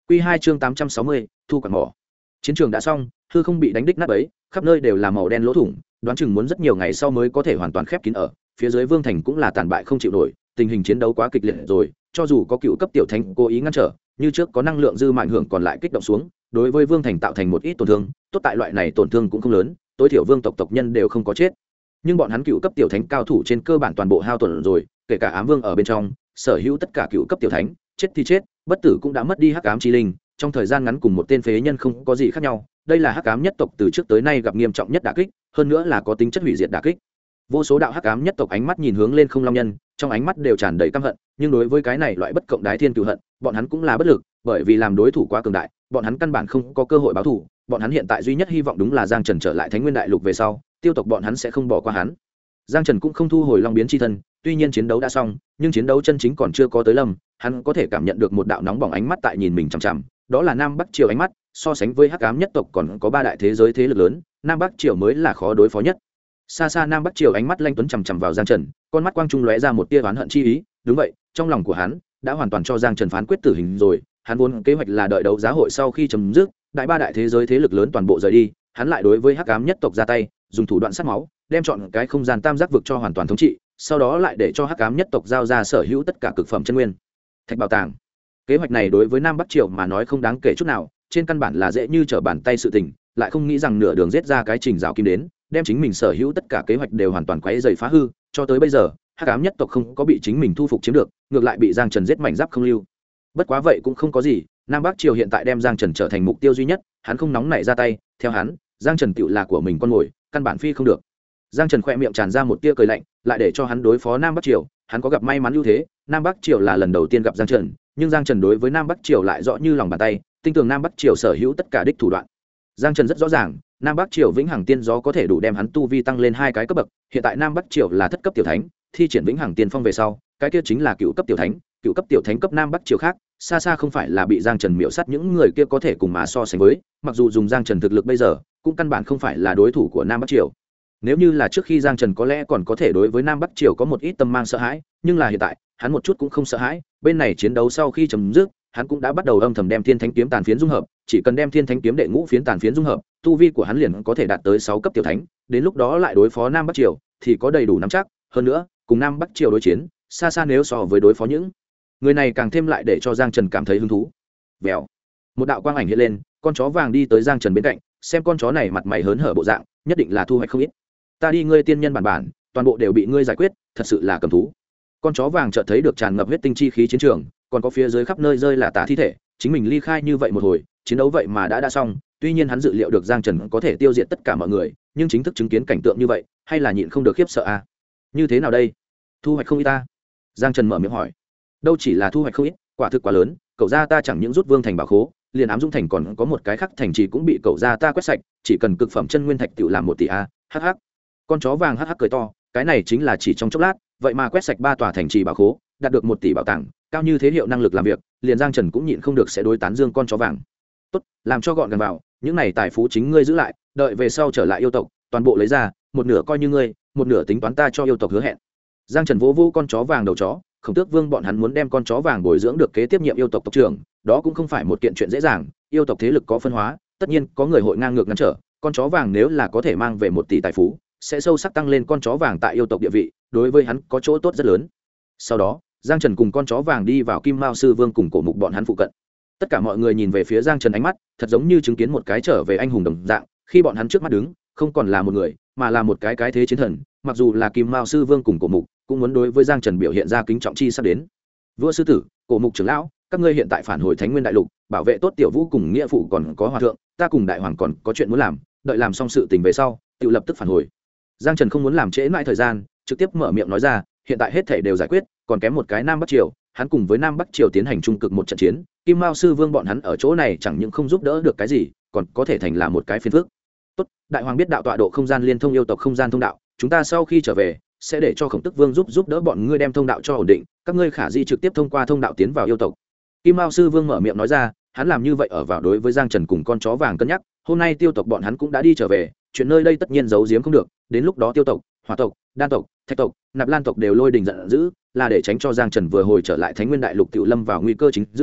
Quy 2 chương 860, thu quặng mỏ. Chiến trường đã xong, hư không bị đánh đích nát bấy, khắp nơi đều là màu đen lỗ thủng, đoán chừng muốn rất nhiều ngày sau mới có thể hoàn toàn khép kín ở. Phía dưới Vương Thành cũng là tàn bại không chịu nổi, tình hình chiến đấu quá kịch liệt rồi, cho dù có cựu cấp tiểu thánh cố ý ngăn trở, như trước có năng lượng dư mạnh hưởng còn lại kích động xuống, đối với Vương Thành tạo thành một ít tổn thương, tốt tại loại này tổn thương cũng không lớn, tối thiểu vương tộc nhân đều không có chết. Nhưng bọn hắn cựu cấp tiểu thánh cao thủ trên cơ bản toàn bộ hao tổn rồi, kể cả ám vương ở bên trong, sở hữu tất cả cựu cấp tiểu thánh, chết thì chết, bất tử cũng đã mất đi hắc ám chi linh, trong thời gian ngắn cùng một tên phế nhân không có gì khác nhau. Đây là hắc ám nhất tộc từ trước tới nay gặp nghiêm trọng nhất đả kích, hơn nữa là có tính chất hủy diệt đả kích. Vô số đạo hắc ám nhất tộc ánh mắt nhìn hướng lên không long nhân, trong ánh mắt đều tràn đầy căm hận, nhưng đối với cái này loại bất cộng đái thiên cửu hận, bọn hắn cũng là bất lực, bởi vì làm đối thủ quá cường đại, bọn hắn căn bản không có cơ hội báo thù, bọn hắn hiện tại duy nhất hy vọng đúng là Giang Trần trở lại Thánh Nguyên Đại Lục về sau, tiêu tộc bọn hắn sẽ không bỏ qua hắn. Giang Trần cũng không thu hồi long biến chi thân, tuy nhiên chiến đấu đã xong, nhưng chiến đấu chân chính còn chưa có tới lâm, hắn có thể cảm nhận được một đạo nóng bỏng ánh mắt tại nhìn mình chằm chằm, đó là Nam Bắc Triều ánh mắt, so sánh với hắc ám nhất tộc còn có ba đại thế giới thế lực lớn, Nam Bắc Triều mới là khó đối phó nhất. Xa xa Nam Bắc Triều ánh mắt lanh tuấn chằm chằm vào Giang Trần, con mắt quang trung lóe ra một tia oán hận chi ý, đúng vậy, trong lòng của hắn đã hoàn toàn cho Giang Trần phán quyết tử hình rồi, hắn vốn kế hoạch là đợi đấu giá hội sau khi chấm dứt, đại ba đại thế giới thế lực lớn toàn bộ rời đi, hắn lại đối với hắc ám nhất tộc ra tay, dùng thủ đoạn sát máu, đem chọn cái không gian tam giác vực cho hoàn toàn thống trị, sau đó lại để cho hắc ám nhất tộc giao ra sở hữu tất cả cực phẩm chân nguyên, thạch bảo tàng. Kế hoạch này đối với Nam Bắc Triều mà nói không đáng kể chút nào, trên căn bản là dễ như trở bàn tay sự tình, lại không nghĩ rằng nửa đường giết ra cái trình rào kim đến, đem chính mình sở hữu tất cả kế hoạch đều hoàn toàn quấy rầy phá hư, cho tới bây giờ, hắc ám nhất tộc không có bị chính mình thu phục chiếm được, ngược lại bị Giang Trần giết mảnh giáp không lưu. Bất quá vậy cũng không có gì, Nam Bắc Triều hiện tại đem Giang Trần trở thành mục tiêu duy nhất, hắn không nóng nảy ra tay, theo hắn, Giang Trần tựu là của mình con mồi, căn bản phi không được. Giang Trần khẽ miệng tràn ra một tia cười lạnh, lại để cho hắn đối phó Nam Bắc Triều, hắn có gặp may mắn ưu thế, Nam Bắc Triều là lần đầu tiên gặp Giang Trần, nhưng Giang Trần đối với Nam Bắc Triều lại rõ như lòng bàn tay, tin tưởng Nam Bắc Triều sở hữu tất cả đích thủ đoạn. Giang Trần rất rõ ràng, Nam Bắc Triều Vĩnh Hằng Tiên Gió có thể đủ đem hắn tu vi tăng lên 2 cái cấp bậc, hiện tại Nam Bắc Triều là thất cấp tiểu thánh, thi triển Vĩnh Hằng Tiên Phong về sau, cái kia chính là cựu cấp tiểu thánh, cựu cấp tiểu thánh cấp Nam Bắc Triều khác, xa xa không phải là bị Giang Trần miểu sát những người kia có thể cùng mà so sánh với, mặc dù dùng Giang Trần thực lực bây giờ, cũng căn bản không phải là đối thủ của Nam Bắc Triều. Nếu như là trước khi Giang Trần có lẽ còn có thể đối với Nam Bắc Triều có một ít tâm mang sợ hãi, nhưng là hiện tại, hắn một chút cũng không sợ hãi, bên này chiến đấu sau khi chấm dứt, hắn cũng đã bắt đầu âm thầm đem Thiên Thánh kiếm tàn phiến dung hợp, chỉ cần đem Thiên Thánh kiếm đệ ngũ phiến tàn phiến dung hợp, tu vi của hắn liền có thể đạt tới 6 cấp tiểu thánh, đến lúc đó lại đối phó Nam Bắc Triều thì có đầy đủ nắm chắc, hơn nữa, cùng Nam Bắc Triều đối chiến, xa xa nếu so với đối phó những người này càng thêm lại để cho Giang Trần cảm thấy hứng thú. Vèo, một đạo quang ảnh hiện lên, con chó vàng đi tới Giang Trần bên cạnh, xem con chó này mặt mày hớn hở bộ dạng, nhất định là thu hoạch không ít. Ta đi ngươi tiên nhân bản, toàn bộ đều bị ngươi giải quyết, thật sự là cầm thú. Con chó vàng chợt thấy được tràn ngập huyết tinh chi khí chiến trường, còn có phía dưới khắp nơi rơi là tả thi thể, chính mình ly khai như vậy một hồi, chiến đấu vậy mà đã xong, tuy nhiên hắn dự liệu được Giang Trần có thể tiêu diệt tất cả mọi người, nhưng chính thức chứng kiến cảnh tượng như vậy, hay là nhịn không được khiếp sợ a. Như thế nào đây? Thu hoạch không ít ta? Giang Trần mở miệng hỏi. Đâu chỉ là thu hoạch không ít, quả thực quá lớn, cậu gia ta chẳng những rút Vương thành bảo khố, liền Ám Dung thành còn có một cái khác thành trì cũng bị cậu gia ta quét sạch, chỉ cần cực phẩm chân nguyên thạch tiểu làm 1 tỷ a. Hắc hắc. Con chó vàng hắc hắc cười to, cái này chính là chỉ trong chốc lát, vậy mà quét sạch 3 tòa thành trì bảo khố, đạt được 1 tỷ bảo tàng, cao như thế hiệu năng lực làm việc, liền Giang Trần cũng nhịn không được sẽ đối tán dương con chó vàng. Tốt, làm cho gọn gàng vào, những này tài phú chính ngươi giữ lại, đợi về sau trở lại yêu tộc, toàn bộ lấy ra, một nửa coi như ngươi, một nửa tính toán ta cho yêu tộc hứa hẹn. Giang Trần vỗ vỗ con chó vàng đầu chó, Khổng Tước Vương bọn hắn muốn đem con chó vàng bồi dưỡng được kế tiếp nhiệm yêu tộc tộc trưởng, đó cũng không phải một kiện chuyện dễ dàng, yêu tộc thế lực có phân hóa, tất nhiên có người hội ngang ngược ngăn trở, con chó vàng nếu là có thể mang về 1 tỷ tài phú, sẽ sâu sắc tăng lên con chó vàng tại yêu tộc địa vị, đối với hắn có chỗ tốt rất lớn. Sau đó, Giang Trần cùng con chó vàng đi vào Kim Mao Sư Vương cùng Cổ Mục bọn hắn phụ cận. Tất cả mọi người nhìn về phía Giang Trần ánh mắt, thật giống như chứng kiến một cái trở về anh hùng đồng dạng, khi bọn hắn trước mắt đứng, không còn là một người, mà là một cái thế chiến thần, mặc dù là Kim Mao Sư Vương cùng Cổ Mục, cũng muốn đối với Giang Trần biểu hiện ra kính trọng chi sắp đến. Vua sư tử, Cổ Mục trưởng lão, các ngươi hiện tại phản hồi Thánh Nguyên Đại Lục, bảo vệ tốt Tiểu Vũ cùng nghĩa phụ còn có hòa thượng, ta cùng đại hoàng còn có chuyện muốn làm, đợi làm xong sự tình về sau, tự lập tức phản hồi. Giang Trần không muốn làm trễ mãi thời gian, trực tiếp mở miệng nói ra, hiện tại hết thảy đều giải quyết, còn kém một cái Nam Bắc Triều, hắn cùng với Nam Bắc Triều tiến hành trung cực một trận chiến, Kim Mao Sư Vương bọn hắn ở chỗ này chẳng những không giúp đỡ được cái gì, còn có thể thành là một cái phiền phức. Tốt, đại hoàng biết đạo tọa độ không gian liên thông yêu tộc không gian thông đạo, chúng ta sau khi trở về sẽ để cho Khổng Tức Vương giúp đỡ bọn ngươi đem thông đạo cho ổn định, các ngươi khả di trực tiếp thông qua thông đạo tiến vào yêu tộc. Kim Mao Sư Vương mở miệng nói ra, hắn làm như vậy ở vào đối với Giang Trần cùng con chó vàng cân nhắc, hôm nay tiêu tộc bọn hắn cũng đã đi trở về, chuyện nơi đây tất nhiên giấu giếm không được, đến lúc đó tiêu tộc, hỏa tộc, đan tộc, thạch tộc, nạp lan tộc đều lôi đình giận dữ, là để tránh cho Giang Trần vừa hồi trở lại Thánh Nguyên Đại Lục tiểu lâm vào nguy cơ chính giữa.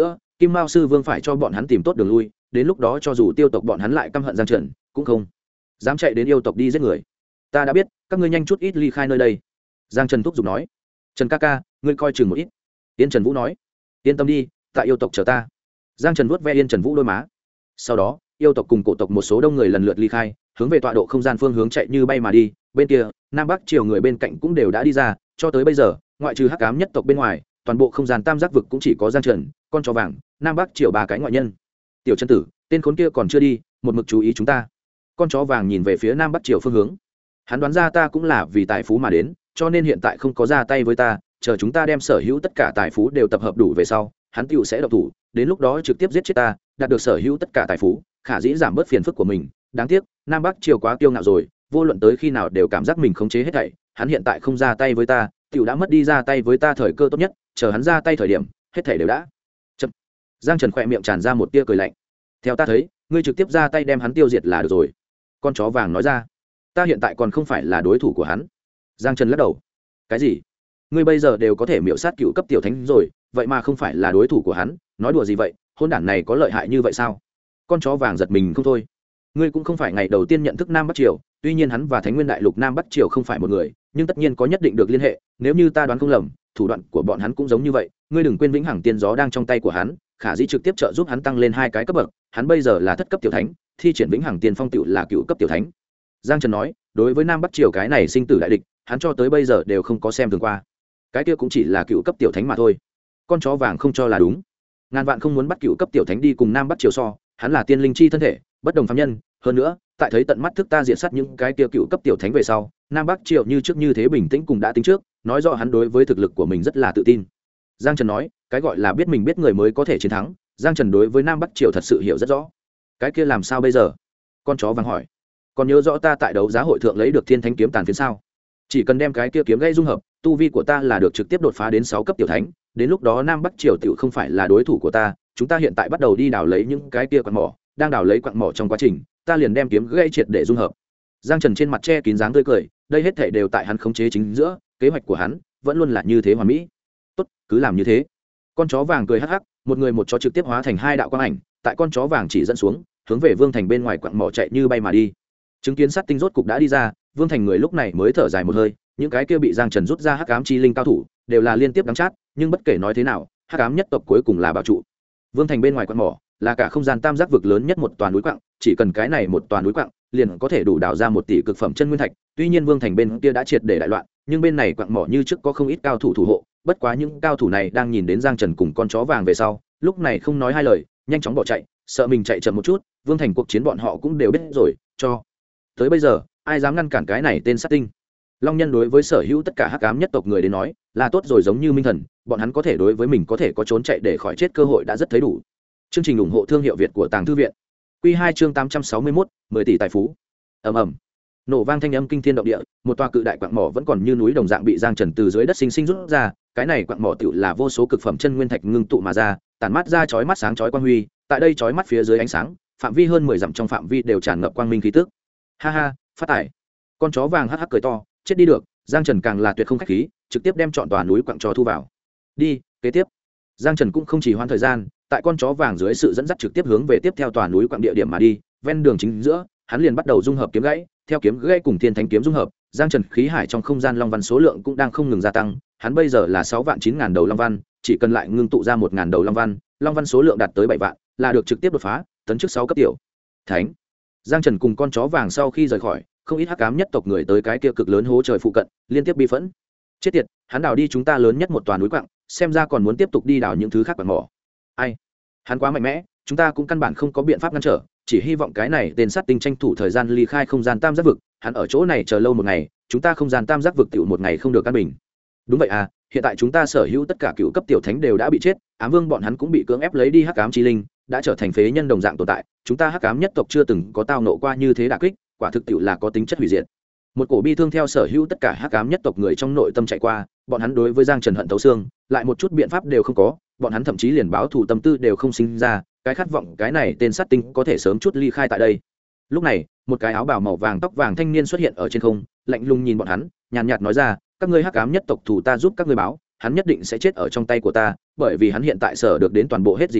Kim Mao sư vương phải cho bọn hắn tìm tốt đường lui, đến lúc đó cho dù tiêu tộc bọn hắn lại căm hận Giang Trần cũng không dám chạy đến yêu tộc đi giết người. Ta đã biết, các ngươi nhanh chút ít ly khai nơi đây. Giang Trần thúc giục nói. Trần ca ca, ngươi coi chừng một ít. Yên Trần Vũ nói. Yên tâm đi, tại yêu tộc chờ ta. Giang Trần vuốt ve Yên Trần Vũ đôi má. Sau đó yêu tộc cùng cổ tộc một số đông người lần lượt ly khai, hướng về tọa độ không gian phương hướng chạy như bay mà đi. Bên kia Nam Bắc triều người bên cạnh cũng đều đã đi ra, cho tới bây giờ ngoại trừ hắc ám nhất tộc bên ngoài, toàn bộ không gian tam giác vực cũng chỉ có Giang Trần, con chó vàng, Nam Bắc triều ba cái ngoại nhân. Tiểu chân tử, tên khốn kia còn chưa đi, một mực chú ý chúng ta. Con chó vàng nhìn về phía Nam Bắc triều phương hướng. Hắn đoán ra ta cũng là vì tài phú mà đến, cho nên hiện tại không có ra tay với ta, chờ chúng ta đem sở hữu tất cả tài phú đều tập hợp đủ về sau, hắn tựu sẽ động thủ, đến lúc đó trực tiếp giết chết ta, đạt được sở hữu tất cả tài phú, khả dĩ giảm bớt phiền phức của mình. Đáng tiếc Nam Bắc triều quá kiêu ngạo rồi, vô luận tới khi nào đều cảm giác mình khống chế hết thảy, hắn hiện tại không ra tay với ta, tựu đã mất đi ra tay với ta thời cơ tốt nhất, chờ hắn ra tay thời điểm, hết thảy đều đã chậm. Giang Trần khỏe miệng tràn ra một tia cười lạnh. Theo ta thấy, ngươi trực tiếp ra tay đem hắn tiêu diệt là được rồi. Con chó vàng nói ra. Ta hiện tại còn không phải là đối thủ của hắn. Giang Trần lắc đầu. Cái gì? Ngươi bây giờ đều có thể miểu sát cựu cấp tiểu thánh rồi, vậy mà không phải là đối thủ của hắn, nói đùa gì vậy? Hôn đản này có lợi hại như vậy sao? Con chó vàng giật mình không thôi. Ngươi cũng không phải ngày đầu tiên nhận thức Nam Bắc triều, tuy nhiên hắn và Thánh Nguyên Đại Lục Nam Bắc triều không phải một người, nhưng tất nhiên có nhất định được liên hệ, nếu như ta đoán không lầm, thủ đoạn của bọn hắn cũng giống như vậy. Ngươi đừng quên vĩnh hằng tiên gió đang trong tay của hắn, khả dĩ trực tiếp trợ giúp hắn tăng lên 2 cái cấp bậc, hắn bây giờ là thất cấp tiểu thánh, thi triển vĩnh hằng tiên phong tựu là cựu cấp tiểu thánh. Giang Trần nói, đối với Nam Bắc triều cái này sinh tử đại địch, hắn cho tới bây giờ đều không có xem thường qua. Cái kia cũng chỉ là cựu cấp tiểu thánh mà thôi. Con chó vàng không cho là đúng. Ngàn vạn không muốn bắt cựu cấp tiểu thánh đi cùng Nam Bắc triều so, hắn là tiên linh chi thân thể, bất đồng phàm nhân, hơn nữa, tại thấy tận mắt thức ta diện sát những cái kia cựu cấp tiểu thánh về sau, Nam Bắc triều như trước như thế bình tĩnh cùng đã tính trước, nói rõ hắn đối với thực lực của mình rất là tự tin. Giang Trần nói, cái gọi là biết mình biết người mới có thể chiến thắng, Giang Trần đối với Nam Bắc triều thật sự hiểu rất rõ. Cái kia làm sao bây giờ? Con chó vàng hỏi. Còn nhớ rõ ta tại đấu giá hội thượng lấy được Thiên Thánh kiếm tàn phiến sao? Chỉ cần đem cái kia kiếm gây dung hợp, tu vi của ta là được trực tiếp đột phá đến 6 cấp tiểu thánh, đến lúc đó Nam Bắc triều tiểu không phải là đối thủ của ta, chúng ta hiện tại bắt đầu đi đào lấy những cái kia quặng mỏ, đang đào lấy quặng mỏ trong quá trình, ta liền đem kiếm gây triệt để dung hợp. Giang Trần trên mặt che kín dáng tươi cười, đây hết thảy đều tại hắn khống chế chính giữa, kế hoạch của hắn vẫn luôn là như thế hoàn mỹ. Tốt, cứ làm như thế. Con chó vàng cười hắc hắc, một người một chó trực tiếp hóa thành 2 đạo quang ảnh, tại con chó vàng chỉ dẫn xuống, hướng về Vương Thành bên ngoài quặng mỏ chạy như bay mà đi. Chứng kiến sát tinh rốt cục đã đi ra, Vương Thành người lúc này mới thở dài một hơi, những cái kia bị Giang Trần rút ra hắc ám chi linh cao thủ, đều là liên tiếp đắng chát, nhưng bất kể nói thế nào, hắc ám nhất tộc cuối cùng là bảo trụ. Vương Thành bên ngoài quặng mỏ là cả không gian tam giác vực lớn nhất một toàn núi quặng, chỉ cần cái này một toàn núi quặng liền có thể đủ đào ra 1 tỷ cực phẩm chân nguyên thạch. Tuy nhiên Vương Thành bên kia đã triệt để đại loạn, nhưng bên này quặng mỏ như trước có không ít cao thủ thủ hộ, bất quá những cao thủ này đang nhìn đến Giang Trần cùng con chó vàng về sau, lúc này không nói hai lời, nhanh chóng bỏ chạy, sợ mình chạy chậm một chút, Vương Thành cuộc chiến bọn họ cũng đều biết rồi, cho tới bây giờ ai dám ngăn cản cái này tên sát tinh. Long Nhân đối với sở hữu tất cả hắc ám nhất tộc người đến nói là tốt rồi, giống như minh thần, bọn hắn có thể đối với mình có thể có trốn chạy để khỏi chết cơ hội đã rất thấy đủ. Chương trình ủng hộ thương hiệu Việt của Tàng Thư viện. Quy 2 chương 861, 10 tỷ tài phú. Ầm ầm. Nổ vang thanh âm kinh thiên động địa, một tòa cự đại quặng mỏ vẫn còn như núi đồng dạng bị Giang Trần từ dưới đất sinh sinh rút ra, cái này quặng mỏ tựu là vô số cực phẩm chân nguyên thạch ngưng tụ mà ra, tản mát ra chói mắt sáng chói quang huy, tại đây chói mắt phía dưới ánh sáng, phạm vi hơn 10 dặm trong phạm vi đều tràn ngập quang minh khí tức. Ha ha, phát tài. Con chó vàng hắc hắc cười to, chết đi được. Giang Trần càng là tuyệt không khách khí, trực tiếp đem trọn tòa núi quặng cho thu vào. Đi, kế tiếp. Giang Trần cũng không chỉ hoãn thời gian, tại con chó vàng dưới sự dẫn dắt trực tiếp hướng về tiếp theo tòa núi quặng địa điểm mà đi, ven đường chính giữa, hắn liền bắt đầu dung hợp kiếm gãy, theo kiếm gãy cùng Thiên Thánh kiếm dung hợp, Giang Trần khí hải trong không gian long văn số lượng cũng đang không ngừng gia tăng, hắn bây giờ là 6 vạn 9 ngàn đầu long văn, chỉ cần lại ngưng tụ ra 1 ngàn đầu long văn số lượng đạt tới 7 vạn, là được trực tiếp đột phá, tấn chức 6 cấp tiểu thánh. Giang Trần cùng con chó vàng sau khi rời khỏi, không ít hắc ám nhất tộc người tới cái kia cực lớn hố trời phụ cận, liên tiếp bi phẫn. Chết tiệt, hắn đào đi chúng ta lớn nhất một toàn núi quặng, xem ra còn muốn tiếp tục đi đào những thứ khác quặng mỏ. Ai? Hắn quá mạnh mẽ, chúng ta cũng căn bản không có biện pháp ngăn trở, chỉ hy vọng cái này tên sát tinh tranh thủ thời gian ly khai không gian tam giác vực, hắn ở chỗ này chờ lâu một ngày, chúng ta không gian tam giác vực tiểu một ngày không được an bình. Đúng vậy à, hiện tại chúng ta sở hữu tất cả cựu cấp tiểu thánh đều đã bị chết, ám vương bọn hắn cũng bị cưỡng ép lấy đi hắc ám chi linh, đã trở thành phế nhân đồng dạng tồn tại, chúng ta hắc ám nhất tộc chưa từng có tao nộ qua như thế đả kích, quả thực tiệu là có tính chất hủy diệt. Một cổ bi thương theo sở hữu tất cả hắc ám nhất tộc người trong nội tâm chạy qua, bọn hắn đối với Giang Trần hận thấu xương, lại một chút biện pháp đều không có, bọn hắn thậm chí liền báo thù tâm tư đều không sinh ra, cái khát vọng cái này tên sát tinh có thể sớm chút ly khai tại đây. Lúc này, một cái áo bào màu vàng tóc vàng thanh niên xuất hiện ở trên không, lạnh lùng nhìn bọn hắn, nhàn nhạt nói ra, các ngươi hắc ám nhất tộc thù ta giúp các ngươi báo, hắn nhất định sẽ chết ở trong tay của ta, bởi vì hắn hiện tại sở được đến toàn bộ hết gì đó,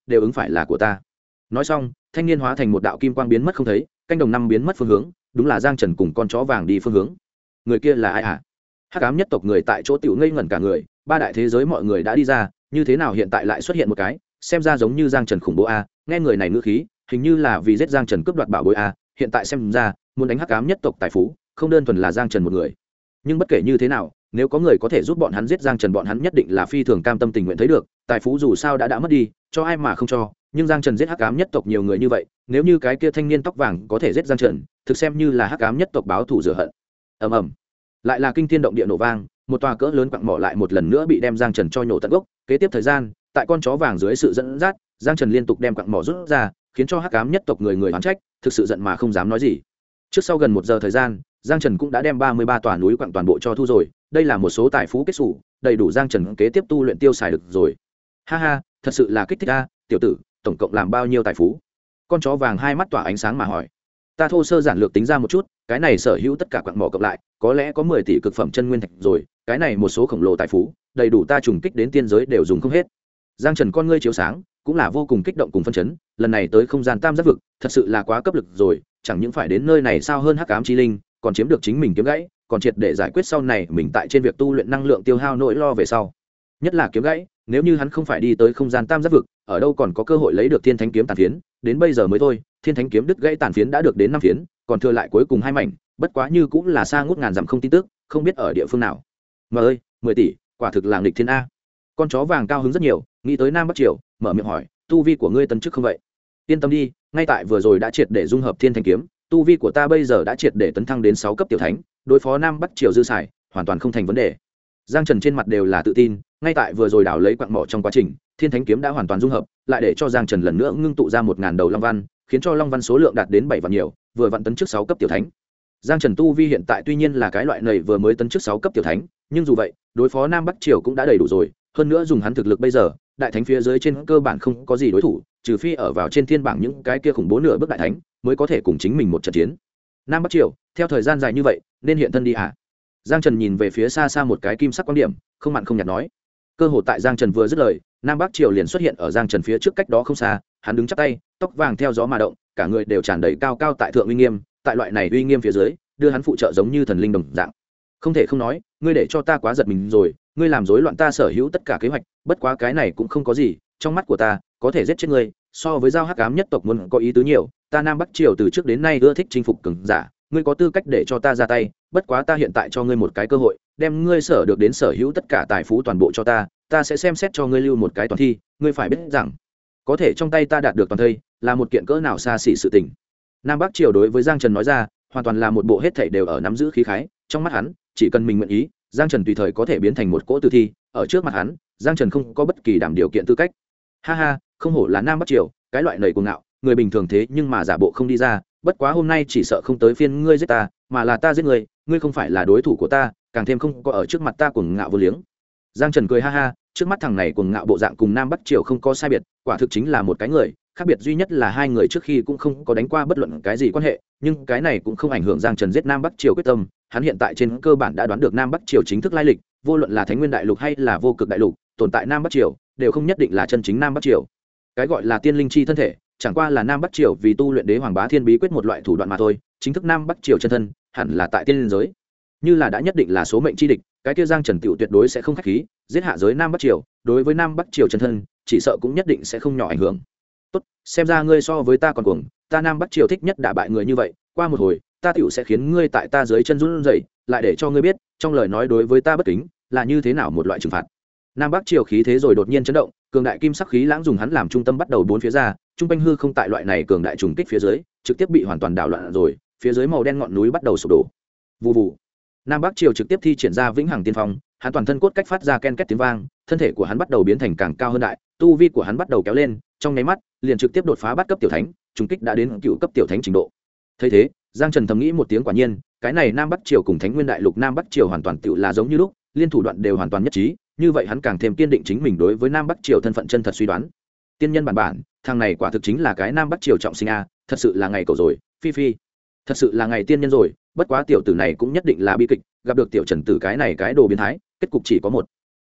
đều ứng phải là của ta. Nói xong thanh niên hóa thành một đạo kim quang biến mất không thấy, canh đồng năm biến mất phương hướng, đúng là Giang Trần cùng con chó vàng đi phương hướng. Người kia là ai hả? Hắc ám nhất tộc người tại chỗ tiểu ngây ngẩn cả người, ba đại thế giới mọi người đã đi ra, như thế nào hiện tại lại xuất hiện một cái, xem ra giống như Giang Trần khủng bố a, nghe người này ngữ khí, hình như là vì giết Giang Trần cướp đoạt bảo bối a, hiện tại xem ra, muốn đánh Hắc ám nhất tộc tài phú, không đơn thuần là Giang Trần một người. Nhưng bất kể như thế nào, nếu có người có thể giúp bọn hắn giết Giang Trần, bọn hắn nhất định là phi thường cam tâm tình nguyện thấy được, tài phú dù sao đã mất đi, cho ai mà không cho, nhưng Giang Trần giết Hắc ám nhất tộc nhiều người như vậy, nếu như cái kia thanh niên tóc vàng có thể giết Giang Trần, thực xem như là Hắc ám nhất tộc báo thù rửa hận. Ầm ầm. Lại là kinh thiên động địa nổ vang, một tòa cỡ lớn quặng mỏ lại một lần nữa bị đem Giang Trần cho nhổ tận gốc. Kế tiếp thời gian, tại con chó vàng dưới sự dẫn dắt, Giang Trần liên tục đem quặng mỏ rút ra, khiến cho Hắc ám nhất tộc người oán trách, thực sự giận mà không dám nói gì. Trước sau gần 1 giờ thời gian, Giang Trần cũng đã đem 33 tòa núi quặng toàn bộ cho thu rồi, đây là một số tài phú kết sủ, đầy đủ Giang Trần kế tiếp tu luyện tiêu xài được rồi. Ha ha, thật sự là kích thích a, tiểu tử, tổng cộng làm bao nhiêu tài phú? Con chó vàng hai mắt tỏa ánh sáng mà hỏi. Ta thô sơ giản lược tính ra một chút, cái này sở hữu tất cả quặng mỏ cộng lại, có lẽ có 10 tỷ cực phẩm chân nguyên thạch rồi, cái này một số khổng lồ tài phú, đầy đủ ta trùng kích đến tiên giới đều dùng không hết. Giang Trần con ngươi chiếu sáng, cũng là vô cùng kích động cùng phân chấn, lần này tới không gian tam giác vực, thật sự là quá cấp lực rồi, chẳng những phải đến nơi này sao hơn Hắc ám chi linh, còn chiếm được chính mình kiếm gãy, còn triệt để giải quyết sau này mình tại trên việc tu luyện năng lượng tiêu hao nỗi lo về sau. Nhất là kiếm gãy, nếu như hắn không phải đi tới không gian tam giác vực, ở đâu còn có cơ hội lấy được thiên thánh kiếm tàn phiến, đến bây giờ mới thôi, thiên thánh kiếm đứt gãy tàn phiến đã được đến 5 phiến, còn thừa lại cuối cùng 2 mảnh, bất quá như cũng là xa ngút ngàn dặm không tin tức, không biết ở địa phương nào. Mà ơi, 10 tỷ, quả thực là nghịch thiên a. Con chó vàng cao hứng rất nhiều, nghĩ tới Nam Bắc Triều, mở miệng hỏi, tu vi của ngươi tấn chức không vậy? Yên tâm đi, ngay tại vừa rồi đã triệt để dung hợp thiên thánh kiếm, tu vi của ta bây giờ đã triệt để tấn thăng đến 6 cấp tiểu thánh, đối phó Nam Bắc Triều dư xài, hoàn toàn không thành vấn đề. Giang Trần trên mặt đều là tự tin, ngay tại vừa rồi đào lấy quặng mỏ trong quá trình, thiên thánh kiếm đã hoàn toàn dung hợp, lại để cho Giang Trần lần nữa ngưng tụ ra 1000 đầu long văn, khiến cho long văn số lượng đạt đến 7 vạn nhiều, vừa vặn tấn chức 6 cấp tiểu thánh. Giang Trần tu vi hiện tại tuy nhiên là cái loại này vừa mới tấn chức 6 cấp tiểu thánh, nhưng dù vậy, đối phó Nam Bắc Triều cũng đã đầy đủ rồi, hơn nữa dùng hắn thực lực bây giờ, đại thánh phía dưới trên cơ bản không có gì đối thủ, trừ phi ở vào trên thiên bảng những cái kia khủng bố nửa bước đại thánh, mới có thể cùng chính mình một trận chiến. Nam Bắc Triều, theo thời gian dài như vậy, nên hiện thân đi hả? Giang Trần nhìn về phía xa xa một cái kim sắc quan điểm, không mặn không nhạt nói. Cơ hội tại Giang Trần vừa dứt lời, Nam Bắc Triều liền xuất hiện ở Giang Trần phía trước cách đó không xa, hắn đứng chắp tay, tóc vàng theo gió mà động, cả người đều tràn đầy cao cao tại thượng uy nghiêm, tại loại này uy nghiêm phía dưới, đưa hắn phụ trợ giống như thần linh đồng dạng. Không thể không nói, ngươi để cho ta quá giật mình rồi, ngươi làm rối loạn ta sở hữu tất cả kế hoạch, bất quá cái này cũng không có gì, trong mắt của ta, có thể giết chết ngươi, so với giao Hắc ám nhất tộc muốn có ý tứ nhiều, ta Nam Bắc Triều từ trước đến nay ưa thích chinh phục cường giả, ngươi có tư cách để cho ta ra tay, bất quá ta hiện tại cho ngươi một cái cơ hội, đem ngươi sở được đến sở hữu tất cả tài phú toàn bộ cho ta, ta sẽ xem xét cho ngươi lưu một cái toàn thi, ngươi phải biết rằng, có thể trong tay ta đạt được toàn thây, là một kiện cỡ nào xa xỉ sự tình. Nam Bắc Triều đối với Giang Trần nói ra, hoàn toàn là một bộ hết thảy đều ở nắm giữ khí khái, trong mắt hắn, chỉ cần mình nguyện ý, Giang Trần tùy thời có thể biến thành một cỗ tử thi, ở trước mặt hắn, Giang Trần không có bất kỳ đảm điều kiện tư cách. Ha ha, không hổ là Nam Bắc Triều, cái loại nầy cuồng ngạo, người bình thường thế nhưng mà giả bộ không đi ra, bất quá hôm nay chỉ sợ không tới phiên ngươi giết ta, mà là ta giết ngươi, ngươi không phải là đối thủ của ta, càng thêm không có ở trước mặt ta cuồng ngạo vô liếng. Giang Trần cười ha ha, trước mắt thằng này cuồng ngạo bộ dạng cùng Nam Bắc Triều không có sai biệt, quả thực chính là một cái người, khác biệt duy nhất là hai người trước khi cũng không có đánh qua bất luận cái gì quan hệ, nhưng cái này cũng không ảnh hưởng Giang Trần giết Nam Bắc Triều quyết tâm, hắn hiện tại trên cơ bản đã đoán được Nam Bắc Triều chính thức lai lịch, vô luận là Thánh Nguyên Đại Lục hay là Vô Cực Đại Lục, tồn tại Nam Bắc Triều, đều không nhất định là chân chính Nam Bắc Triều. Cái gọi là tiên linh chi thân thể, chẳng qua là Nam Bắc Triều vì tu luyện Đế Hoàng Bá Thiên bí quyết một loại thủ đoạn mà thôi, chính thức Nam Bắc Triều chân thân, hẳn là tại tiên linh giới. Như là đã nhất định là số mệnh chi địch, cái kia Giang Trần tiểu tuyệt đối sẽ không khách khí, giết hạ giới Nam Bắc Triều, đối với Nam Bắc Triều chân thân, chỉ sợ cũng nhất định sẽ không nhỏ ảnh hưởng. Tốt, xem ra ngươi so với ta còn cuồng, ta Nam Bắc Triều thích nhất đả bại người như vậy, qua một hồi, ta tiểu sẽ khiến ngươi tại ta dưới chân run rẩy, lại để cho ngươi biết, trong lời nói đối với ta bất kính, là như thế nào một loại trừng phạt. Nam Bắc Triều khí thế rồi đột nhiên chấn động, cường đại kim sắc khí lãng dùng hắn làm trung tâm bắt đầu bốn phía ra, trung quanh hư không tại loại này cường đại trùng kích phía dưới, trực tiếp bị hoàn toàn đảo loạn rồi, phía dưới màu đen ngọn núi bắt đầu sụp đổ. Vù vù. Nam Bắc Triều trực tiếp thi triển ra vĩnh hằng tiên phong, hắn toàn thân cốt cách phát ra ken két tiếng vang, thân thể của hắn bắt đầu biến thành càng cao hơn đại, tu vi của hắn bắt đầu kéo lên, trong nháy mắt, liền trực tiếp đột phá bát cấp tiểu thánh, trùng kích đã đến cựu cấp tiểu thánh trình độ. Thấy thế, Giang Trần thầm nghĩ một tiếng quả nhiên, cái này Nam Bắc Triều cùng Thánh Nguyên Đại Lục Nam Bắc Triều hoàn toàn tựu là giống như lúc, liên thủ đoạn đều hoàn toàn nhất trí, như vậy hắn càng thêm kiên định chính mình đối với Nam Bắc Triều thân phận chân thật suy đoán. Tiên nhân bản bản, thằng này quả thực chính là cái Nam Bắc Triều trọng sinh a, thật sự là ngày cầu rồi, phi phi. Thật sự là ngày tiên nhân rồi, bất quá tiểu tử này cũng nhất định là bi kịch, gặp được tiểu Trần tử cái này cái đồ biến thái, kết cục chỉ có một.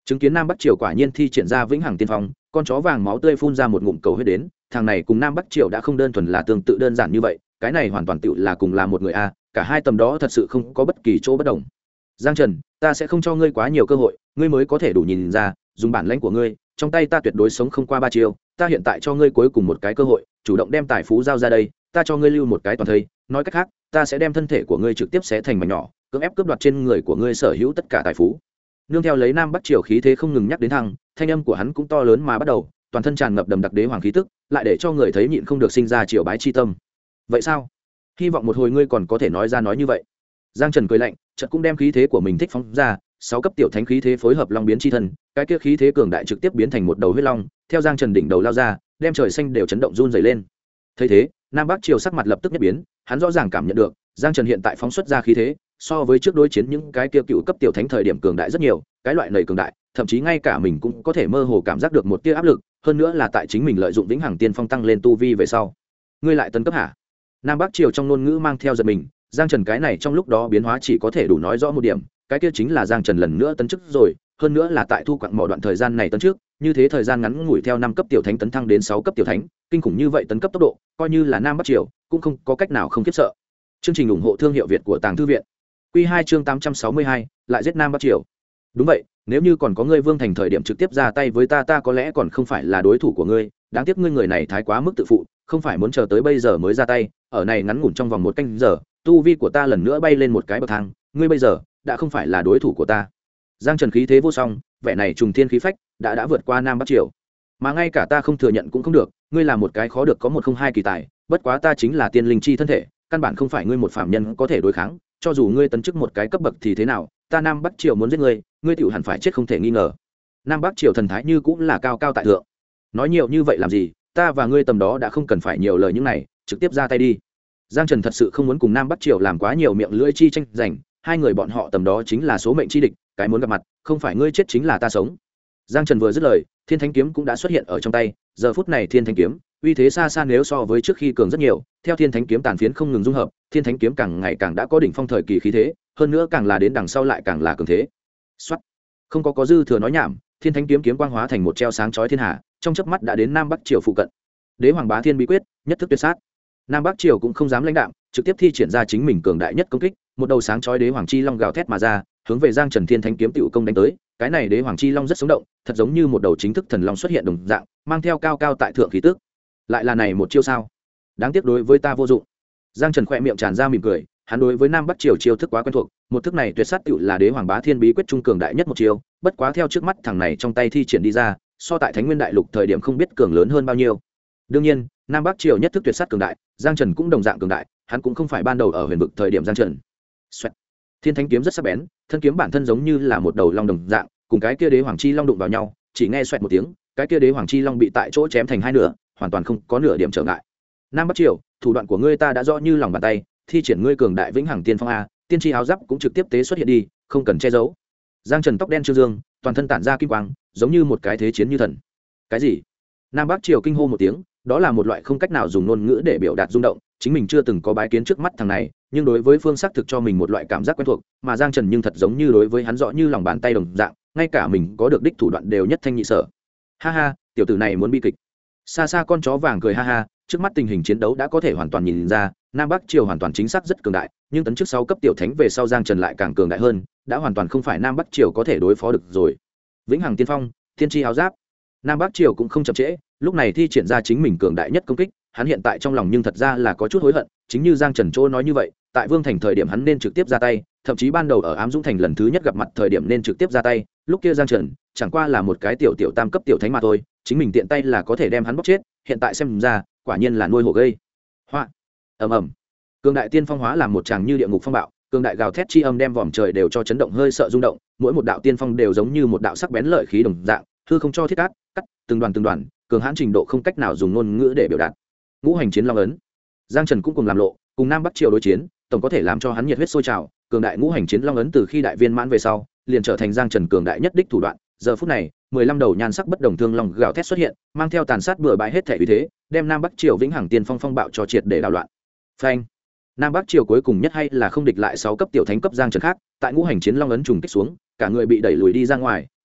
chứng kiến nam bắc triều quả nhiên thi triển ra vĩnh hằng tiên phong, con chó vàng máu tươi phun ra một ngụm cầu huyết đến. Thằng này cùng nam bắc triều đã không đơn thuần là tương tự đơn giản như vậy, cái này hoàn toàn tựu là cùng là một người a, cả hai tầm đó thật sự không có bất kỳ chỗ bất đồng. Giang Trần, ta sẽ không cho ngươi quá nhiều cơ hội, ngươi mới có thể đủ nhìn ra, dùng bản lãnh của ngươi, trong tay ta tuyệt đối sống không qua 3 chiêu, ta hiện tại cho ngươi cuối cùng một cái cơ hội, chủ động đem tài phú giao ra đây, ta cho ngươi lưu một cái toàn thây, nói cách khác, ta sẽ đem thân thể của ngươi trực tiếp xé thành mảnh nhỏ, cưỡng ép cướp đoạt trên người của ngươi sở hữu tất cả tài phú. Nương theo lấy nam bắc triều khí thế không ngừng nhắc đến thăng, thanh âm của hắn cũng to lớn mà bắt đầu, toàn thân tràn ngập đầm đặc đế hoàng khí tức, lại để cho người thấy nhịn không được sinh ra triều bái chi tâm. Vậy sao? Hy vọng một hồi ngươi còn có thể nói ra nói như vậy. Giang Trần cười lạnh, chợt cũng đem khí thế của mình thích phóng ra, 6 cấp tiểu thánh khí thế phối hợp long biến chi thân, cái kia khí thế cường đại trực tiếp biến thành một đầu huyết long, theo Giang Trần đỉnh đầu lao ra, đem trời xanh đều chấn động run rẩy lên. Thấy thế, Nam Bắc Triều sắc mặt lập tức nhất biến, hắn rõ ràng cảm nhận được, Giang Trần hiện tại phóng xuất ra khí thế, so với trước đối chiến những cái kia cựu cấp tiểu thánh thời điểm cường đại rất nhiều, cái loại này cường đại, thậm chí ngay cả mình cũng có thể mơ hồ cảm giác được một tia áp lực, hơn nữa là tại chính mình lợi dụng vĩnh hằng tiên phong tăng lên tu vi về sau. Ngươi lại tấn cấp hả? Nam Bắc Triều trong ngôn ngữ mang theo giật mình, Giang Trần cái này trong lúc đó biến hóa chỉ có thể đủ nói rõ một điểm, cái kia chính là Giang Trần lần nữa tấn chức rồi, hơn nữa là tại thu quặng mỏ đoạn thời gian này tấn trước, như thế thời gian ngắn ngủi theo 5 cấp tiểu thánh tấn thăng đến 6 cấp tiểu thánh, kinh khủng như vậy tấn cấp tốc độ, coi như là Nam Bắc Triều cũng không có cách nào không khiếp sợ. Chương trình ủng hộ thương hiệu Việt của Tàng Thư viện. Quy 2 chương 862, lại giết Nam Bắc Triều. Đúng vậy, nếu như còn có ngươi Vương Thành thời điểm trực tiếp ra tay với ta có lẽ còn không phải là đối thủ của ngươi, đáng tiếc ngươi người này thái quá mức tự phụ, không phải muốn chờ tới bây giờ mới ra tay, ở này ngắn ngủn trong vòng 1 canh giờ, tu vi của ta lần nữa bay lên một cái bậc thang, ngươi bây giờ đã không phải là đối thủ của ta. Giang Trần khí thế vô song, vẻ này trùng thiên khí phách đã vượt qua Nam Bắc Triều, mà ngay cả ta không thừa nhận cũng không được, ngươi là một cái khó được có 102 kỳ tài, bất quá ta chính là tiên linh chi thân thể, căn bản không phải ngươi một phàm nhân có thể đối kháng, cho dù ngươi tấn chức một cái cấp bậc thì thế nào, ta Nam Bắc Triều muốn giết ngươi, ngươi tiểu hẳn phải chết không thể nghi ngờ. Nam Bắc Triều thần thái như cũng là cao cao tại thượng. Nói nhiều như vậy làm gì, ta và ngươi tầm đó đã không cần phải nhiều lời những này, trực tiếp ra tay đi. Giang Trần thật sự không muốn cùng Nam Bắc Triều làm quá nhiều miệng lưỡi chi tranh giành, hai người bọn họ tầm đó chính là số mệnh chi địch, cái muốn gặp mặt, không phải ngươi chết chính là ta sống. Giang Trần vừa dứt lời, Thiên Thánh kiếm cũng đã xuất hiện ở trong tay, giờ phút này Thiên Thánh kiếm, uy thế xa xa nếu so với trước khi cường rất nhiều, theo Thiên Thánh kiếm tàn phiến không ngừng dung hợp, Thiên Thánh kiếm càng ngày càng đã có đỉnh phong thời kỳ khí thế, hơn nữa càng là đến đằng sau lại càng là cường thế. Soát. Không có dư thừa nói nhảm, Thiên Thánh kiếm kiếm quang hóa thành một treo sáng chói thiên hà, trong chớp mắt đã đến Nam Bắc Triều phụ cận. Đế Hoàng Bá Thiên bí quyết, nhất thức tuyệt sát. Nam Bắc Triều cũng không dám lãnh đạm, trực tiếp thi triển ra chính mình cường đại nhất công kích, một đầu sáng chói đế hoàng chi long gào thét mà ra, hướng về Giang Trần Thiên Thánh kiếm tiểu công đánh tới. Cái này đế hoàng chi long rất sống động, thật giống như một đầu chính thức thần long xuất hiện đồng dạng, mang theo cao cao tại thượng khí tức. Lại là này một chiêu sao? Đáng tiếc đối với ta vô dụng. Giang Trần khẽ miệng tràn ra mỉm cười, hắn đối với Nam Bắc Triều chiêu thức quá quen thuộc, một thức này tuyệt sát tiểu là đế hoàng bá thiên bí quyết trung cường đại nhất một chiêu, bất quá theo trước mắt thằng này trong tay thi triển đi ra, so tại Thánh Nguyên Đại Lục thời điểm không biết cường lớn hơn bao nhiêu. Đương nhiên, Nam Bắc Triều nhất thức tuyệt sát cường đại, Giang Trần cũng đồng dạng cường đại, hắn cũng không phải ban đầu ở huyền vực thời điểm Giang Trần. Xoẹt. Thiên Thánh kiếm rất sắc bén, thân kiếm bản thân giống như là một đầu long đồng dạng, cùng cái kia đế hoàng chi long đụng vào nhau, chỉ nghe xoẹt một tiếng, cái kia đế hoàng chi long bị tại chỗ chém thành hai nửa, hoàn toàn không có nửa điểm trở ngại. Nam Bắc Triều, thủ đoạn của ngươi ta đã rõ như lòng bàn tay, thi triển ngươi cường đại vĩnh hằng tiên phong a, tiên tri áo giáp cũng trực tiếp tế xuất hiện đi, không cần che giấu. Giang Trần tóc đen trương dương, toàn thân tản ra kim quang, giống như một cái thế chiến như thần. Cái gì? Nam Bắc Triều kinh hô một tiếng, đó là một loại không cách nào dùng ngôn ngữ để biểu đạt rung động, chính mình chưa từng có bái kiến trước mắt thằng này, nhưng đối với phương xác thực cho mình một loại cảm giác quen thuộc, mà Giang Trần nhưng thật giống như đối với hắn rõ như lòng bàn tay đồng dạng, ngay cả mình có được đích thủ đoạn đều nhất thanh nhị sở. Ha ha, tiểu tử này muốn bi kịch. Xa xa con chó vàng cười ha ha, trước mắt tình hình chiến đấu đã có thể hoàn toàn nhìn ra, Nam Bắc Triều hoàn toàn chính xác rất cường đại, nhưng tấn chức 6 cấp tiểu thánh về sau Giang Trần lại càng cường đại hơn, đã hoàn toàn không phải Nam Bắc Triều có thể đối phó được rồi. Vĩnh hằng tiên phong, thiên chi áo giáp. Nam Bắc Triều cũng không chậm trễ, lúc này thi triển ra chính mình cường đại nhất công kích, hắn hiện tại trong lòng nhưng thật ra là có chút hối hận, chính như Giang Trần Chỗ nói như vậy, tại Vương Thành thời điểm hắn nên trực tiếp ra tay, thậm chí ban đầu ở Ám Dũng Thành lần thứ nhất gặp mặt thời điểm nên trực tiếp ra tay, lúc kia Giang Trần chẳng qua là một cái tiểu tam cấp tiểu thánh mà thôi, chính mình tiện tay là có thể đem hắn bóc chết, hiện tại xem ra, quả nhiên là nuôi hổ gây. Hoa. Ầm ầm. Cường đại tiên phong hóa làm một tràng như địa ngục phong bạo, cường đại gào thét chi âm đem vòm trời đều cho chấn động hơi sợ rung động, mỗi một đạo tiên phong đều giống như một đạo sắc bén lợi khí đồng dạng, hư không cho thiết cắt, cắt từng đoàn, cường hãn trình độ không cách nào dùng ngôn ngữ để biểu đạt. Ngũ hành chiến long ấn. Giang Trần cũng cùng làm lộ, cùng Nam Bắc Triều đối chiến, tổng có thể làm cho hắn nhiệt huyết sôi trào, cường đại ngũ hành chiến long ấn từ khi đại viên mãn về sau, liền trở thành Giang Trần cường đại nhất đích thủ đoạn. Giờ phút này, 15 đầu nhan sắc bất đồng thương long gào thét xuất hiện, mang theo tàn sát bừa bãi hết thể uy thế, đem Nam Bắc Triều vĩnh hằng tiên phong phong bạo cho triệt để đảo loạn. Phanh. Nam Bắc Triều cuối cùng nhất hay là không địch lại 6 cấp tiểu thánh cấp Giang Trần khác, tại ngũ hành chiến long ấn trùng kích xuống, cả người bị đẩy lùi đi ra ngoài,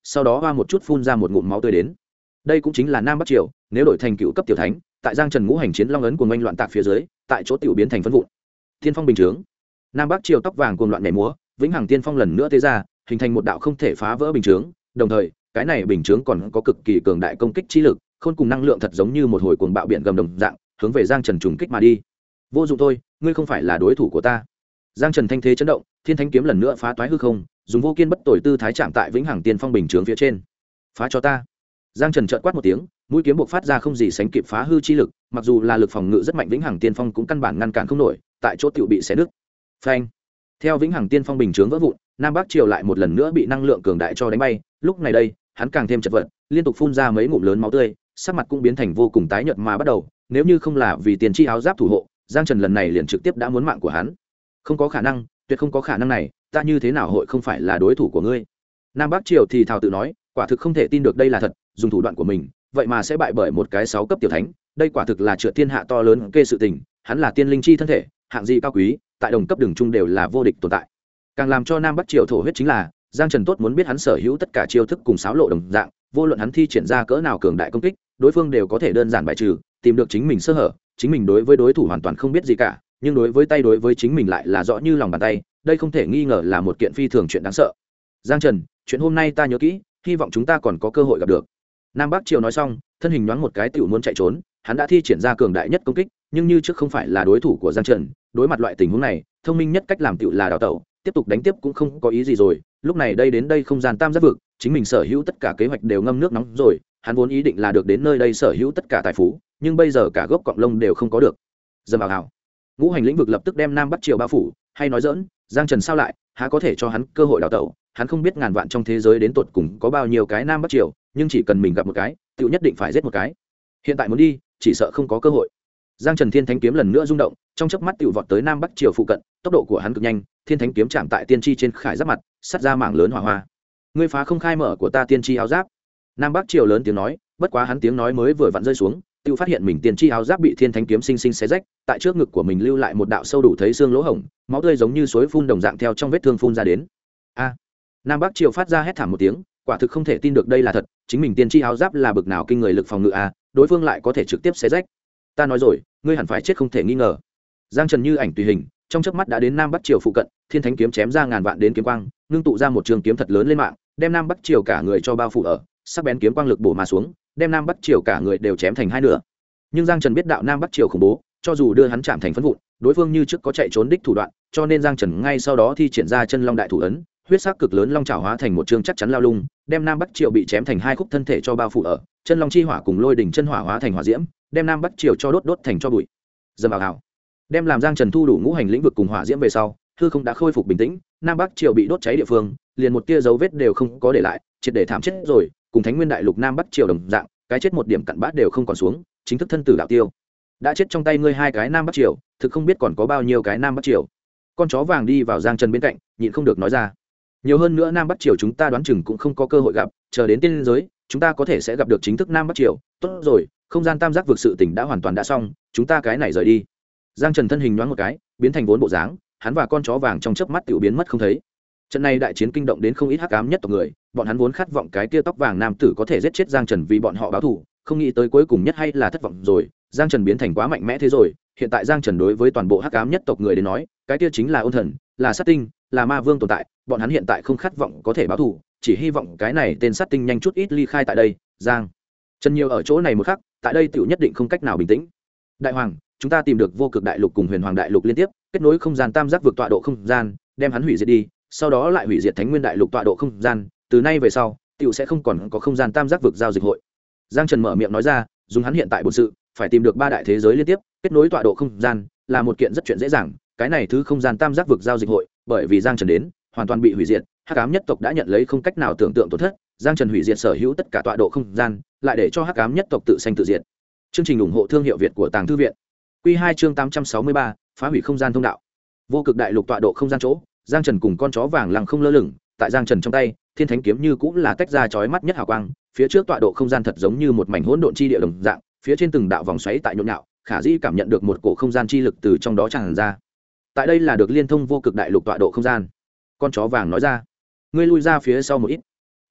sau đó hoa một chút phun ra một ngụm máu tươi đến. Đây cũng chính là Nam Bắc Triều, nếu đổi thành cựu cấp tiểu thánh, tại Giang Trần ngũ hành chiến long ấn cuồng oanh loạn tạc phía dưới, tại chỗ tiểu biến thành phân vụn. Tiên phong bình chướng. Nam Bắc Triều tóc vàng cuồng loạn nhảy múa, vĩnh hằng tiên phong lần nữa tế ra, hình thành một đạo không thể phá vỡ bình chướng, đồng thời, cái này bình chướng còn có cực kỳ cường đại công kích chi lực, khôn cùng năng lượng thật giống như một hồi cuồng bạo biển gầm đồng dạng, hướng về Giang Trần trùng kích mà đi. Vô dụng thôi, ngươi không phải là đối thủ của ta. Giang Trần thanh thế chấn động, thiên thánh kiếm lần nữa phá toái hư không, dùng vô kiên bất tồi tư thái chạm tại vĩnh hằng tiên phong bình chướng phía trên. Phá cho ta. Giang Trần chợt quát một tiếng, mũi kiếm buộc phát ra không gì sánh kịp phá hư chi lực, mặc dù là lực phòng ngự rất mạnh vĩnh hằng tiên phong cũng căn bản ngăn cản không nổi, tại chỗ tiểu bị xé nứt. Phanh. Theo vĩnh hằng tiên phong bình chướng vỡ vụn, Nam Bắc Triều lại một lần nữa bị năng lượng cường đại cho đánh bay, lúc này đây, hắn càng thêm chật vật, liên tục phun ra mấy ngụm lớn máu tươi, sắc mặt cũng biến thành vô cùng tái nhợt mà bắt đầu, nếu như không là vì tiền chi áo giáp thủ hộ, Giang Trần lần này liền trực tiếp đã muốn mạng của hắn. Không có khả năng, tuyệt không có khả năng này, ta như thế nào hội không phải là đối thủ của ngươi. Nam Bắc Triều thì thào tự nói, quả thực không thể tin được đây là thật, dùng thủ đoạn của mình, vậy mà sẽ bại bởi một cái 6 cấp tiểu thánh, đây quả thực là trượt thiên hạ to lớn kê sự tình, hắn là tiên linh chi thân thể, hạng gì cao quý, tại đồng cấp đường trung đều là vô địch tồn tại. Càng làm cho Nam Bắc Triều thổ huyết chính là, Giang Trần tốt muốn biết hắn sở hữu tất cả chiêu thức cùng xáo lộ đồng dạng, vô luận hắn thi triển ra cỡ nào cường đại công kích, đối phương đều có thể đơn giản bài trừ, tìm được chính mình sơ hở, chính mình đối với đối thủ hoàn toàn không biết gì cả, nhưng đối với tay đối với chính mình lại là rõ như lòng bàn tay, đây không thể nghi ngờ là một kiện phi thường chuyện đáng sợ. Giang Trần, chuyện hôm nay ta nhớ kỹ, hy vọng chúng ta còn có cơ hội gặp được. Nam Bắc Triều nói xong, thân hình nhoáng một cái tiểu muốn chạy trốn, hắn đã thi triển ra cường đại nhất công kích, nhưng như trước không phải là đối thủ của Giang Trần, đối mặt loại tình huống này, thông minh nhất cách làm tiểu là đào tẩu, tiếp tục đánh tiếp cũng không có ý gì rồi, lúc này đây đến đây không gian tam giác vực, chính mình sở hữu tất cả kế hoạch đều ngâm nước nóng rồi, hắn vốn ý định là được đến nơi đây sở hữu tất cả tài phú, nhưng bây giờ cả gốc cọng lông đều không có được. Dầm vào hào. Ngũ hành lĩnh vực lập tức đem Nam Bắc Triều bao phủ, hay nói dỡn, Giang Trần sao lại, há có thể cho hắn cơ hội đào tẩu, hắn không biết ngàn vạn trong thế giới đến tột cùng có bao nhiêu cái Nam Bắc Triều, nhưng chỉ cần mình gặp một cái, tiểu nhất định phải giết một cái. Hiện tại muốn đi, chỉ sợ không có cơ hội. Giang Trần thiên thánh kiếm lần nữa rung động, trong chớp mắt tiểu vọt tới Nam Bắc Triều phụ cận, tốc độ của hắn cực nhanh, thiên thánh kiếm chạm tại tiên tri trên khải giáp mặt, sắt ra mảng lớn hỏa hoa. Ngươi phá không khai mở của ta tiên tri áo giáp. Nam Bắc Triều lớn tiếng nói, bất quá hắn tiếng nói mới vừa vặn rơi xuống, tự phát hiện mình tiên tri áo giáp bị thiên thánh kiếm sinh sinh xé rách, tại trước ngực của mình lưu lại một đạo sâu đủ thấy xương lỗ hổng, máu tươi giống như suối phun đồng dạng theo trong vết thương phun ra đến. A! Nam Bắc Triều phát ra hét thảm một tiếng, quả thực không thể tin được đây là thật, chính mình tiên tri áo giáp là bực nào kinh người lực phòng ngự a, đối phương lại có thể trực tiếp xé rách. Ta nói rồi, ngươi hẳn phải chết không thể nghi ngờ. Giang Trần như ảnh tùy hình, trong chớp mắt đã đến Nam Bắc Triều phụ cận, thiên thánh kiếm chém ra ngàn vạn đến kiếm quang, ngưng tụ ra một trường kiếm thật lớn lên mạng, đem Nam Bắc Triều cả người cho bao phủ ở, sắc bén kiếm quang lực bổ mà xuống, đem Nam Bắc Triều cả người đều chém thành hai nửa. Nhưng Giang Trần biết đạo Nam Bắc Triều khủng bố, cho dù đưa hắn chạm thành phấn vụn, đối phương như trước có chạy trốn đích thủ đoạn, cho nên Giang Trần ngay sau đó thi triển ra chân long đại thủ ấn, huyết sắc cực lớn long chảo hóa thành một trường chắc chắn lao lung, đem Nam Bắc Triều bị chém thành hai khúc thân thể cho bao phủ ở, chân long chi hỏa cùng lôi đỉnh chân hỏa hóa thành hỏa diễm, đem Nam Bắc Triều cho đốt thành cho bụi. Dầm vào hào. Đem làm Giang Trần thu đủ ngũ hành lĩnh vực cùng hỏa diễm về sau, hư không đã khôi phục bình tĩnh, Nam Bắc Triều bị đốt cháy địa phương, liền một tia dấu vết đều không có để lại, triệt để thảm chết rồi, cùng Thánh Nguyên Đại Lục Nam Bắc Triều đồng dạng, cái chết một điểm cặn bã đều không còn xuống, chính thức thân tử đạo tiêu. Đã chết trong tay ngươi hai cái Nam Bắc Triều, thực không biết còn có bao nhiêu cái Nam Bắc Triều. Con chó vàng đi vào Giang Trần bên cạnh, nhịn không được nói ra. Nhiều hơn nữa Nam Bắc Triều chúng ta đoán chừng cũng không có cơ hội gặp, chờ đến tiên giới, chúng ta có thể sẽ gặp được chính thức Nam Bắc Triều. Tốt rồi, không gian tam giác vực sự tình đã hoàn toàn đã xong, chúng ta cái này rời đi. Giang Trần thân hình nhoáng một cái, biến thành vốn bộ dáng, hắn và con chó vàng trong chớp mắt tiểu biến mất không thấy. Trận này đại chiến kinh động đến không ít hắc ám nhất tộc người, bọn hắn vốn khát vọng cái kia tóc vàng nam tử có thể giết chết Giang Trần vì bọn họ báo thù, không nghĩ tới cuối cùng nhất hay là thất vọng rồi, Giang Trần biến thành quá mạnh mẽ thế rồi, hiện tại Giang Trần đối với toàn bộ hắc ám nhất tộc người đến nói, cái kia chính là ôn thần, là sát tinh, là ma vương tồn tại, bọn hắn hiện tại không khát vọng có thể báo thù, chỉ hy vọng cái này tên sát tinh nhanh chút ít ly khai tại đây. Giang Trần nhiều ở chỗ này một khắc, tại đây tiểu nhất định không cách nào bình tĩnh. Đại hoàng, chúng ta tìm được vô cực đại lục cùng huyền hoàng đại lục liên tiếp, kết nối không gian tam giác vượt tọa độ không gian, đem hắn hủy diệt đi, sau đó lại hủy diệt Thánh Nguyên Đại Lục tọa độ không gian, từ nay về sau, tiểu sẽ không còn có không gian tam giác vực giao dịch hội. Giang Trần mở miệng nói ra, dùng hắn hiện tại bổn sự, phải tìm được ba đại thế giới liên tiếp, kết nối tọa độ không gian, là một kiện rất chuyện dễ dàng, cái này thứ không gian tam giác vực giao dịch hội, bởi vì Giang Trần đến, hoàn toàn bị hủy diệt, hắc ám nhất tộc đã nhận lấy không cách nào tưởng tượng tổn thất, Giang Trần hủy diệt sở hữu tất cả tọa độ không gian, lại để cho hắc ám nhất tộc tự sanh tự diệt. Chương trình ủng hộ thương hiệu Việt của Tàng Thư viện. Quy 2 chương 863, phá hủy không gian thông đạo. Vô cực đại lục tọa độ không gian chỗ, Giang Trần cùng con chó vàng lăng không lơ lửng, tại Giang Trần trong tay, thiên thánh kiếm như cũng là tách ra chói mắt nhất hào quang, phía trước tọa độ không gian thật giống như một mảnh hỗn độn chi địa đồng dạng, phía trên từng đạo vòng xoáy tại nhộn nhạo, Khả Dĩ cảm nhận được một cổ không gian chi lực từ trong đó tràn ra. Tại đây là được liên thông vô cực đại lục tọa độ không gian. Con chó vàng nói ra, ngươi lui ra phía sau một ít.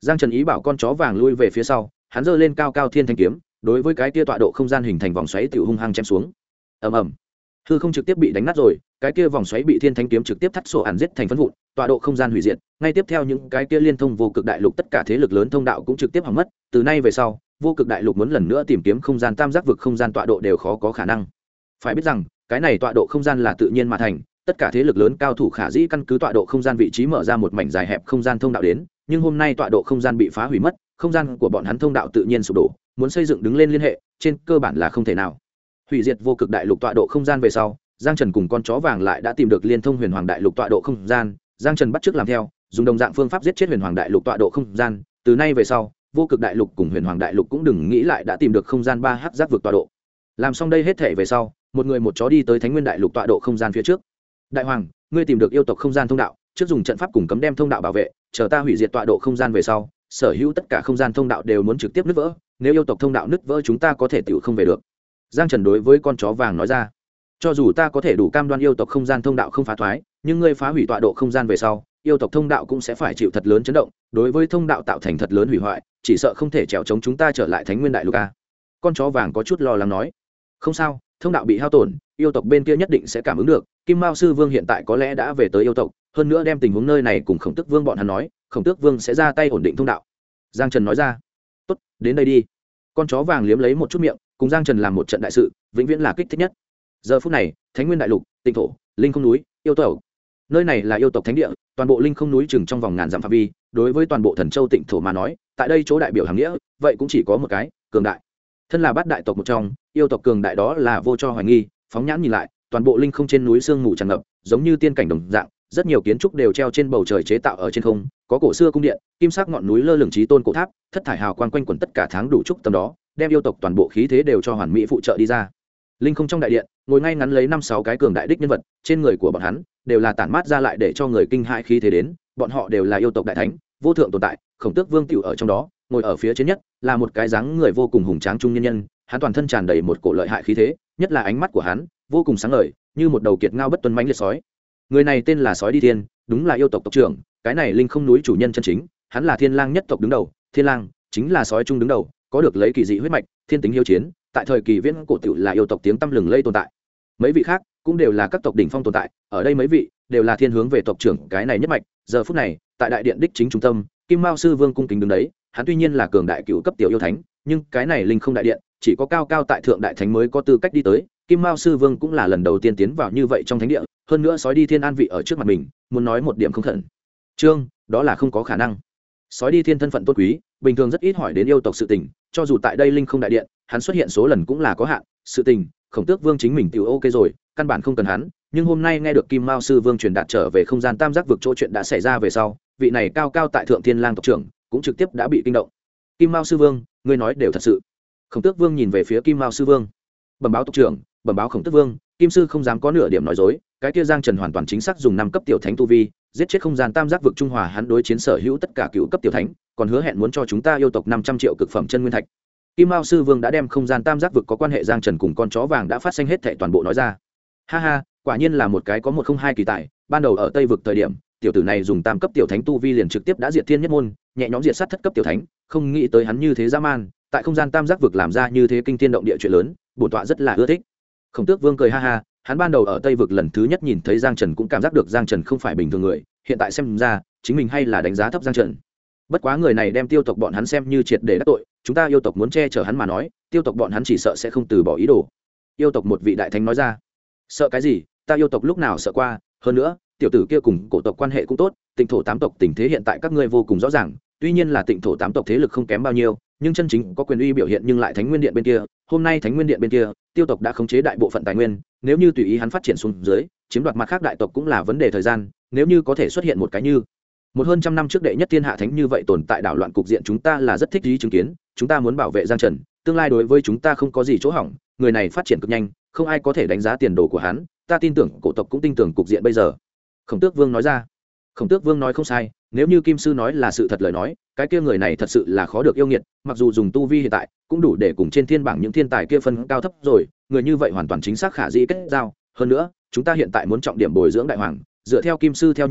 Giang Trần ý bảo con chó vàng lui về phía sau, hắn giơ lên cao cao thiên thanh kiếm, đối với cái kia tọa độ không gian hình thành vòng xoáy tiểu hung hăng chém xuống. Ầm ầm. Hư không trực tiếp bị đánh nát rồi, cái kia vòng xoáy bị thiên thanh kiếm trực tiếp thắt sổ ản giết thành phấn vụn, tọa độ không gian hủy diệt, ngay tiếp theo những cái kia liên thông vô cực đại lục tất cả thế lực lớn thông đạo cũng trực tiếp hỏng mất, từ nay về sau, vô cực đại lục muốn lần nữa tìm kiếm không gian tam giác vực không gian tọa độ đều khó có khả năng. Phải biết rằng, cái này tọa độ không gian là tự nhiên mà thành, tất cả thế lực lớn cao thủ khả dĩ căn cứ tọa độ không gian vị trí mở ra một mảnh dài hẹp không gian thông đạo đến, nhưng hôm nay tọa độ không gian bị phá hủy mất, không gian của bọn hắn thông đạo tự nhiên sụp đổ, muốn xây dựng đứng lên liên hệ, trên cơ bản là không thể nào. Hủy diệt vô cực đại lục tọa độ không gian về sau, Giang Trần cùng con chó vàng lại đã tìm được liên thông huyền hoàng đại lục tọa độ không gian, Giang Trần bắt chước làm theo, dùng đồng dạng phương pháp giết chết huyền hoàng đại lục tọa độ không gian, từ nay về sau, vô cực đại lục cùng huyền hoàng đại lục cũng đừng nghĩ lại đã tìm được không gian 3h giác vực tọa độ. Làm xong đây hết thể về sau, một người một chó đi tới thánh nguyên đại lục tọa độ không gian phía trước. Đại hoàng, ngươi tìm được yêu tộc không gian thông đạo, trước dùng trận pháp cùng cấm đem thông đạo bảo vệ, chờ ta hủy diệt tọa độ không gian về sau, sở hữu tất cả không gian thông đạo đều muốn trực tiếp nứt vỡ, nếu yêu tộc thông đạo nứt vỡ chúng ta có thể tiểu không về được. Giang Trần đối với con chó vàng nói ra, cho dù ta có thể đủ cam đoan yêu tộc không gian thông đạo không phá thoái, nhưng ngươi phá hủy tọa độ không gian về sau, yêu tộc thông đạo cũng sẽ phải chịu thật lớn chấn động, đối với thông đạo tạo thành thật lớn hủy hoại, chỉ sợ không thể trèo chống chúng ta trở lại thánh nguyên đại lục a. Con chó vàng có chút lo lắng nói, không sao, thông đạo bị hao tổn, yêu tộc bên kia nhất định sẽ cảm ứng được, Kim Mao sư vương hiện tại có lẽ đã về tới yêu tộc, hơn nữa đem tình huống nơi này cùng Khổng Tước Vương bọn hắn nói, Khổng Tước Vương sẽ ra tay ổn định thông đạo. Giang Trần nói ra, tốt, đến đây đi. Con chó vàng liếm lấy một chút miệng, cùng Giang Trần làm một trận đại sự, vĩnh viễn là kích thích nhất. Giờ phút này, thánh nguyên đại lục, tinh thổ, linh không núi, yêu tộc, nơi này là yêu tộc thánh địa, toàn bộ linh không núi chừng trong vòng ngàn dặm phạm vi, đối với toàn bộ thần châu tịnh thổ mà nói, tại đây chỗ đại biểu hàng nghĩa, vậy cũng chỉ có một cái, cường đại. Thân là bát đại tộc một trong, yêu tộc cường đại đó là vô cho hoài nghi, phóng nhãn nhìn lại, toàn bộ linh không trên núi sương mù tràn ngập, giống như tiên cảnh đồng dạng, rất nhiều kiến trúc đều treo trên bầu trời chế tạo ở trên không, có cổ xưa cung điện, kim sắc ngọn núi lơ lửng chí tôn cổ tháp, thất thải hào quang quanh quẩn tất cả tháng đủ trúc tầm đó, đem yêu tộc toàn bộ khí thế đều cho hoàn mỹ phụ trợ đi ra. Linh không trong đại điện, ngồi ngay ngắn lấy 5-6 cái cường đại đích nhân vật, trên người của bọn hắn đều là tản mát ra lại để cho người kinh hãi khí thế đến, bọn họ đều là yêu tộc đại thánh, vô thượng tồn tại, Khổng Tước Vương tiểu ở trong đó, ngồi ở phía trên nhất, là một cái dáng người vô cùng hùng tráng trung nhân nhân, hắn toàn thân tràn đầy một cổ lợi hại khí thế, nhất là ánh mắt của hắn, vô cùng sáng ngời, như một đầu kiệt ngao bất tuân mãnh liệt sói. Người này tên là Sói Đi Thiên, đúng là yêu tộc tộc trưởng, cái này linh không núi chủ nhân chân chính, hắn là Thiên Lang nhất tộc đứng đầu, Thiên Lang chính là sói trung đứng đầu, có được lấy kỳ dị huyết mạch, thiên tính hiếu chiến, tại thời kỳ viễn cổ tiểu là yêu tộc tiếng tăm lừng lây tồn tại. Mấy vị khác cũng đều là các tộc đỉnh phong tồn tại, ở đây mấy vị đều là thiên hướng về tộc trưởng cái này nhất mạch. Giờ phút này, tại đại điện đích chính trung tâm, Kim Mao sư vương cung kính đứng đấy, hắn tuy nhiên là cường đại cửu cấp tiểu yêu thánh, nhưng cái này linh không đại điện, chỉ có cao cao tại thượng đại thánh mới có tư cách đi tới. Kim Mao sư vương cũng là lần đầu tiên tiến vào như vậy trong thánh địa, hơn nữa Sói Đi Thiên an vị ở trước mặt mình, muốn nói một điểm không khẩn trương, đó là không có khả năng. Sói Đi Thiên thân phận tôn quý, bình thường rất ít hỏi đến yêu tộc sự tình, cho dù tại đây linh không đại điện, hắn xuất hiện số lần cũng là có hạn, sự tình Khổng Tước Vương chính mình tiểu ok rồi, căn bản không cần hắn, nhưng hôm nay nghe được Kim Mao sư vương truyền đạt trở về không gian tam giác vực chỗ chuyện đã xảy ra về sau, vị này cao cao tại thượng Thiên Lang tộc trưởng cũng trực tiếp đã bị kinh động. Kim Mao sư vương, ngươi nói đều thật sự? Khổng Tước Vương nhìn về phía Kim Mao sư vương, bẩm báo tộc trưởng, bẩm báo Khổng Tước Vương, Kim sư không dám có nửa điểm nói dối, cái kia Giang Trần hoàn toàn chính xác dùng 5 cấp tiểu thánh tu vi, giết chết không gian tam giác vực trung hòa hắn đối chiến sở hữu tất cả cựu cấp tiểu thánh, còn hứa hẹn muốn cho chúng ta yêu tộc 500 triệu cực phẩm chân nguyên thạch. Kim Mao sư vương đã đem không gian tam giác vực có quan hệ Giang Trần cùng con chó vàng đã phát sinh hết thảy toàn bộ nói ra. Ha ha, quả nhiên là một cái có 102 kỳ tài, ban đầu ở Tây vực thời điểm, tiểu tử này dùng tam cấp tiểu thánh tu vi liền trực tiếp đã diệt thiên nhất môn, nhẹ nhõm diệt sát thất cấp tiểu thánh, không nghĩ tới hắn như thế dã man, tại không gian tam giác vực làm ra như thế kinh thiên động địa chuyện lớn, bổn tọa rất là ưa thích. Khổng Tước Vương cười ha ha, hắn ban đầu ở Tây vực lần thứ nhất nhìn thấy Giang Trần cũng cảm giác được Giang Trần không phải bình thường người, hiện tại xem ra, chính mình hay là đánh giá thấp Giang Trần. Bất quá người này đem tiêu tộc bọn hắn xem như triệt để đắc tội, chúng ta yêu tộc muốn che chở hắn mà nói, tiêu tộc bọn hắn chỉ sợ sẽ không từ bỏ ý đồ. Yêu tộc một vị đại thánh nói ra, sợ cái gì, ta yêu tộc lúc nào sợ qua, hơn nữa, tiểu tử kia cùng cổ tộc quan hệ cũng tốt, Tịnh thổ 8 tộc tình thế hiện tại các ngươi vô cùng rõ ràng, tuy nhiên là Tịnh thổ 8 tộc thế lực không kém bao nhiêu, nhưng chân chính có quyền uy biểu hiện nhưng lại Thánh Nguyên Điện bên kia, hôm nay Thánh Nguyên Điện bên kia, tiêu tộc đã khống chế đại bộ phận tài nguyên, nếu như tùy ý hắn phát triển xuống dưới, chiếm đoạt mặt khác đại tộc cũng là vấn đề thời gian, nếu như có thể xuất hiện một cái như một hơn trăm năm trước đệ nhất thiên hạ thánh như vậy tồn tại đảo loạn cục diện, chúng ta là rất thích ý chứng kiến, chúng ta muốn bảo vệ Giang Trần, tương lai đối với chúng ta không có gì chỗ hỏng, người này phát triển cực nhanh, không ai có thể đánh giá tiền đồ của hắn, ta tin tưởng cổ tộc cũng tin tưởng cục diện bây giờ. Khổng Tước Vương nói ra. Khổng Tước Vương nói không sai, nếu như Kim sư nói là sự thật lời nói, cái kia người này thật sự là khó được yêu nghiệt, mặc dù dùng tu vi hiện tại cũng đủ để cùng trên thiên bảng những thiên tài kia phân cao thấp rồi, người như vậy hoàn toàn chính xác khả dĩ kết giao, hơn nữa, chúng ta hiện tại muốn trọng điểm bồi dưỡng đại hoàng, dựa theo Kim sư theo như lời,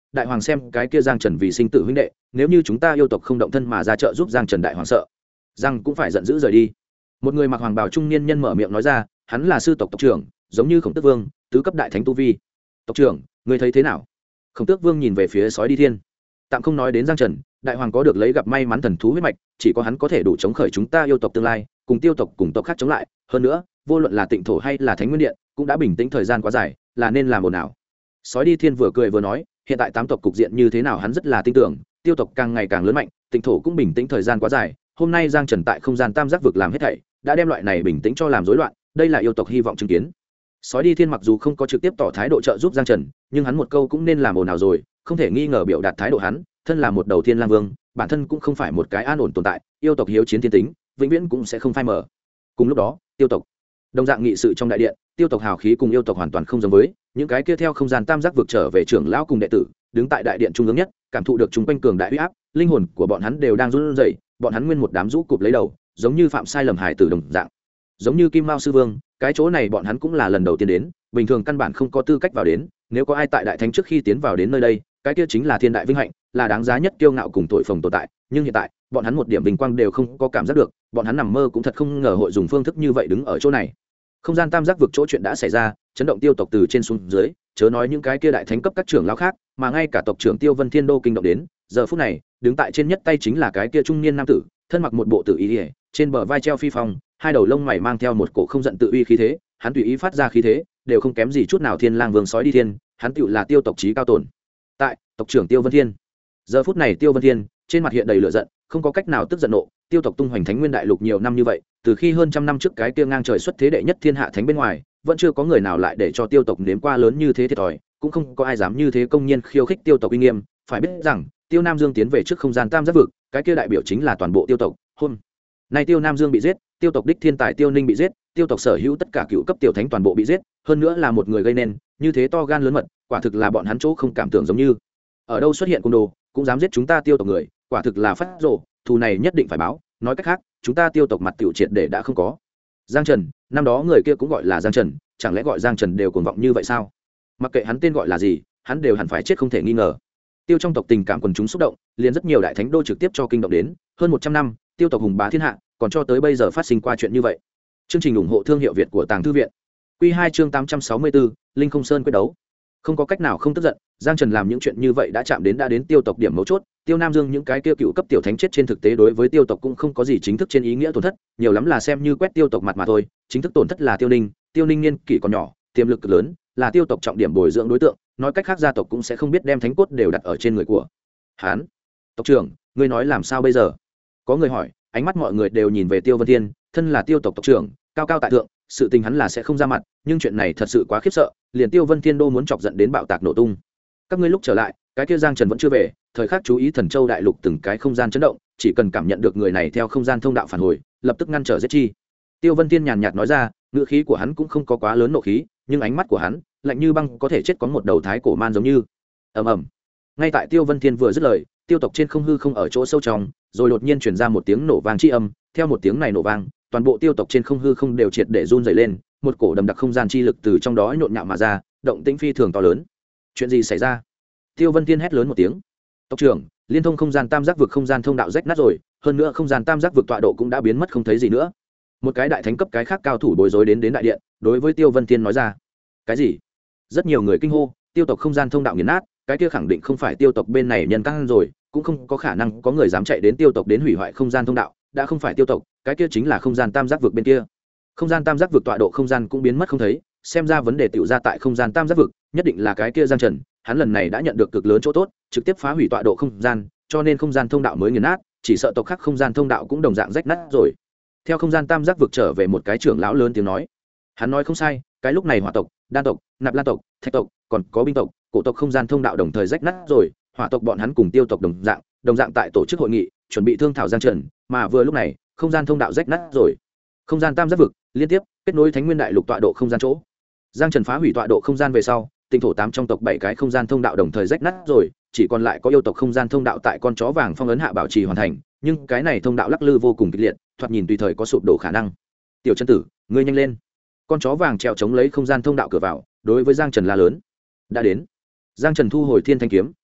đại hoàng xem cái kia giang trần vì sinh tử huynh đệ, nếu như chúng ta yêu tộc không động thân mà ra trợ giúp giang trần, đại hoàng sợ rằng cũng phải giận dữ rời đi. Một người mặc hoàng bào trung niên nhân mở miệng nói ra, hắn là sư tộc tộc trưởng, giống như Khổng Tước Vương, tứ cấp đại thánh tu vi. Tộc trưởng, ngươi thấy thế nào? Khổng Tước Vương nhìn về phía sói đi thiên. Tạm không nói đến giang trần, đại hoàng có được lấy gặp may mắn thần thú huyết mạch, chỉ có hắn có thể đủ chống khởi chúng ta yêu tộc tương lai, cùng tiêu tộc cùng tộc khác chống lại. Hơn nữa, vô luận là Tịnh Thổ hay là Thánh Nguyên Điện, cũng đã bình tĩnh thời gian quá dài, là nên làm ồn ào. Sói đi thiên vừa cười vừa nói, hiện tại tám tộc cục diện như thế nào hắn rất là tin tưởng, tiêu tộc càng ngày càng lớn mạnh, Tịnh Thổ cũng bình tĩnh thời gian quá dài. Hôm nay giang trần tại không gian tam giác vực làm hết thảy, đã đem loại này bình tĩnh cho làm rối loạn, đây là yêu tộc hy vọng chứng kiến. Sói đi thiên mặc dù không có trực tiếp tỏ thái độ trợ giúp giang trần, nhưng hắn một câu cũng nên làm ồn ào rồi, không thể nghi ngờ biểu đạt thái độ hắn, thân là một đầu thiên lang vương, bản thân cũng không phải một cái an ổn tồn tại, yêu tộc hiếu chiến thiên tính, vĩnh viễn cũng sẽ không phai mờ. Cùng lúc đó, tiêu tộc đồng dạng nghị sự trong đại điện, tiêu tộc hào khí cùng yêu tộc hoàn toàn không giống với, những cái kia theo không gian tam giác vượt trở về trưởng lão cùng đệ tử, đứng tại đại điện trung ương nhất, cảm thụ được chúng quanh cường đại uy áp, linh hồn của bọn hắn đều đang run rẩy, bọn hắn nguyên một đám rũ cụp lấy đầu, giống như phạm sai lầm hài tử đồng dạng. Giống như Kim Mao sư vương, cái chỗ này bọn hắn cũng là lần đầu tiên đến, bình thường căn bản không có tư cách vào đến, nếu có ai tại đại thánh trước khi tiến vào đến nơi đây, cái kia chính là thiên đại vinh hạnh, là đáng giá nhất kiêu ngạo cùng tội phồng tồn tại, nhưng hiện tại, bọn hắn một điểm vinh quang đều không có cảm giác được, bọn hắn nằm mơ cũng thật không ngờ hội dùng phương thức như vậy đứng ở chỗ này. Không gian tam giác vực chỗ chuyện đã xảy ra, chấn động tiêu tộc từ trên xuống dưới, chớ nói những cái kia đại thánh cấp các trưởng lão khác, mà ngay cả tộc trưởng Tiêu Vân Thiên đô kinh động đến, giờ phút này, đứng tại trên nhất tay chính là cái kia trung niên nam tử, thân mặc một bộ tử y, trên bờ vai treo phi phong, hai đầu lông mày mang theo một cổ không giận tự uy khí thế, hắn tùy ý phát ra khí thế, đều không kém gì chút nào Thiên Lang Vương sói đi thiên, hắn tựu là tiêu tộc chí cao tồn. Tại, tộc trưởng Tiêu Vân Thiên. Giờ phút này Tiêu Vân Thiên, trên mặt hiện đầy lửa giận, không có cách nào tức giận nộ, tiêu tộc tung hoành Thánh Nguyên Đại Lục nhiều năm như vậy, từ khi hơn trăm năm trước cái kia ngang trời xuất thế đệ nhất thiên hạ thánh bên ngoài, vẫn chưa có người nào lại để cho tiêu tộc nếm qua lớn như thế thiệt thòi, cũng không có ai dám như thế công nhiên khiêu khích tiêu tộc uy nghiêm, phải biết rằng, Tiêu Nam Dương tiến về trước không gian tam giác vực, cái kia đại biểu chính là toàn bộ tiêu tộc. Hôm nay Tiêu Nam Dương bị giết, tiêu tộc đích thiên tài Tiêu Ninh bị giết, tiêu tộc sở hữu tất cả cựu cấp tiểu thánh toàn bộ bị giết, hơn nữa là một người gây nên, như thế to gan lớn mật, quả thực là bọn hắn chỗ không cảm tưởng giống như. Ở đâu xuất hiện côn đồ, cũng dám giết chúng ta tiêu tộc người, quả thực là phát rồ, thù này nhất định phải báo, nói cách khác, chúng ta tiêu tộc mặt tiểu triệt để đã không có. Giang Trần, năm đó người kia cũng gọi là Giang Trần, chẳng lẽ gọi Giang Trần đều cuồng vọng như vậy sao? Mặc kệ hắn tên gọi là gì, hắn đều hẳn phải chết không thể nghi ngờ. Tiêu trong tộc tình cảm quần chúng xúc động, liền rất nhiều đại thánh đô trực tiếp cho kinh động đến, hơn 100 năm, tiêu tộc hùng bá thiên hạ, còn cho tới bây giờ phát sinh qua chuyện như vậy. Chương trình ủng hộ thương hiệu Việt của Tàng Thư viện. Quy 2 chương 864, Linh Không Sơn quyết đấu. Không có cách nào không tức giận, Giang Trần làm những chuyện như vậy đã chạm đến tiêu tộc điểm mấu chốt, Tiêu Nam Dương những cái kia cựu cấp tiểu thánh chết trên thực tế đối với tiêu tộc cũng không có gì chính thức trên ý nghĩa tổn thất, nhiều lắm là xem như quét tiêu tộc mặt mà thôi, chính thức tổn thất là Tiêu Ninh niên kỷ còn nhỏ, tiềm lực cực lớn, là tiêu tộc trọng điểm bồi dưỡng đối tượng, nói cách khác gia tộc cũng sẽ không biết đem thánh cốt đều đặt ở trên người của hắn. Tộc trưởng, ngươi nói làm sao bây giờ? Có người hỏi, ánh mắt mọi người đều nhìn về Tiêu Vân Thiên, thân là tiêu tộc tộc trưởng, cao cao tại thượng, sự tình hắn là sẽ không ra mặt, nhưng chuyện này thật sự quá khiếp sợ, liền Tiêu Vân Thiên đô muốn chọc giận đến bạo tạc nổ tung. Các ngươi lúc trở lại, cái kia Giang Trần vẫn chưa về, thời khắc chú ý Thần Châu đại lục từng cái không gian chấn động, chỉ cần cảm nhận được người này theo không gian thông đạo phản hồi, lập tức ngăn trở giết chi. Tiêu Vân Thiên nhàn nhạt nói ra, ngữ khí của hắn cũng không có quá lớn nộ khí, nhưng ánh mắt của hắn lạnh như băng, có thể chết có một đầu thái cổ man giống như. Ầm ầm. Ngay tại Tiêu Vân Thiên vừa dứt lời, tiêu tộc trên không hư không ở chỗ sâu trong, rồi đột nhiên truyền ra một tiếng nổ vang chi âm, theo một tiếng này nổ vang, toàn bộ tiêu tộc trên không hư không đều triệt để run rẩy lên, một cổ đầm đặc không gian chi lực từ trong đó nhộn nhạo mà ra, động tĩnh phi thường to lớn. Chuyện gì xảy ra? Tiêu Vân Thiên hét lớn một tiếng. Tộc trưởng, liên thông không gian tam giác vực không gian thông đạo rách nát rồi, hơn nữa không gian tam giác vực tọa độ cũng đã biến mất không thấy gì nữa. Một cái đại thánh cấp cái khác cao thủ bối rối đến đại điện, đối với Tiêu Vân Thiên nói ra. Cái gì? Rất nhiều người kinh hô, tiêu tộc không gian thông đạo nghiền nát, cái kia khẳng định không phải tiêu tộc bên này nhân căn rồi, cũng không có khả năng có người dám chạy đến tiêu tộc đến hủy hoại không gian thông đạo, đã không phải tiêu tộc, cái kia chính là không gian tam giác vực bên kia. Không gian tam giác vực tọa độ không gian cũng biến mất không thấy, xem ra vấn đề tiểu ra tại không gian tam giác vực, nhất định là cái kia Giang Trần, hắn lần này đã nhận được cực lớn chỗ tốt, trực tiếp phá hủy tọa độ không gian, cho nên không gian thông đạo mới nghiền nát, chỉ sợ tộc khác không gian thông đạo cũng đồng dạng rách nát rồi. Theo không gian tam giác vực trở về một cái trưởng lão lớn tiếng nói, hắn nói không sai, cái lúc này hỏa tộc, đan tộc, nạp lan tộc, thạch tộc, còn có binh tộc, cổ tộc không gian thông đạo đồng thời rách nát rồi, hỏa tộc bọn hắn cùng tiêu tộc đồng dạng tại tổ chức hội nghị, chuẩn bị thương thảo Giang Trần, mà vừa lúc này, không gian thông đạo rách nát rồi. Không gian tam giác vực liên tiếp kết nối Thánh Nguyên Đại Lục tọa độ không gian chỗ. Giang Trần phá hủy tọa độ không gian về sau, Tinh Thổ 8 trong tộc 7 cái không gian thông đạo đồng thời rách nát rồi, chỉ còn lại có yêu tộc không gian thông đạo tại con chó vàng phong ấn hạ bảo trì hoàn thành, nhưng cái này thông đạo lắc lư vô cùng kịch liệt, thoạt nhìn tùy thời có sụp đổ khả năng. Tiểu chân tử, ngươi nhanh lên. Con chó vàng trèo chống lấy không gian thông đạo cửa vào, đối với Giang Trần la lớn. Đã đến. Giang Trần thu hồi Thiên Thanh kiếm,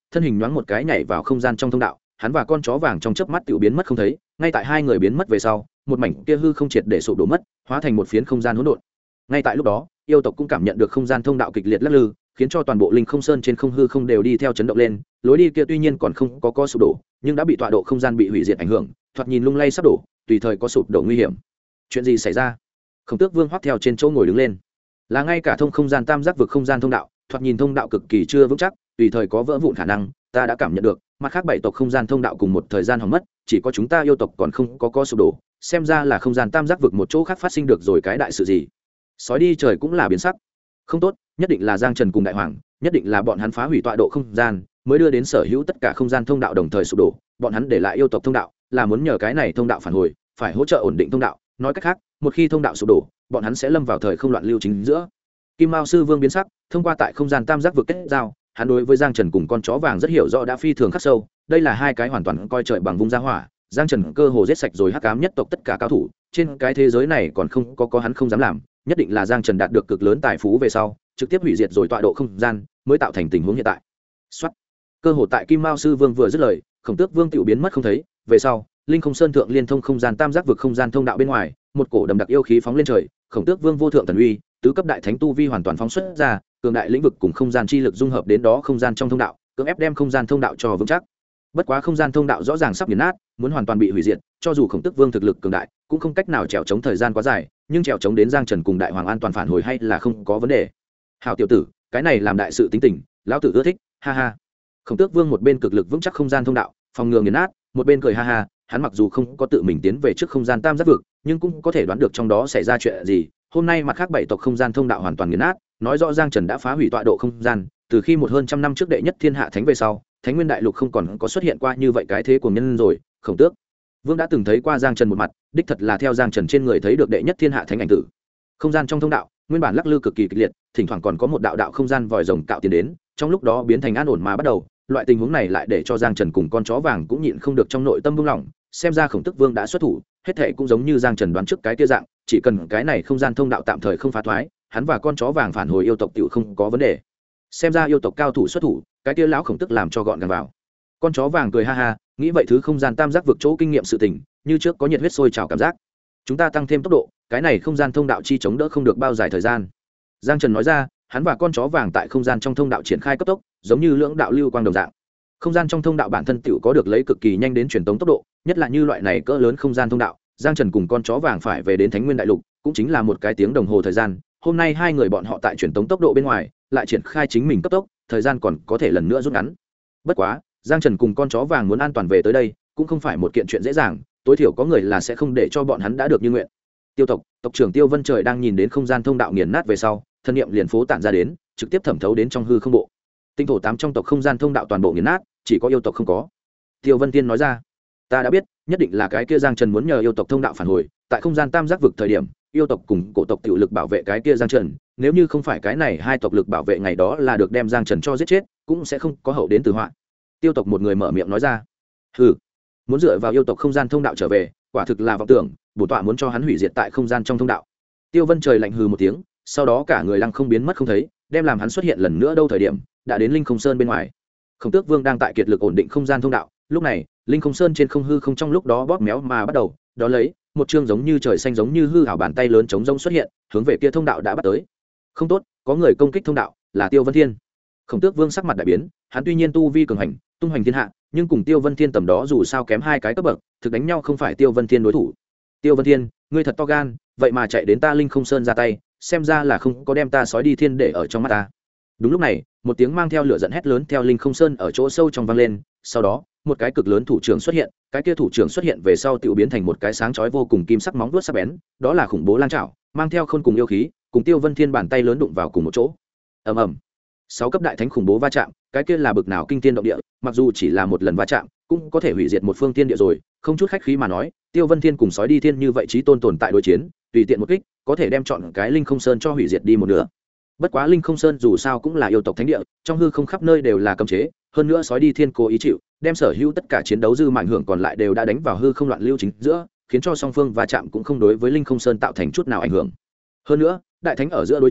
thân hình nhoáng một cái nhảy vào không gian trong thông đạo, hắn và con chó vàng trong chớp mắt tự biến mất không thấy. Ngay tại hai người biến mất về sau, một mảnh kia hư không triệt để sụp đổ mất, hóa thành một phiến không gian hỗn độn. Ngay tại lúc đó, yêu tộc cũng cảm nhận được không gian thông đạo kịch liệt lắc lư, khiến cho toàn bộ linh không sơn trên không hư không đều đi theo chấn động lên. Lối đi kia tuy nhiên còn không có sụp đổ, nhưng đã bị tọa độ không gian bị hủy diệt ảnh hưởng, thoạt nhìn lung lay sắp đổ, tùy thời có sụp đổ nguy hiểm. Chuyện gì xảy ra? Khổng Tước Vương hoắc theo trên chỗ ngồi đứng lên. Là ngay cả thông không gian tam giác vực không gian thông đạo, thoạt nhìn thông đạo cực kỳ chưa vững chắc, tùy thời có vỡ vụn khả năng, ta đã cảm nhận được. Mặt khác bảy tộc không gian thông đạo cùng một thời gian hỏng mất, chỉ có chúng ta yêu tộc còn không có sụp đổ, xem ra là không gian tam giác vực một chỗ khác phát sinh được rồi cái đại sự gì. Sói đi trời cũng là biến sắc. Không tốt, nhất định là Giang Trần cùng Đại Hoàng, nhất định là bọn hắn phá hủy tọa độ không gian, mới đưa đến sở hữu tất cả không gian thông đạo đồng thời sụp đổ. Bọn hắn để lại yêu tộc thông đạo, là muốn nhờ cái này thông đạo phản hồi, phải hỗ trợ ổn định thông đạo. Nói cách khác, một khi thông đạo sụp đổ, bọn hắn sẽ lâm vào thời không loạn lưu chính giữa. Kim Mao sư vương biến sắc, thông qua tại không gian tam giác vực kết giao, hắn đối với Giang Trần cùng con chó vàng rất hiểu rõ, đã phi thường khắc sâu. Đây là hai cái hoàn toàn coi trời bằng vung ra hỏa. Giang Trần cơ hồ giết sạch rồi hắc ám nhất tộc tất cả cao thủ, trên cái thế giới này còn không có hắn không dám làm. Nhất định là Giang Trần đạt được cực lớn tài phú về sau, trực tiếp hủy diệt rồi tọa độ không gian, mới tạo thành tình huống hiện tại. Soát. Cơ hồ tại Kim Mao sư vương vừa dứt lời, Khổng Tước Vương tiểu biến mất không thấy. Về sau, Linh Không Sơn thượng liên thông không gian tam giác vực không gian thông đạo bên ngoài, một cổ đầm đặc yêu khí phóng lên trời, Khổng Tước Vương vô thượng thần uy, tứ cấp đại thánh tu vi hoàn toàn phóng xuất ra, cường đại lĩnh vực cùng không gian chi lực dung hợp đến đó không gian trong thông đạo, cưỡng ép đem không gian thông đạo cho vững chắc. Bất quá không gian thông đạo rõ ràng sắp nghiền nát, muốn hoàn toàn bị hủy diệt, cho dù Khổng Tước Vương thực lực cường đại, cũng không cách nào trèo chống thời gian quá dài, nhưng trèo chống đến Giang Trần cùng Đại Hoàng an toàn phản hồi hay là không có vấn đề. Hảo tiểu tử, cái này làm đại sự tính tình, lão tử ưa thích, ha ha. Khổng Tước Vương một bên cực lực vững chắc không gian thông đạo, phòng ngừa nghiền nát, một bên cười ha ha, hắn mặc dù không có tự mình tiến về trước không gian tam giác vực, nhưng cũng có thể đoán được trong đó xảy ra chuyện gì. Hôm nay mặt khác bảy tộc không gian thông đạo hoàn toàn nghiền nát, nói rõ Giang Trần đã phá hủy tọa độ không gian, từ khi một hơn trăm năm trước đệ nhất thiên hạ thánh về sau, Thánh Nguyên đại lục không còn có xuất hiện qua như vậy cái thế của nhân rồi. Khổng Tước Vương đã từng thấy qua Giang Trần một mặt, đích thật là theo Giang Trần trên người thấy được đệ nhất thiên hạ thánh ảnh tử. Không gian trong thông đạo nguyên bản lắc lư cực kỳ kịch liệt, thỉnh thoảng còn có một đạo không gian vòi rồng cạo tiến đến, trong lúc đó biến thành an ổn mà bắt đầu. Loại tình huống này lại để cho Giang Trần cùng con chó vàng cũng nhịn không được trong nội tâm buông lỏng, xem ra Khổng Tước Vương đã xuất thủ, hết thảy cũng giống như Giang Trần đoán trước cái kia dạng, chỉ cần cái này không gian thông đạo tạm thời không phá thoái, hắn và con chó vàng phản hồi yêu tộc tiểu không có vấn đề. Xem ra yêu tộc cao thủ xuất thủ, cái kia lão Khổng Tức làm cho gọn gàng vào. Con chó vàng cười ha ha, nghĩ vậy thứ không gian tam giác vực chỗ kinh nghiệm sự tình, như trước có nhiệt huyết sôi trào cảm giác. Chúng ta tăng thêm tốc độ, cái này không gian thông đạo chi chống đỡ không được bao dài thời gian. Giang Trần nói ra, hắn và con chó vàng tại không gian trong thông đạo triển khai cấp tốc, giống như lưỡng đạo lưu quang đồng dạng. Không gian trong thông đạo bản thân tiểu có được lấy cực kỳ nhanh đến truyền tống tốc độ, nhất là như loại này cỡ lớn không gian thông đạo, Giang Trần cùng con chó vàng phải về đến Thánh Nguyên đại lục, cũng chính là một cái tiếng đồng hồ thời gian. Hôm nay hai người bọn họ tại truyền tống tốc độ bên ngoài, lại triển khai chính mình cấp tốc, thời gian còn có thể lần nữa rút ngắn. Bất quá, Giang Trần cùng con chó vàng muốn an toàn về tới đây, cũng không phải một kiện chuyện dễ dàng, tối thiểu có người là sẽ không để cho bọn hắn đã được như nguyện. Tiêu tộc, tộc trưởng Tiêu Vân Trời đang nhìn đến không gian thông đạo nghiền nát về sau, thân niệm liền phố tản ra đến, trực tiếp thẩm thấu đến trong hư không bộ. Tinh thổ 8 trong tộc không gian thông đạo toàn bộ nghiền nát, chỉ có yêu tộc không có. Tiêu Vân Tiên nói ra, ta đã biết, nhất định là cái kia Giang Trần muốn nhờ yêu tộc thông đạo phản hồi, tại không gian tam giác vực thời điểm, yêu tộc cùng cổ tộc tự lực bảo vệ cái kia Giang Trần, nếu như không phải cái này hai tộc lực bảo vệ ngày đó là được đem Giang Trần cho giết chết, cũng sẽ không có hậu đến từ họa. Tiêu tộc một người mở miệng nói ra, hừ, muốn dựa vào yêu tộc không gian thông đạo trở về, quả thực là vọng tưởng, bổn tọa muốn cho hắn hủy diệt tại không gian trong thông đạo. Tiêu Vân Trời lạnh hừ một tiếng, sau đó cả người lăng không biến mất không thấy, đem làm hắn xuất hiện lần nữa đâu thời điểm, đã đến Linh Không Sơn bên ngoài. Khổng Tước Vương đang tại kiệt lực ổn định không gian thông đạo, lúc này, Linh Không Sơn trên không hư không trong lúc đó bóp méo mà bắt đầu, đó lấy, một chương giống như trời xanh giống như hư ảo bàn tay lớn chống rông xuất hiện, hướng về kia thông đạo đã bắt tới. Không tốt, có người công kích thông đạo, là Tiêu Vân Thiên. Khổng Tước Vương sắc mặt đại biến, hắn tuy nhiên tu vi cường hành, tung hoành thiên hạ, nhưng cùng Tiêu Vân Thiên tầm đó dù sao kém hai cái cấp bậc, thực đánh nhau không phải Tiêu Vân Thiên đối thủ. Tiêu Vân Thiên, ngươi thật to gan, vậy mà chạy đến ta Linh Không Sơn ra tay, xem ra là không có đem ta sói đi thiên để ở trong mắt ta. Đúng lúc này, một tiếng mang theo lửa giận hét lớn theo Linh Không Sơn ở chỗ sâu trong vang lên, sau đó, một cái cực lớn thủ trưởng xuất hiện, cái kia thủ trưởng xuất hiện về sau tiểu biến thành một cái sáng chói vô cùng kim sắc móng vuốt sắc bén, đó là khủng bố lang trảo, mang theo khôn cùng yêu khí, cùng Tiêu Vân Thiên bàn tay lớn đụng vào cùng một chỗ. Ầm ầm. 6 cấp đại thánh khủng bố va chạm, cái kia là bực nào kinh thiên động địa, mặc dù chỉ là một lần va chạm, cũng có thể hủy diệt một phương thiên địa rồi, không chút khách khí mà nói, Tiêu Vân Thiên cùng sói đi thiên như vậy chí tôn tồn tại đối chiến, tùy tiện một kích, có thể đem chọn cái Linh Không Sơn cho hủy diệt đi một nửa. Bất quá Linh Không Sơn dù sao cũng là yêu tộc thánh địa, trong hư không khắp nơi đều là cấm chế, hơn nữa sói đi thiên cố ý chịu, đem sở hữu tất cả chiến đấu dư mạnh hưởng còn lại đều đã đánh vào hư không loạn lưu chính giữa, khiến cho song phương va chạm cũng không đối với Linh Không Sơn tạo thành chút nào ảnh hưởng. Hơn nữa, đại thánh ở giữa đối chiến,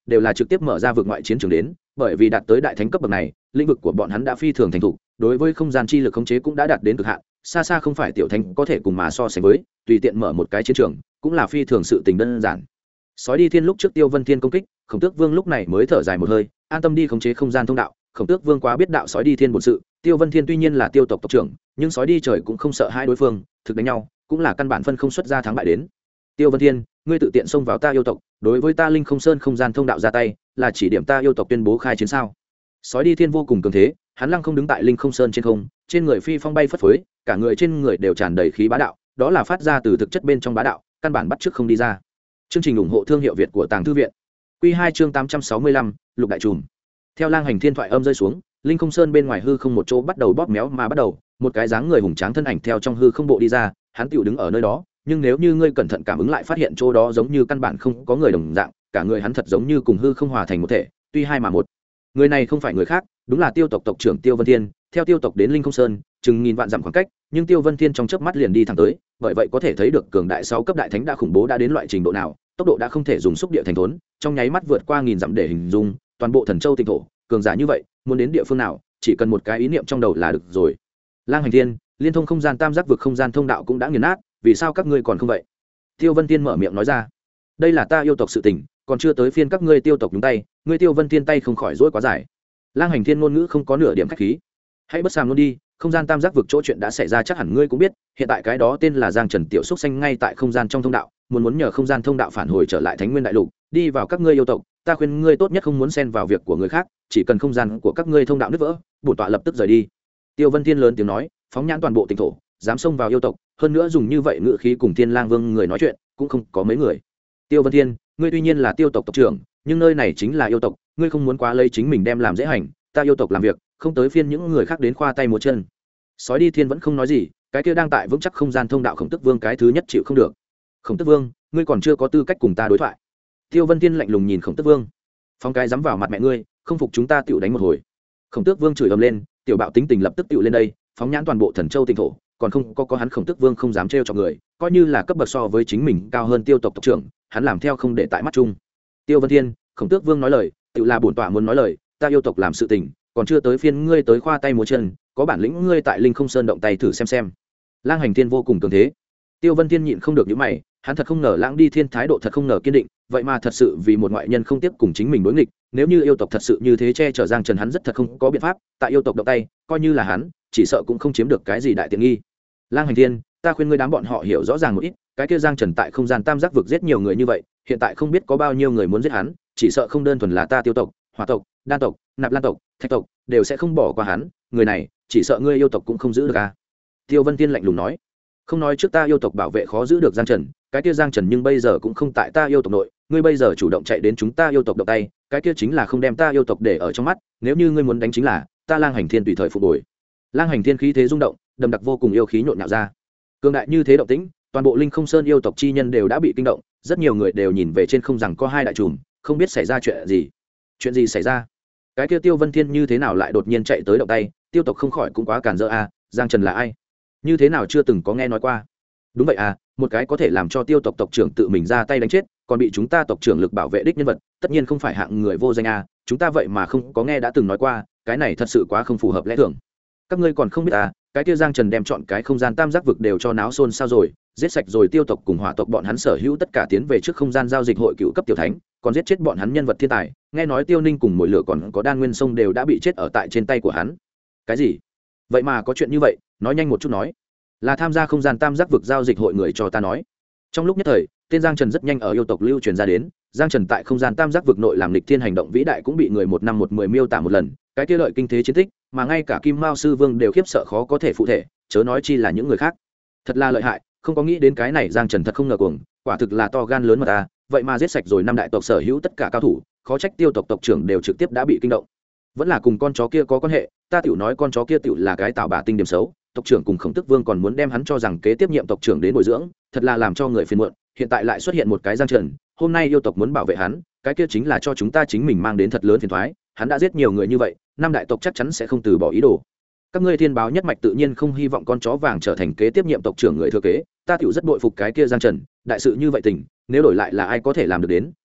đều là trực tiếp mở ra vượt ngoại chiến trường đến, bởi vì đạt tới đại thánh cấp bậc này, lĩnh vực của bọn hắn đã phi thường thành thục, đối với không gian chi lực khống chế cũng đã đạt đến cực hạn, xa xa không phải tiểu thánh có thể cùng mà so sánh với, tùy tiện mở một cái chiến trường cũng là phi thường sự tình đơn giản. Sói đi thiên lúc trước Tiêu Vân Thiên công kích, Khổng Tước Vương lúc này mới thở dài một hơi, an tâm đi khống chế không gian thông đạo. Khổng Tước Vương quá biết đạo sói đi thiên bổn sự, Tiêu Vân Thiên tuy nhiên là tiêu tộc tộc trưởng, nhưng sói đi trời cũng không sợ hai đối phương, thực đánh nhau cũng là căn bản phân không xuất ra thắng bại đến. Tiêu Vân Thiên, ngươi tự tiện xông vào ta yêu tộc, đối với ta Linh Không Sơn không gian thông đạo ra tay, là chỉ điểm ta yêu tộc tuyên bố khai chiến sao? Sói đi thiên vô cùng cường thế, hắn lăng không đứng tại Linh Không Sơn trên không, trên người phi phong bay phất phới, cả người trên người đều tràn đầy khí bá đạo, đó là phát ra từ thực chất bên trong bá đạo, căn bản bắt chước không đi ra. Chương trình ủng hộ thương hiệu Việt của Tàng Thư viện. Quy 2 chương 865, Lục đại trùm. Theo lang hành thiên thoại âm rơi xuống, Linh Không Sơn bên ngoài hư không một chỗ bắt đầu bóp méo mà bắt đầu, một cái dáng người hùng tráng thân ảnh theo trong hư không bộ đi ra, hắn tiểu đứng ở nơi đó, nhưng nếu như ngươi cẩn thận cảm ứng lại phát hiện chỗ đó giống như căn bản không có người đồng dạng, cả người hắn thật giống như cùng hư không hòa thành một thể, tuy hai mà một. Người này không phải người khác, đúng là Tiêu tộc tộc trưởng Tiêu Vân Thiên, theo Tiêu tộc đến Linh Không Sơn, chừng nghìn vạn dặm khoảng cách, nhưng Tiêu Vân Thiên trong chớp mắt liền đi thẳng tới, bởi vậy có thể thấy được cường đại 6 cấp đại thánh đã khủng bố đã đến loại trình độ nào, tốc độ đã không thể dùng xúc địa thành thốn, trong nháy mắt vượt qua nghìn dặm để hình dung, toàn bộ Thần Châu tinh thổ, cường giả như vậy, muốn đến địa phương nào, chỉ cần một cái ý niệm trong đầu là được rồi. Lang hành thiên, liên thông không gian tam giác vực không gian thông đạo cũng đã nghiền nát, vì sao các ngươi còn không vậy? Tiêu Vân Thiên mở miệng nói ra, đây là ta yêu tộc sự tình, còn chưa tới phiên các ngươi tiêu tộc nhúng tay, ngươi Tiêu Vân Thiên tay không khỏi dỗi quá dài. Lang hành thiên ngôn ngữ không có nửa điểm khách khí, hãy bất sàm luôn đi, không gian tam giác vực chỗ chuyện đã xảy ra chắc hẳn ngươi cũng biết, hiện tại cái đó tên là Giang Trần tiểu xúc xanh ngay tại không gian trong thông đạo, muốn nhờ không gian thông đạo phản hồi trở lại Thánh Nguyên đại lục, đi vào các ngươi yêu tộc, ta khuyên ngươi tốt nhất không muốn xen vào việc của người khác, chỉ cần không gian của các ngươi thông đạo nứt vỡ, bổn tọa lập tức rời đi. Tiêu Vân Thiên lớn tiếng nói, phóng nhãn toàn bộ tỉnh thổ, dám xông vào yêu tộc, hơn nữa dùng như vậy ngữ khí cùng Thiên Lang Vương người nói chuyện, cũng không có mấy người. Tiêu Vân Thiên, ngươi tuy nhiên là tiêu tộc tộc trưởng, nhưng nơi này chính là yêu tộc, ngươi không muốn quá lấy chính mình đem làm dễ hành, ta yêu tộc làm việc, không tới phiên những người khác đến khoa tay múa chân. Sói đi thiên vẫn không nói gì, cái kia đang tại vững chắc không gian thông đạo Khổng Tước Vương cái thứ nhất chịu không được. Khổng Tước Vương, ngươi còn chưa có tư cách cùng ta đối thoại. Tiêu Vân Thiên lạnh lùng nhìn Khổng Tước Vương, phong cái dám vào mặt mẹ ngươi, không phục chúng ta tựu đánh một hồi. Khổng Tước Vương chửi ầm lên, tiểu bạo tính tình lập tức tựu lên đây, phóng nhãn toàn bộ Thần Châu tinh thổ, còn không có hắn Khổng Tước Vương không dám trêu chọc người, coi như là cấp bậc so với chính mình cao hơn tiêu tộc tộc trưởng, hắn làm theo không để tại mắt chung. Tiêu Vân Thiên, Khổng Tước Vương nói lời, tựu là bổn tọa muốn nói lời, ta yêu tộc làm sự tình, còn chưa tới phiên ngươi tới khoa tay múa chân, có bản lĩnh ngươi tại Linh Không Sơn động tay thử xem. Lang hành thiên vô cùng cường thế. Tiêu Vân Thiên nhịn không được những mày, hắn thật không ngờ Lãng đi thiên thái độ thật không ngờ kiên định, vậy mà thật sự vì một ngoại nhân không tiếp cùng chính mình đối nghịch, nếu như yêu tộc thật sự như thế che chở Giang Trần hắn rất thật không có biện pháp, tại yêu tộc động tay, coi như là hắn, chỉ sợ cũng không chiếm được cái gì đại tiện nghi. Lang hành thiên, ta khuyên ngươi đám bọn họ hiểu rõ ràng một ít, cái kia Giang Trần tại không gian tam giác vực giết nhiều người như vậy, hiện tại không biết có bao nhiêu người muốn giết hắn, chỉ sợ không đơn thuần là ta Tiêu tộc, Hỏa tộc, Đan tộc, Nạp Lan tộc, Thạch tộc, đều sẽ không bỏ qua hắn, người này, chỉ sợ ngươi yêu tộc cũng không giữ được a. Tiêu Vân Tiên lạnh lùng nói, không nói trước ta yêu tộc bảo vệ khó giữ được Giang Trần, cái kia Giang Trần nhưng bây giờ cũng không tại ta yêu tộc nội, ngươi bây giờ chủ động chạy đến chúng ta yêu tộc động tay, cái kia chính là không đem ta yêu tộc để ở trong mắt, nếu như ngươi muốn đánh chính là ta Lang hành thiên tùy thời phục hồi. Lang hành thiên khí thế rung động, đầm đặc vô cùng yêu khí nhộn nhạo ra, cường đại như thế động tĩnh, toàn bộ Linh Không Sơn yêu tộc chi nhân đều đã bị kinh động, rất nhiều người đều nhìn về trên không rằng có hai đại trùm, không biết xảy ra chuyện gì xảy ra. Cái kia Tiêu Vân Thiên như thế nào lại đột nhiên chạy tới động tay, tiêu tộc không khỏi cũng quá cản rỡ a, Giang Trần là ai, như thế nào chưa từng có nghe nói qua. Đúng vậy à, một cái có thể làm cho tiêu tộc tộc trưởng tự mình ra tay đánh chết, còn bị chúng ta tộc trưởng lực bảo vệ đích nhân vật, tất nhiên không phải hạng người vô danh a, chúng ta vậy mà không có nghe đã từng nói qua, cái này thật sự quá không phù hợp lẽ thường. Các ngươi còn không biết à, cái kia Giang Trần đem chọn cái không gian tam giác vực đều cho náo xôn xao rồi, giết sạch rồi tiêu tộc cùng Hỏa tộc bọn hắn sở hữu tất cả tiến về trước không gian giao dịch hội cựu cấp tiểu thánh, còn giết chết bọn hắn nhân vật thiên tài, nghe nói Tiêu Ninh cùng Mồi Lửa còn có Đan Nguyên Sông đều đã bị chết ở tại trên tay của hắn. Cái gì? Vậy mà có chuyện như vậy, nói nhanh một chút nói. Là tham gia không gian tam giác vực giao dịch hội người cho ta nói. Trong lúc nhất thời, tên Giang Trần rất nhanh ở yêu tộc lưu truyền ra đến, Giang Trần tại không gian tam giác vực nội làm lịch thiên hành động vĩ đại cũng bị người một năm một mười miêu tả một lần, cái kia lợi kinh thế chiến tích, mà ngay cả Kim Mao sư vương đều khiếp sợ khó có thể phụ thể, chớ nói chi là những người khác. Thật là lợi hại, không có nghĩ đến cái này Giang Trần thật không ngờ cuồng, quả thực là to gan lớn mà ta, vậy mà giết sạch rồi năm đại tộc sở hữu tất cả cao thủ, khó trách tiêu tộc tộc trưởng đều trực tiếp đã bị kinh động. Vẫn là cùng con chó kia có quan hệ, ta tiểu nói con chó kia tiểu là cái tạo bả tinh điểm xấu, tộc trưởng cùng Khổng Tước Vương còn muốn đem hắn cho rằng kế tiếp nhiệm tộc trưởng đến bồi dưỡng, thật là làm cho người phiền muộn, hiện tại lại xuất hiện một cái Giang Trần, hôm nay yêu tộc muốn bảo vệ hắn, cái kia chính là cho chúng ta chính mình mang đến thật lớn phiền toái, hắn đã giết nhiều người như vậy, năm đại tộc chắc chắn sẽ không từ bỏ ý đồ. Các ngươi thiên báo nhất mạch tự nhiên không hy vọng con chó vàng trở thành kế tiếp nhiệm tộc trưởng người thừa kế, ta tiểu rất bội phục cái kia Giang Trần, đại sự như vậy tình, nếu đổi lại là ai có thể làm được đến,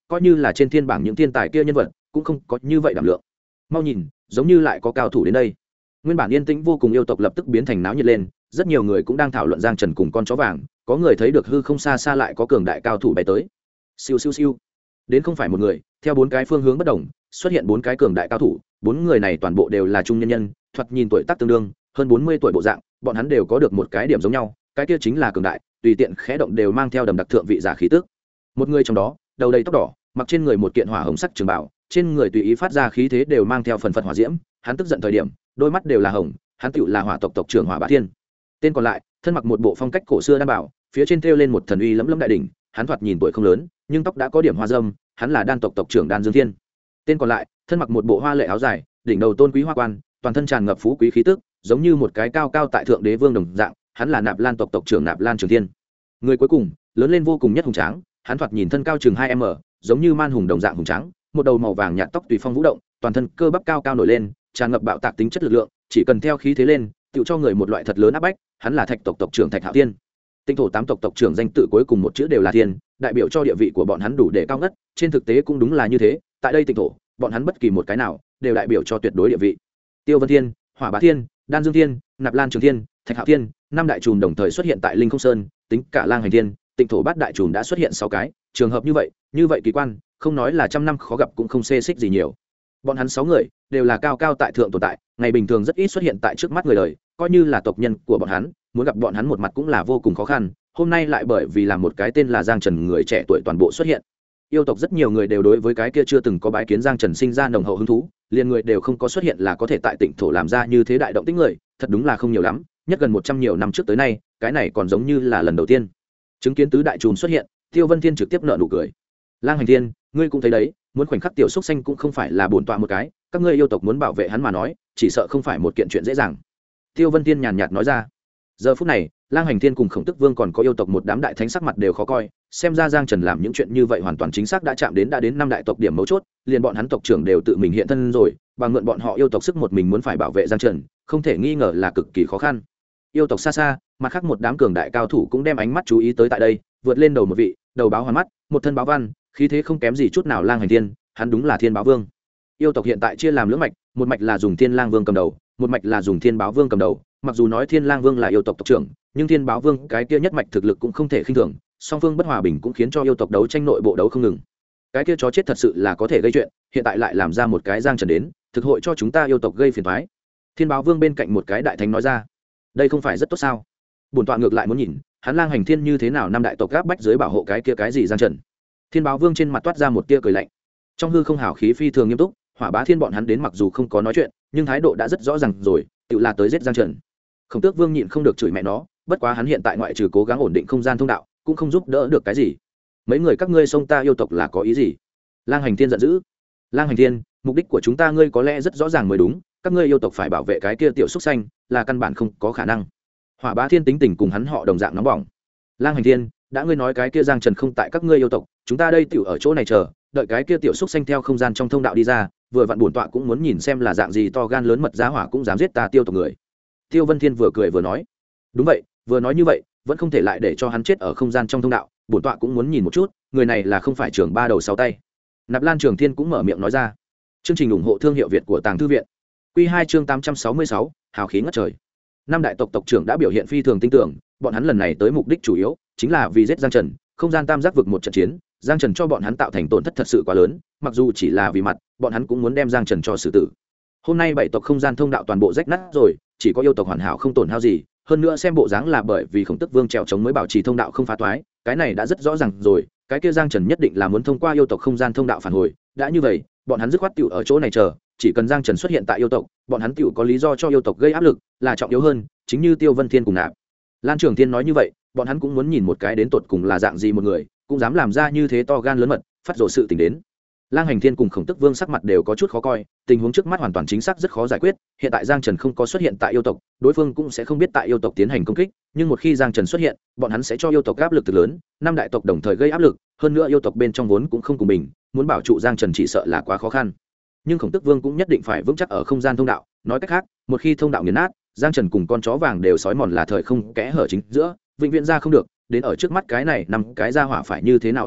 coi như là trên thiên bảng những thiên tài kia nhân vật cũng không có như vậy đảm lượng. Mau nhìn, giống như lại có cao thủ đến đây. Nguyên bản yên tĩnh vô cùng yêu tộc lập tức biến thành náo nhiệt lên, rất nhiều người cũng đang thảo luận Giang Trần cùng con chó vàng, có người thấy được hư không xa xa lại có cường đại cao thủ bay tới. Siêu siêu siêu. Đến không phải một người, theo 4 cái phương hướng bất đồng, xuất hiện 4 cái cường đại cao thủ, 4 người này toàn bộ đều là trung nhân nhân, thoạt nhìn tuổi tác tương đương, hơn 40 tuổi bộ dạng, bọn hắn đều có được một cái điểm giống nhau, cái kia chính là cường đại, tùy tiện khẽ động đều mang theo đầm đặc thượng vị giả khí tức. Một người trong đó, đầu đầy tóc đỏ, mặc trên người một kiện hỏa hồng sắc trường bào, trên người tùy ý phát ra khí thế đều mang theo phần phật hỏa diễm, hắn tức giận thời điểm, đôi mắt đều là hồng, hắn tựu là hỏa tộc tộc trưởng Hỏa Bá Thiên. Tên còn lại, thân mặc một bộ phong cách cổ xưa đan bảo, phía trên thêu lên một thần uy lẫm lẫm đại đỉnh, hắn thoạt nhìn tuổi không lớn, nhưng tóc đã có điểm hoa râm, hắn là đan tộc tộc trưởng Đan Dương Thiên. Tên còn lại, thân mặc một bộ hoa lệ áo dài, đỉnh đầu tôn quý hoa quan, toàn thân tràn ngập phú quý khí tức, giống như một cái cao cao tại thượng đế vương đồng dạng, hắn là Nạp Lan tộc tộc trưởng Nạp Lan Trường Thiên. Người cuối cùng, lớn lên vô cùng nhất hùng tráng, hắn thoạt nhìn thân cao chừng 2m, giống như man hùng đồng dạng hùng tráng, một đầu màu vàng nhạt tóc tùy phong vũ động, toàn thân cơ bắp cao cao nổi lên, tràn ngập bạo tạc tính chất lực lượng, chỉ cần theo khí thế lên, tựu cho người một loại thật lớn áp bách, hắn là Thạch tộc tộc trưởng Thạch Hạo Thiên. Tinh thổ 8 tộc tộc trưởng danh tự cuối cùng một chữ đều là thiên, đại biểu cho địa vị của bọn hắn đủ để cao ngất, trên thực tế cũng đúng là như thế, tại đây tinh thổ, bọn hắn bất kỳ một cái nào đều đại biểu cho tuyệt đối địa vị. Tiêu Vân Thiên, Hỏa Bá Thiên, Đan Dương Thiên, Nạp Lan Trường Thiên, Thạch Hạo Thiên, 5 đại trùm đồng thời xuất hiện tại Linh Không Sơn, tính cả Lang Hành Thiên, Tịnh thổ bát đại trùm đã xuất hiện 6 cái, trường hợp như vậy kỳ quan, không nói là trăm năm khó gặp cũng không xê xích gì nhiều. Bọn hắn 6 người đều là cao cao tại thượng tồn tại, ngày bình thường rất ít xuất hiện tại trước mắt người đời, coi như là tộc nhân của bọn hắn, muốn gặp bọn hắn một mặt cũng là vô cùng khó khăn, hôm nay lại bởi vì làm một cái tên là Giang Trần người trẻ tuổi toàn bộ xuất hiện. Yêu tộc rất nhiều người đều đối với cái kia chưa từng có bái kiến Giang Trần sinh ra nồng hậu hứng thú, liền người đều không có xuất hiện là có thể tại Tịnh thổ làm ra như thế đại động tĩnh người, thật đúng là không nhiều lắm, nhất gần 100 nhiều năm trước tới nay, cái này còn giống như là lần đầu tiên. Chứng kiến tứ đại trùm xuất hiện, Tiêu Vân Thiên trực tiếp nở nụ cười. Lang Hành Thiên, ngươi cũng thấy đấy, muốn khoảnh khắc tiểu xúc xanh cũng không phải là bổn tọa một cái, các ngươi yêu tộc muốn bảo vệ hắn mà nói, chỉ sợ không phải một kiện chuyện dễ dàng. Tiêu Vân Thiên nhàn nhạt nói ra. Giờ phút này, Lang Hành Thiên cùng Khổng Tức Vương còn có yêu tộc một đám đại thánh sắc mặt đều khó coi, xem ra Giang Trần làm những chuyện như vậy hoàn toàn chính xác đã chạm đến 5 đại tộc điểm mấu chốt, liền bọn hắn tộc trưởng đều tự mình hiện thân rồi, bằng mượn bọn họ yêu tộc sức một mình muốn phải bảo vệ Giang Trần, không thể nghi ngờ là cực kỳ khó khăn. Yêu tộc xa xa, mặt khác một đám cường đại cao thủ cũng đem ánh mắt chú ý tới tại đây, vượt lên đầu một vị, đầu báo hoàn mắt, một thân báo văn, khí thế không kém gì chút nào Lang Hành Thiên, hắn đúng là Thiên Báo Vương. Yêu tộc hiện tại chia làm lưỡng mạch, một mạch là dùng Thiên Lang Vương cầm đầu, một mạch là dùng Thiên Báo Vương cầm đầu, mặc dù nói Thiên Lang Vương là yêu tộc tộc trưởng, nhưng Thiên Báo Vương cái kia nhất mạch thực lực cũng không thể khinh thường, song phương bất hòa bình cũng khiến cho yêu tộc đấu tranh nội bộ đấu không ngừng. Cái kia chó chết thật sự là có thể gây chuyện, hiện tại lại làm ra một cái Giang Trần đến, thực hội cho chúng ta yêu tộc gây phiền toái. Thiên Báo Vương bên cạnh một cái đại thánh nói ra, đây không phải rất tốt sao? Bổn tọa ngược lại muốn nhìn, hắn Lang Hành Thiên như thế nào năm đại tộc gáp bách dưới bảo hộ cái kia cái gì Giang Trần. Thiên Báo Vương trên mặt toát ra một tia cười lạnh, trong hư không hào khí phi thường nghiêm túc. Hỏa Bá Thiên bọn hắn đến mặc dù không có nói chuyện, nhưng thái độ đã rất rõ ràng rồi, tự là tới giết Giang Trần. Khổng Tước Vương nhịn không được chửi mẹ nó, bất quá hắn hiện tại ngoại trừ cố gắng ổn định không gian thông đạo, cũng không giúp đỡ được cái gì. Mấy người các ngươi xông ta yêu tộc là có ý gì? Lang Hành Thiên giận dữ. Lang Hành Thiên, mục đích của chúng ta ngươi có lẽ rất rõ ràng mới đúng, các ngươi yêu tộc phải bảo vệ cái kia tiểu xúc xanh, là căn bản không có khả năng. Hỏa Bá Thiên tính tình cùng hắn họ đồng dạng nóng bỏng. Lang Hành Thiên, đã ngươi nói cái kia Giang Trần không tại các ngươi yêu tộc, chúng ta đây tiểu ở chỗ này chờ, đợi cái kia tiểu xúc xanh theo không gian trong thông đạo đi ra, vừa vặn bổn tọa cũng muốn nhìn xem là dạng gì to gan lớn mật giá hỏa cũng dám giết ta Tiêu tộc người. Tiêu Vân Thiên vừa cười vừa nói, đúng vậy, vừa nói như vậy, vẫn không thể lại để cho hắn chết ở không gian trong thông đạo, bổn tọa cũng muốn nhìn một chút, người này là không phải trưởng ba đầu sáu tay. Nạp Lan Trường Thiên cũng mở miệng nói ra. Chương trình ủng hộ thương hiệu Việt của Tàng Thư viện. Quy 2 chương 866, hào khí ngất trời. 5 đại tộc tộc trưởng đã biểu hiện phi thường tin tưởng, bọn hắn lần này tới mục đích chủ yếu chính là vì giết Giang Trần, không gian tam giác vực một trận chiến, Giang Trần cho bọn hắn tạo thành tổn thất thật sự quá lớn, mặc dù chỉ là vì mặt, bọn hắn cũng muốn đem Giang Trần cho xử tử. Hôm nay 7 tộc không gian thông đạo toàn bộ rách nát rồi, chỉ có yêu tộc hoàn hảo không tổn hao gì, hơn nữa xem bộ dáng là bởi vì Khổng Tức Vương trèo chống mới bảo trì thông đạo không phá toái, cái này đã rất rõ ràng rồi, cái kia Giang Trần nhất định là muốn thông qua yêu tộc không gian thông đạo phản hồi, đã như vậy, bọn hắn dứt khoát tiểu ở chỗ này chờ, chỉ cần Giang Trần xuất hiện tại yêu tộc, bọn hắn tiểu có lý do cho yêu tộc gây áp lực, là trọng yếu hơn, chính như Tiêu Vân Thiên cùng Nạp Lan Trường Thiên nói như vậy, bọn hắn cũng muốn nhìn một cái đến tột cùng là dạng gì một người, cũng dám làm ra như thế to gan lớn mật, phát rồ sự tình đến. Lang Hành Thiên cùng Khổng Tức Vương sắc mặt đều có chút khó coi, tình huống trước mắt hoàn toàn chính xác rất khó giải quyết, hiện tại Giang Trần không có xuất hiện tại yêu tộc, đối phương cũng sẽ không biết tại yêu tộc tiến hành công kích, nhưng một khi Giang Trần xuất hiện, bọn hắn sẽ cho yêu tộc áp lực từ lớn, 5 đại tộc đồng thời gây áp lực, hơn nữa yêu tộc bên trong vốn cũng không cùng mình, muốn bảo trụ Giang Trần chỉ sợ là quá khó khăn. Nhưng Khổng Tức Vương cũng nhất định phải vững chắc ở không gian thông đạo, nói cách khác, một khi thông đạo nghiền nát, Giang Trần cùng con chó vàng đều sói mòn là thời không kẽ hở chính giữa, vĩnh viễn ra không được, đến ở trước mắt cái này nằm cái ra hỏa phải như thế nào ứng đối,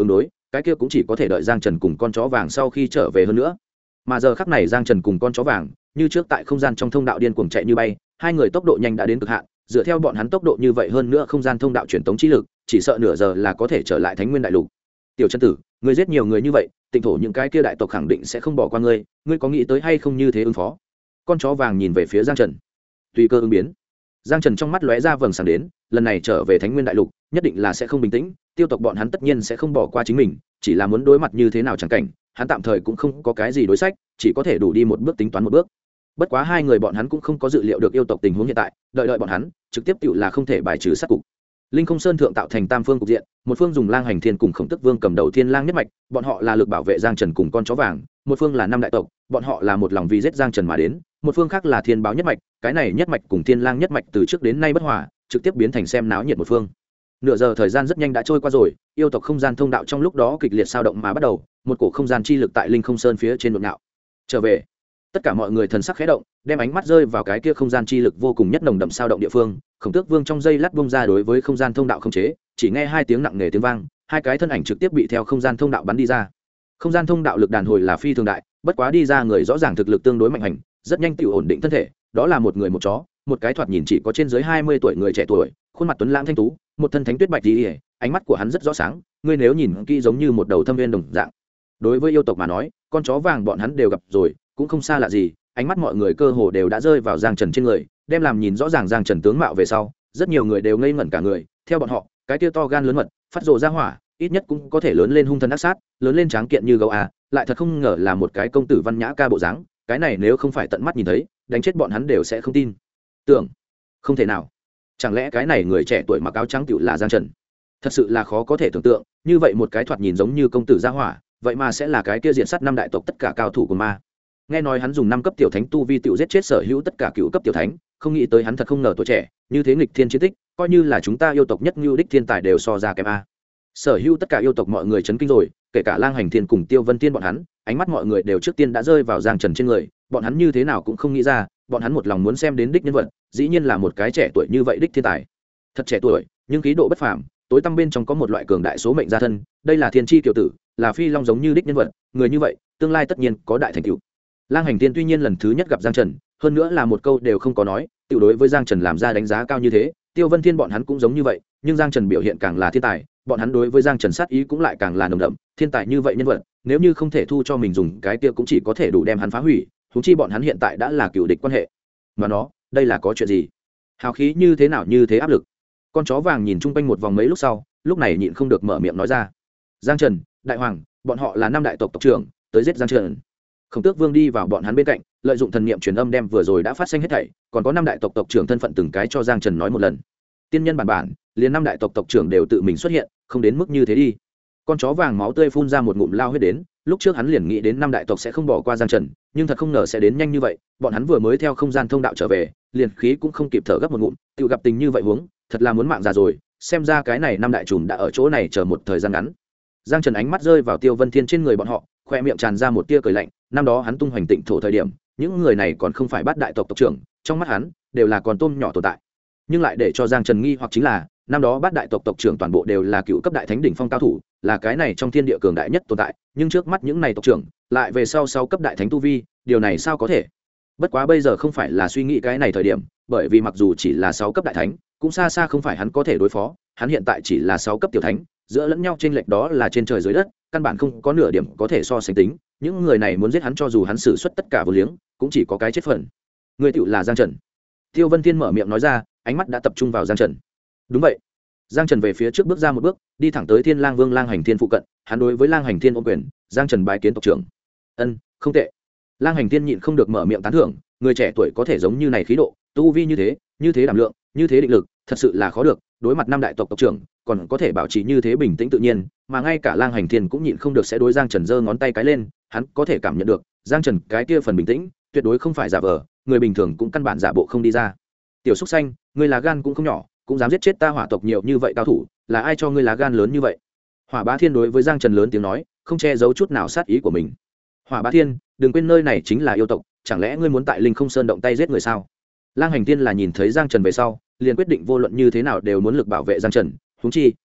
cái kia cũng chỉ có thể đợi Giang Trần cùng con chó vàng sau khi trở về hơn nữa. Mà giờ khắc này Giang Trần cùng con chó vàng như trước tại không gian trong thông đạo điên cuồng chạy như bay, hai người tốc độ nhanh đã đến cực hạn, dựa theo bọn hắn tốc độ như vậy hơn nữa không gian thông đạo truyền tống trí lực, chỉ sợ nửa giờ là có thể trở lại Thánh Nguyên Đại Lục. Tiểu Chân Tử, ngươi giết nhiều người như vậy, Tịnh thổ những cái kia đại tộc khẳng định sẽ không bỏ qua ngươi, ngươi có nghĩ tới hay không như thế ứng phó? Con chó vàng nhìn về phía Giang Trần. Tùy cơ ứng biến. Giang Trần trong mắt lóe ra vầng sáng đến, lần này trở về Thánh Nguyên Đại Lục, nhất định là sẽ không bình tĩnh, tiêu tộc bọn hắn tất nhiên sẽ không bỏ qua chính mình, chỉ là muốn đối mặt như thế nào chẳng cảnh, hắn tạm thời cũng không có cái gì đối sách, chỉ có thể đủ đi một bước tính toán một bước. Bất quá hai người bọn hắn cũng không có dự liệu được yêu tộc tình huống hiện tại, đợi bọn hắn, trực tiếp tựu là không thể bài trừ sát cục. Linh Không Sơn thượng tạo thành tam phương cục diện, một phương dùng Lang Hành Thiên cùng Khổng Tức Vương cầm đầu Thiên Lang nhất mạch, bọn họ là lực bảo vệ Giang Trần cùng con chó vàng, một phương là năm đại tộc, bọn họ là một lòng vì giết Giang Trần mà đến, một phương khác là Thiên Báo nhất mạch, cái này nhất mạch cùng Thiên Lang nhất mạch từ trước đến nay bất hòa, trực tiếp biến thành xem náo nhiệt một phương. Nửa giờ thời gian rất nhanh đã trôi qua rồi, yêu tộc không gian thông đạo trong lúc đó kịch liệt sao động mà bắt đầu, một cổ không gian chi lực tại Linh Không Sơn phía trên đột ngạo. Trở về, tất cả mọi người thần sắc khẽ động, đem ánh mắt rơi vào cái kia không gian chi lực vô cùng nhất nồng đậm sao động địa phương. Khổng Tước Vương trong giây lát bung ra đối với không gian thông đạo không chế, chỉ nghe hai tiếng nặng nề tiếng vang, hai cái thân ảnh trực tiếp bị theo không gian thông đạo bắn đi ra. Không gian thông đạo lực đàn hồi là phi thường đại, bất quá đi ra người rõ ràng thực lực tương đối mạnh hành, rất nhanh tự ổn định thân thể, đó là một người một chó, một cái thoạt nhìn chỉ có trên dưới 20 tuổi người trẻ tuổi, khuôn mặt tuấn lãng thanh tú, một thân thánh tuyết bạch y, ánh mắt của hắn rất rõ sáng, ngươi nếu nhìn kỹ giống như một đầu thâm viên đồng dạng. Đối với yêu tộc mà nói, con chó vàng bọn hắn đều gặp rồi, cũng không xa lạ gì, ánh mắt mọi người cơ hồ đều đã rơi vào Giang Trần trên người, đem làm nhìn rõ ràng Giang Trần tướng mạo về sau, rất nhiều người đều ngây ngẩn cả người, theo bọn họ, cái kia to gan lớn mật, phát rồ ra hỏa, ít nhất cũng có thể lớn lên hung thần ác sát, lớn lên tráng kiện như gấu à, lại thật không ngờ là một cái công tử văn nhã ca bộ dáng, cái này nếu không phải tận mắt nhìn thấy, đánh chết bọn hắn đều sẽ không tin. Tưởng, không thể nào. Chẳng lẽ cái này người trẻ tuổi mặc áo trắng tiểu là Giang Trần? Thật sự là khó có thể tưởng tượng, như vậy một cái thoạt nhìn giống như công tử gia hỏa, vậy mà sẽ là cái kia diện sát năm đại tộc tất cả cao thủ của ma. Nghe nói hắn dùng 5 cấp tiểu thánh tu vi tiểu giết chết sở hữu tất cả cựu cấp tiểu thánh, không nghĩ tới hắn thật không ngờ tuổi trẻ, như thế nghịch thiên chiến tích, coi như là chúng ta yêu tộc nhất lưu đích thiên tài đều so ra kém a. Sở hữu tất cả yêu tộc mọi người chấn kinh rồi, kể cả Lang Hành Thiên cùng Tiêu Vân Thiên bọn hắn, ánh mắt mọi người đều trước tiên đã rơi vào Giang Trần trên người, bọn hắn như thế nào cũng không nghĩ ra, bọn hắn một lòng muốn xem đến đích nhân vật, dĩ nhiên là một cái trẻ tuổi như vậy đích thiên tài. Thật trẻ tuổi, nhưng khí độ bất phàm, tối tăm bên trong có một loại cường đại số mệnh gia thân, đây là thiên chi kiều tử, là phi long giống như đích nhân vật, người như vậy, tương lai tất nhiên có đại thành tựu. Lang Hành Thiên tuy nhiên lần thứ nhất gặp Giang Trần, hơn nữa là một câu đều không có nói, tiểu đối với Giang Trần làm ra đánh giá cao như thế, Tiêu Vân Thiên bọn hắn cũng giống như vậy, nhưng Giang Trần biểu hiện càng là thiên tài, bọn hắn đối với Giang Trần sát ý cũng lại càng là nồng đậm, thiên tài như vậy nhân vật, nếu như không thể thu cho mình dùng cái kia cũng chỉ có thể đủ đem hắn phá hủy, huống chi bọn hắn hiện tại đã là cựu địch quan hệ. Mà nó, đây là có chuyện gì? Hào khí như thế nào như thế áp lực? Con chó vàng nhìn chung quanh một vòng mấy lúc sau, lúc này nhịn không được mở miệng nói ra. Giang Trần, Đại Hoàng, bọn họ là năm đại tộc tộc trưởng, tới giết Giang Trần. Khổng Tước Vương đi vào bọn hắn bên cạnh, lợi dụng thần niệm truyền âm đem vừa rồi đã phát sinh hết thảy, còn có năm đại tộc tộc trưởng thân phận từng cái cho Giang Trần nói một lần. Tiên nhân bản, liền năm đại tộc tộc trưởng đều tự mình xuất hiện, không đến mức như thế đi. Con chó vàng máu tươi phun ra một ngụm lao huyết đến, lúc trước hắn liền nghĩ đến năm đại tộc sẽ không bỏ qua Giang Trần, nhưng thật không ngờ sẽ đến nhanh như vậy, bọn hắn vừa mới theo không gian thông đạo trở về, liền khí cũng không kịp thở gấp một ngụm, tự gặp tình như vậy huống, thật là muốn mạng già rồi, xem ra cái này năm đại trùm đã ở chỗ này chờ một thời gian ngắn. Giang Trần ánh mắt rơi vào Tiêu Vân Thiên trên người bọn họ, khoe miệng tràn ra một tia cười lạnh, năm đó hắn tung hoành tịnh thổ thời điểm, những người này còn không phải bát đại tộc tộc trưởng, trong mắt hắn đều là con tôm nhỏ tồn tại. Nhưng lại để cho Giang Trần nghi hoặc chính là, năm đó bát đại tộc tộc trưởng toàn bộ đều là cựu cấp đại thánh đỉnh phong cao thủ, là cái này trong thiên địa cường đại nhất tồn tại, nhưng trước mắt những này tộc trưởng lại về sau 6 cấp đại thánh tu vi, điều này sao có thể? Bất quá bây giờ không phải là suy nghĩ cái này thời điểm, bởi vì mặc dù chỉ là 6 cấp đại thánh, cũng xa xa không phải hắn có thể đối phó, hắn hiện tại chỉ là 6 cấp tiểu thánh, giữa lẫn nhau chênh lệch đó là trên trời dưới đất, căn bản không có nửa điểm có thể so sánh tính, những người này muốn giết hắn cho dù hắn sử xuất tất cả vô liếng, cũng chỉ có cái chết phần. Người tựu là Giang Trần. Tiêu Vân Thiên mở miệng nói ra, ánh mắt đã tập trung vào Giang Trần. Đúng vậy. Giang Trần về phía trước bước ra một bước, đi thẳng tới Thiên Lang Vương Lang Hành Thiên phụ cận, hắn đối với Lang Hành Thiên ôm quyền, Giang Trần bái kiến tộc trưởng. Ân, không tệ. Lang Hành Thiên nhịn không được mở miệng tán thưởng, người trẻ tuổi có thể giống như này khí độ, tu vi như thế đảm lượng, như thế định lực, thật sự là khó được, đối mặt năm đại tộc tộc trưởng, còn có thể bảo trì như thế bình tĩnh tự nhiên, mà ngay cả Lang Hành Thiên cũng nhịn không được sẽ đối Giang Trần giơ ngón tay cái lên, hắn có thể cảm nhận được, Giang Trần cái kia phần bình tĩnh, tuyệt đối không phải giả vờ, người bình thường cũng căn bản giả bộ không đi ra. Tiểu Súc Xanh, ngươi là gan cũng không nhỏ, cũng dám giết chết ta Hỏa tộc nhiều như vậy cao thủ, là ai cho ngươi lá gan lớn như vậy? Hỏa Bá Thiên đối với Giang Trần lớn tiếng nói, không che giấu chút nào sát ý của mình. Hỏa Bá Thiên, đừng quên nơi này chính là yêu tộc, chẳng lẽ ngươi muốn tại Linh Không Sơn động tay giết người sao? Lang Hành Thiên là nhìn thấy Giang Trần về sau, liền quyết định vô luận như thế nào đều muốn lực bảo vệ Giang Trần, huống chi,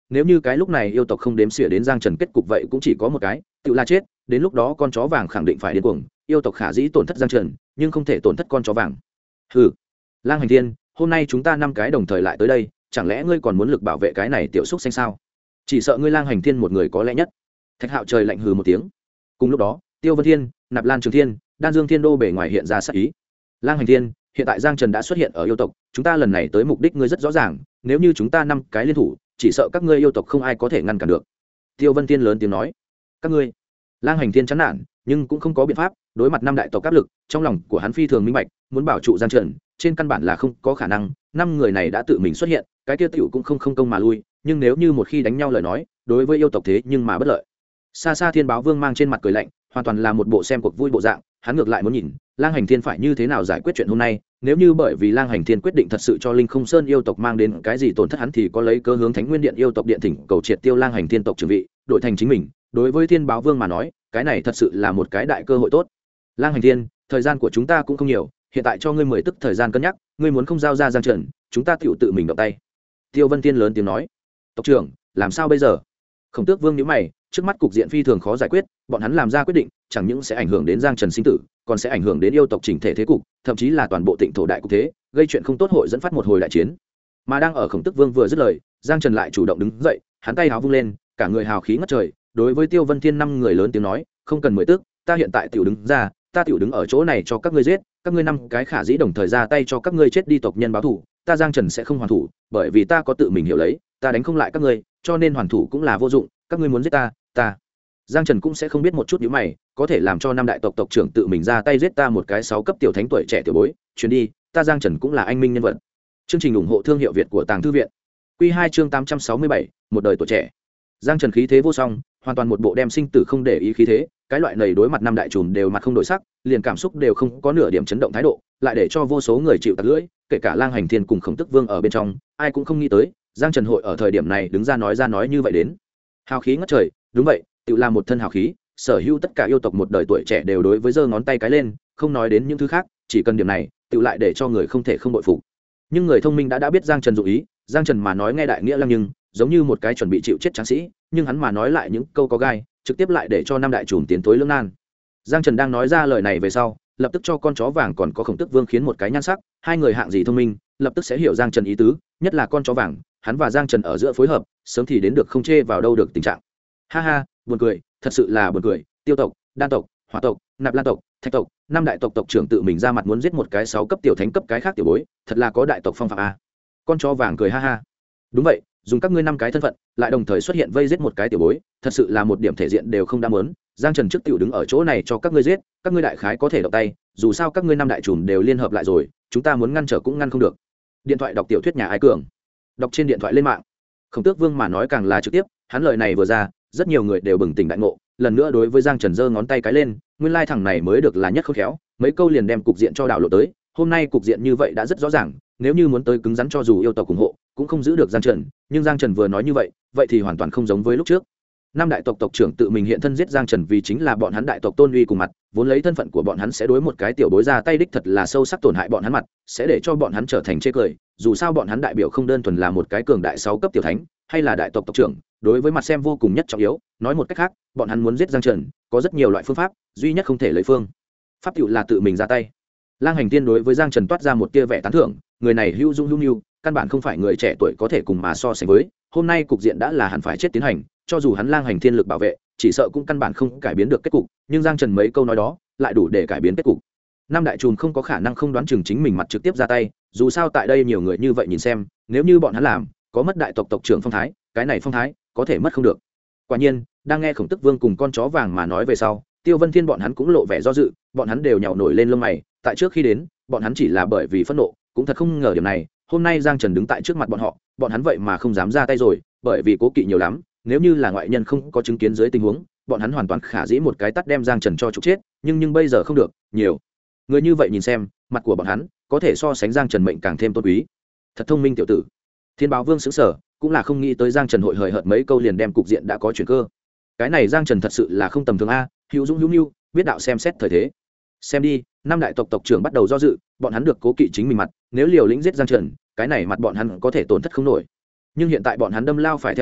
nếu như cái lúc này yêu tộc không đếm xỉa đến giang trần kết cục vậy cũng chỉ có một cái, tự là chết. Đến lúc đó con chó vàng khẳng định phải điên cuồng, yêu tộc khả dĩ tổn thất giang trần nhưng không thể tổn thất con chó vàng. Hừ, Lang Hành Thiên, hôm nay chúng ta 5 cái đồng thời lại tới đây, chẳng lẽ ngươi còn muốn lực bảo vệ cái này tiểu xúc xanh sao? Chỉ sợ ngươi Lang Hành Thiên một người có lẽ nhất. Thạch Hạo trời lạnh hừ một tiếng. Cùng lúc đó, Tiêu Vân Thiên, Nạp Lan Trường Thiên, Đan Dương Thiên Đô bề ngoài hiện ra sát ý. Lang Hành Thiên, hiện tại Giang Trần đã xuất hiện ở yêu tộc, chúng ta lần này tới mục đích ngươi rất rõ ràng, nếu như chúng ta 5 cái liên thủ, chỉ sợ các ngươi yêu tộc không ai có thể ngăn cản được. Tiêu Vân Thiên lớn tiếng nói. Các ngươi? Lang Hành Thiên chán nản, nhưng cũng không có biện pháp, đối mặt 5 đại tộc áp lực, trong lòng của hắn phi thường minh bạch, muốn bảo trụ Giang Trần, trên căn bản là không có khả năng. 5 người này đã tự mình xuất hiện, cái kia tiểu cũng không công mà lui, nhưng nếu như một khi đánh nhau lời nói, đối với yêu tộc thế nhưng mà bất lợi. Xa xa Thiên Báo Vương mang trên mặt cười lạnh, hoàn toàn là một bộ xem cuộc vui bộ dạng, hắn ngược lại muốn nhìn Lang Hành Thiên phải như thế nào giải quyết chuyện hôm nay. Nếu như bởi vì Lang Hành Thiên quyết định thật sự cho Linh Không Sơn yêu tộc mang đến cái gì tổn thất, hắn thì có lấy cơ hướng Thánh Nguyên Điện yêu tộc điện thỉnh cầu triệt tiêu Lang Hành Thiên tộc trưởng vị, đổi thành chính mình. Đối với Thiên Báo Vương mà nói, cái này thật sự là một cái đại cơ hội tốt. Lang Hành Thiên, thời gian của chúng ta cũng không nhiều, hiện tại cho ngươi 10 tức thời gian cân nhắc, ngươi muốn không giao ra Giang Trần, chúng ta tự mình động tay. Tiêu Vân Thiên lớn tiếng nói. Tộc trưởng, làm sao bây giờ? Khổng Tước Vương nhíu mày, trước mắt cục diện phi thường khó giải quyết, bọn hắn làm ra quyết định, chẳng những sẽ ảnh hưởng đến Giang Trần sinh tử, còn sẽ ảnh hưởng đến yêu tộc chỉnh thể thế cục, thậm chí là toàn bộ Tịnh thổ đại cục thế, gây chuyện không tốt hội dẫn phát một hồi đại chiến. Mà đang ở Khổng Tước Vương vừa dứt lời, Giang Trần lại chủ động đứng dậy, hắn tay háo vung lên, cả người hào khí ngất trời, đối với Tiêu Vân Thiên 5 người lớn tiếng nói, không cần 10 tức, ta hiện tại tiểu đứng ra, ta tiểu đứng ở chỗ này cho các ngươi giết, các ngươi 5 cái khả dĩ đồng thời ra tay cho các ngươi chết đi tộc nhân báo thù, ta Giang Trần sẽ không hoàn thủ, bởi vì ta có tự mình hiểu lấy, ta đánh không lại các ngươi, cho nên hoàn thủ cũng là vô dụng, các ngươi muốn giết ta Giang Trần cũng sẽ không biết một chút nhíu mày, có thể làm cho 5 đại tộc tộc trưởng tự mình ra tay giết ta một cái 6 cấp tiểu thánh tuổi trẻ tiểu bối, chuyến đi, ta Giang Trần cũng là anh minh nhân vật. Chương trình ủng hộ thương hiệu Việt của Tàng Thư viện. Quy 2 chương 867, một đời tuổi trẻ. Giang Trần khí thế vô song, hoàn toàn một bộ đem sinh tử không để ý khí thế, cái loại này đối mặt 5 đại trùm đều mặt không đổi sắc, liền cảm xúc đều không có nửa điểm chấn động thái độ, lại để cho vô số người chịu tạt lưỡi, kể cả Lang Hành Thiên cùng Khổng Tước Vương ở bên trong, ai cũng không nghĩ tới, Giang Trần hội ở thời điểm này đứng ra nói như vậy đến. Hào khí ngất trời, đúng vậy, tự là một thân hào khí, sở hữu tất cả yêu tộc một đời tuổi trẻ đều đối với giơ ngón tay cái lên, không nói đến những thứ khác, chỉ cần điểm này, tự lại để cho người không thể không bội phục. Nhưng người thông minh đã biết Giang Trần dụng ý, Giang Trần mà nói nghe đại nghĩa lăng nhưng, giống như một cái chuẩn bị chịu chết tráng sĩ, nhưng hắn mà nói lại những câu có gai, trực tiếp lại để cho 5 đại trùm tiến tối lưỡng nan. Giang Trần đang nói ra lời này về sau, lập tức cho con chó vàng còn có Khổng Tước Vương khiến một cái nhan sắc, hai người hạng gì thông minh, lập tức sẽ hiểu Giang Trần ý tứ, nhất là con chó vàng, hắn và Giang Trần ở giữa phối hợp, sớm thì đến được không chê vào đâu được tình trạng. Ha ha, buồn cười, thật sự là buồn cười, Tiêu tộc, Đan tộc, Hỏa tộc, Nạp Lan tộc, Thạch tộc, 5 đại tộc tộc trưởng tự mình ra mặt muốn giết một cái 6 cấp tiểu thánh cấp cái khác tiểu bối, thật là có đại tộc phong phạm a. Con chó vàng cười ha ha. Đúng vậy, dùng các ngươi 5 cái thân phận, lại đồng thời xuất hiện vây giết một cái tiểu bối, thật sự là một điểm thể diện đều không đam muốn. Giang Trần trước tiểu đứng ở chỗ này cho các ngươi giết, các ngươi đại khái có thể động tay, dù sao các ngươi 5 đại trùm đều liên hợp lại rồi, chúng ta muốn ngăn trở cũng ngăn không được. Điện thoại đọc tiểu thuyết nhà ai cường, đọc trên điện thoại lên mạng. Khổng Tước Vương mà nói càng là trực tiếp, hắn lời này vừa ra, rất nhiều người đều bừng tỉnh đại ngộ, lần nữa đối với Giang Trần giơ ngón tay cái lên, nguyên lai thằng này mới được là nhất khôn khéo, mấy câu liền đem cục diện cho đảo lộ tới, hôm nay cục diện như vậy đã rất rõ ràng, nếu như muốn tới cứng rắn cho dù yêu tộc ủng hộ, cũng không giữ được Giang Trần, nhưng Giang Trần vừa nói như vậy, vậy thì hoàn toàn không giống với lúc trước. 5 đại tộc tộc trưởng tự mình hiện thân giết Giang Trần vì chính là bọn hắn đại tộc tôn uy cùng mặt, vốn lấy thân phận của bọn hắn sẽ đối một cái tiểu bối ra tay đích thật là sâu sắc tổn hại bọn hắn mặt, sẽ để cho bọn hắn trở thành chê cười, dù sao bọn hắn đại biểu không đơn thuần là một cái cường đại 6 cấp tiểu thánh, hay là đại tộc tộc trưởng, đối với mặt xem vô cùng nhất trọng yếu, nói một cách khác, bọn hắn muốn giết Giang Trần, có rất nhiều loại phương pháp, duy nhất không thể lấy phương pháp tiểu là tự mình ra tay. Lang Hành Tiên đối với Giang Trần toát ra một tia vẻ tán thưởng, người này hữu dung hữu nhu, căn bản không phải người trẻ tuổi có thể cùng mà so sánh với, hôm nay cục diện đã là hẳn phải chết tiến hành, cho dù hắn Lang Hành Thiên lực bảo vệ, chỉ sợ cũng căn bản không cải biến được kết cục, nhưng Giang Trần mấy câu nói đó, lại đủ để cải biến kết cục. 5 đại trùm không có khả năng không đoán chừng chính mình mặt trực tiếp ra tay, dù sao tại đây nhiều người như vậy nhìn xem, nếu như bọn hắn làm, có mất đại tộc tộc trưởng phong thái, cái này phong thái có thể mất không được. Quả nhiên, đang nghe Khổng Tước Vương cùng con chó vàng mà nói về sau, Tiêu Vân Thiên bọn hắn cũng lộ vẻ do dự, bọn hắn đều nhào nổi lên lông mày, tại trước khi đến, bọn hắn chỉ là bởi vì phẫn nộ, cũng thật không ngờ điểm này, hôm nay Giang Trần đứng tại trước mặt bọn họ, bọn hắn vậy mà không dám ra tay rồi, bởi vì cố kỵ nhiều lắm, nếu như là ngoại nhân không có chứng kiến dưới tình huống, bọn hắn hoàn toàn khả dĩ một cái tát đem Giang Trần cho trục chết, nhưng bây giờ không được, nhiều người như vậy nhìn xem, mặt của bọn hắn có thể so sánh Giang Trần mệnh càng thêm tôn quý. Thật thông minh tiểu tử. Thiên Báo Vương sững sờ, cũng là không nghĩ tới Giang Trần hội hời hợt mấy câu liền đem cục diện đã có chuyển cơ. Cái này Giang Trần thật sự là không tầm thường a, hữu dũng hữu nhu, biết đạo xem xét thời thế. Xem đi, 5 đại tộc tộc trưởng bắt đầu do dự, bọn hắn được cố kỵ chính mình mặt, nếu liều lĩnh giết Giang Trần, cái này mặt bọn hắn có thể tổn thất không nổi. Nhưng hiện tại bọn hắn đâm lao phải theo lao,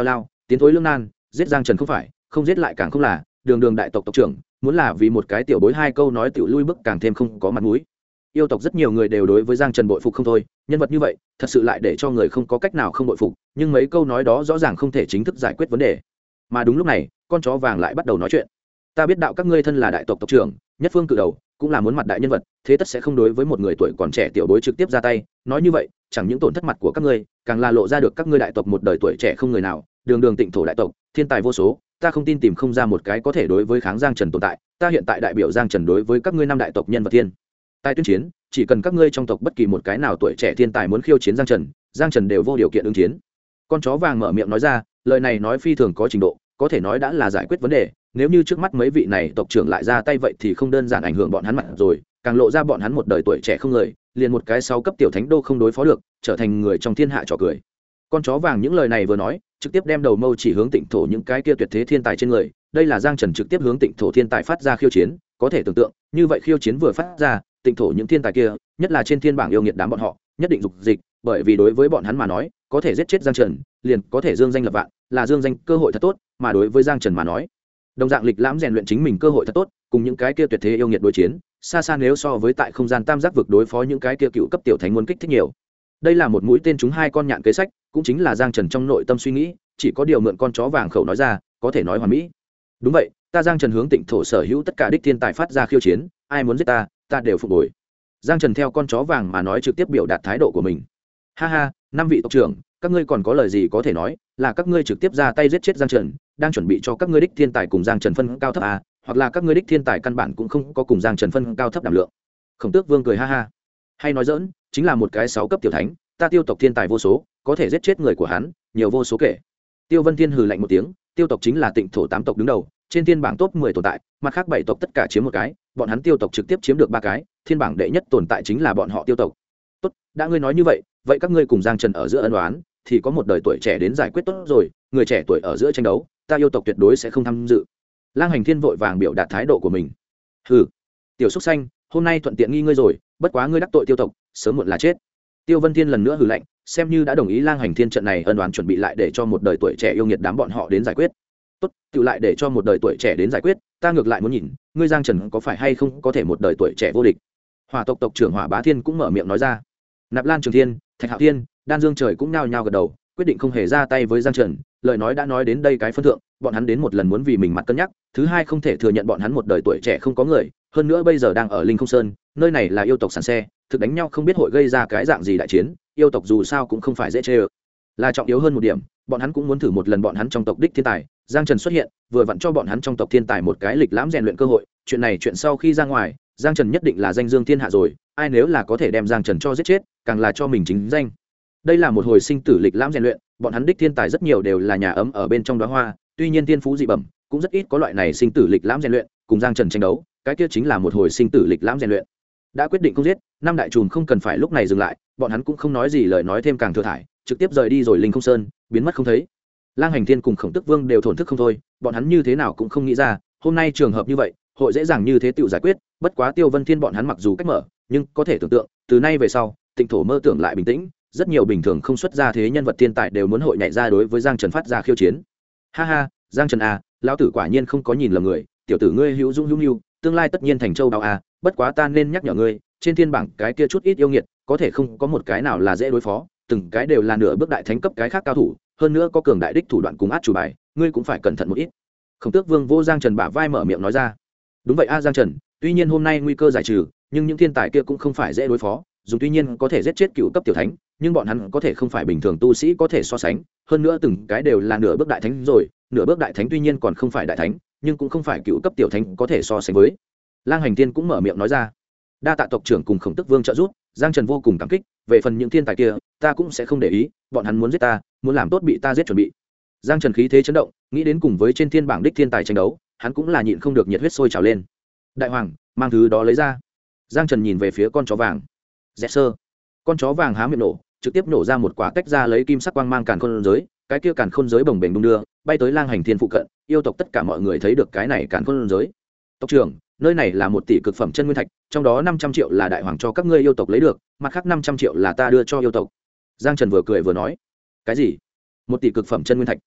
tiến thối lương nan, giết Giang Trần không phải, không giết lại càng không là, đường đường đại tộc tộc trưởng, muốn là vì một cái tiểu bối hai câu nói tiểu lui bước càng thêm không có mặt mũi. Yêu tộc rất nhiều người đều đối với Giang Trần bội phục không thôi, nhân vật như vậy, thật sự lại để cho người không có cách nào không bội phục, nhưng mấy câu nói đó rõ ràng không thể chính thức giải quyết vấn đề. Mà đúng lúc này, con chó vàng lại bắt đầu nói chuyện. Ta biết đạo các ngươi thân là đại tộc tộc trưởng, nhất phương cự đầu, cũng là muốn mặt đại nhân vật, thế tất sẽ không đối với một người tuổi còn trẻ tiểu bối trực tiếp ra tay, nói như vậy, chẳng những tổn thất mặt của các ngươi, càng là lộ ra được các ngươi đại tộc một đời tuổi trẻ không người nào, đường đường tịnh thổ đại tộc, thiên tài vô số, ta không tin tìm không ra một cái có thể đối với kháng Giang Trần tồn tại, ta hiện tại đại biểu Giang Trần đối với các ngươi năm đại tộc nhân vật thiên tài tuyên chiến, chỉ cần các ngươi trong tộc bất kỳ một cái nào tuổi trẻ thiên tài muốn khiêu chiến Giang Trần đều vô điều kiện ứng chiến. Con chó vàng mở miệng nói ra, lời này nói phi thường có trình độ, có thể nói đã là giải quyết vấn đề, nếu như trước mắt mấy vị này tộc trưởng lại ra tay vậy thì không đơn giản ảnh hưởng bọn hắn mặt rồi, càng lộ ra bọn hắn một đời tuổi trẻ không người, liền một cái 6 cấp tiểu thánh đô không đối phó được, trở thành người trong thiên hạ trò cười. Con chó vàng những lời này vừa nói, trực tiếp đem đầu mâu chỉ hướng Tịnh thổ những cái kia tuyệt thế thiên tài trên người, đây là Giang Trần trực tiếp hướng Tịnh thổ thiên tài phát ra khiêu chiến, có thể tưởng tượng, như vậy khiêu chiến vừa phát ra, Tịnh thổ những thiên tài kia, nhất là trên thiên bảng yêu nghiệt đám bọn họ, nhất định dục dịch, bởi vì đối với bọn hắn mà nói, có thể giết chết Giang Trần, liền có thể dương danh lập vạn, là dương danh cơ hội thật tốt, mà đối với Giang Trần mà nói, đồng dạng lịch lãm rèn luyện chính mình cơ hội thật tốt, cùng những cái kia tuyệt thế yêu nghiệt đối chiến, xa xa nếu so với tại không gian tam giác vực đối phó những cái kia cựu cấp tiểu thánh muốn kích thích nhiều. Đây là một mũi tên trúng hai con nhạn kế sách, cũng chính là Giang Trần trong nội tâm suy nghĩ, chỉ có điều mượn con chó vàng khẩu nói ra, có thể nói hoàn mỹ. Đúng vậy, ta Giang Trần hướng Tịnh thổ sở hữu tất cả đích thiên tài phát ra khiêu chiến, ai muốn giết ta đều phục hồi. Giang Trần theo con chó vàng mà nói trực tiếp biểu đạt thái độ của mình. Ha ha, năm vị tộc trưởng, các ngươi còn có lời gì có thể nói, là các ngươi trực tiếp ra tay giết chết Giang Trần, đang chuẩn bị cho các ngươi đích thiên tài cùng Giang Trần phân cao thấp à, hoặc là các ngươi đích thiên tài căn bản cũng không có cùng Giang Trần phân cao thấp đảm lượng. Khổng Tước Vương cười ha ha. Hay nói dỡn, chính là một cái 6 cấp tiểu thánh, ta Tiêu tộc thiên tài vô số, có thể giết chết người của hắn, nhiều vô số kể. Tiêu Vân Thiên hừ lạnh một tiếng, Tiêu tộc chính là Tịnh thổ 8 tộc đứng đầu, trên thiên bảng top 10 tồn tại, mặt khác 7 tộc tất cả chiếm một cái, bọn hắn Tiêu tộc trực tiếp chiếm được 3 cái, thiên bảng đệ nhất tồn tại chính là bọn họ Tiêu tộc. Tốt, đã ngươi nói như vậy, vậy các ngươi cùng Giang Trần ở giữa ân oán, thì có một đời tuổi trẻ đến giải quyết tốt rồi, người trẻ tuổi ở giữa tranh đấu, ta yêu tộc tuyệt đối sẽ không tham dự. Lang Hành Thiên vội vàng biểu đạt thái độ của mình. Hừ, tiểu xúc xanh, hôm nay thuận tiện nghi ngươi rồi, bất quá ngươi đắc tội Tiêu tộc, sớm muộn là chết. Tiêu Vân Thiên lần nữa hừ lạnh, xem như đã đồng ý Lang Hành Thiên trận này ân oán chuẩn bị lại để cho một đời tuổi trẻ yêu nghiệt đám bọn họ đến giải quyết. Tốt, tự lại để cho một đời tuổi trẻ đến giải quyết, ta ngược lại muốn nhìn, ngươi Giang Trần có phải hay không có thể một đời tuổi trẻ vô địch. Hỏa tộc tộc trưởng Hỏa Bá Thiên cũng mở miệng nói ra. Nạp Lan Trường Thiên, Thạch Hạo Thiên, Đan Dương Trời cũng nhao nhao gật đầu, quyết định không hề ra tay với Giang Trần, lời nói đã nói đến đây cái phân thượng, bọn hắn đến một lần muốn vì mình mặt cân nhắc, thứ hai không thể thừa nhận bọn hắn một đời tuổi trẻ không có người, hơn nữa bây giờ đang ở Linh Không Sơn, nơi này là yêu tộc sàn xe, thực đánh nhau không biết hội gây ra cái dạng gì đại chiến, yêu tộc dù sao cũng không phải dễ chơi. Là trọng yếu hơn một điểm, bọn hắn cũng muốn thử một lần bọn hắn trong tộc đích thiên tài, Giang Trần xuất hiện, vừa vặn cho bọn hắn trong tộc thiên tài một cái lịch lãm rèn luyện cơ hội, chuyện này chuyện sau khi ra ngoài, Giang Trần nhất định là danh dương thiên hạ rồi, ai nếu là có thể đem Giang Trần cho giết chết, càng là cho mình chính danh. Đây là một hồi sinh tử lịch lãm rèn luyện, bọn hắn đích thiên tài rất nhiều đều là nhà ấm ở bên trong đóa hoa, tuy nhiên thiên phú dị bẩm, cũng rất ít có loại này sinh tử lịch lãm rèn luyện, cùng Giang Trần tranh đấu, cái kia chính là một hồi sinh tử lịch lãm rèn luyện. Đã quyết định không giết, năm đại trùm không cần phải lúc này dừng lại, bọn hắn cũng không nói gì lời nói thêm càng thừa thải, trực tiếp rời đi rồi Linh Không Sơn, biến mất không thấy. Lang Hành Thiên cùng Khổng Tước Vương đều thổn thức không thôi, bọn hắn như thế nào cũng không nghĩ ra, hôm nay trường hợp như vậy, hội dễ dàng như thế tự giải quyết, bất quá Tiêu Vân Thiên bọn hắn mặc dù cách mở, nhưng có thể tưởng tượng, từ nay về sau, Tịnh thổ mơ tưởng lại bình tĩnh, rất nhiều bình thường không xuất ra thế nhân vật thiên tài đều muốn hội nhảy ra đối với Giang Trần phát ra khiêu chiến. Ha ha, Giang Trần à, lão tử quả nhiên không có nhìn lầm người, tiểu tử ngươi hữu dũng hữu nhu, tương lai tất nhiên thành châu đào à, bất quá ta nên nhắc nhở ngươi, trên thiên bảng cái kia chút ít yêu nghiệt, có thể không có một cái nào là dễ đối phó, từng cái đều là nửa bước đại thánh cấp cái khác cao thủ, hơn nữa có cường đại đích thủ đoạn cùng át chủ bài, ngươi cũng phải cẩn thận một ít. Khổng Tước Vương vô Giang Trần bả vai mở miệng nói ra. Đúng vậy a Giang Trần, tuy nhiên hôm nay nguy cơ giải trừ, nhưng những thiên tài kia cũng không phải dễ đối phó, dù tuy nhiên có thể giết chết cựu cấp tiểu thánh, nhưng bọn hắn có thể không phải bình thường tu sĩ có thể so sánh, hơn nữa từng cái đều là nửa bước đại thánh rồi, nửa bước đại thánh tuy nhiên còn không phải đại thánh, nhưng cũng không phải cựu cấp tiểu thánh có thể so sánh với. Lang Hành Tiên cũng mở miệng nói ra. Đa tạ tộc trưởng cùng Khổng Tước Vương trợ giúp, Giang Trần vô cùng cảm kích, về phần những thiên tài kia, ta cũng sẽ không để ý, bọn hắn muốn giết ta, muốn làm tốt bị ta giết chuẩn bị. Giang Trần khí thế chấn động, nghĩ đến cùng với trên thiên bảng đích thiên tài tranh đấu, hắn cũng là nhịn không được nhiệt huyết sôi trào lên. Đại hoàng, mang thứ đó lấy ra. Giang Trần nhìn về phía con chó vàng. Dẹt sơ. Con chó vàng há miệng nổ, trực tiếp nổ ra một quả tách ra lấy kim sắc quang mang càn khôn giới, cái kia càn khôn giới bồng bềnh đung đưa, bay tới Lang Hành Thiên phụ cận, yêu tộc tất cả mọi người thấy được cái này càn khôn giới. Tộc trưởng, nơi này là 1 tỷ cực phẩm chân nguyên thạch, trong đó 500 triệu là đại hoàng cho các ngươi yêu tộc lấy được, mặt khác 500 triệu là ta đưa cho yêu tộc. Giang Trần vừa cười vừa nói. Cái gì? 1 tỷ cực phẩm chân nguyên thạch?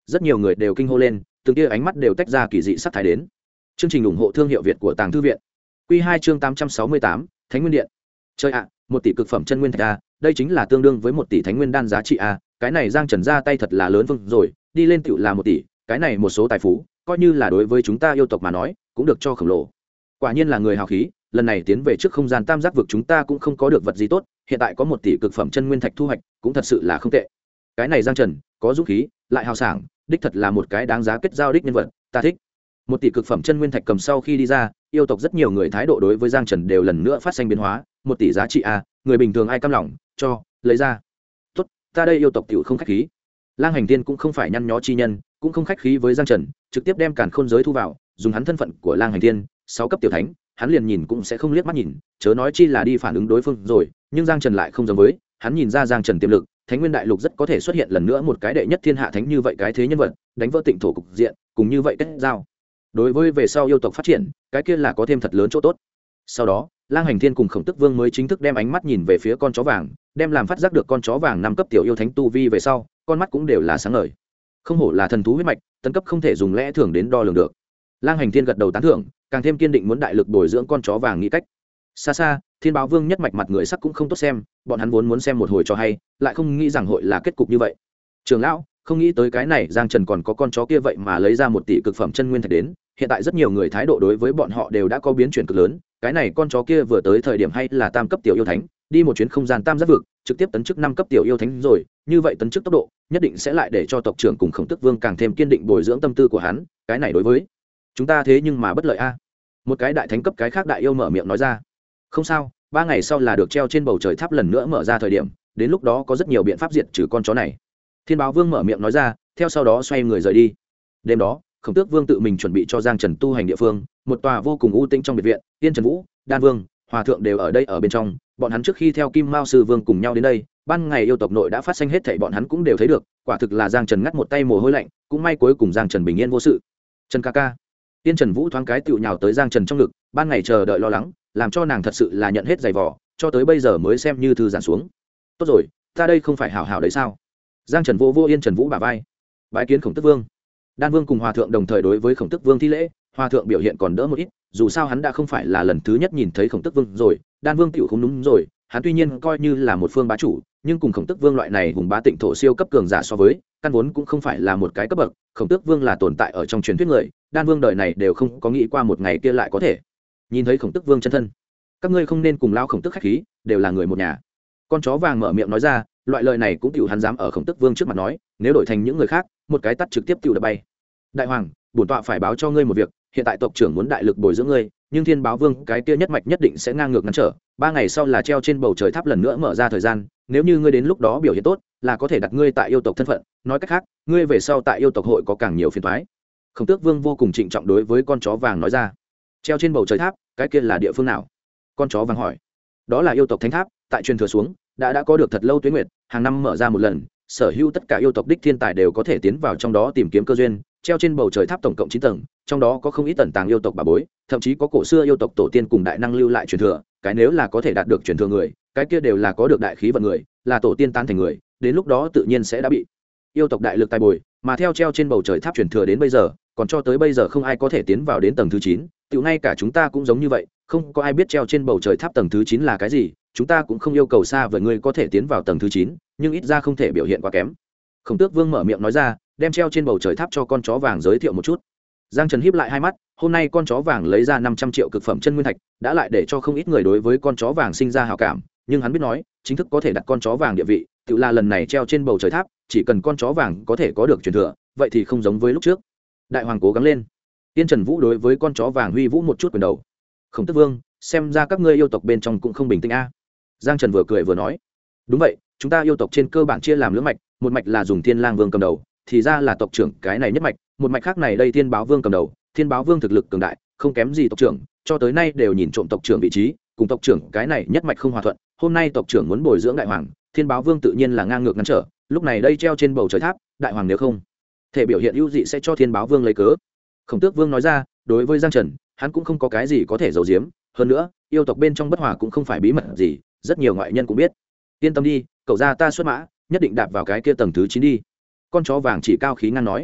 rất nhiều người đều kinh hô lên, từng tia ánh mắt đều tách ra kỳ dị sắc thái đến. Chương trình ủng hộ thương hiệu Việt của Tàng Thư viện. Quy 2 chương 868, Thánh Nguyên Điện. Chơi ạ, 1 tỷ cực phẩm chân nguyên thạch a, đây chính là tương đương với 1 tỷ thánh nguyên đan giá trị a, cái này Giang Trần ra tay thật là lớn vương rồi, đi lên tựu là 1 tỷ, cái này một số tài phú, coi như là đối với chúng ta yêu tộc mà nói, cũng được cho khổng lồ. Quả nhiên là người hào khí, lần này tiến về trước không gian tam giác vực chúng ta cũng không có được vật gì tốt, hiện tại có 1 tỷ cực phẩm chân nguyên thạch thu hoạch, cũng thật sự là không tệ. Cái này Giang Trần, có dũng khí, lại hào sảng, đích thật là một cái đáng giá kết giao đích nhân vật, ta thích. 1 tỷ cực phẩm chân nguyên thạch cầm sau khi đi ra, yêu tộc rất nhiều người thái độ đối với Giang Trần đều lần nữa phát sinh biến hóa, 1 tỷ giá trị a, người bình thường ai cam lòng, cho, lấy ra. Tốt, ta đây yêu tộc tiểu không khách khí. Lang Hành Tiên cũng không phải nhăn nhó chi nhân, cũng không khách khí với Giang Trần, trực tiếp đem càn khôn giới thu vào, dùng hắn thân phận của Lang Hành Tiên, 6 cấp tiểu thánh, hắn liền nhìn cũng sẽ không liếc mắt nhìn, chớ nói chi là đi phản ứng đối phương rồi, nhưng Giang Trần lại không giống với, hắn nhìn ra Giang Trần tiềm lực, Thánh Nguyên Đại Lục rất có thể xuất hiện lần nữa một cái đệ nhất thiên hạ thánh như vậy cái thế nhân vật, đánh vỡ Tịnh thổ cục diện, cùng như vậy kết giao. Đối với về sau yêu tộc phát triển, cái kia là có thêm thật lớn chỗ tốt. Sau đó, Lang Hành Thiên cùng Khổng Tức Vương mới chính thức đem ánh mắt nhìn về phía con chó vàng, đem làm phát giác được con chó vàng 5 cấp tiểu yêu thánh tu vi về sau, con mắt cũng đều là sáng ngời. Không hổ là thần thú huyết mạch, tấn cấp không thể dùng lẽ thường đến đo lường được. Lang Hành Thiên gật đầu tán thưởng, càng thêm kiên định muốn đại lực bồi dưỡng con chó vàng nghĩ cách. Xa xa, Thiên Báo Vương nhất mạch mặt người sắc cũng không tốt xem, bọn hắn vốn muốn xem một hồi cho hay, lại không nghĩ rằng hội là kết cục như vậy. Trưởng lão, không nghĩ tới cái này Giang Trần còn có con chó kia vậy mà lấy ra 1 tỷ cực phẩm chân nguyên thạch đến, hiện tại rất nhiều người thái độ đối với bọn họ đều đã có biến chuyển cực lớn, cái này con chó kia vừa tới thời điểm hay là tam cấp tiểu yêu thánh, đi một chuyến không gian tam giác vực, trực tiếp tấn chức 5 cấp tiểu yêu thánh rồi, như vậy tấn chức tốc độ, nhất định sẽ lại để cho tộc trưởng cùng Khổng Tức Vương càng thêm kiên định bồi dưỡng tâm tư của hắn, cái này đối với chúng ta thế nhưng mà bất lợi a. Một cái đại thánh cấp cái khác đại yêu mở miệng nói ra. Không sao, 3 ngày sau là được treo trên bầu trời tháp lần nữa mở ra thời điểm, đến lúc đó có rất nhiều biện pháp diệt trừ con chó này. Thiên Báo Vương mở miệng nói ra, theo sau đó xoay người rời đi. Đêm đó, Khổng Tước Vương tự mình chuẩn bị cho Giang Trần tu hành địa phương, một tòa vô cùng u tĩnh trong biệt viện, Tiên Trần Vũ, Đan Vương, Hòa thượng đều ở đây ở bên trong, bọn hắn trước khi theo Kim Mao sư vương cùng nhau đến đây, ban ngày yêu tộc nội đã phát sinh hết thảy bọn hắn cũng đều thấy được, quả thực là Giang Trần ngắt một tay mồ hôi lạnh, cũng may cuối cùng Giang Trần bình yên vô sự. Trần ca ca. Tiên Trần Vũ thoáng cái tựu nhào tới Giang Trần trong ngực, ban ngày chờ đợi lo lắng, làm cho nàng thật sự là nhận hết giày vò, cho tới bây giờ mới xem như thư giãn xuống. Tốt rồi, ta đây không phải hảo hảo đấy sao? Giang Trần vô Yên Trần Vũ bả vai. Bái kiến Khổng Tước Vương. Đan Vương cùng Hòa thượng đồng thời đối với Khổng Tước Vương thi lễ, Hòa thượng biểu hiện còn đỡ một ít, dù sao hắn đã không phải là lần thứ nhất nhìn thấy Khổng Tước Vương rồi, Đan Vương tiểu không đúng rồi, hắn tuy nhiên coi như là một phương bá chủ, nhưng cùng Khổng Tước Vương loại này hùng bá Tịnh thổ siêu cấp cường giả so với, căn vốn cũng không phải là một cái cấp bậc, Khổng Tước Vương là tồn tại ở trong truyền thuyết người, Đan Vương đời này đều không có nghĩ qua một ngày kia lại có thể nhìn thấy Khổng Tước Vương chân thân. Các ngươi không nên cùng lao Khổng Tước khách khí, đều là người một nhà. Con chó vàng mở miệng nói ra, loại lời này cũng tiểu hắn dám ở Khổng Tước Vương trước mặt nói, nếu đổi thành những người khác, một cái tát trực tiếp tiểu đập bay. Đại hoàng, bổn tọa phải báo cho ngươi một việc, hiện tại tộc trưởng muốn đại lực bồi dưỡng ngươi, nhưng Thiên Báo Vương cái kia nhất mạch nhất định sẽ ngang ngược ngăn trở, 3 ngày sau là treo trên bầu trời tháp lần nữa mở ra thời gian, nếu như ngươi đến lúc đó biểu hiện tốt, là có thể đặt ngươi tại yêu tộc thân phận, nói cách khác, ngươi về sau tại yêu tộc hội có càng nhiều phiền toái. Khổng Tước Vương vô cùng trịnh trọng đối với con chó vàng nói ra. Treo trên bầu trời tháp, cái kia là địa phương nào? Con chó vàng hỏi. Đó là yêu tộc thánh tháp, tại truyền thừa xuống, đã có được thật lâu tuế nguyệt, hàng năm mở ra một lần, sở hữu tất cả yêu tộc đích thiên tài đều có thể tiến vào trong đó tìm kiếm cơ duyên. Treo trên bầu trời tháp tổng cộng 9 tầng, trong đó có không ít tầng tàng yêu tộc bà bối, thậm chí có cổ xưa yêu tộc tổ tiên cùng đại năng lưu lại truyền thừa, cái nếu là có thể đạt được truyền thừa người, cái kia đều là có được đại khí vận người, là tổ tiên tán thành người, đến lúc đó tự nhiên sẽ đã bị yêu tộc đại lực tài bồi, mà theo treo trên bầu trời tháp truyền thừa đến bây giờ, còn cho tới bây giờ không ai có thể tiến vào đến tầng thứ 9, tiểu ngay cả chúng ta cũng giống như vậy, không có ai biết treo trên bầu trời tháp tầng thứ 9 là cái gì, chúng ta cũng không yêu cầu xa vời người có thể tiến vào tầng thứ 9, nhưng ít ra không thể biểu hiện quá kém. Khổng Tước Vương mở miệng nói ra, đem treo trên bầu trời tháp cho con chó vàng giới thiệu một chút. Giang Trần híp lại hai mắt, hôm nay con chó vàng lấy ra 500 triệu cực phẩm chân nguyên thạch, đã lại để cho không ít người đối với con chó vàng sinh ra hảo cảm, nhưng hắn biết nói, chính thức có thể đặt con chó vàng địa vị, tự là lần này treo trên bầu trời tháp, chỉ cần con chó vàng có thể có được truyền thừa, vậy thì không giống với lúc trước. Đại hoàng cố gắng lên. Tiên Trần Vũ đối với con chó vàng huy vũ một chút quyền đầu. Khổng Tước Vương, xem ra các ngươi yêu tộc bên trong cũng không bình tĩnh a. Giang Trần vừa cười vừa nói, đúng vậy, chúng ta yêu tộc trên cơ bản chia làm lưỡng mạch, một mạch là dùng Thiên Lang Vương cầm đầu, thì ra là tộc trưởng cái này nhất mạch, một mạch khác này đây Thiên Báo Vương cầm đầu, Thiên Báo Vương thực lực cường đại, không kém gì tộc trưởng, cho tới nay đều nhìn trộm tộc trưởng vị trí, cùng tộc trưởng cái này nhất mạch không hòa thuận, hôm nay tộc trưởng muốn bồi dưỡng đại hoàng, Thiên Báo Vương tự nhiên là ngang ngược ngăn trở, lúc này đây treo trên bầu trời tháp, đại hoàng nếu không thể biểu hiện ưu dị sẽ cho Thiên Báo Vương lấy cớ. Khổng Tước Vương nói ra, đối với Giang Trần, hắn cũng không có cái gì có thể giấu giếm, hơn nữa, yêu tộc bên trong bất hòa cũng không phải bí mật gì, rất nhiều ngoại nhân cũng biết. Yên tâm đi, cậu ra ta xuất mã, nhất định đạp vào cái kia tầng thứ 9 đi. Con chó vàng chỉ cao khí ngăn nói.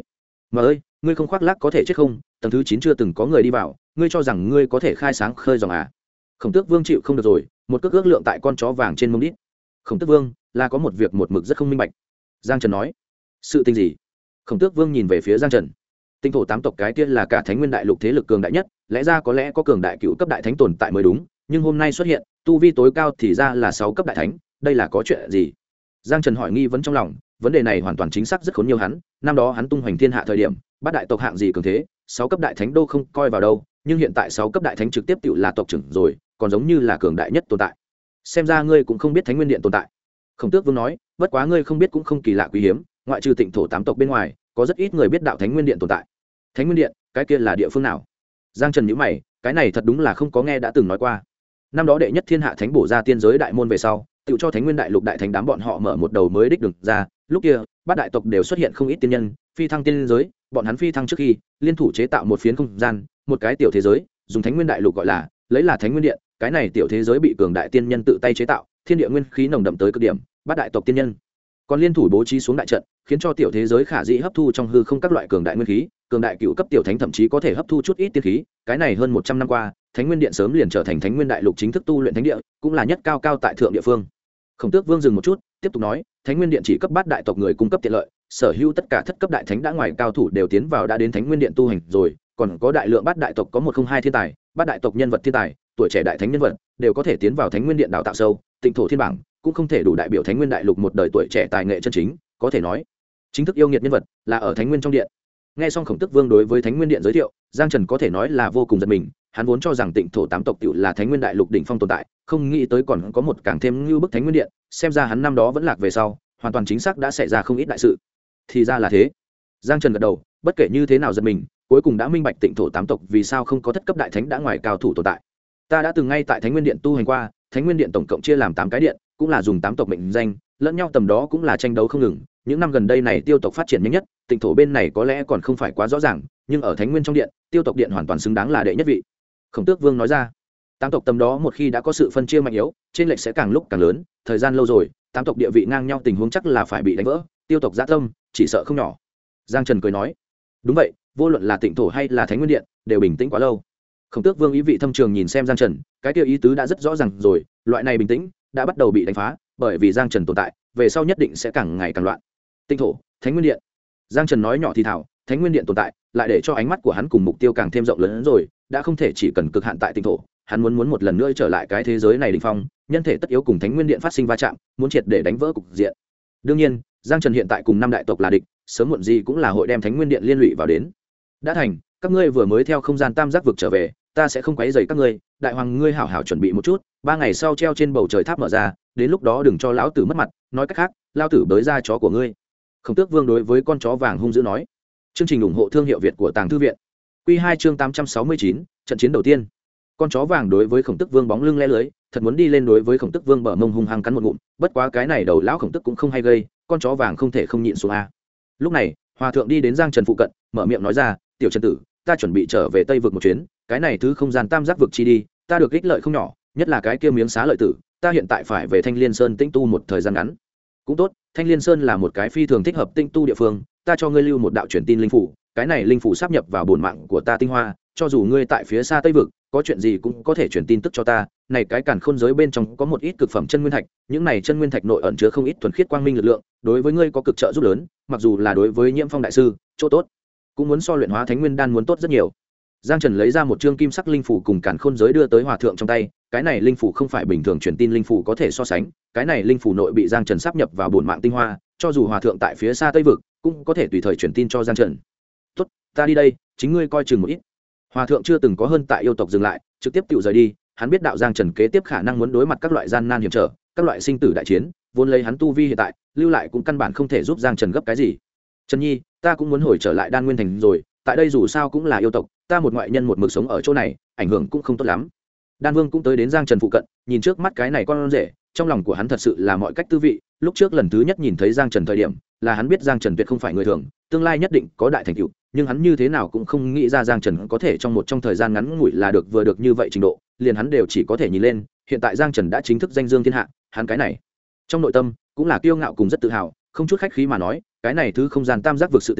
mà ơi, ngươi không khoác lác có thể chết không? Tầng thứ 9 chưa từng có người đi vào, ngươi cho rằng ngươi có thể khai sáng khơi dòng à? Khổng Tước Vương chịu không được rồi, một cước ước lượng tại con chó vàng trên mông đít. Khổng Tước Vương là có một việc một mực rất không minh bạch. Giang Trần nói. Sự tình gì? Khổng Tước Vương nhìn về phía Giang Trần. Tinh thổ 8 tộc cái kia là cả Thánh Nguyên Đại Lục thế lực cường đại nhất, lẽ ra có lẽ có cường đại cựu cấp đại thánh tồn tại mới đúng, nhưng hôm nay xuất hiện, tu vi tối cao thì ra là 6 cấp đại thánh, đây là có chuyện gì? Giang Trần hỏi nghi vấn trong lòng, vấn đề này hoàn toàn chính xác rất khốn nhiều hắn, năm đó hắn tung hoành thiên hạ thời điểm, bát đại tộc hạng gì cường thế, 6 cấp đại thánh đô không coi vào đâu, nhưng hiện tại 6 cấp đại thánh trực tiếp tựu là tộc trưởng rồi, còn giống như là cường đại nhất tồn tại. Xem ra ngươi cũng không biết Thánh Nguyên Điện tồn tại. Khổng Tước Vương nói, bất quá ngươi không biết cũng không kỳ lạ quý hiếm, ngoại trừ Tịnh thổ 8 tộc bên ngoài, có rất ít người biết đạo Thánh Nguyên Điện tồn tại. Thánh Nguyên Điện, cái kia là địa phương nào? Giang Trần nhíu mày, cái này thật đúng là không có nghe đã từng nói qua. Năm đó đệ nhất thiên hạ thánh bổ ra tiên giới đại môn về sau, tự cho Thánh Nguyên Đại Lục đại thánh đám bọn họ mở một đầu mới đích đường ra, lúc kia, bát đại tộc đều xuất hiện không ít tiên nhân, phi thăng tiên giới, bọn hắn phi thăng trước khi, liên thủ chế tạo một phiến không gian, một cái tiểu thế giới, dùng Thánh Nguyên Đại Lục gọi là, lấy là Thánh Nguyên Điện, cái này tiểu thế giới bị cường đại tiên nhân tự tay chế tạo, thiên địa nguyên khí nồng đậm tới cực điểm, bát đại tộc tiên nhân còn liên thủ bố trí xuống đại trận, khiến cho tiểu thế giới khả dĩ hấp thu trong hư không các loại cường đại nguyên khí, cường đại cựu cấp tiểu thánh thậm chí có thể hấp thu chút ít tiên khí, cái này hơn 100 năm qua, Thánh Nguyên Điện sớm liền trở thành Thánh Nguyên Đại Lục chính thức tu luyện thánh địa, cũng là nhất cao cao tại thượng địa phương. Khổng Tước Vương dừng một chút, tiếp tục nói, Thánh Nguyên Điện chỉ cấp bát đại tộc người cung cấp tiện lợi, sở hữu tất cả thất cấp đại thánh đã ngoài cao thủ đều tiến vào đã đến Thánh Nguyên Điện tu hành rồi, còn có đại lượng bát đại tộc có 102 thiên tài, bát đại tộc nhân vật thiên tài, tuổi trẻ đại thánh nhân vật đều có thể tiến vào Thánh Nguyên Điện đào tạo sâu, Tịnh thổ thiên bảng cũng không thể đủ đại biểu Thánh Nguyên Đại Lục một đời tuổi trẻ tài nghệ chân chính, có thể nói chính thức yêu nghiệt nhân vật là ở Thánh Nguyên trong điện. Nghe xong Khổng Tước Vương đối với Thánh Nguyên Điện giới thiệu, Giang Trần có thể nói là vô cùng giật mình, hắn vốn cho rằng Tịnh thổ 8 tộc tiểu là Thánh Nguyên Đại Lục đỉnh phong tồn tại, không nghĩ tới còn có một càng thêm như bức Thánh Nguyên Điện, xem ra hắn năm đó vẫn lạc về sau, hoàn toàn chính xác đã xảy ra không ít đại sự. Thì ra là thế. Giang Trần gật đầu, bất kể như thế nào giật mình, cuối cùng đã minh bạch Tịnh thổ 8 tộc vì sao không có thất cấp đại thánh đã ngoài cao thủ tồn tại. Ta đã từng ngay tại Thánh Nguyên Điện tu hành qua, Thánh Nguyên Điện tổng cộng chia làm 8 cái điện, cũng là dùng 8 tộc mệnh danh, lẫn nhau tầm đó cũng là tranh đấu không ngừng. Những năm gần đây này tiêu tộc phát triển nhanh nhất, Tịnh thổ bên này có lẽ còn không phải quá rõ ràng, nhưng ở Thánh Nguyên trong điện, tiêu tộc điện hoàn toàn xứng đáng là đệ nhất vị. Khổng Tước Vương nói ra, 8 tộc tầm đó một khi đã có sự phân chia mạnh yếu, trên lệch sẽ càng lúc càng lớn, thời gian lâu rồi, 8 tộc địa vị ngang nhau tình huống chắc là phải bị đánh vỡ, tiêu tộc dã tâm chỉ sợ không nhỏ. Giang Trần cười nói, đúng vậy, vô luận là Tịnh thổ hay là Thánh Nguyên điện, đều bình tĩnh quá lâu. Khổng Tước Vương ý vị thâm trường nhìn xem Giang Trần, cái kia ý tứ đã rất rõ ràng rồi, loại này bình tĩnh đã bắt đầu bị đánh phá, bởi vì Giang Trần tồn tại, về sau nhất định sẽ càng ngày càng loạn. Tịnh thổ, Thánh Nguyên điện. Giang Trần nói nhỏ thì thào, Thánh Nguyên điện tồn tại, lại để cho ánh mắt của hắn cùng mục tiêu càng thêm rộng lớn hơn rồi, đã không thể chỉ cần cực hạn tại Tịnh thổ, hắn muốn một lần nữa trở lại cái thế giới này đỉnh phong, nhân thể tất yếu cùng Thánh Nguyên điện phát sinh va chạm, muốn triệt để đánh vỡ cục diện. Đương nhiên, Giang Trần hiện tại cùng năm đại tộc là địch, sớm muộn gì cũng là hội đem Thánh Nguyên điện liên lụy vào đến. Đã thành, các ngươi vừa mới theo không gian tam giác vực trở về, ta sẽ không quấy rầy các ngươi, đại hoàng ngươi hảo hảo chuẩn bị một chút, 3 ngày sau treo trên bầu trời tháp mở ra, đến lúc đó đừng cho lão tử mất mặt, nói cách khác, lão tử bới ra chó của ngươi. Khổng Tước Vương đối với con chó vàng hung dữ nói. Chương trình ủng hộ thương hiệu Việt của Tàng Thư viện. Quy 2 chương 869, trận chiến đầu tiên. Con chó vàng đối với Khổng Tước Vương bóng lưng lẽ lưới, thật muốn đi lên đối với Khổng Tước Vương bờ mông hung hăng cắn một ngụm, bất quá cái này đầu lão Khổng Tước cũng không hay gây, con chó vàng không thể không nhịn xuống a. Lúc này, Hòa thượng đi đến Giang Trần phụ cận, mở miệng nói ra, "Tiểu Trần tử, ta chuẩn bị trở về Tây vực một chuyến, cái này thứ không gian tam giác vực chi đi, ta được ích lợi không nhỏ, nhất là cái kia miếng xá lợi tử, ta hiện tại phải về Thanh Liên Sơn tĩnh tu một thời gian ngắn." Cũng tốt, Thanh Liên Sơn là một cái phi thường thích hợp tĩnh tu địa phương, ta cho ngươi lưu một đạo truyền tin linh phủ, cái này linh phủ sáp nhập vào bổn mạng của ta tinh hoa, cho dù ngươi tại phía xa Tây vực, có chuyện gì cũng có thể truyền tin tức cho ta. Này cái càn khôn giới bên trong có một ít cực phẩm chân nguyên thạch, những này chân nguyên thạch nội ẩn chứa không ít thuần khiết quang minh lực lượng, đối với ngươi có cực trợ giúp lớn, mặc dù là đối với Nhiễm Phong đại sư, chỗ tốt cũng muốn so luyện hóa thánh nguyên đan muốn tốt rất nhiều. Giang Trần lấy ra một chương kim sắc linh phủ cùng càn khôn giới đưa tới hòa thượng trong tay, cái này linh phủ không phải bình thường truyền tin linh phủ có thể so sánh, cái này linh phủ nội bị Giang Trần sáp nhập vào bổn mạng tinh hoa, cho dù hòa thượng tại phía xa Tây vực, cũng có thể tùy thời truyền tin cho Giang Trần. "Tốt, ta đi đây, chính ngươi coi chừng một ít." Hòa thượng chưa từng có hơn tại yêu tộc dừng lại, trực tiếp tự rời đi, hắn biết đạo Giang Trần kế tiếp khả năng muốn đối mặt các loại gian nan hiểm trở, các loại sinh tử đại chiến, vốn lấy hắn tu vi hiện tại, lưu lại cũng căn bản không thể giúp Giang Trần gấp cái gì. "Trần Nhi, ta cũng muốn hồi trở lại Đan Nguyên thành rồi, tại đây dù sao cũng là yêu tộc, ta một ngoại nhân một mực sống ở chỗ này, ảnh hưởng cũng không tốt lắm." Đan Vương cũng tới đến Giang Trần phụ cận, nhìn trước mắt cái này con rể, trong lòng của hắn thật sự là mọi cách tư vị, lúc trước lần thứ nhất nhìn thấy Giang Trần thời điểm, là hắn biết Giang Trần tuyệt không phải người thường, tương lai nhất định có đại thành tựu, nhưng hắn như thế nào cũng không nghĩ ra Giang Trần có thể trong thời gian ngắn ngủi là được vừa được như vậy trình độ, liền hắn đều chỉ có thể nhìn lên, hiện tại Giang Trần đã chính thức danh dương thiên hạ, hắn cái này trong nội tâm cũng là kiêu ngạo cùng rất tự hào, không chút khách khí mà nói, cái này thứ không gian tam giác vực sự tình,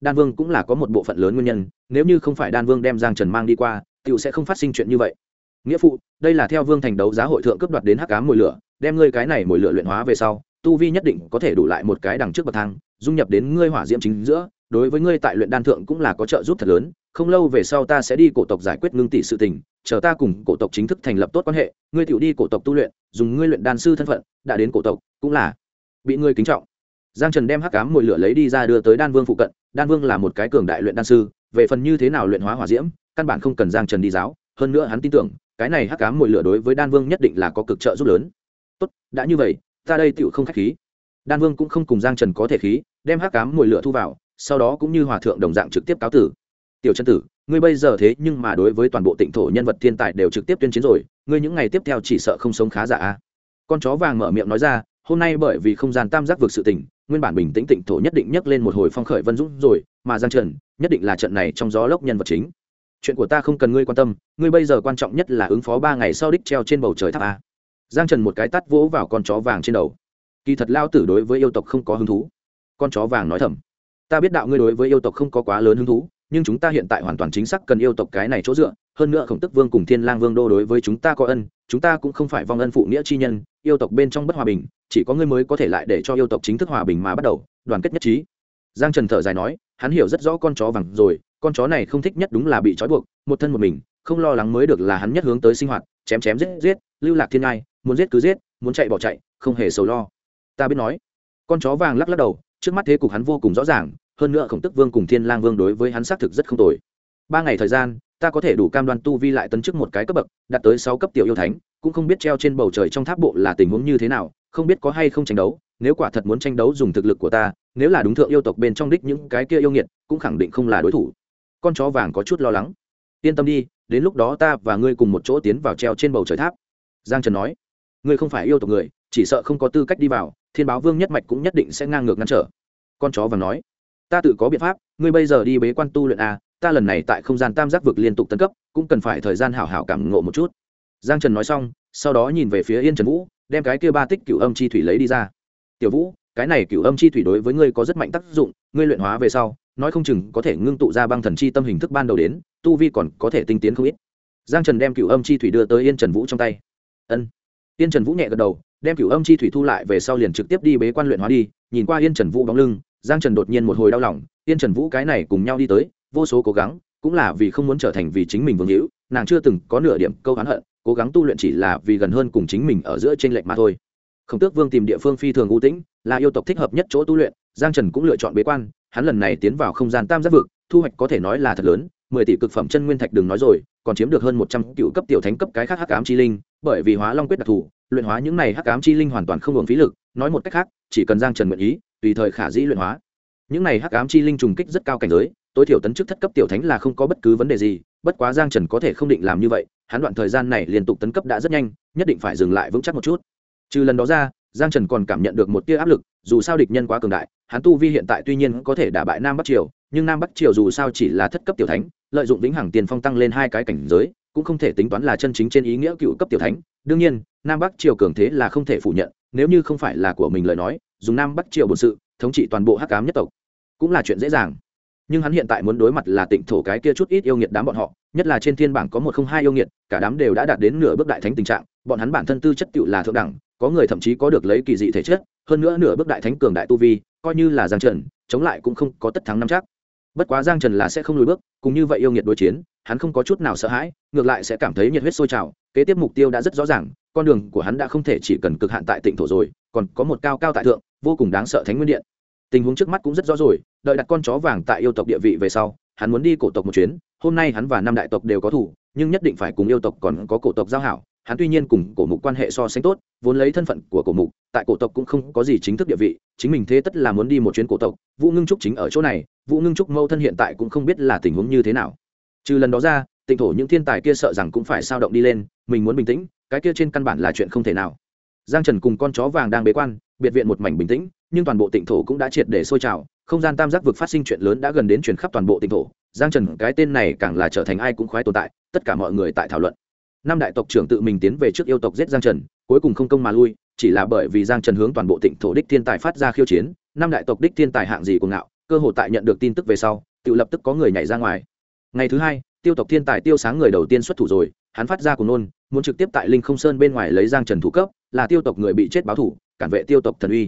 đan vương cũng là có một bộ phận lớn nguyên nhân, nếu như không phải đan vương đem Giang Trần mang đi qua tựu sẽ không phát sinh chuyện như vậy. Nghĩa phụ, đây là theo vương thành đấu giá hội thượng cướp đoạt đến hắc ám mồi lửa, đem ngươi cái này mồi lửa luyện hóa về sau, tu vi nhất định có thể đủ lại một cái đằng trước bậc thang, dung nhập đến ngươi hỏa diễm chính giữa, đối với ngươi tại luyện đan thượng cũng là có trợ giúp thật lớn. Không lâu về sau ta sẽ đi cổ tộc giải quyết ngưng tỷ sự tình, chờ ta cùng cổ tộc chính thức thành lập tốt quan hệ, ngươi tiểu đi cổ tộc tu luyện, dùng ngươi luyện đan sư thân phận, đã đến cổ tộc, cũng là bị ngươi kính trọng. Giang Trần đem hắc ám mồi lửa lấy đi ra đưa tới đan vương phụ cận, đan vương là một cái cường đại luyện đan sư, về phần như thế nào luyện hóa hỏa diễm, căn bản không cần Giang Trần đi giáo, hơn nữa hắn tin tưởng, cái này hắc ám mồi lửa đối với đan vương nhất định là có cực trợ giúp lớn. Tốt, đã như vậy, ta đây tiểu không khách khí. Đan vương cũng không cùng Giang Trần có thể khí, đem hắc ám mồi lửa thu vào, sau đó cũng như hòa thượng đồng dạng trực tiếp cáo tử. Tiểu chân tử, ngươi bây giờ thế nhưng mà đối với toàn bộ tịnh thổ nhân vật thiên tài đều trực tiếp tuyên chiến rồi, ngươi những ngày tiếp theo chỉ sợ không sống khá giả a. Con chó vàng mở miệng nói ra, hôm nay bởi vì không gian tam giác vực sự tình, nguyên bản bình tĩnh tịnh thổ nhất định nhấc lên một hồi phong khởi vân dũng rồi, mà Giang Trần nhất định là trận này trong gió lốc nhân vật chính. Chuyện của ta không cần ngươi quan tâm, ngươi bây giờ quan trọng nhất là ứng phó 3 ngày sau đích treo trên bầu trời tháp a. Giang Trần một cái tát vỗ vào con chó vàng trên đầu. Kỳ thật lao tử đối với yêu tộc không có hứng thú. Con chó vàng nói thầm, ta biết đạo ngươi đối với yêu tộc không có quá lớn hứng thú, nhưng chúng ta hiện tại hoàn toàn chính xác cần yêu tộc cái này chỗ dựa, hơn nữa Khổng Tức Vương cùng Thiên Lang Vương đô đối với chúng ta có ân, chúng ta cũng không phải vong ân phụ nghĩa chi nhân, yêu tộc bên trong bất hòa bình, chỉ có ngươi mới có thể lại để cho yêu tộc chính thức hòa bình mà bắt đầu, đoàn kết nhất trí. Giang Trần thở dài nói, hắn hiểu rất rõ con chó vàng rồi, con chó này không thích nhất đúng là bị trói buộc, một thân một mình, không lo lắng mới được là hắn nhất hướng tới sinh hoạt, chém chém giết giết, lưu lạc thiên ngai, muốn giết cứ giết, muốn chạy bỏ chạy, không hề sầu lo. Ta biết nói. Con chó vàng lắc lắc đầu, trước mắt thế cục hắn vô cùng rõ ràng, hơn nữa Khổng Tức Vương cùng Thiên Lang Vương đối với hắn xác thực rất không tồi. 3 ngày thời gian, ta có thể đủ cam đoan tu vi lại tấn chức một cái cấp bậc, đạt tới 6 cấp tiểu yêu thánh, cũng không biết treo trên bầu trời trong tháp bộ là tình huống như thế nào, không biết có hay không tranh đấu, nếu quả thật muốn tranh đấu dùng thực lực của ta, nếu là đúng thượng yêu tộc bên trong đích những cái kia yêu nghiệt, cũng khẳng định không là đối thủ. Con chó vàng có chút lo lắng. Yên tâm đi, đến lúc đó ta và ngươi cùng một chỗ tiến vào treo trên bầu trời tháp. Giang Trần nói, ngươi không phải yêu tộc người, chỉ sợ không có tư cách đi vào, Thiên Báo Vương nhất mạch cũng nhất định sẽ ngang ngược ngăn trở. Con chó vàng nói, ta tự có biện pháp, ngươi bây giờ đi bế quan tu luyện a, ta lần này tại không gian tam giác vực liên tục tấn cấp, cũng cần phải thời gian hảo hảo cảm ngộ một chút. Giang Trần nói xong, sau đó nhìn về phía Yên Trần Vũ, đem cái kia 3 tích cửu âm chi thủy lấy đi ra. Tiểu Vũ, cái này cửu âm chi thủy đối với ngươi có rất mạnh tác dụng, ngươi luyện hóa về sau, nói không chừng có thể ngưng tụ ra băng thần chi tâm hình thức ban đầu đến, tu vi còn có thể tinh tiến không ít. Giang Trần đem cửu âm chi thủy đưa tới Yên Trần Vũ trong tay. Ân. Yên Trần Vũ nhẹ gật đầu, đem cửu âm chi thủy thu lại về sau liền trực tiếp đi bế quan luyện hóa đi. Nhìn qua Yên Trần Vũ bóng lưng, Giang Trần đột nhiên một hồi đau lòng, Yên Trần Vũ cái này cùng nhau đi tới, vô số cố gắng, cũng là vì không muốn trở thành vì chính mình vương hữu, nàng chưa từng có nửa điểm câu oán hận, cố gắng tu luyện chỉ là vì gần hơn cùng chính mình ở giữa chênh lệch mà thôi. Khổng Tước Vương tìm địa phương phi thường u tĩnh, là yêu tộc thích hợp nhất chỗ tu luyện, Giang Trần cũng lựa chọn bế quan, hắn lần này tiến vào không gian tam giác vực, thu hoạch có thể nói là thật lớn, 10 tỷ cực phẩm chân nguyên thạch đừng nói rồi, còn chiếm được hơn 100 cựu cấp tiểu thánh cấp cái khác hắc ám chi linh, bởi vì Hóa Long quyết đặc thù, luyện hóa những này hắc ám chi linh hoàn toàn không hưởng phí lực, nói một cách khác, chỉ cần Giang Trần nguyện ý, tùy thời khả dĩ luyện hóa. Những này hắc ám chi linh trùng kích rất cao cảnh giới, tối thiểu tấn chức thất cấp tiểu thánh là không có bất cứ vấn đề gì, bất quá Giang Trần có thể không định làm như vậy, hắn đoạn thời gian này liên tục tấn cấp đã rất nhanh, nhất định phải dừng lại vững chắc một chút. Trừ lần đó ra, Giang Trần còn cảm nhận được một tia áp lực, dù sao địch nhân quá cường đại, hắn tu vi hiện tại tuy nhiên có thể đả bại Nam Bắc Triều, nhưng Nam Bắc Triều dù sao chỉ là thất cấp tiểu thánh, lợi dụng vĩnh hằng tiền phong tăng lên 2 cái cảnh giới, cũng không thể tính toán là chân chính trên ý nghĩa cựu cấp tiểu thánh. Đương nhiên, Nam Bắc Triều cường thế là không thể phủ nhận, nếu như không phải là của mình lời nói, dùng Nam Bắc Triều bổn sự, thống trị toàn bộ hắc ám nhất tộc, cũng là chuyện dễ dàng. Nhưng hắn hiện tại muốn đối mặt là Tịnh thổ cái kia chút ít yêu nghiệt đám bọn họ, nhất là trên thiên bảng có 102 yêu nghiệt, cả đám đều đã đạt đến nửa bước đại thánh tình trạng, bọn hắn bản thân tư chất tựu là thượng đẳng, có người thậm chí có được lấy kỳ dị thể chất, hơn nữa nửa bước đại thánh cường đại tu vi, coi như là Giang Trần, chống lại cũng không có tất thắng năm chắc. Bất quá Giang Trần là sẽ không lùi bước, cùng như vậy yêu nghiệt đối chiến, hắn không có chút nào sợ hãi, ngược lại sẽ cảm thấy nhiệt huyết sôi trào, kế tiếp mục tiêu đã rất rõ ràng, con đường của hắn đã không thể chỉ cần cực hạn tại Tịnh thổ rồi, còn có một cao cao tại thượng, vô cùng đáng sợ Thánh Nguyên Điện. Tình huống trước mắt cũng rất rõ rồi, đợi đặt con chó vàng tại yêu tộc địa vị về sau, hắn muốn đi cổ tộc một chuyến, hôm nay hắn và 5 đại tộc đều có thủ, nhưng nhất định phải cùng yêu tộc còn có cổ tộc giao hảo. Hắn tuy nhiên cùng cổ mục quan hệ so sánh tốt, vốn lấy thân phận của cổ mục, tại cổ tộc cũng không có gì chính thức địa vị, chính mình thế tất là muốn đi một chuyến cổ tộc. Vũ Ngưng Trúc chính ở chỗ này, Vũ Ngưng Trúc mâu thân hiện tại cũng không biết là tình huống như thế nào. Trừ lần đó ra, Tịnh thổ những thiên tài kia sợ rằng cũng phải sao động đi lên, mình muốn bình tĩnh, cái kia trên căn bản là chuyện không thể nào. Giang Trần cùng con chó vàng đang bế quan, biệt viện một mảnh bình tĩnh, nhưng toàn bộ Tịnh thổ cũng đã triệt để sôi trào, không gian tam giác vực phát sinh chuyện lớn đã gần đến truyền khắp toàn bộ Tịnh thổ. Giang Trần cái tên này càng là trở thành ai cũng khoái tồn tại, tất cả mọi người tại thảo luận. 5 đại tộc trưởng tự mình tiến về trước yêu tộc giết Giang Trần, cuối cùng không công mà lui, chỉ là bởi vì Giang Trần hướng toàn bộ Tịnh thổ đích thiên tài phát ra khiêu chiến, 5 đại tộc đích thiên tài hạng gì của ngạo, cơ hội tại nhận được tin tức về sau tự lập tức có người nhảy ra ngoài. Ngày thứ hai, tiêu tộc thiên tài Tiêu Sáng người đầu tiên xuất thủ rồi, hắn phát ra cuồng nôn, muốn trực tiếp tại Linh Không Sơn bên ngoài lấy Giang Trần thủ cấp, là tiêu tộc người bị chết báo thủ, cản vệ tiêu tộc thần uy.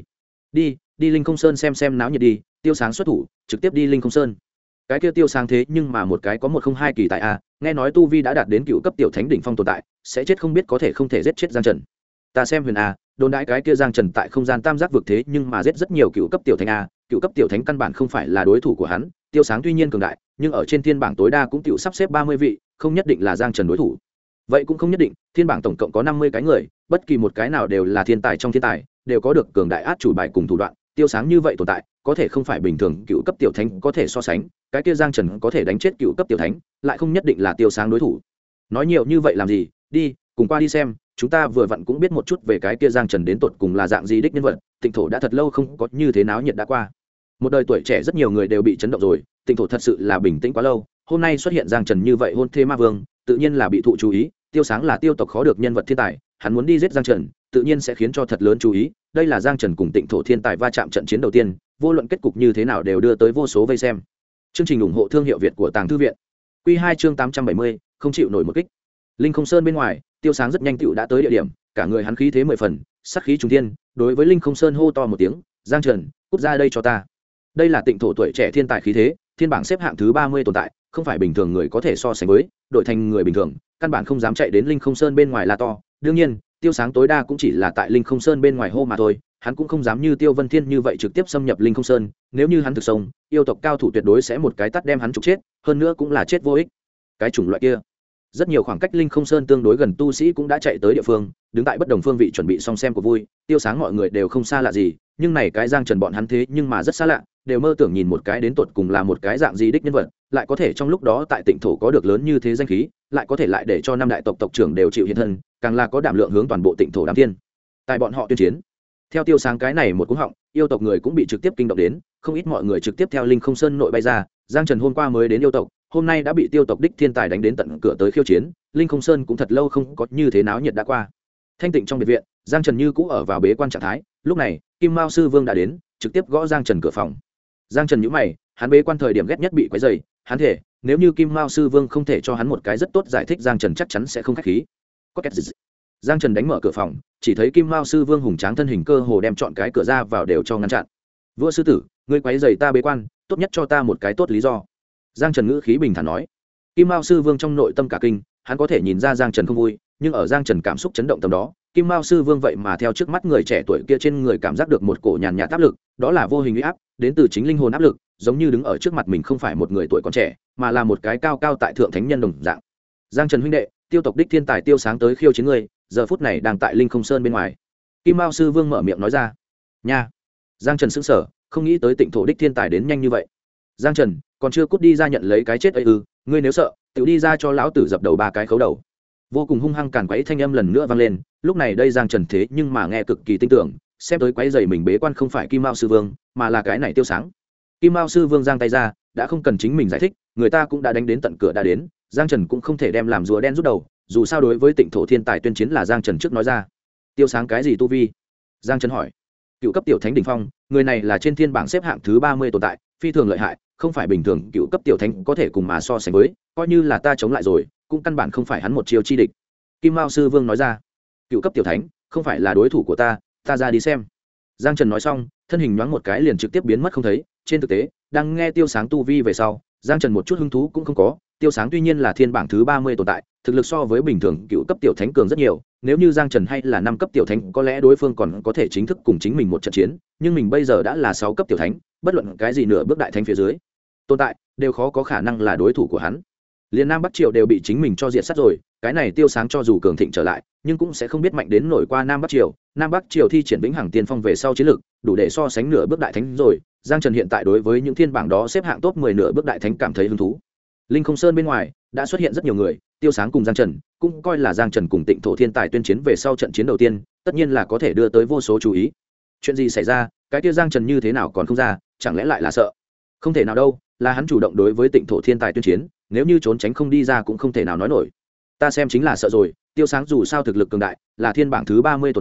Đi Linh Không Sơn xem náo nhiệt đi. Tiêu Sáng xuất thủ, trực tiếp đi Linh Không Sơn. Cái kia Tiêu Sáng thế nhưng mà một cái có 102 kỳ tại a, nghe nói tu vi đã đạt đến cựu cấp tiểu thánh đỉnh phong tồn tại, sẽ chết không biết có thể không thể giết chết Giang Trần. Ta xem huyền a, đồn đãi cái kia Giang Trần tại không gian tam giác vực thế nhưng mà giết rất nhiều cựu cấp tiểu thánh a, cựu cấp tiểu thánh căn bản không phải là đối thủ của hắn. Tiêu Sáng tuy nhiên cường đại, nhưng ở trên thiên bảng tối đa cũng tiểu sắp xếp 30 vị, không nhất định là Giang Trần đối thủ. Vậy cũng không nhất định, thiên bảng tổng cộng có 50 cái người, bất kỳ một cái nào đều là thiên tài trong thiên tài, đều có được cường đại át chủ bài cùng thủ đoạn. Tiêu Sáng như vậy tồn tại, có thể không phải bình thường cựu cấp tiểu thánh có thể so sánh, cái kia Giang Trần có thể đánh chết cựu cấp tiểu thánh, lại không nhất định là Tiêu Sáng đối thủ. Nói nhiều như vậy làm gì, đi, cùng qua đi xem, chúng ta vừa vặn cũng biết một chút về cái kia Giang Trần đến tột cùng là dạng gì đích nhân vật. Tịnh thổ đã thật lâu không có như thế náo nhiệt đã qua. Một đời tuổi trẻ rất nhiều người đều bị chấn động rồi, Tịnh thổ thật sự là bình tĩnh quá lâu, hôm nay xuất hiện Giang Trần như vậy hôn thê ma vương, tự nhiên là bị thụ chú ý. Tiêu Sáng là tiêu tộc khó được nhân vật thiên tài, hắn muốn đi giết Giang Trần, tự nhiên sẽ khiến cho thật lớn chú ý. Đây là Giang Trần cùng Tịnh thổ thiên tài va chạm trận chiến đầu tiên, vô luận kết cục như thế nào đều đưa tới vô số vây xem. Chương trình ủng hộ thương hiệu Việt của Tàng Thư viện. Quy 2 chương 870, không chịu nổi một kích. Linh Không Sơn bên ngoài, Tiêu Sáng rất nhanh tựu đã tới địa điểm, cả người hắn khí thế 10 phần, sát khí trùng thiên, đối với Linh Không Sơn hô to một tiếng, "Giang Trần, cút ra đây cho ta." Đây là Tịnh thổ tuổi trẻ thiên tài khí thế, thiên bảng xếp hạng thứ 30 tồn tại, không phải bình thường người có thể so sánh với, đổi thành người bình thường, căn bản không dám chạy đến Linh Không Sơn bên ngoài la to. Đương nhiên, Tiêu Sáng tối đa cũng chỉ là tại Linh Không Sơn bên ngoài hô mà thôi, hắn cũng không dám như Tiêu Vân Thiên như vậy trực tiếp xâm nhập Linh Không Sơn, nếu như hắn thực xông, yêu tộc cao thủ tuyệt đối sẽ một cái tát đem hắn trục chết, hơn nữa cũng là chết vô ích. Cái chủng loại kia, rất nhiều khoảng cách Linh Không Sơn tương đối gần tu sĩ cũng đã chạy tới địa phương, đứng tại bất đồng phương vị chuẩn bị xong xem của vui. Tiêu Sáng mọi người đều không xa lạ gì, nhưng này cái Giang Trần bọn hắn thế nhưng mà rất xa lạ, đều mơ tưởng nhìn một cái đến tột cùng là một cái dạng gì đích nhân vật, lại có thể trong lúc đó tại Tịnh thổ có được lớn như thế danh khí, lại có thể lại để cho năm đại tộc tộc trưởng đều chịu hiện thân, càng là có đảm lượng hướng toàn bộ Tịnh thổ đám thiên tại bọn họ tuyên chiến. Theo Tiêu Sáng cái này một cú họng, yêu tộc người cũng bị trực tiếp kinh động đến, không ít mọi người trực tiếp theo Linh Không Sơn nội bay ra. Giang Trần hôm qua mới đến yêu tộc, hôm nay đã bị tiêu tộc đích thiên tài đánh đến tận cửa tới khiêu chiến. Linh Không Sơn cũng thật lâu không có như thế náo nhiệt đã qua. Thanh tịnh trong biệt viện, Giang Trần như cũ ở vào bế quan trạng thái. Lúc này, Kim Mao sư vương đã đến, trực tiếp gõ Giang Trần cửa phòng. Giang Trần nhíu mày, hắn bế quan thời điểm ghét nhất bị quấy rầy, hắn thể, nếu như Kim Mao sư vương không thể cho hắn một cái rất tốt giải thích, Giang Trần chắc chắn sẽ không khách khí. Có két gì? Giang Trần đánh mở cửa phòng, chỉ thấy Kim Mao sư vương hùng tráng thân hình cơ hồ đem trọn cái cửa ra vào đều cho ngăn chặn. "Vua sư tử, ngươi quấy rầy ta bế quan, tốt nhất cho ta một cái tốt lý do." Giang Trần ngữ khí bình thản nói. Kim Mao sư vương trong nội tâm cả kinh, hắn có thể nhìn ra Giang Trần không vui, nhưng ở Giang Trần cảm xúc chấn động tầm đó, Kim Mao sư vương vậy mà theo trước mắt người trẻ tuổi kia trên người cảm giác được một cổ nhàn nhạt áp lực, đó là vô hình uy áp, đến từ chính linh hồn áp lực, giống như đứng ở trước mặt mình không phải một người tuổi còn trẻ, mà là một cái cao cao tại thượng thánh nhân đồng dạng. "Giang Trần huynh đệ, tiêu tộc đích thiên tài Tiêu Sáng tới khiêu chiến ngươi, giờ phút này đang tại Linh Không Sơn bên ngoài." Kim Mao sư vương mở miệng nói ra. "Nha." Giang Trần sững sờ, không nghĩ tới Tịnh thổ đích thiên tài đến nhanh như vậy. "Giang Trần, còn chưa cút đi ra nhận lấy cái chết ấy ư? Ngươi nếu sợ, tự đi ra cho lão tử dập đầu 3 cái khấu đầu." Vô cùng hung hăng càn quấy thanh âm lần nữa vang lên. Lúc này đây Giang Trần thế nhưng mà nghe cực kỳ tinh tưởng, xem tới quấy giày mình bế quan không phải Kim Mao sư vương, mà là cái này Tiêu Sáng. Kim Mao sư vương giang tay ra, đã không cần chính mình giải thích, người ta cũng đã đánh đến tận cửa đã đến, Giang Trần cũng không thể đem làm rùa đen rút đầu, dù sao đối với Tịnh thổ thiên tài tuyên chiến là Giang Trần trước nói ra. "Tiêu Sáng cái gì tu vi?" Giang Trần hỏi. "Cựu cấp tiểu thánh đỉnh phong, người này là trên thiên bảng xếp hạng thứ 30 tồn tại, phi thường lợi hại, không phải bình thường cựu cấp tiểu thánh có thể cùng mà so sánh với, coi như là ta chống lại rồi, cũng căn bản không phải hắn một chiêu chi địch." Kim Mao sư vương nói ra. "Cựu cấp tiểu thánh không phải là đối thủ của ta ra đi xem." Giang Trần nói xong, thân hình nhoáng một cái liền trực tiếp biến mất không thấy. Trên thực tế, đang nghe Tiêu Sáng tu vi về sau, Giang Trần một chút hứng thú cũng không có. Tiêu Sáng tuy nhiên là thiên bảng thứ 30 tồn tại, thực lực so với bình thường cựu cấp tiểu thánh cường rất nhiều, nếu như Giang Trần hay là 5 cấp tiểu thánh có lẽ đối phương còn có thể chính thức cùng chính mình một trận chiến, nhưng mình bây giờ đã là 6 cấp tiểu thánh, bất luận cái gì nửa bước đại thánh phía dưới tồn tại đều khó có khả năng là đối thủ của hắn. Liên Nam Bắc Triều đều bị chính mình cho diệt sát rồi, cái này Tiêu Sáng cho dù cường thịnh trở lại, nhưng cũng sẽ không biết mạnh đến nổi qua Nam Bắc Triều. Nam Bắc Triều thi triển vĩnh hằng tiên phong về sau chiến lực, đủ để so sánh nửa bước đại thánh rồi. Giang Trần hiện tại đối với những thiên bảng đó xếp hạng top 10 nửa bước đại thánh cảm thấy hứng thú. Linh Không Sơn bên ngoài đã xuất hiện rất nhiều người, Tiêu Sáng cùng Giang Trần cũng coi là Giang Trần cùng Tịnh thổ thiên tài tuyên chiến về sau trận chiến đầu tiên, tất nhiên là có thể đưa tới vô số chú ý. Chuyện gì xảy ra, cái kia Giang Trần như thế nào còn không ra, chẳng lẽ lại là sợ? Không thể nào đâu, là hắn chủ động đối với Tịnh thổ thiên tài tuyên chiến, nếu như trốn tránh không đi ra cũng không thể nào nói nổi. Ta xem chính là sợ rồi, Tiêu Sáng dù sao thực lực cường đại, là thiên bảng thứ 30 tồn tại,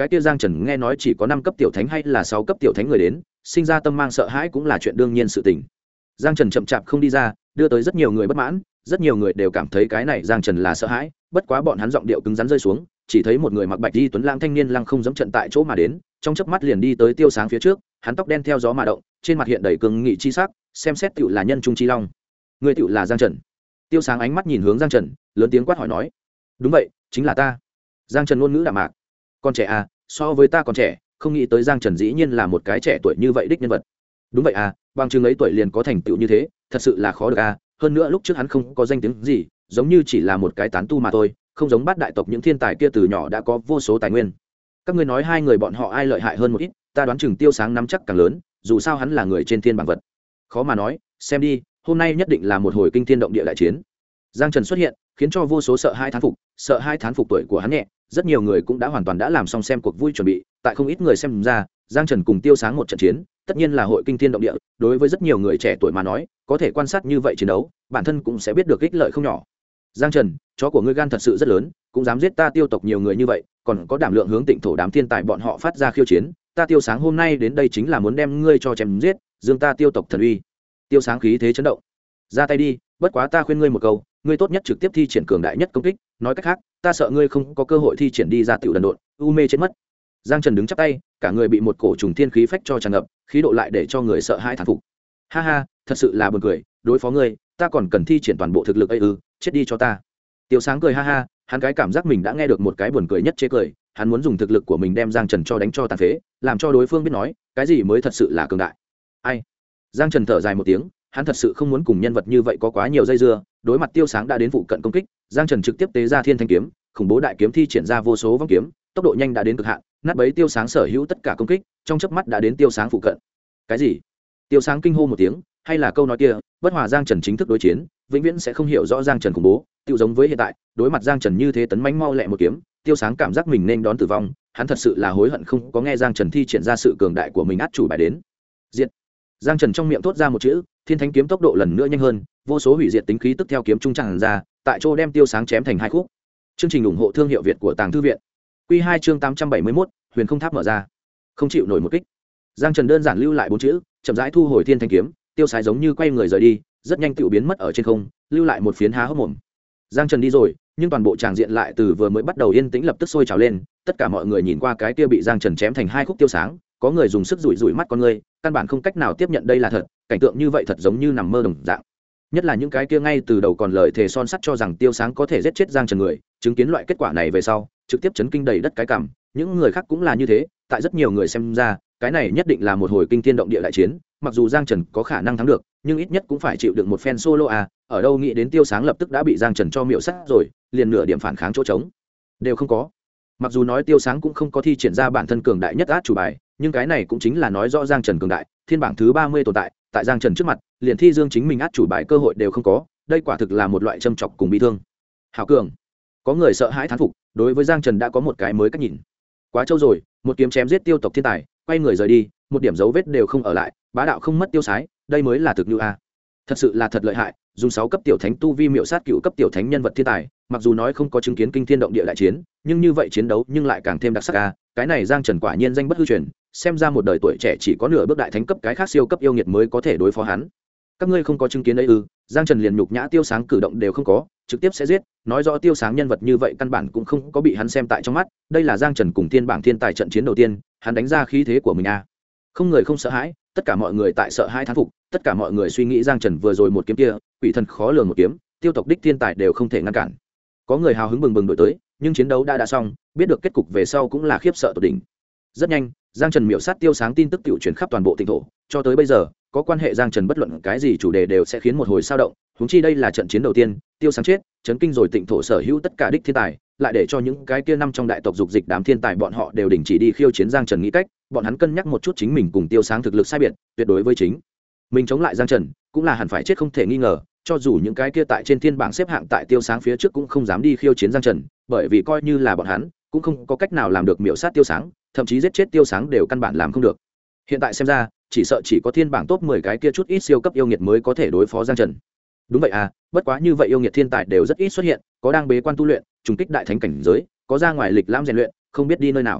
cái kia Giang Trần nghe nói chỉ có 5 cấp tiểu thánh hay là 6 cấp tiểu thánh người đến, sinh ra tâm mang sợ hãi cũng là chuyện đương nhiên sự tình. Giang Trần chậm chạp không đi ra, đưa tới rất nhiều người bất mãn, rất nhiều người đều cảm thấy cái này Giang Trần là sợ hãi, bất quá bọn hắn giọng điệu cứng rắn rơi xuống, chỉ thấy một người mặc bạch y tuấn lãng thanh niên lăng không giẫm trận tại chỗ mà đến, trong chớp mắt liền đi tới Tiêu Sáng phía trước, hắn tóc đen theo gió mà động, trên mặt hiện đầy cương nghị chi sắc, xem xét tựu là nhân trung chi long. Người tựu là Giang Trần. Tiêu Sáng ánh mắt nhìn hướng Giang Trần, lớn tiếng quát hỏi nói: "Đúng vậy, chính là ta." Giang Trần ngôn ngữ đạm mạc: "Con trẻ à, so với ta còn trẻ, không nghĩ tới Giang Trần dĩ nhiên là một cái trẻ tuổi như vậy đích nhân vật." "Đúng vậy à, bằng chừng ấy tuổi liền có thành tựu như thế, thật sự là khó được à, hơn nữa lúc trước hắn không có danh tiếng gì, giống như chỉ là một cái tán tu mà thôi, không giống Bát đại tộc những thiên tài kia từ nhỏ đã có vô số tài nguyên. Các ngươi nói hai người bọn họ ai lợi hại hơn một ít, ta đoán chừng Tiêu Sáng nắm chắc càng lớn, dù sao hắn là người trên thiên bảng vật." "Khó mà nói, xem đi, hôm nay nhất định là một hồi kinh thiên động địa đại chiến." Giang Trần xuất hiện, khiến cho vô số sợ hai thán phục tuổi của hắn nhẹ, rất nhiều người cũng đã hoàn toàn đã làm xong xem cuộc vui chuẩn bị, tại không ít người xem ra, Giang Trần cùng Tiêu Sáng một trận chiến, tất nhiên là hội kinh thiên động địa, đối với rất nhiều người trẻ tuổi mà nói, có thể quan sát như vậy chiến đấu, bản thân cũng sẽ biết được ích lợi không nhỏ. "Giang Trần, chó của ngươi gan thật sự rất lớn, cũng dám giết ta Tiêu tộc nhiều người như vậy, còn có đảm lượng hướng Tịnh thổ đám thiên tài bọn họ phát ra khiêu chiến, ta Tiêu Sáng hôm nay đến đây chính là muốn đem ngươi cho chém giết, dương ta Tiêu tộc thần uy." Tiêu Sáng khí thế chấn động: "Ra tay đi, bất quá ta khuyên ngươi một câu, ngươi tốt nhất trực tiếp thi triển cường đại nhất công kích, nói cách khác, ta sợ ngươi không có cơ hội thi triển đi ra tiểu đần độn, u mê chết mất." Giang Trần đứng chắp tay, cả người bị một cổ trùng thiên khí phách cho tràn ngập, khí độ lại để cho người sợ hãi thán phục. "Ha ha, thật sự là buồn cười, đối phó ngươi, ta còn cần thi triển toàn bộ thực lực ấy ư, chết đi cho ta." Tiêu Sáng cười ha ha, hắn cái cảm giác mình đã nghe được một cái buồn cười nhất chế cười, hắn muốn dùng thực lực của mình đem Giang Trần cho đánh cho tàn phế, làm cho đối phương biết nói, cái gì mới thật sự là cường đại. Ai? Giang Trần thở dài một tiếng, hắn thật sự không muốn cùng nhân vật như vậy có quá nhiều dây dưa, đối mặt Tiêu Sáng đã đến phụ cận công kích, Giang Trần trực tiếp tế ra Thiên Thanh kiếm, khủng bố đại kiếm thi triển ra vô số vong kiếm, tốc độ nhanh đã đến cực hạn, nát bấy Tiêu Sáng sở hữu tất cả công kích, trong chớp mắt đã đến Tiêu Sáng phụ cận. Cái gì? Tiêu Sáng kinh hô một tiếng, hay là câu nói kia, bất hòa Giang Trần chính thức đối chiến, vĩnh viễn sẽ không hiểu rõ Giang Trần khủng bố, tiêu giống với hiện tại, đối mặt Giang Trần như thế tấn mãnh mau lẹ một kiếm, Tiêu Sáng cảm giác mình nên đón tử vong, hắn thật sự là hối hận không có nghe Giang Trần thi triển ra sự cường đại của mình át chủ bài đến. Diệt. Giang Trần trong miệng thốt ra một chữ, Thiên Thánh kiếm tốc độ lần nữa nhanh hơn, vô số hủy diệt tính khí tức theo kiếm trung tràn ra, tại chỗ đem Tiêu Sáng chém thành hai khúc. Chương trình ủng hộ thương hiệu Việt của Tàng Thư viện. Quy 2 chương 871, Huyền Không Tháp mở ra. Không chịu nổi một kích. Giang Trần đơn giản lưu lại bốn chữ, chậm rãi thu hồi Thiên Thánh kiếm, Tiêu Sái giống như quay người rời đi, rất nhanh tự biến mất ở trên không, lưu lại một phiến há hốc mồm. Giang Trần đi rồi, nhưng toàn bộ tràng diện lại từ vừa mới bắt đầu yên tĩnh lập tức sôi trào lên, tất cả mọi người nhìn qua cái kia bị Giang Trần chém thành hai khúc Tiêu Sáng, có người dùng sức rủi rủi mắt con người, căn bản không cách nào tiếp nhận đây là thật, cảnh tượng như vậy thật giống như nằm mơ đồng dạng. Nhất là những cái kia ngay từ đầu còn lời thề son sắt cho rằng Tiêu Sáng có thể giết chết Giang Trần người, chứng kiến loại kết quả này về sau, trực tiếp chấn kinh đầy đất cái cằm, những người khác cũng là như thế, tại rất nhiều người xem ra, cái này nhất định là một hồi kinh thiên động địa đại chiến, mặc dù Giang Trần có khả năng thắng được, nhưng ít nhất cũng phải chịu đựng một phen solo à, ở đâu nghĩ đến Tiêu Sáng lập tức đã bị Giang Trần cho miệu sát rồi, liền nửa điểm phản kháng chỗ trống đều không có. Mặc dù nói Tiêu Sáng cũng không có thi triển ra bản thân cường đại nhất át chủ bài, nhưng cái này cũng chính là nói rõ Giang Trần cường đại, thiên bảng thứ 30 tồn tại, tại Giang Trần trước mặt, liền thi dương chính mình át chủ bài cơ hội đều không có, đây quả thực là một loại châm chọc cùng bi thương. Hảo cường. Có người sợ hãi thán phục, đối với Giang Trần đã có một cái mới cách nhìn. Quá trâu rồi, một kiếm chém giết Tiêu tộc thiên tài, quay người rời đi, một điểm dấu vết đều không ở lại, bá đạo không mất tiêu sái, đây mới là thực như a. Thật sự là thật lợi hại, dùng 6 cấp tiểu thánh tu vi miệu sát cựu cấp tiểu thánh nhân vật thiên tài, mặc dù nói không có chứng kiến kinh thiên động địa đại chiến, nhưng như vậy chiến đấu nhưng lại càng thêm đặc sắc a, cái này Giang Trần quả nhiên danh bất hư truyền, xem ra một đời tuổi trẻ chỉ có nửa bước đại thánh cấp cái khác siêu cấp yêu nghiệt mới có thể đối phó hắn. Các ngươi không có chứng kiến ấy ư? Giang Trần liền nhục nhã Tiêu Sáng cử động đều không có, trực tiếp sẽ giết, nói rõ Tiêu Sáng nhân vật như vậy căn bản cũng không có bị hắn xem tại trong mắt, đây là Giang Trần cùng thiên bảng thiên tài trận chiến đầu tiên, hắn đánh ra khí thế của mình a. Không người không sợ hãi, tất cả mọi người tại sợ hãi thán phục, tất cả mọi người suy nghĩ Giang Trần vừa rồi một kiếm kia, quỷ thần khó lường một kiếm, Tiêu tộc đích thiên tài đều không thể ngăn cản. Có người hào hứng bừng bừng đổi tới, nhưng chiến đấu đã xong, biết được kết cục về sau cũng là khiếp sợ tột đỉnh. Rất nhanh, Giang Trần miểu sát Tiêu Sáng tin tức tiểu truyền khắp toàn bộ tỉnh thổ, cho tới bây giờ, có quan hệ Giang Trần bất luận cái gì chủ đề đều sẽ khiến một hồi sao động, huống chi đây là trận chiến đầu tiên, Tiêu Sáng chết, chấn kinh rồi tỉnh thổ sở hữu tất cả đích thiên tài, lại để cho những cái kia năm trong đại tộc dục dịch đám thiên tài bọn họ đều đình chỉ đi khiêu chiến Giang Trần nghĩ cách, bọn hắn cân nhắc một chút chính mình cùng Tiêu Sáng thực lực sai biệt, tuyệt đối với chính mình chống lại Giang Trần, cũng là hẳn phải chết không thể nghi ngờ, cho dù những cái kia tại trên thiên bảng xếp hạng tại Tiêu Sáng phía trước cũng không dám đi khiêu chiến Giang Trần, bởi vì coi như là bọn hắn, cũng không có cách nào làm được miểu sát Tiêu Sáng, thậm chí giết chết Tiêu Sáng đều căn bản làm không được. Hiện tại xem ra, chỉ sợ chỉ có thiên bảng top 10 cái kia chút ít siêu cấp yêu nghiệt mới có thể đối phó Giang Trần. Đúng vậy à, bất quá như vậy yêu nghiệt thiên tài đều rất ít xuất hiện, có đang bế quan tu luyện, trùng kích đại thánh cảnh giới, có ra ngoài lịch lãm rèn luyện, không biết đi nơi nào.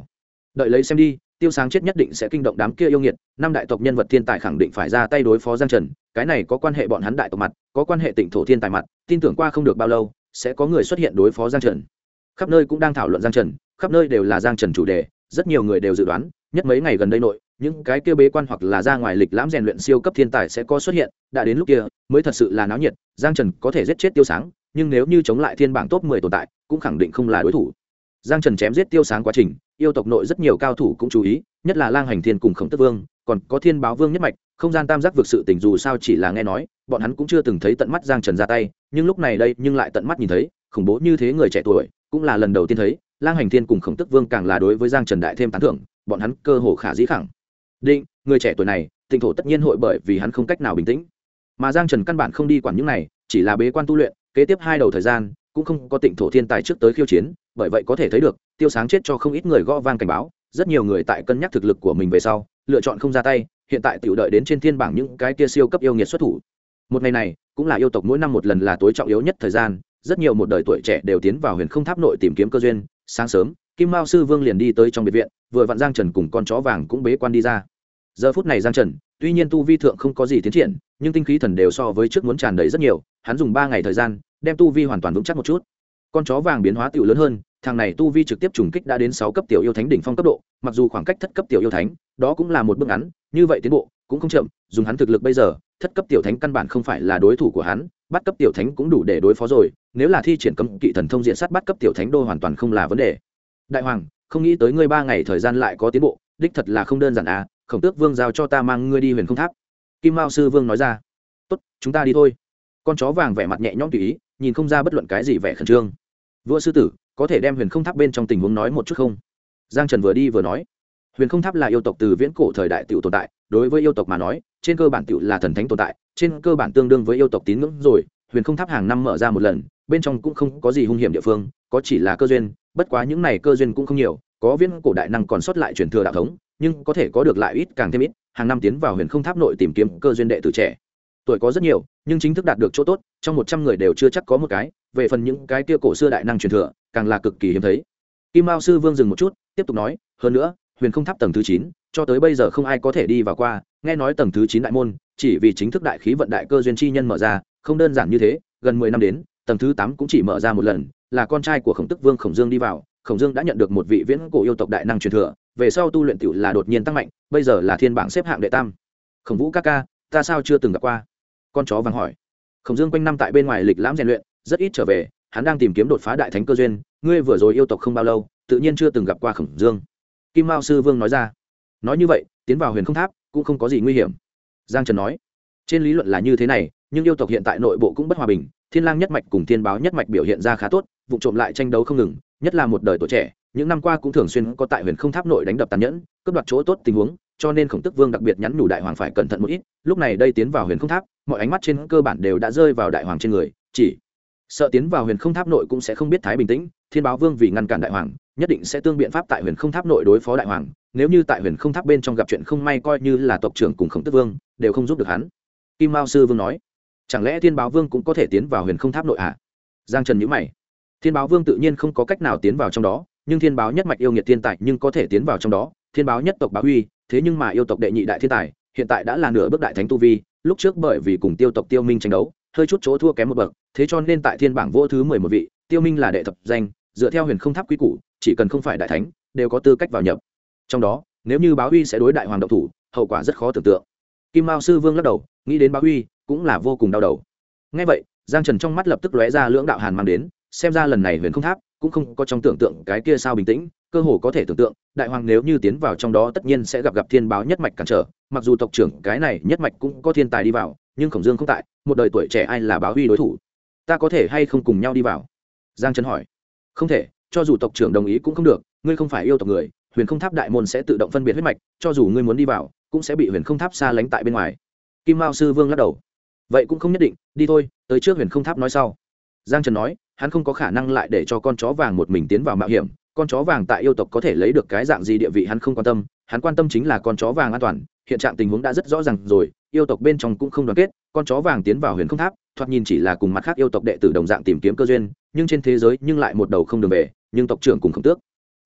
đợi lấy xem đi, tiêu sáng chết nhất định sẽ kinh động đám kia yêu nghiệt, năm đại tộc nhân vật thiên tài khẳng định phải ra tay đối phó Giang Trần, cái này có quan hệ bọn hắn đại tộc mặt, có quan hệ Tịnh thổ thiên tài mặt, tin tưởng qua không được bao lâu sẽ có người xuất hiện đối phó Giang Trần. Khắp nơi cũng đang thảo luận Giang Trần, khắp nơi đều là Giang Trần chủ đề, rất nhiều người đều dự đoán nhất mấy ngày gần đây nội những cái kia bế quan hoặc là ra ngoài lịch lãm rèn luyện siêu cấp thiên tài sẽ có xuất hiện, đã đến lúc kia mới thật sự là náo nhiệt. Giang Trần có thể giết chết Tiêu Sáng, nhưng nếu như chống lại thiên bảng top 10 tồn tại cũng khẳng định không là đối thủ. Giang Trần chém giết Tiêu Sáng quá trình, yêu tộc nội rất nhiều cao thủ cũng chú ý, nhất là Lang Hành Thiên cùng Khổng Tước Vương, còn có Thiên Báo Vương nhất mạch, không gian tam giác vực sự tình dù sao chỉ là nghe nói, bọn hắn cũng chưa từng thấy tận mắt Giang Trần ra tay, nhưng lúc này đây nhưng lại tận mắt nhìn thấy, khủng bố như thế người trẻ tuổi, cũng là lần đầu tiên thấy. Lang Hành Thiên cùng Khổng Tước Vương càng là đối với Giang Trần đại thêm tán thưởng, bọn hắn cơ hồ khả dĩ khẳng định, người trẻ tuổi này, Tịnh thổ tất nhiên hội bởi vì hắn không cách nào bình tĩnh. Mà Giang Trần căn bản không đi quản những này, chỉ là bế quan tu luyện, kế tiếp 2 đầu thời gian, cũng không có Tịnh thổ thiên tài trước tới khiêu chiến, bởi vậy có thể thấy được, Tiêu Sáng chết cho không ít người gõ vang cảnh báo, rất nhiều người tại cân nhắc thực lực của mình về sau, lựa chọn không ra tay, hiện tại tiểu đợi đến trên thiên bảng những cái kia siêu cấp yêu nghiệt xuất thủ. Một ngày này, cũng là yêu tộc mỗi năm một lần là tối trọng yếu nhất thời gian, rất nhiều một đời tuổi trẻ đều tiến vào Huyền Không Tháp nội tìm kiếm cơ duyên. Sáng sớm, Kim Mao sư vương liền đi tới trong biệt viện, vừa vặn Giang Trần cùng con chó vàng cũng bế quan đi ra. Giờ phút này Giang Trần, tuy nhiên tu vi thượng không có gì tiến triển, nhưng tinh khí thần đều so với trước muốn tràn đầy rất nhiều, hắn dùng 3 ngày thời gian, đem tu vi hoàn toàn vững chắc một chút. Con chó vàng biến hóa tiểu lớn hơn, thằng này tu vi trực tiếp trùng kích đã đến 6 cấp tiểu yêu thánh đỉnh phong cấp độ, mặc dù khoảng cách thất cấp tiểu yêu thánh, đó cũng là một bước ngắn, như vậy tiến bộ cũng không chậm, dùng hắn thực lực bây giờ, thất cấp tiểu thánh căn bản không phải là đối thủ của hắn, bắt cấp tiểu thánh cũng đủ để đối phó rồi, nếu là thi triển cấm kỵ thần thông diện sát bắt cấp tiểu thánh đô hoàn toàn không là vấn đề. Đại hoàng, không nghĩ tới ngươi 3 ngày thời gian lại có tiến bộ, đích thật là không đơn giản à, Khổng Tước Vương giao cho ta mang ngươi đi Huyền Không Tháp. Kim Mao sư vương nói ra. Tốt, chúng ta đi thôi. Con chó vàng vẻ mặt nhẹ nhõm tùy ý, nhìn không ra bất luận cái gì vẻ khẩn trương. Vua sư tử, có thể đem Huyền Không Tháp bên trong tình huống nói một chút không? Giang Trần vừa đi vừa nói. Huyền Không Tháp là yêu tộc từ viễn cổ thời đại tiểu tồn tại, đối với yêu tộc mà nói, trên cơ bản tiểu là thần thánh tồn tại, trên cơ bản tương đương với yêu tộc tín ngưỡng rồi. Huyền Không Tháp hàng năm mở ra một lần, bên trong cũng không có gì hung hiểm địa phương, có chỉ là cơ duyên, bất quá những này cơ duyên cũng không nhiều, có viễn cổ đại năng còn sót lại truyền thừa đạo thống, nhưng có thể có được lại ít càng thêm ít, hàng năm tiến vào Huyền Không Tháp nội tìm kiếm cơ duyên đệ tử trẻ tuổi có rất nhiều, nhưng chính thức đạt được chỗ tốt, trong 100 người đều chưa chắc có một cái, về phần những cái kia cổ xưa đại năng truyền thừa, càng là cực kỳ hiếm thấy. Kim Mao sư vương dừng một chút, tiếp tục nói, hơn nữa, Huyền Không Tháp tầng thứ 9, cho tới bây giờ không ai có thể đi vào qua, nghe nói tầng thứ 9 đại môn, chỉ vì chính thức đại khí vận đại cơ duyên chi nhân mở ra, không đơn giản như thế, gần 10 năm đến, tầng thứ 8 cũng chỉ mở ra một lần, là con trai của Khổng Tước Vương Khổng Dương đi vào, Khổng Dương đã nhận được một vị viễn cổ yêu tộc đại năng truyền thừa, về sau tu luyện tiểu là đột nhiên tăng mạnh, bây giờ là thiên bảng xếp hạng đệ tam. Khổng Vũ ca ca, ta sao chưa từng gặp qua? Con chó vàng hỏi. Khổng Dương quanh năm tại bên ngoài lịch lãm rèn luyện, rất ít trở về, hắn đang tìm kiếm đột phá đại thánh cơ duyên, ngươi vừa rồi yêu tộc không bao lâu, tự nhiên chưa từng gặp qua Khổng Dương. Kim Mao sư vương nói ra. Nói như vậy, tiến vào Huyền Không Tháp cũng không có gì nguy hiểm. Giang Trần nói. Trên lý luận là như thế này, nhưng yêu tộc hiện tại nội bộ cũng bất hòa bình, Thiên Lang nhất mạch cùng Thiên Báo nhất mạch biểu hiện ra khá tốt, vụ trộm lại tranh đấu không ngừng, nhất là một đời tuổi trẻ, những năm qua cũng thường xuyên có tại Huyền Không Tháp nội đánh đập tàn nhẫn, cướp đoạt chỗ tốt tình huống, cho nên Khổng Tước Vương đặc biệt nhắn nhủ đại hoàng phải cẩn thận một ít, lúc này đây tiến vào Huyền Không Tháp, mọi ánh mắt trên cơ bản đều đã rơi vào đại hoàng trên người, chỉ sợ tiến vào Huyền Không Tháp nội cũng sẽ không biết thái bình tĩnh, Thiên Báo Vương vì ngăn cản đại hoàng, nhất định sẽ tương biện pháp tại Huyền Không Tháp nội đối phó đại hoàng, nếu như tại Huyền Không Tháp bên trong gặp chuyện không may coi như là tộc trưởng cùng Khổng Tước Vương đều không giúp được hắn. Kim Mao sư vương nói, chẳng lẽ Thiên Báo Vương cũng có thể tiến vào Huyền Không Tháp nội à? Giang Trần nhíu mày. Thiên Báo Vương tự nhiên không có cách nào tiến vào trong đó, nhưng Thiên Báo nhất mạch yêu nghiệt thiên tài nhưng có thể tiến vào trong đó, Thiên Báo nhất tộc Báo Huy, thế nhưng mà yêu tộc đệ nhị đại thiên tài, hiện tại đã là nửa bước đại thánh tu vi, lúc trước bởi vì cùng Tiêu tộc Tiêu Minh tranh đấu, hơi chút chỗ thua kém một bậc, thế cho nên tại thiên bảng vô thứ 11 vị, Tiêu Minh là đệ thập danh, dựa theo Huyền Không Tháp quy củ, chỉ cần không phải đại thánh, đều có tư cách vào nhập. Trong đó, nếu như Báo Huy sẽ đối đại hoàng động thủ, hậu quả rất khó tưởng tượng. Kim Mao sư vương lắc đầu, nghĩ đến Báo Huy, cũng là vô cùng đau đầu. Nghe vậy, Giang Trần trong mắt lập tức lóe ra lưỡng đạo hàn mang đến, xem ra lần này Huyền Không Tháp cũng không có trong tưởng tượng cái kia sao bình tĩnh, cơ hồ có thể tưởng tượng, đại hoàng nếu như tiến vào trong đó tất nhiên sẽ gặp Thiên Báo nhất mạch cản trở, mặc dù tộc trưởng cái này nhất mạch cũng có thiên tài đi vào, nhưng Khổng Dương không tại, một đời tuổi trẻ ai là Báo Huy đối thủ? Ta có thể hay không cùng nhau đi vào? Giang Trần hỏi. Không thể, cho dù tộc trưởng đồng ý cũng không được, ngươi không phải yêu tộc người, Huyền Không Tháp đại môn sẽ tự động phân biệt huyết mạch, cho dù ngươi muốn đi vào, cũng sẽ bị Huyền Không Tháp xa lánh tại bên ngoài. Kim Mao sư vương lắc đầu. Vậy cũng không nhất định, đi thôi, tới trước Huyền Không Tháp nói sau. Giang Trần nói, hắn không có khả năng lại để cho con chó vàng một mình tiến vào mạo hiểm, con chó vàng tại yêu tộc có thể lấy được cái dạng gì địa vị hắn không quan tâm, hắn quan tâm chính là con chó vàng an toàn. Hiện trạng tình huống đã rất rõ ràng rồi, yêu tộc bên trong cũng không đoàn kết, con chó vàng tiến vào Huyền Không Tháp, thoạt nhìn chỉ là cùng mặt khác yêu tộc đệ tử đồng dạng tìm kiếm cơ duyên, nhưng trên thế giới nhưng lại một đầu không đường về, nhưng tộc trưởng cùng Khổng Tước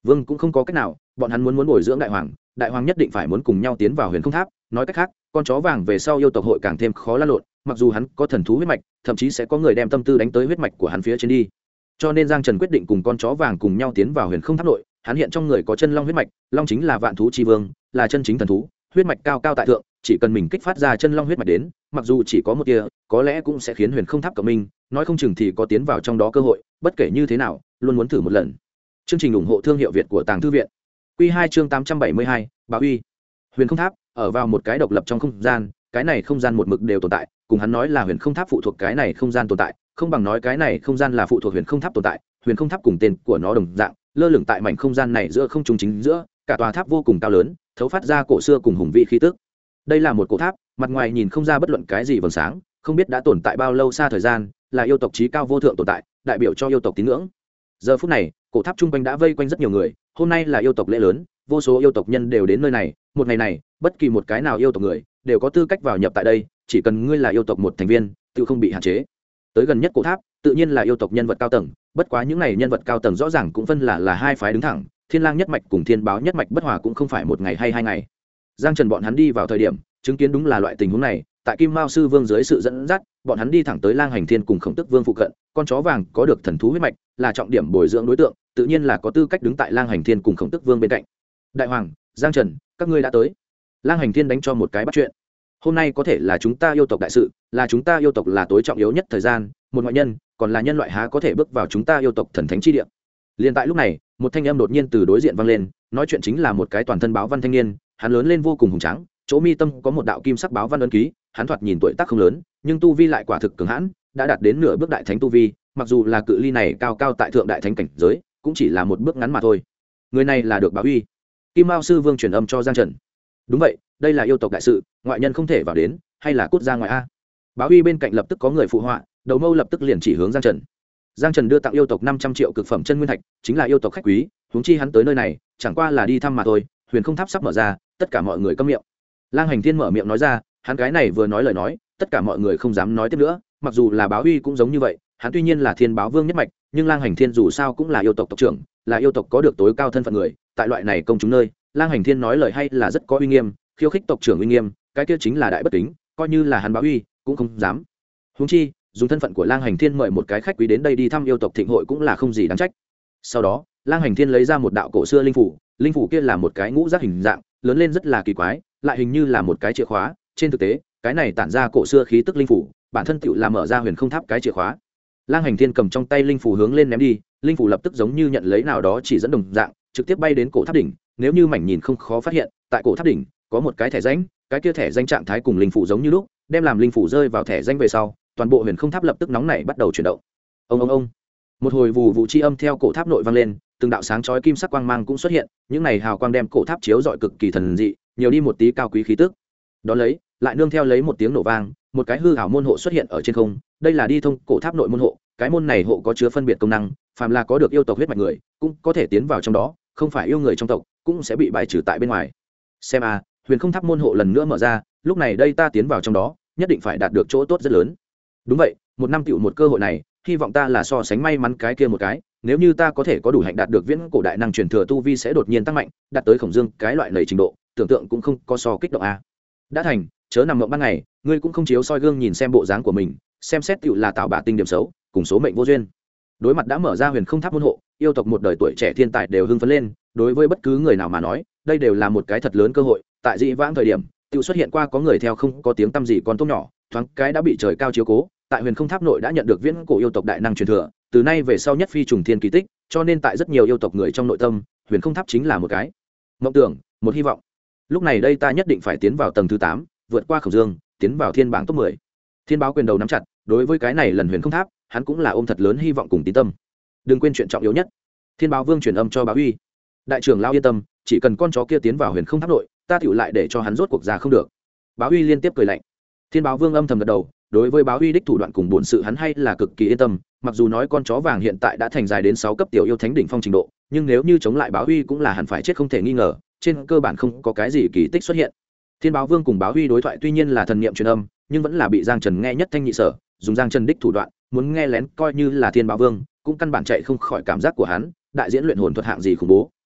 vương cũng không có cách nào, bọn hắn muốn bồi dưỡng đại hoàng nhất định phải muốn cùng nhau tiến vào huyền không tháp. Nói cách khác, con chó vàng về sau yêu tộc hội càng thêm khó lăn lộn, mặc dù hắn có thần thú huyết mạch, thậm chí sẽ có người đem tâm tư đánh tới huyết mạch của hắn phía trên đi. Cho nên Giang Trần quyết định cùng con chó vàng cùng nhau tiến vào huyền không tháp nội. Hắn hiện trong người có chân long huyết mạch, long chính là vạn thú chi vương, là chân chính thần thú, huyết mạch cao cao tại thượng, chỉ cần mình kích phát ra chân long huyết mạch đến, mặc dù chỉ có một tia, có lẽ cũng sẽ khiến huyền không tháp cộng minh, nói không chừng thì có tiến vào trong đó cơ hội. Bất kể như thế nào, luôn muốn thử một lần. Chương trình ủng hộ thương hiệu Việt của Tàng Thư viện. Quy 2 chương 872, Bá Uy. Huyền không tháp ở vào một cái độc lập trong không gian, cái này không gian một mực đều tồn tại, cùng hắn nói là huyền không tháp phụ thuộc cái này không gian tồn tại, không bằng nói cái này không gian là phụ thuộc huyền không tháp tồn tại. Huyền không tháp cùng tên của nó đồng dạng, lơ lửng tại mảnh không gian này giữa không trung chính giữa, cả tòa tháp vô cùng cao lớn, thấu phát ra cổ xưa cùng hùng vĩ khí tức. Đây là một cổ tháp, mặt ngoài nhìn không ra bất luận cái gì vầng sáng, không biết đã tồn tại bao lâu xa thời gian, là yêu tộc chí cao vô thượng tồn tại, đại biểu cho yêu tộc tín ngưỡng. Giờ phút này, cổ tháp trung quanh đã vây quanh rất nhiều người, hôm nay là yêu tộc lễ lớn, vô số yêu tộc nhân đều đến nơi này, một ngày này, bất kỳ một cái nào yêu tộc người đều có tư cách vào nhập tại đây, chỉ cần ngươi là yêu tộc một thành viên, tự không bị hạn chế. Tới gần nhất cổ tháp, tự nhiên là yêu tộc nhân vật cao tầng, bất quá những này nhân vật cao tầng rõ ràng cũng phân là hai phái đứng thẳng, Thiên Lang nhất mạch cùng Thiên Báo nhất mạch bất hòa cũng không phải một ngày hay hai ngày. Giang Trần bọn hắn đi vào thời điểm, chứng kiến đúng là loại tình huống này, tại Kim Mao sư vương dưới sự dẫn dắt, bọn hắn đi thẳng tới Lang Hành Thiên cùng Khổng Tức Vương phụ cận, con chó vàng có được thần thú huyết mạch, là trọng điểm bồi dưỡng đối tượng, tự nhiên là có tư cách đứng tại Lang Hành Thiên cùng Khổng Tức Vương bên cạnh. Đại hoàng, Giang Trần, các ngươi đã tới. Lang Hành Thiên đánh cho một cái bắt chuyện. Hôm nay có thể là chúng ta yêu tộc đại sự, là chúng ta yêu tộc là tối trọng yếu nhất thời gian, một ngoại nhân, còn là nhân loại há có thể bước vào chúng ta yêu tộc thần thánh chi địa. Liên tại lúc này, một thanh âm đột nhiên từ đối diện vang lên, nói chuyện chính là một cái toàn thân báo văn thanh niên, hắn lớn lên vô cùng hùng tráng, chỗ mi tâm có một đạo kim sắc báo văn ấn ký, hắn thoạt nhìn tuổi tác không lớn, nhưng tu vi lại quả thực cường hãn, đã đạt đến nửa bước đại thánh tu vi, mặc dù là cự ly này cao cao tại thượng đại thánh cảnh giới, cũng chỉ là một bước ngắn mà thôi. Người này là được Bá Uy. Kim Mao sư vương truyền âm cho Giang Trần. Đúng vậy, đây là yêu tộc đại sự, ngoại nhân không thể vào đến, hay là cút ra ngoài a. Bá Uy bên cạnh lập tức có người phụ họa, đầu mâu lập tức liền chỉ hướng Giang Trần. Giang Trần đưa tặng yêu tộc 500 triệu cực phẩm chân nguyên thạch, chính là yêu tộc khách quý, huống chi hắn tới nơi này, chẳng qua là đi thăm mà thôi. Huyền không tháp sắp mở ra, tất cả mọi người câm miệng. Lang Hành Thiên mở miệng nói ra, hắn cái này vừa nói lời nói, tất cả mọi người không dám nói tiếp nữa, mặc dù là Bá Uy cũng giống như vậy, hắn tuy nhiên là Thiên Báo Vương nhất mạch, nhưng Lang Hành Thiên dù sao cũng là yêu tộc tộc trưởng, là yêu tộc có được tối cao thân phận người, tại loại này công chúng nơi, Lang Hành Thiên nói lời hay là rất có uy nghiêm, khiêu khích tộc trưởng uy nghiêm, cái kia chính là đại bất kính, coi như là hắn Bá Uy cũng không dám. Huống chi, dùng thân phận của Lang Hành Thiên mời một cái khách quý đến đây đi thăm yêu tộc thịnh hội cũng là không gì đáng trách. Sau đó, Lang Hành Thiên lấy ra một đạo cổ xưa linh phủ kia là một cái ngũ giác hình dạng, lớn lên rất là kỳ quái, lại hình như là một cái chìa khóa, trên thực tế, cái này tản ra cổ xưa khí tức linh phủ, bản thân tựu là mở ra huyền không tháp cái chìa khóa. Lang Hành Thiên cầm trong tay linh phủ hướng lên ném đi, linh phủ lập tức giống như nhận lấy nào đó chỉ dẫn đồng dạng, trực tiếp bay đến cổ tháp đỉnh, nếu như mảnh nhìn không khó phát hiện, tại cổ tháp đỉnh có một cái thẻ danh, cái kia thẻ danh trạng thái cùng linh phủ giống như lúc, đem làm linh phủ rơi vào thẻ danh về sau, toàn bộ huyền không tháp lập tức nóng nảy bắt đầu chuyển động. Ông một hồi vù vụ chi âm theo cổ tháp nội vang lên, từng đạo sáng chói kim sắc quang mang cũng xuất hiện, những này hào quang đem cổ tháp chiếu rọi cực kỳ thần dị, nhiều đi một tí cao quý khí tức. Đó lấy, lại nương theo lấy một tiếng nổ vang, một cái hư ảo môn hộ xuất hiện ở trên không, đây là đi thông cổ tháp nội môn hộ, cái môn này hộ có chứa phân biệt công năng, phàm là có được yêu tộc huyết mạch người, cũng có thể tiến vào trong đó, không phải yêu người trong tộc, cũng sẽ bị bài trừ tại bên ngoài. Xem a, huyền không tháp môn hộ lần nữa mở ra, lúc này đây ta tiến vào trong đó, nhất định phải đạt được chỗ tốt rất lớn. Đúng vậy, một năm tựu một cơ hội này, hy vọng ta là so sánh may mắn cái kia một cái, nếu như ta có thể có đủ hạnh đạt được viễn cổ đại năng truyền thừa tu vi sẽ đột nhiên tăng mạnh, đạt tới Khổng Dương cái loại lầy trình độ, tưởng tượng cũng không có so kích động a. Đã thành, chớ nằm mộng ban ngày, ngươi cũng không chiếu soi gương nhìn xem bộ dáng của mình, xem xét tựu là tạo bả tinh điểm xấu, cùng số mệnh vô duyên. Đối mặt đã mở ra huyền không tháp môn hộ, yêu tộc một đời tuổi trẻ thiên tài đều hưng phấn lên, đối với bất cứ người nào mà nói, đây đều là một cái thật lớn cơ hội, tại dị vãng thời điểm, tựu xuất hiện qua có người theo không có tiếng tăm gì con tôm nhỏ, thoáng cái đã bị trời cao chiếu cố, tại huyền không tháp nội đã nhận được viễn cổ yêu tộc đại năng truyền thừa, từ nay về sau nhất phi trùng thiên kỳ tích, cho nên tại rất nhiều yêu tộc người trong nội tâm, huyền không tháp chính là một cái mộng tưởng, một hy vọng. Lúc này đây ta nhất định phải tiến vào tầng thứ 8, vượt qua Khổng Dương, tiến vào thiên bảng top 10. Thiên Báo quyền đầu nắm chặt, đối với cái này lần huyền không tháp, hắn cũng là ôm thật lớn hy vọng cùng tín tâm. Đừng quên chuyện trọng yếu nhất. Thiên Báo Vương truyền âm cho Bá Uy. Đại trưởng lão yên tâm, chỉ cần con chó kia tiến vào huyền không tháp nội, ta tựu lại để cho hắn rốt cuộc ra không được. Bá Uy liên tiếp cười lạnh. Thiên Báo Vương âm thầm gật đầu, đối với Bá Uy đích thủ đoạn cùng bổn sự hắn hay là cực kỳ yên tâm, mặc dù nói con chó vàng hiện tại đã thành dài đến 6 cấp tiểu yêu thánh đỉnh phong trình độ, nhưng nếu như chống lại Bá Uy cũng là hẳn phải chết không thể nghi ngờ, trên cơ bản không có cái gì kỳ tích xuất hiện. Thiên Báo Vương cùng Bá Uy đối thoại tuy nhiên là thần niệm truyền âm, nhưng vẫn là bị Giang Trần nghe nhất thanh nhị sở, dùng Giang Trần đích thủ đoạn, muốn nghe lén coi như là Thiên Báo Vương, cũng căn bản chạy không khỏi cảm giác của hắn, đại diễn luyện hồn thuật hạng gì khủng bố,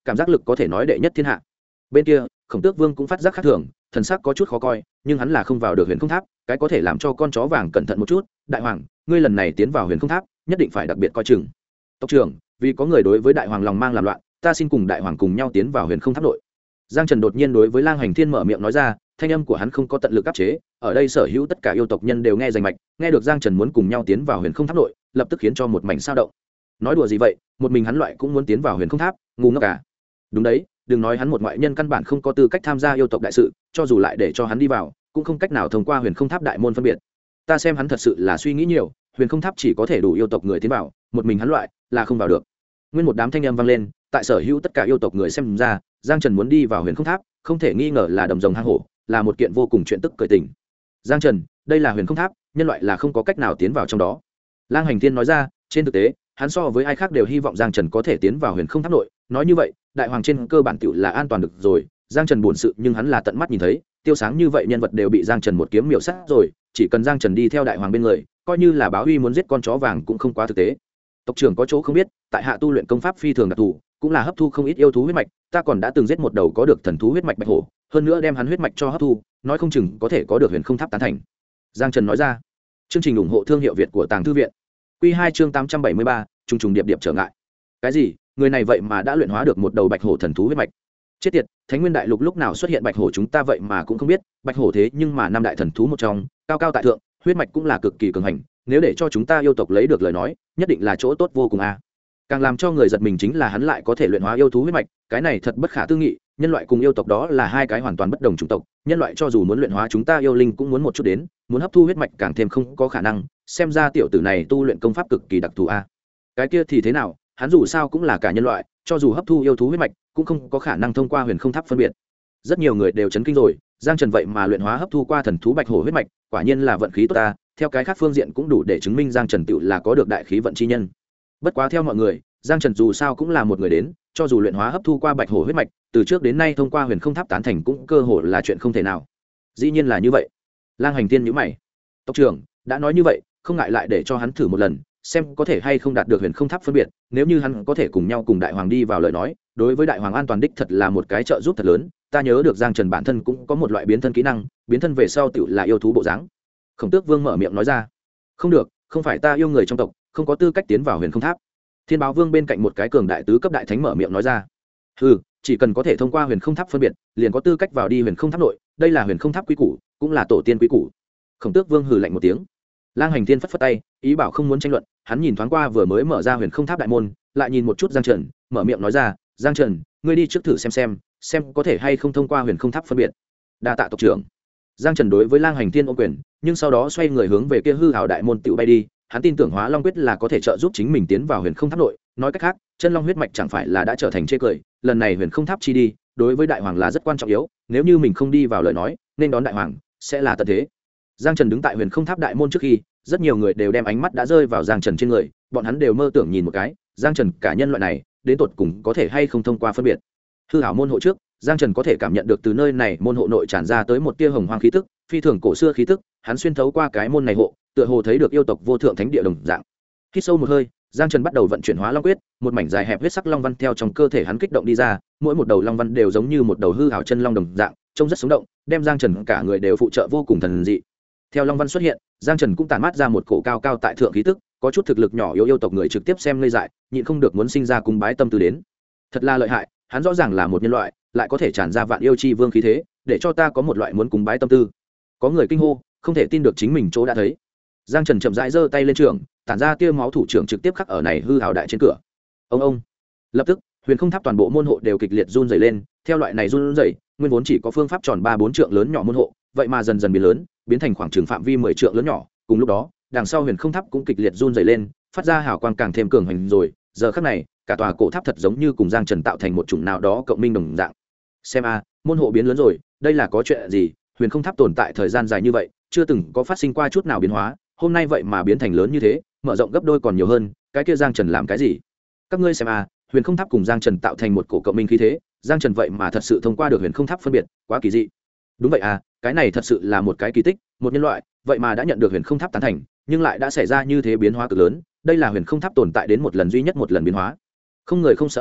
cảm giác lực có thể nói đệ nhất thiên hạ. Bên kia Khổng Tước Vương cũng phát giác khác thường, thần sắc có chút khó coi, nhưng hắn là không vào được huyền không tháp, cái có thể làm cho con chó vàng cẩn thận một chút. Đại hoàng, ngươi lần này tiến vào huyền không tháp nhất định phải đặc biệt coi chừng. Tộc trưởng, vì có người đối với đại hoàng lòng mang làm loạn, ta xin cùng đại hoàng cùng nhau tiến vào huyền không tháp nội. Giang Trần đột nhiên đối với Lang Hành Thiên mở miệng nói ra, thanh âm của hắn không có tận lực áp chế, ở đây sở hữu tất cả yêu tộc nhân đều nghe rành mạch, nghe được Giang Trần muốn cùng nhau tiến vào huyền không tháp nội, lập tức khiến cho một mảnh sao động. Nói đùa gì vậy, một mình hắn loại cũng muốn tiến vào huyền không tháp, ngu ngốc cả. Đúng đấy, đừng nói hắn một ngoại nhân căn bản không có tư cách tham gia yêu tộc đại sự, cho dù lại để cho hắn đi vào, cũng không cách nào thông qua huyền không tháp đại môn phân biệt. Ta xem hắn thật sự là suy nghĩ nhiều, huyền không tháp chỉ có thể đủ yêu tộc người tiến vào, một mình hắn loại là không vào được. Nguyên một đám thanh âm vang lên, tại sở hữu tất cả yêu tộc người xem ra, Giang Trần muốn đi vào huyền không tháp, không thể nghi ngờ là đầm rồng hang hổ, là một kiện vô cùng chuyện tức cười tình. Giang Trần, đây là huyền không tháp, nhân loại là không có cách nào tiến vào trong đó. Lang Hành Thiên nói ra, trên thực tế, hắn so với ai khác đều hy vọng Giang Trần có thể tiến vào huyền không tháp nội, nói như vậy, đại hoàng trên cơ bản tựu là an toàn được rồi. Giang Trần buồn sự nhưng hắn là tận mắt nhìn thấy, tiêu sáng như vậy nhân vật đều bị Giang Trần một kiếm miểu sát rồi, chỉ cần Giang Trần đi theo đại hoàng bên người, coi như là báo uy muốn giết con chó vàng cũng không quá thực tế. Tộc trưởng có chỗ không biết, tại hạ tu luyện công pháp phi thường đặc thù, cũng là hấp thu không ít yêu thú huyết mạch, ta còn đã từng giết một đầu có được thần thú huyết mạch bạch hổ, hơn nữa đem hắn huyết mạch cho hấp thu, nói không chừng có thể có được huyền không tháp tán thành. Giang Trần nói ra. Chương trình ủng hộ thương hiệu Việt của Tàng Thư viện. Quy 2 chương 873, trùng trùng điệp điệp trở ngại. Cái gì? Người này vậy mà đã luyện hóa được một đầu bạch hổ thần thú huyết mạch? Chết tiệt, Thánh Nguyên Đại Lục lúc nào xuất hiện bạch hổ chúng ta vậy mà cũng không biết, bạch hổ thế nhưng mà năm đại thần thú một trong, cao cao tại thượng, huyết mạch cũng là cực kỳ cường hành, nếu để cho chúng ta yêu tộc lấy được lời nói, nhất định là chỗ tốt vô cùng a. Càng làm cho người giật mình chính là hắn lại có thể luyện hóa yêu thú huyết mạch, cái này thật bất khả tư nghị, nhân loại cùng yêu tộc đó là hai cái hoàn toàn bất đồng chủng tộc, nhân loại cho dù muốn luyện hóa chúng ta yêu linh cũng muốn một chút đến, muốn hấp thu huyết mạch càng thêm không có khả năng, xem ra tiểu tử này tu luyện công pháp cực kỳ đặc thù a. Cái kia thì thế nào, hắn dù sao cũng là cả nhân loại, cho dù hấp thu yêu thú huyết mạch cũng không có khả năng thông qua huyền không tháp phân biệt. Rất nhiều người đều chấn kinh rồi, Giang Trần vậy mà luyện hóa hấp thu qua thần thú bạch hổ huyết mạch, quả nhiên là vận khí tốt ta, theo cái khác phương diện cũng đủ để chứng minh Giang Trần tựu là có được đại khí vận chi nhân. Bất quá theo mọi người, Giang Trần dù sao cũng là một người đến, cho dù luyện hóa hấp thu qua bạch hổ huyết mạch, từ trước đến nay thông qua huyền không tháp tán thành cũng cơ hồ là chuyện không thể nào. Dĩ nhiên là như vậy. Lang Hành Thiên nhíu mày. Tộc trưởng đã nói như vậy, không ngại lại để cho hắn thử một lần, xem có thể hay không đạt được huyền không tháp phân biệt, nếu như hắn có thể cùng nhau cùng đại hoàng đi vào lời nói, đối với đại hoàng an toàn đích thật là một cái trợ giúp thật lớn. Ta nhớ được Giang Trần bản thân cũng có một loại biến thân kỹ năng, biến thân về sau tựu là yêu thú bộ dáng. Khổng Tước Vương mở miệng nói ra. Không được, không phải ta yêu người trong tộc, không có tư cách tiến vào huyền không tháp. Thiên Báo Vương bên cạnh một cái cường đại tứ cấp đại thánh mở miệng nói ra. Hừ, chỉ cần có thể thông qua huyền không tháp phân biệt, liền có tư cách vào đi huyền không tháp nội, đây là huyền không tháp quý củ, cũng là tổ tiên quý củ. Khổng Tước Vương hừ lạnh một tiếng. Lang Hành Thiên phất phất tay, ý bảo không muốn tranh luận, hắn nhìn thoáng qua vừa mới mở ra huyền không tháp đại môn, lại nhìn một chút Giang Trần, mở miệng nói ra, Giang Trần, ngươi đi trước thử xem có thể hay không thông qua huyền không tháp phân biệt. Đa tạ tộc trưởng. Giang Trần đối với Lang Hành Thiên ôm quyền, nhưng sau đó xoay người hướng về kia hư hào đại môn tựu bay đi, hắn tin tưởng Hóa Long quyết là có thể trợ giúp chính mình tiến vào huyền không tháp nội, nói cách khác, chân long huyết mạch chẳng phải là đã trở thành chê cười, lần này huyền không tháp chi đi, đối với đại hoàng là rất quan trọng yếu, nếu như mình không đi vào lời nói, nên đón đại hoàng sẽ là tận thế. Giang Trần đứng tại huyền không tháp đại môn trước khi, rất nhiều người đều đem ánh mắt đã rơi vào Giang Trần trên người, bọn hắn đều mơ tưởng nhìn một cái, Giang Trần cả nhân loại này, đến tột cùng có thể hay không thông qua phân biệt. Hư ảo môn hộ trước, Giang Trần có thể cảm nhận được từ nơi này môn hộ nội tràn ra tới một tia hồng hoang khí tức, phi thường cổ xưa khí tức, hắn xuyên thấu qua cái môn này hộ, tựa hồ thấy được yêu tộc vô thượng thánh địa đồng dạng. Hít sâu một hơi, Giang Trần bắt đầu vận chuyển Hóa Long quyết, một mảnh dài hẹp huyết sắc long văn theo trong cơ thể hắn kích động đi ra, mỗi một đầu long văn đều giống như một đầu hư ảo chân long đồng dạng, trông rất sống động, đem Giang Trần cả người đều phụ trợ vô cùng thần dị. Theo long văn xuất hiện, Giang Trần cũng tản mát ra một cổ cao cao tại thượng khí tức, có chút thực lực nhỏ yếu yêu tộc người trực tiếp xem ngây dại, nhịn không được muốn sinh ra cung bái tâm tư đến. Thật là lợi hại, hắn rõ ràng là một nhân loại, lại có thể tràn ra vạn yêu chi vương khí thế, để cho ta có một loại muốn cung bái tâm tư. Có người kinh hô, không thể tin được chính mình chỗ đã thấy. Giang Trần chậm rãi giơ tay lên trường, tản ra tia máu thủ trưởng trực tiếp khắc ở này hư hào đại trên cửa. Ông. Lập tức, huyền không tháp toàn bộ môn hộ đều kịch liệt run rẩy lên, theo loại này run rẩy, nguyên vốn chỉ có phương pháp tròn 3-4 trượng lớn nhỏ môn hộ, vậy mà dần dần biến lớn, biến thành khoảng trường phạm vi 10 trượng lớn nhỏ, cùng lúc đó, đằng sau huyền không tháp cũng kịch liệt run rẩy lên, phát ra hào quang càng thêm cường hành rồi, giờ khắc này, cả tòa cổ tháp thật giống như cùng Giang Trần tạo thành một chủng nào đó cộng minh đồng dạng. Xem môn hộ biến lớn rồi, đây là có chuyện gì? Huyền không tháp tồn tại thời gian dài như vậy, chưa từng có phát sinh qua chút nào biến hóa, hôm nay vậy mà biến thành lớn như thế, mở rộng gấp đôi còn nhiều hơn, cái kia Giang Trần làm cái gì? Các ngươi xem huyền không tháp cùng Giang Trần tạo thành một cổ cộng minh khí thế, Giang Trần vậy mà thật sự thông qua được huyền không tháp phân biệt, quá kỳ dị. Đúng vậy cái này thật sự là một cái kỳ tích, một nhân loại vậy mà đã nhận được huyền không tháp tán thành, nhưng lại đã xảy ra như thế biến hóa cực lớn, đây là huyền không tháp tồn tại đến một lần duy nhất một lần biến hóa. Không người không sợ hãi,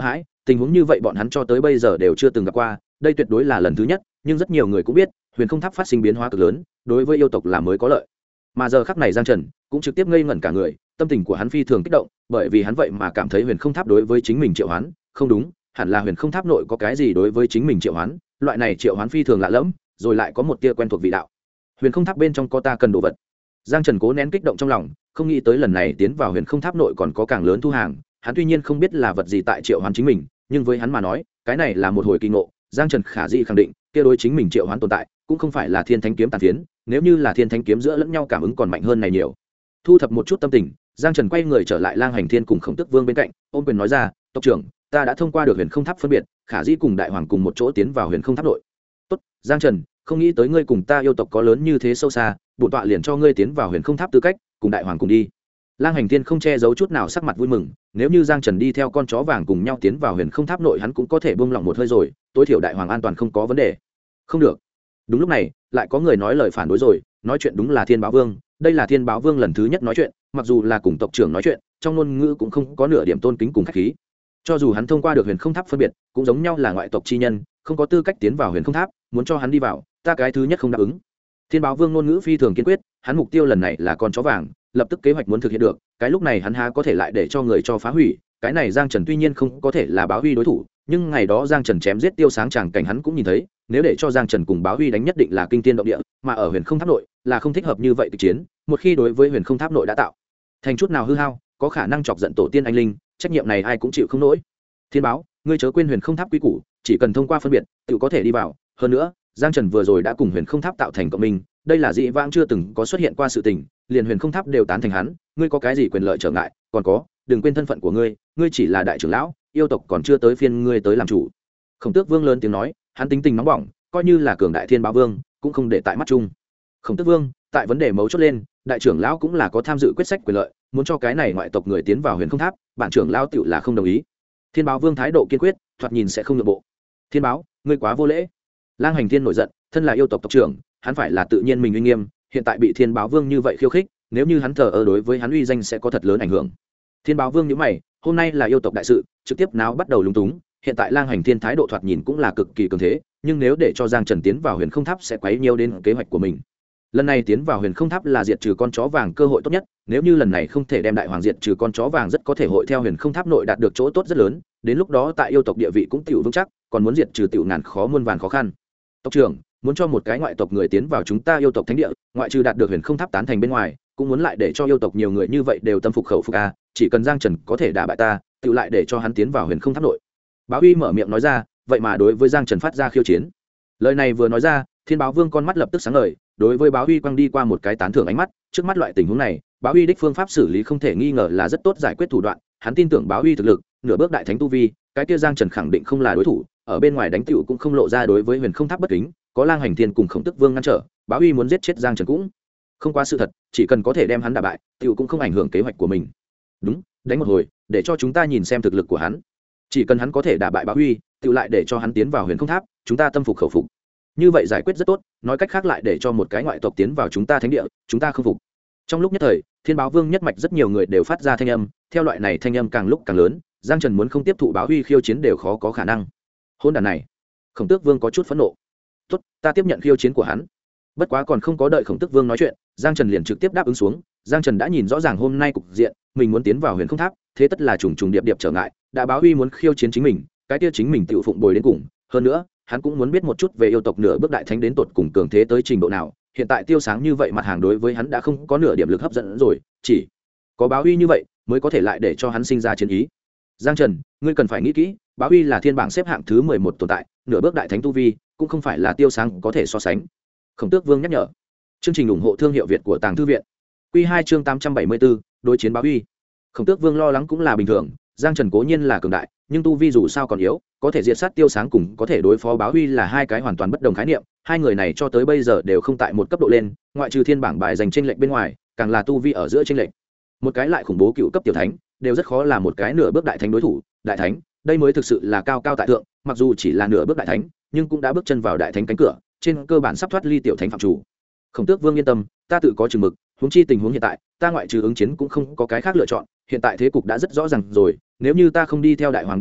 tình huống như vậy bọn hắn cho tới bây giờ đều chưa từng gặp qua, đây tuyệt đối là lần thứ nhất, nhưng rất nhiều người cũng biết huyền không tháp phát sinh biến hóa cực lớn, đối với yêu tộc là mới có lợi. Mà giờ khắc này Giang Trần cũng trực tiếp ngây ngẩn cả người, tâm tình của hắn phi thường kích động, bởi vì hắn vậy mà cảm thấy huyền không tháp đối với chính mình triệu hoán không đúng, hẳn là huyền không tháp nội có cái gì đối với chính mình triệu hoán, loại này triệu hoán phi thường lạ lẫm, rồi lại có một tia quen thuộc vị đạo. Huyền không tháp bên trong có ta cần đồ vật. Giang Trần cố nén kích động trong lòng, không nghĩ tới lần này tiến vào huyền không tháp nội còn có càng lớn thu hàng. Hắn tuy nhiên không biết là vật gì tại triệu hoán chính mình, nhưng với hắn mà nói cái này là một hồi kỳ ngộ. Giang Trần khả dĩ khẳng định kia đối chính mình triệu hoán tồn tại cũng không phải là thiên thánh kiếm tàn phiến, nếu như là thiên thánh kiếm giữa lẫn nhau cảm ứng còn mạnh hơn này nhiều. Thu thập một chút tâm tình, Giang Trần quay người trở lại Lang Hành Thiên cùng Khổng Tước Vương bên cạnh, ôm quyền nói ra, tộc trưởng, ta đã thông qua được huyền không tháp phân biệt, khả dĩ cùng đại hoàng cùng một chỗ tiến vào huyền không tháp nội. Tốt, Giang Trần, không nghĩ tới ngươi cùng ta yêu tộc có lớn như thế sâu xa, bổn tọa liền cho ngươi tiến vào huyền không tháp tư cách, cùng đại hoàng cùng đi. Lang Hành Thiên không che giấu chút nào sắc mặt vui mừng, nếu như Giang Trần đi theo con chó vàng cùng nhau tiến vào huyền không tháp nội hắn cũng có thể buông lỏng một hơi rồi, tối thiểu đại hoàng an toàn không có vấn đề. Không được. Đúng lúc này, lại có người nói lời phản đối rồi, nói chuyện đúng là Thiên Báo Vương, đây là Thiên Báo Vương lần thứ nhất nói chuyện, mặc dù là cùng tộc trưởng nói chuyện, trong ngôn ngữ cũng không có nửa điểm tôn kính cùng khách khí. Cho dù hắn thông qua được huyền không tháp phân biệt, cũng giống nhau là ngoại tộc chi nhân, không có tư cách tiến vào huyền không tháp, muốn cho hắn đi vào, ta cái thứ nhất không đáp ứng. Thiên Báo Vương ngôn ngữ phi thường kiên quyết, hắn mục tiêu lần này là con chó vàng, lập tức kế hoạch muốn thực hiện được, cái lúc này hắn há có thể lại để cho người cho phá hủy, cái này Giang Trần tuy nhiên không có thể là Báo Huy đối thủ, nhưng ngày đó Giang Trần chém giết Tiêu Sáng tràng cảnh hắn cũng nhìn thấy, nếu để cho Giang Trần cùng Báo Huy đánh nhất định là kinh thiên động địa, mà ở huyền không tháp nội là không thích hợp như vậy kịch chiến, một khi đối với huyền không tháp nội đã tạo thành chút nào hư hao, có khả năng chọc giận tổ tiên anh linh, trách nhiệm này ai cũng chịu không nổi. Thiên Báo, ngươi chớ quên huyền không tháp quy củ, chỉ cần thông qua phân biệt, tự có thể đi vào, hơn nữa, Giang Trần vừa rồi đã cùng huyền không tháp tạo thành cộng minh, đây là dị vãng chưa từng có xuất hiện qua sự tình, liền huyền không tháp đều tán thành hắn, ngươi có cái gì quyền lợi trở ngại, còn có, đừng quên thân phận của ngươi, ngươi chỉ là đại trưởng lão, yêu tộc còn chưa tới phiên ngươi tới làm chủ. Khổng Tước Vương lớn tiếng nói, hắn tính tình nóng bỏng, coi như là cường đại Thiên Báo Vương cũng không để tại mắt chung. Khổng Tước Vương tại vấn đề mấu chốt lên, đại trưởng lão cũng là có tham dự quyết sách quyền lợi, muốn cho cái này ngoại tộc người tiến vào huyền không tháp, bản trưởng lão tựu là không đồng ý. Thiên Báo Vương thái độ kiên quyết, thoạt nhìn sẽ không nhượng bộ. Thiên Báo, ngươi quá vô lễ. Lang Hành Thiên nổi giận, thân là yêu tộc tộc trưởng, hắn phải là tự nhiên mình uy nghiêm, hiện tại bị Thiên Báo Vương như vậy khiêu khích, nếu như hắn thờ ơ đối với hắn uy danh sẽ có thật lớn ảnh hưởng. Thiên Báo Vương nhíu mày, hôm nay là yêu tộc đại sự, trực tiếp náo bắt đầu lúng túng, hiện tại Lang Hành Thiên thái độ thoạt nhìn cũng là cực kỳ cường thế, nhưng nếu để cho Giang Trần tiến vào huyền không tháp sẽ quấy nhiều đến kế hoạch của mình. Lần này tiến vào huyền không tháp là diệt trừ con chó vàng cơ hội tốt nhất, nếu như lần này không thể đem đại hoàng diệt trừ con chó vàng rất có thể hội theo huyền không tháp nội đạt được chỗ tốt rất lớn, đến lúc đó tại yêu tộc địa vị cũng tiểu vững chắc, còn muốn diệt trừ tiểu ngàn khó muôn vàn khó khăn. Tộc trưởng, muốn cho một cái ngoại tộc người tiến vào chúng ta yêu tộc thánh địa, ngoại trừ đạt được huyền không tháp tán thành bên ngoài, cũng muốn lại để cho yêu tộc nhiều người như vậy đều tâm phục khẩu phục a, chỉ cần Giang Trần có thể đả bại ta, tiểu lại để cho hắn tiến vào huyền không tháp nội. Báo Uy mở miệng nói ra, vậy mà đối với Giang Trần phát ra khiêu chiến. Lời này vừa nói ra, Thiên Báo Vương con mắt lập tức sáng ngời, đối với Báo Uy quăng đi qua một cái tán thưởng ánh mắt, trước mắt loại tình huống này, Báo Uy đích phương pháp xử lý không thể nghi ngờ là rất tốt giải quyết thủ đoạn, hắn tin tưởng Báo Uy thực lực, nửa bước đại thánh tu vi, cái kia Giang Trần khẳng định không là đối thủ, ở bên ngoài đánh tiểu cũng không lộ ra đối với huyền không tháp bất kính, có Lang Hành Thiên cùng Khổng Tước Vương ngăn trở, Báo Uy muốn giết chết Giang Trần cũng không quá sự thật, chỉ cần có thể đem hắn đả bại, tiểu cũng không ảnh hưởng kế hoạch của mình. Đúng, đánh một hồi, để cho chúng ta nhìn xem thực lực của hắn. Chỉ cần hắn có thể đả bại Báo Uy, tiểu lại để cho hắn tiến vào huyền không tháp, chúng ta tâm phục khẩu phục. Như vậy giải quyết rất tốt, nói cách khác lại để cho một cái ngoại tộc tiến vào chúng ta thánh địa, chúng ta không phục. Trong lúc nhất thời, Thiên Báo Vương nhất mạch rất nhiều người đều phát ra thanh âm, theo loại này thanh âm càng lúc càng lớn, Giang Trần muốn không tiếp thụ Báo Uy khiêu chiến đều khó có khả năng. Hôn đàn này, Khổng Tước Vương có chút phẫn nộ. Tốt, ta tiếp nhận khiêu chiến của hắn. Bất quá còn không có đợi Khổng Tước Vương nói chuyện, Giang Trần liền trực tiếp đáp ứng xuống. Giang Trần đã nhìn rõ ràng hôm nay cục diện, mình muốn tiến vào huyền không tháp, thế tất là trùng trùng điệp điệp trở ngại, đã Báo Uy muốn khiêu chiến chính mình, cái kia chính mình tự phụng bồi đến cùng. Hơn nữa, hắn cũng muốn biết một chút về yêu tộc nửa bước đại thánh đến tột cùng cường thế tới trình độ nào. Hiện tại Tiêu Sáng như vậy mặt hàng đối với hắn đã không có nửa điểm lực hấp dẫn rồi, chỉ có Báo Uy như vậy mới có thể lại để cho hắn sinh ra chiến ý. Giang Trần, ngươi cần phải nghĩ kỹ, Báo Uy là thiên bảng xếp hạng thứ 11 tồn tại, nửa bước đại thánh tu vi, cũng không phải là Tiêu Sáng có thể so sánh. Khổng Tước Vương nhắc nhở. Chương trình ủng hộ thương hiệu Việt của Tàng Thư viện. Quy 2 chương 874, đối chiến Báo Uy. Khổng Tước Vương lo lắng cũng là bình thường, Giang Trần cố nhiên là cường đại, nhưng tu vi dù sao còn yếu, có thể diệt sát Tiêu Sáng cùng có thể đối phó Báo Uy là hai cái hoàn toàn bất đồng khái niệm, hai người này cho tới bây giờ đều không tại một cấp độ lên, ngoại trừ thiên bảng bài dành chênh lệch bên ngoài, càng là tu vi ở giữa chênh lệch. Một cái lại khủng bố cựu cấp tiểu thánh, đều rất khó là một cái nửa bước đại thánh đối thủ, đại thánh, đây mới thực sự là cao cao tại thượng, mặc dù chỉ là nửa bước đại thánh, nhưng cũng đã bước chân vào đại thánh cánh cửa, trên cơ bản sắp thoát ly tiểu thánh phạm chủ. Khổng Tước Vương yên tâm, ta tự có chừng mực, huống chi tình huống hiện tại, ta ngoại trừ ứng chiến cũng không có cái khác lựa chọn, hiện tại thế cục đã rất rõ ràng rồi, nếu như ta không đi theo đại hoàng đi vào,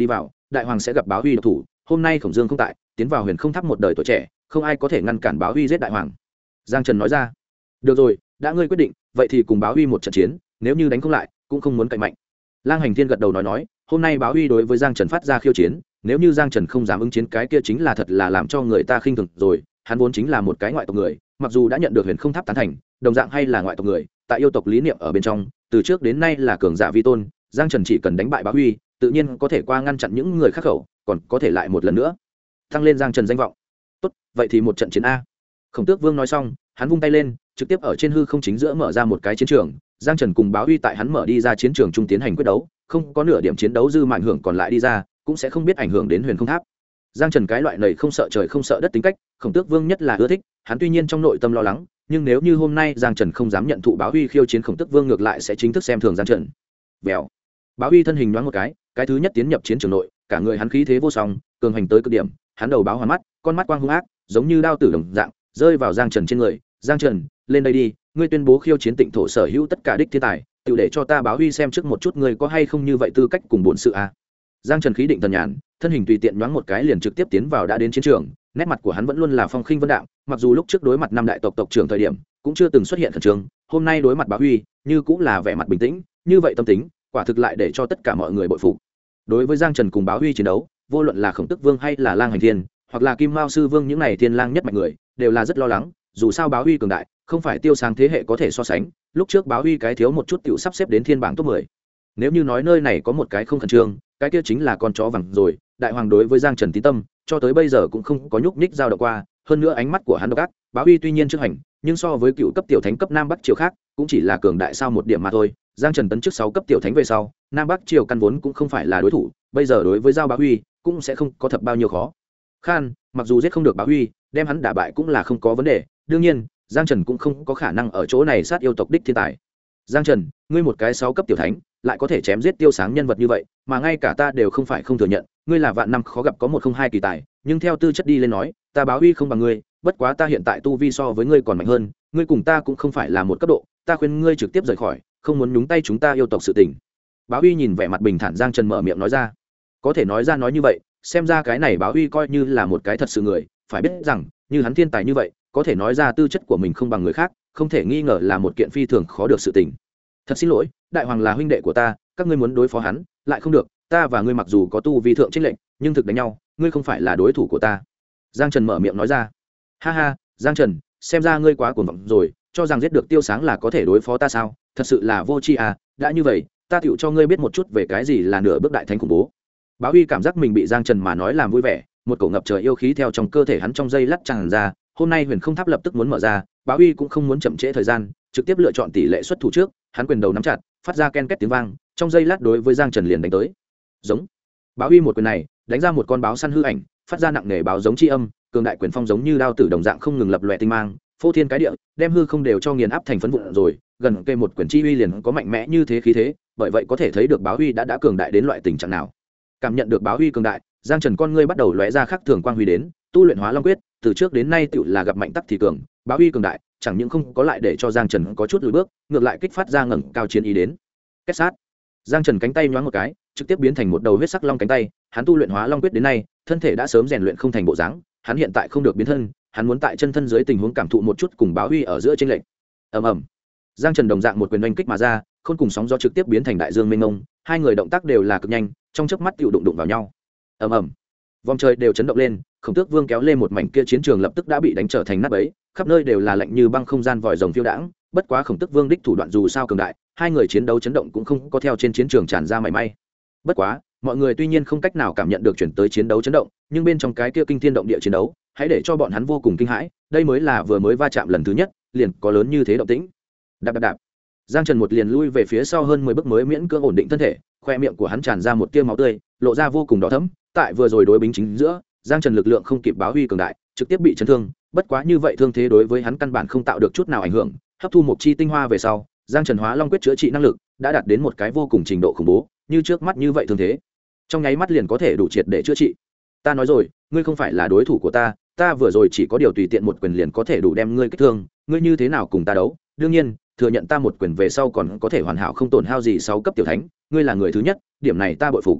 đại hoàng sẽ gặp báo huy độc thủ, hôm nay Khổng Dương không tại, tiến vào huyền không tháp một đời tuổi trẻ, không ai có thể ngăn cản báo huy giết đại hoàng. Giang Trần nói ra. Được rồi, đã ngươi quyết định, vậy thì cùng báo huy một trận chiến, nếu như đánh không lại cũng không muốn cậy mạnh. Lang Hành Thiên gật đầu nói, hôm nay báo huy đối với Giang Trần phát ra khiêu chiến, nếu như Giang Trần không dám ứng chiến, cái kia chính là thật là làm cho người ta khinh thường rồi. Hắn vốn chính là một cái ngoại tộc người, mặc dù đã nhận được huyền không tháp tán thành, đồng dạng hay là ngoại tộc người, tại yêu tộc lý niệm ở bên trong, từ trước đến nay là cường giả vi tôn. Giang Trần chỉ cần đánh bại báo huy, tự nhiên có thể qua ngăn chặn những người khác khẩu, còn có thể lại một lần nữa tăng lên Giang Trần danh vọng. Tốt, vậy thì một trận chiến a. Khổng Tước Vương nói xong, hắn vung tay lên, trực tiếp ở trên hư không chính giữa mở ra một cái chiến trường. Giang Trần cùng báo huy tại hắn mở đi ra chiến trường chung tiến hành quyết đấu, không có nửa điểm chiến đấu dư mà ảnh hưởng còn lại đi ra, cũng sẽ không biết ảnh hưởng đến huyền không tháp. Giang Trần cái loại này không sợ trời không sợ đất tính cách, Khổng Tước Vương nhất là ưa thích. Hắn tuy nhiên trong nội tâm lo lắng, nhưng nếu như hôm nay Giang Trần không dám nhận thụ báo huy khiêu chiến, Khổng Tước Vương ngược lại sẽ chính thức xem thường Giang Trần. Vèo. Báo huy thân hình nhoáng một cái thứ nhất tiến nhập chiến trường nội, cả người hắn khí thế vô song, cường hành tới cực điểm. Hắn đầu báo hoàn mắt, con mắt quang hung ác, giống như đao tử đồng dạng, rơi vào Giang Trần trên người. Giang Trần, lên đây đi, ngươi tuyên bố khiêu chiến Tịnh Thổ sở hữu tất cả đích thiên tài, tự để cho ta báo huy xem trước một chút ngươi có hay không như vậy tư cách cùng bổn sự a. Giang Trần khí định thần nhàn, thân hình tùy tiện nhoáng một cái liền trực tiếp tiến vào đã đến chiến trường. Nét mặt của hắn vẫn luôn là phong khinh vân đạm, mặc dù lúc trước đối mặt năm đại tộc tộc trưởng thời điểm cũng chưa từng xuất hiện khẩn trương, hôm nay đối mặt báo huy như cũng là vẻ mặt bình tĩnh, như vậy tâm tính quả thực lại để cho tất cả mọi người bội phục. Đối với Giang Trần cùng báo huy chiến đấu, vô luận là Khổng Tước Vương hay là Lang Hành Thiên hoặc là Kim Mao Sư Vương, những này thiên lang nhất mạnh người đều là rất lo lắng, dù sao báo huy cường đại, không phải Tiêu Sáng thế hệ có thể so sánh. Lúc trước báo huy cái thiếu một chút tiểu sắp xếp đến thiên bảng top 10. Nếu như nói nơi này có một cái không khẩn trương, cái kia chính là con chó vàng rồi. Đại hoàng đối với Giang Trần tín tâm cho tới bây giờ cũng không có nhúc nhích dao động qua, hơn nữa ánh mắt của hắn độc ác. Báo huy tuy nhiên chưa hành, nhưng so với cựu cấp tiểu thánh cấp Nam Bắc triều khác, cũng chỉ là cường đại sao một điểm mà thôi. Giang Trần tấn trước 6 cấp tiểu thánh về sau, Nam Bắc triều căn vốn cũng không phải là đối thủ, bây giờ đối với giao báo huy cũng sẽ không có thật bao nhiêu khó khăn. Mặc dù giết không được báo huy, đem hắn đả bại cũng là không có vấn đề. Đương nhiên, Giang Trần cũng không có khả năng ở chỗ này sát yêu tộc đích thiên tài. Giang Trần, ngươi một cái 6 cấp tiểu thánh, lại có thể chém giết Tiêu Sáng nhân vật như vậy, mà ngay cả ta đều không phải không thừa nhận, ngươi là vạn năm khó gặp có một không hai kỳ tài, nhưng theo tư chất đi lên nói, ta báo huy không bằng ngươi, bất quá ta hiện tại tu vi so với ngươi còn mạnh hơn, ngươi cùng ta cũng không phải là một cấp độ, ta khuyên ngươi trực tiếp rời khỏi, không muốn nhúng tay chúng ta yêu tộc sự tình. Báo huy nhìn vẻ mặt bình thản Giang Trần mở miệng nói ra. Có thể nói ra nói như vậy, xem ra cái này báo huy coi như là một cái thật sự người, phải biết rằng, như hắn thiên tài như vậy, có thể nói ra tư chất của mình không bằng người khác, không thể nghi ngờ là một kiện phi thường khó được sự tình. Thật xin lỗi, đại hoàng là huynh đệ của ta, các ngươi muốn đối phó hắn, lại không được, ta và ngươi mặc dù có tu vi thượng chênh lệnh, nhưng thực đánh nhau, ngươi không phải là đối thủ của ta. Giang Trần mở miệng nói ra. Ha ha, Giang Trần, xem ra ngươi quá cuồng vọng rồi, cho rằng giết được Tiêu Sáng là có thể đối phó ta sao? Thật sự là vô tri à, đã như vậy, ta tựu cho ngươi biết một chút về cái gì là nửa bước đại thánh khủng bố. Báo huy cảm giác mình bị Giang Trần mà nói làm vui vẻ, một cổ ngập trời yêu khí theo trong cơ thể hắn trong dây lát tràn ra. Hôm nay huyền không tháp lập tức muốn mở ra, Báo huy cũng không muốn chậm trễ thời gian, trực tiếp lựa chọn tỷ lệ xuất thủ trước. Hắn quyền đầu nắm chặt, phát ra ken két tiếng vang, trong dây lát đối với Giang Trần liền đánh tới. Giống. Báo huy một quyền này đánh ra một con báo săn hư ảnh, phát ra nặng nề báo giống chi âm, cường đại quyền phong giống như đao tử đồng dạng không ngừng lập lòe tinh mang, phô thiên cái địa, đem hư không đều cho nghiền áp thành phấn vụn rồi. Gần kề một quyền chi uy liền có mạnh mẽ như thế khí thế, bởi vậy có thể thấy được Báo huy đã cường đại đến loại tình trạng nào. Cảm nhận được Báo huy cường đại, Giang Trần con ngươi bắt đầu lóe ra khác thường quang huy đến, tu luyện Hóa Long quyết, từ trước đến nay tựu là gặp mạnh tắc thì cường, Báo huy cường đại, chẳng những không có lại để cho Giang Trần có chút lùi bước, ngược lại kích phát ra ngẩng cao chiến ý đến. Kết sát. Giang Trần cánh tay nhoáng một cái, trực tiếp biến thành một đầu huyết sắc long cánh tay, hắn tu luyện Hóa Long quyết đến nay, thân thể đã sớm rèn luyện không thành bộ dáng, hắn hiện tại không được biến thân, hắn muốn tại chân thân dưới tình huống cảm thụ một chút cùng Báo huy ở giữa chênh lệch. Ầm ầm. Giang Trần đồng dạng một quyền oanh kích mà ra, khôn cùng sóng gió trực tiếp biến thành đại dương mênh mông, hai người động tác đều là cực nhanh, trong chớp mắt tiểu đụng vào nhau. Ầm ầm. Vòng trời đều chấn động lên, Khổng Tước Vương kéo lên một mảnh kia chiến trường lập tức đã bị đánh trở thành nát bấy, khắp nơi đều là lạnh như băng không gian vòi rồng phiêu đãng. Bất quá Khổng Tước Vương đích thủ đoạn dù sao cường đại, hai người chiến đấu chấn động cũng không có theo trên chiến trường tràn ra mảy may. Bất quá, mọi người tuy nhiên không cách nào cảm nhận được chuyển tới chiến đấu chấn động, nhưng bên trong cái kia kinh thiên động địa chiến đấu, hãy để cho bọn hắn vô cùng kinh hãi, đây mới là vừa mới va chạm lần thứ nhất, liền có lớn như thế động tĩnh. Đạp đạp đạp. Giang Trần một liền lui về phía sau hơn 10 bước mới miễn cưỡng ổn định thân thể, khoe miệng của hắn tràn ra một tia máu tươi, lộ ra vô cùng đỏ thẫm. Tại vừa rồi đối bính chính giữa, Giang Trần lực lượng không kịp Báo huy cường đại, trực tiếp bị chấn thương, bất quá như vậy thương thế đối với hắn căn bản không tạo được chút nào ảnh hưởng, hấp thu một chi tinh hoa về sau, Giang Trần Hóa Long quyết chữa trị năng lực đã đạt đến một cái vô cùng trình độ khủng bố, như trước mắt như vậy thương thế, trong nháy mắt liền có thể đủ triệt để chữa trị. Ta nói rồi, ngươi không phải là đối thủ của ta, ta vừa rồi chỉ có điều tùy tiện một quyền liền có thể đủ đem ngươi kích thương, ngươi như thế nào cùng ta đấu? Đương nhiên, thừa nhận ta một quyền về sau còn có thể hoàn hảo không tổn hao gì 6 cấp tiểu thánh, ngươi là người thứ nhất, điểm này ta bội phục.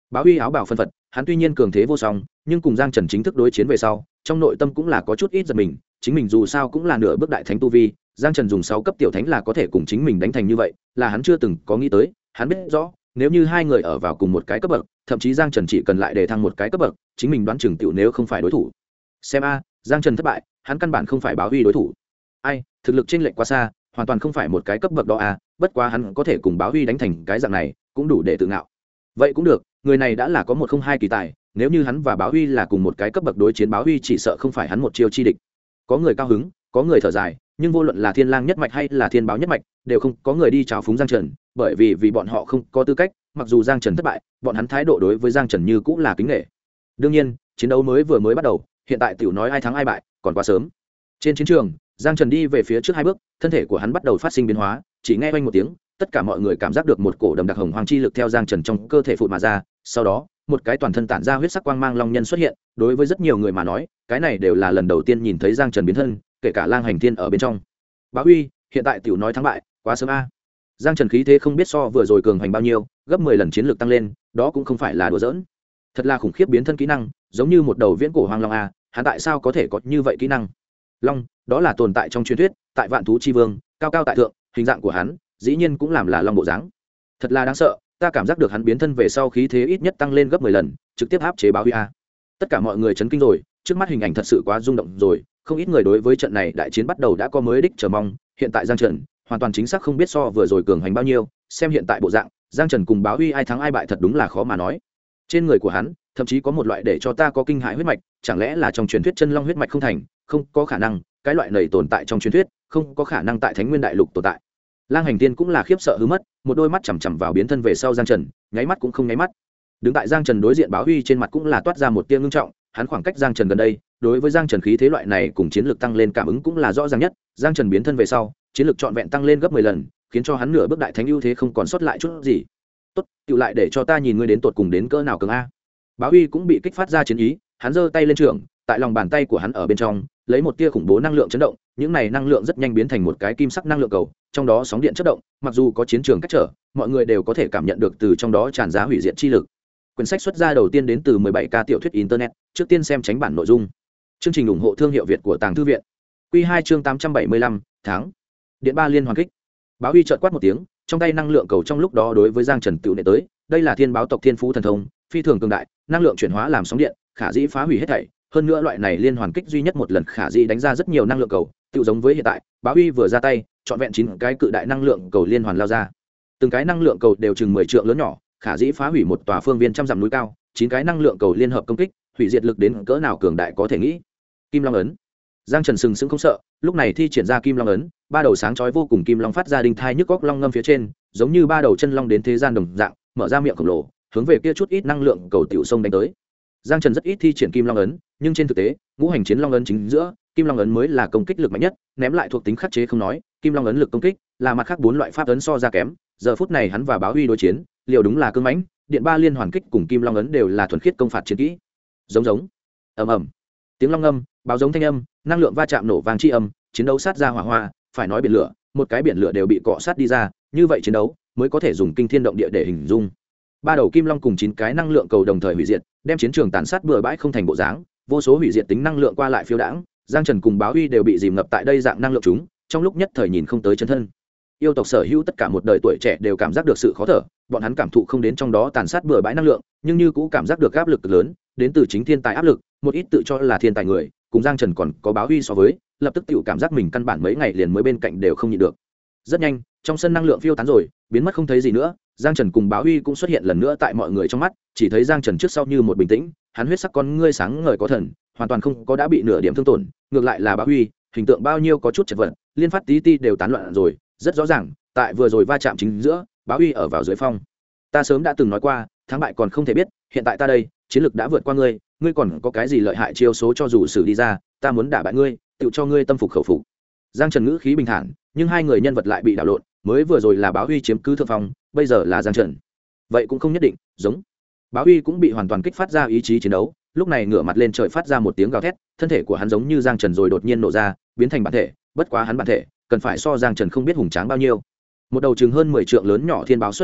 Báo Huy áo bào phân phật, hắn tuy nhiên cường thế vô song, nhưng cùng Giang Trần chính thức đối chiến về sau, trong nội tâm cũng là có chút ít giật mình, chính mình dù sao cũng là nửa bước đại thánh tu vi, Giang Trần dùng 6 cấp tiểu thánh là có thể cùng chính mình đánh thành như vậy, là hắn chưa từng có nghĩ tới, hắn biết rõ, nếu như hai người ở vào cùng một cái cấp bậc, thậm chí Giang Trần chỉ cần lại để thăng một cái cấp bậc, chính mình đoán chừng tiểu nếu không phải đối thủ. Xem a, Giang Trần thất bại, hắn căn bản không phải Báo Huy đối thủ. Ai, thực lực chênh lệch quá xa, hoàn toàn không phải một cái cấp bậc đó a, bất quá hắn có thể cùng Báo Huy đánh thành cái dạng này, cũng đủ để tự ngạo. Vậy cũng được, người này đã là có 102 kỳ tài, nếu như hắn và Báo Huy là cùng một cái cấp bậc đối chiến, Báo Huy chỉ sợ không phải hắn một chiêu chi địch. Có người cao hứng, có người thở dài, nhưng vô luận là Thiên Lang nhất mạch hay là Thiên Báo nhất mạch, đều không có người đi chào phúng Giang Trần, bởi vì bọn họ không có tư cách, mặc dù Giang Trần thất bại, bọn hắn thái độ đối với Giang Trần như cũng là kính nể. Đương nhiên, chiến đấu vừa mới bắt đầu, hiện tại tiểu nói ai thắng ai bại, còn quá sớm. Trên chiến trường, Giang Trần đi về phía trước 2 bước, thân thể của hắn bắt đầu phát sinh biến hóa, chỉ nghe oanh một tiếng, tất cả mọi người cảm giác được một cổ đầm đặc hồng hoàng chi lực theo Giang Trần trong cơ thể phụt mà ra, sau đó, một cái toàn thân tản ra huyết sắc quang mang long nhân xuất hiện, đối với rất nhiều người mà nói, cái này đều là lần đầu tiên nhìn thấy Giang Trần biến thân, kể cả Lang Hành Thiên ở bên trong. Báo Huy, hiện tại tiểu nói thắng bại, quá sớm a. Giang Trần khí thế không biết so vừa rồi cường hành bao nhiêu, gấp 10 lần chiến lược tăng lên, đó cũng không phải là đùa giỡn. Thật là khủng khiếp biến thân kỹ năng, giống như một đầu viễn cổ hoang long a, hắn tại sao có thể có như vậy kỹ năng? Long, đó là tồn tại trong truyền thuyết, tại Vạn Thú chi vương, cao cao tại thượng, hình dạng của hắn, dĩ nhiên cũng làm là long bộ dáng. Thật là đáng sợ, ta cảm giác được hắn biến thân về sau khí thế ít nhất tăng lên gấp 10 lần, trực tiếp áp chế Báo Huy a. Tất cả mọi người chấn kinh rồi, trước mắt hình ảnh thật sự quá rung động rồi, không ít người đối với trận này đại chiến bắt đầu đã có mới đích chờ mong, hiện tại Giang Trần hoàn toàn chính xác không biết so vừa rồi cường hành bao nhiêu, xem hiện tại bộ dạng, Giang Trần cùng Báo Huy ai thắng ai bại thật đúng là khó mà nói. Trên người của hắn, thậm chí có một loại để cho ta có kinh hãi huyết mạch, chẳng lẽ là trong truyền thuyết chân long huyết mạch không thành, không có khả năng, cái loại này tồn tại trong truyền thuyết, không có khả năng tại Thánh Nguyên Đại Lục tồn tại. Lang Hành Tiên cũng là khiếp sợ hứ mất, một đôi mắt chằm chằm vào biến thân về sau Giang Trần, nháy mắt cũng không nháy mắt. Đứng tại Giang Trần đối diện Báo Huy trên mặt cũng là toát ra một tia ngưng trọng, hắn khoảng cách Giang Trần gần đây, đối với Giang Trần khí thế loại này cùng chiến lược tăng lên cảm ứng cũng là rõ ràng nhất, Giang Trần biến thân về sau, chiến lược trọn vẹn tăng lên gấp 10 lần, khiến cho hắn nửa bước đại thánh ưu thế không còn sót lại chút gì. Tốt, tựu lại để cho ta nhìn ngươi đến tột cùng đến cỡ nào cường a. Báo Huy cũng bị kích phát ra chiến ý, hắn giơ tay lên trường, tại lòng bàn tay của hắn ở bên trong, lấy một tia khủng bố năng lượng chấn động, những này năng lượng rất nhanh biến thành một cái kim sắc năng lượng cầu, trong đó sóng điện chớp động, mặc dù có chiến trường cách trở, mọi người đều có thể cảm nhận được từ trong đó tràn ra hủy diệt chi lực. Quyển sách xuất ra đầu tiên đến từ 17K tiểu thuyết internet, trước tiên xem tránh bản nội dung. Chương trình ủng hộ thương hiệu Việt của Tàng Thư viện. Quy 2 chương 875, tháng. Điện ba liên hoàn kích. Báo Huy chợt quát một tiếng, trong tay năng lượng cầu trong lúc đó đối với Giang Trần tiểu nệ tới, đây là Thiên Báo tộc Thiên Phú thần thông, phi thường cường đại, năng lượng chuyển hóa làm sóng điện, khả dĩ phá hủy hết thảy, hơn nữa loại này liên hoàn kích duy nhất một lần khả dĩ đánh ra rất nhiều năng lượng cầu, tự giống với hiện tại, Báo Huy vừa ra tay, trọn vẹn 9 cái cự đại năng lượng cầu liên hoàn lao ra. Từng cái năng lượng cầu đều chừng 10 trượng lớn nhỏ, khả dĩ phá hủy một tòa phương viên trăm dặm núi cao, 9 cái năng lượng cầu liên hợp công kích, hủy diệt lực đến cỡ nào cường đại có thể nghĩ. Kim Long ấn. Giang Trần sừng sững không sợ, lúc này thi triển ra Kim Long ấn, ba đầu sáng chói vô cùng kim long phát ra đinh thai nhức góc long ngâm phía trên, giống như ba đầu chân long đến thế gian đồng dạng, mở ra miệng khổng lồ, hướng về kia chút ít năng lượng cầu tiểu sông đánh tới. Giang Trần rất ít thi triển Kim Long ấn, nhưng trên thực tế, ngũ hành chiến long ấn chính giữa, Kim Long ấn mới là công kích lực mạnh nhất, ném lại thuộc tính khắc chế không nói, Kim Long ấn lực công kích là mặt khác 4 loại pháp ấn so ra kém. Giờ phút này hắn và Báo Huy đối chiến, liều đúng là cương mãnh, điện ba liên hoàn kích cùng Kim Long ấn đều là thuần khiết công phạt chiến kỹ. Giống giống, ầm ầm, tiếng long âm, báo giống thanh âm, năng lượng va chạm nổ vang chi âm, chiến đấu sát ra hỏa hoa, phải nói biển lửa, một cái biển lửa đều bị cọ sát đi ra, như vậy chiến đấu mới có thể dùng kinh thiên động địa để hình dung. Ba đầu kim long cùng 9 cái năng lượng cầu đồng thời hủy diệt, đem chiến trường tàn sát bừa bãi không thành bộ dáng, vô số hủy diệt tính năng lượng qua lại phiêu đãng, Giang Trần cùng Báo Huy đều bị dìm ngập tại đây dạng năng lượng chúng, trong lúc nhất thời nhìn không tới chân thân. Yêu tộc sở hữu tất cả một đời tuổi trẻ đều cảm giác được sự khó thở, bọn hắn cảm thụ không đến trong đó tàn sát bừa bãi năng lượng, nhưng như cũ cảm giác được áp lực lớn, đến từ chính thiên tài áp lực, một ít tự cho là thiên tài người, cùng Giang Trần còn có Báo Huy so với, lập tức tự cảm giác mình căn bản mấy ngày liền mới bên cạnh đều không nhịn được. Rất nhanh, trong sân năng lượng phiêu tán rồi, biến mất không thấy gì nữa, Giang Trần cùng Báo Huy cũng xuất hiện lần nữa tại mọi người trong mắt, chỉ thấy Giang Trần trước sau như một bình tĩnh, hắn huyết sắc con ngươi sáng ngời có thần, hoàn toàn không có đã bị nửa điểm thương tổn, ngược lại là Báo Huy, hình tượng bao nhiêu có chút chật vật, liên phát tí ti đều tán loạn rồi, rất rõ ràng, tại vừa rồi va chạm chính giữa, Báo Huy ở vào dưới phong. Ta sớm đã từng nói qua, thắng bại còn không thể biết, hiện tại ta đây, chiến lực đã vượt qua ngươi, ngươi còn có cái gì lợi hại chiêu số cho dù xử đi ra, ta muốn đả bại ngươi, tự cho ngươi tâm phục khẩu phục. Giang Trần ngữ khí bình thản, nhưng hai người nhân vật lại bị đảo lộn, mới vừa rồi là Báo Huy chiếm cứ thượng phong, bây giờ là Giang Trần. Vậy cũng không nhất định, giống. Báo Huy cũng bị hoàn toàn kích phát ra ý chí chiến đấu, lúc này ngửa mặt lên trời phát ra một tiếng gào thét, thân thể của hắn giống như Giang Trần rồi đột nhiên nổ ra, biến thành bản thể, bất quá hắn bản thể, cần phải so Giang Trần không biết hùng tráng bao nhiêu. Một đầu chừng hơn 10 trượng lớn nhỏ thiên báo xuất hiện,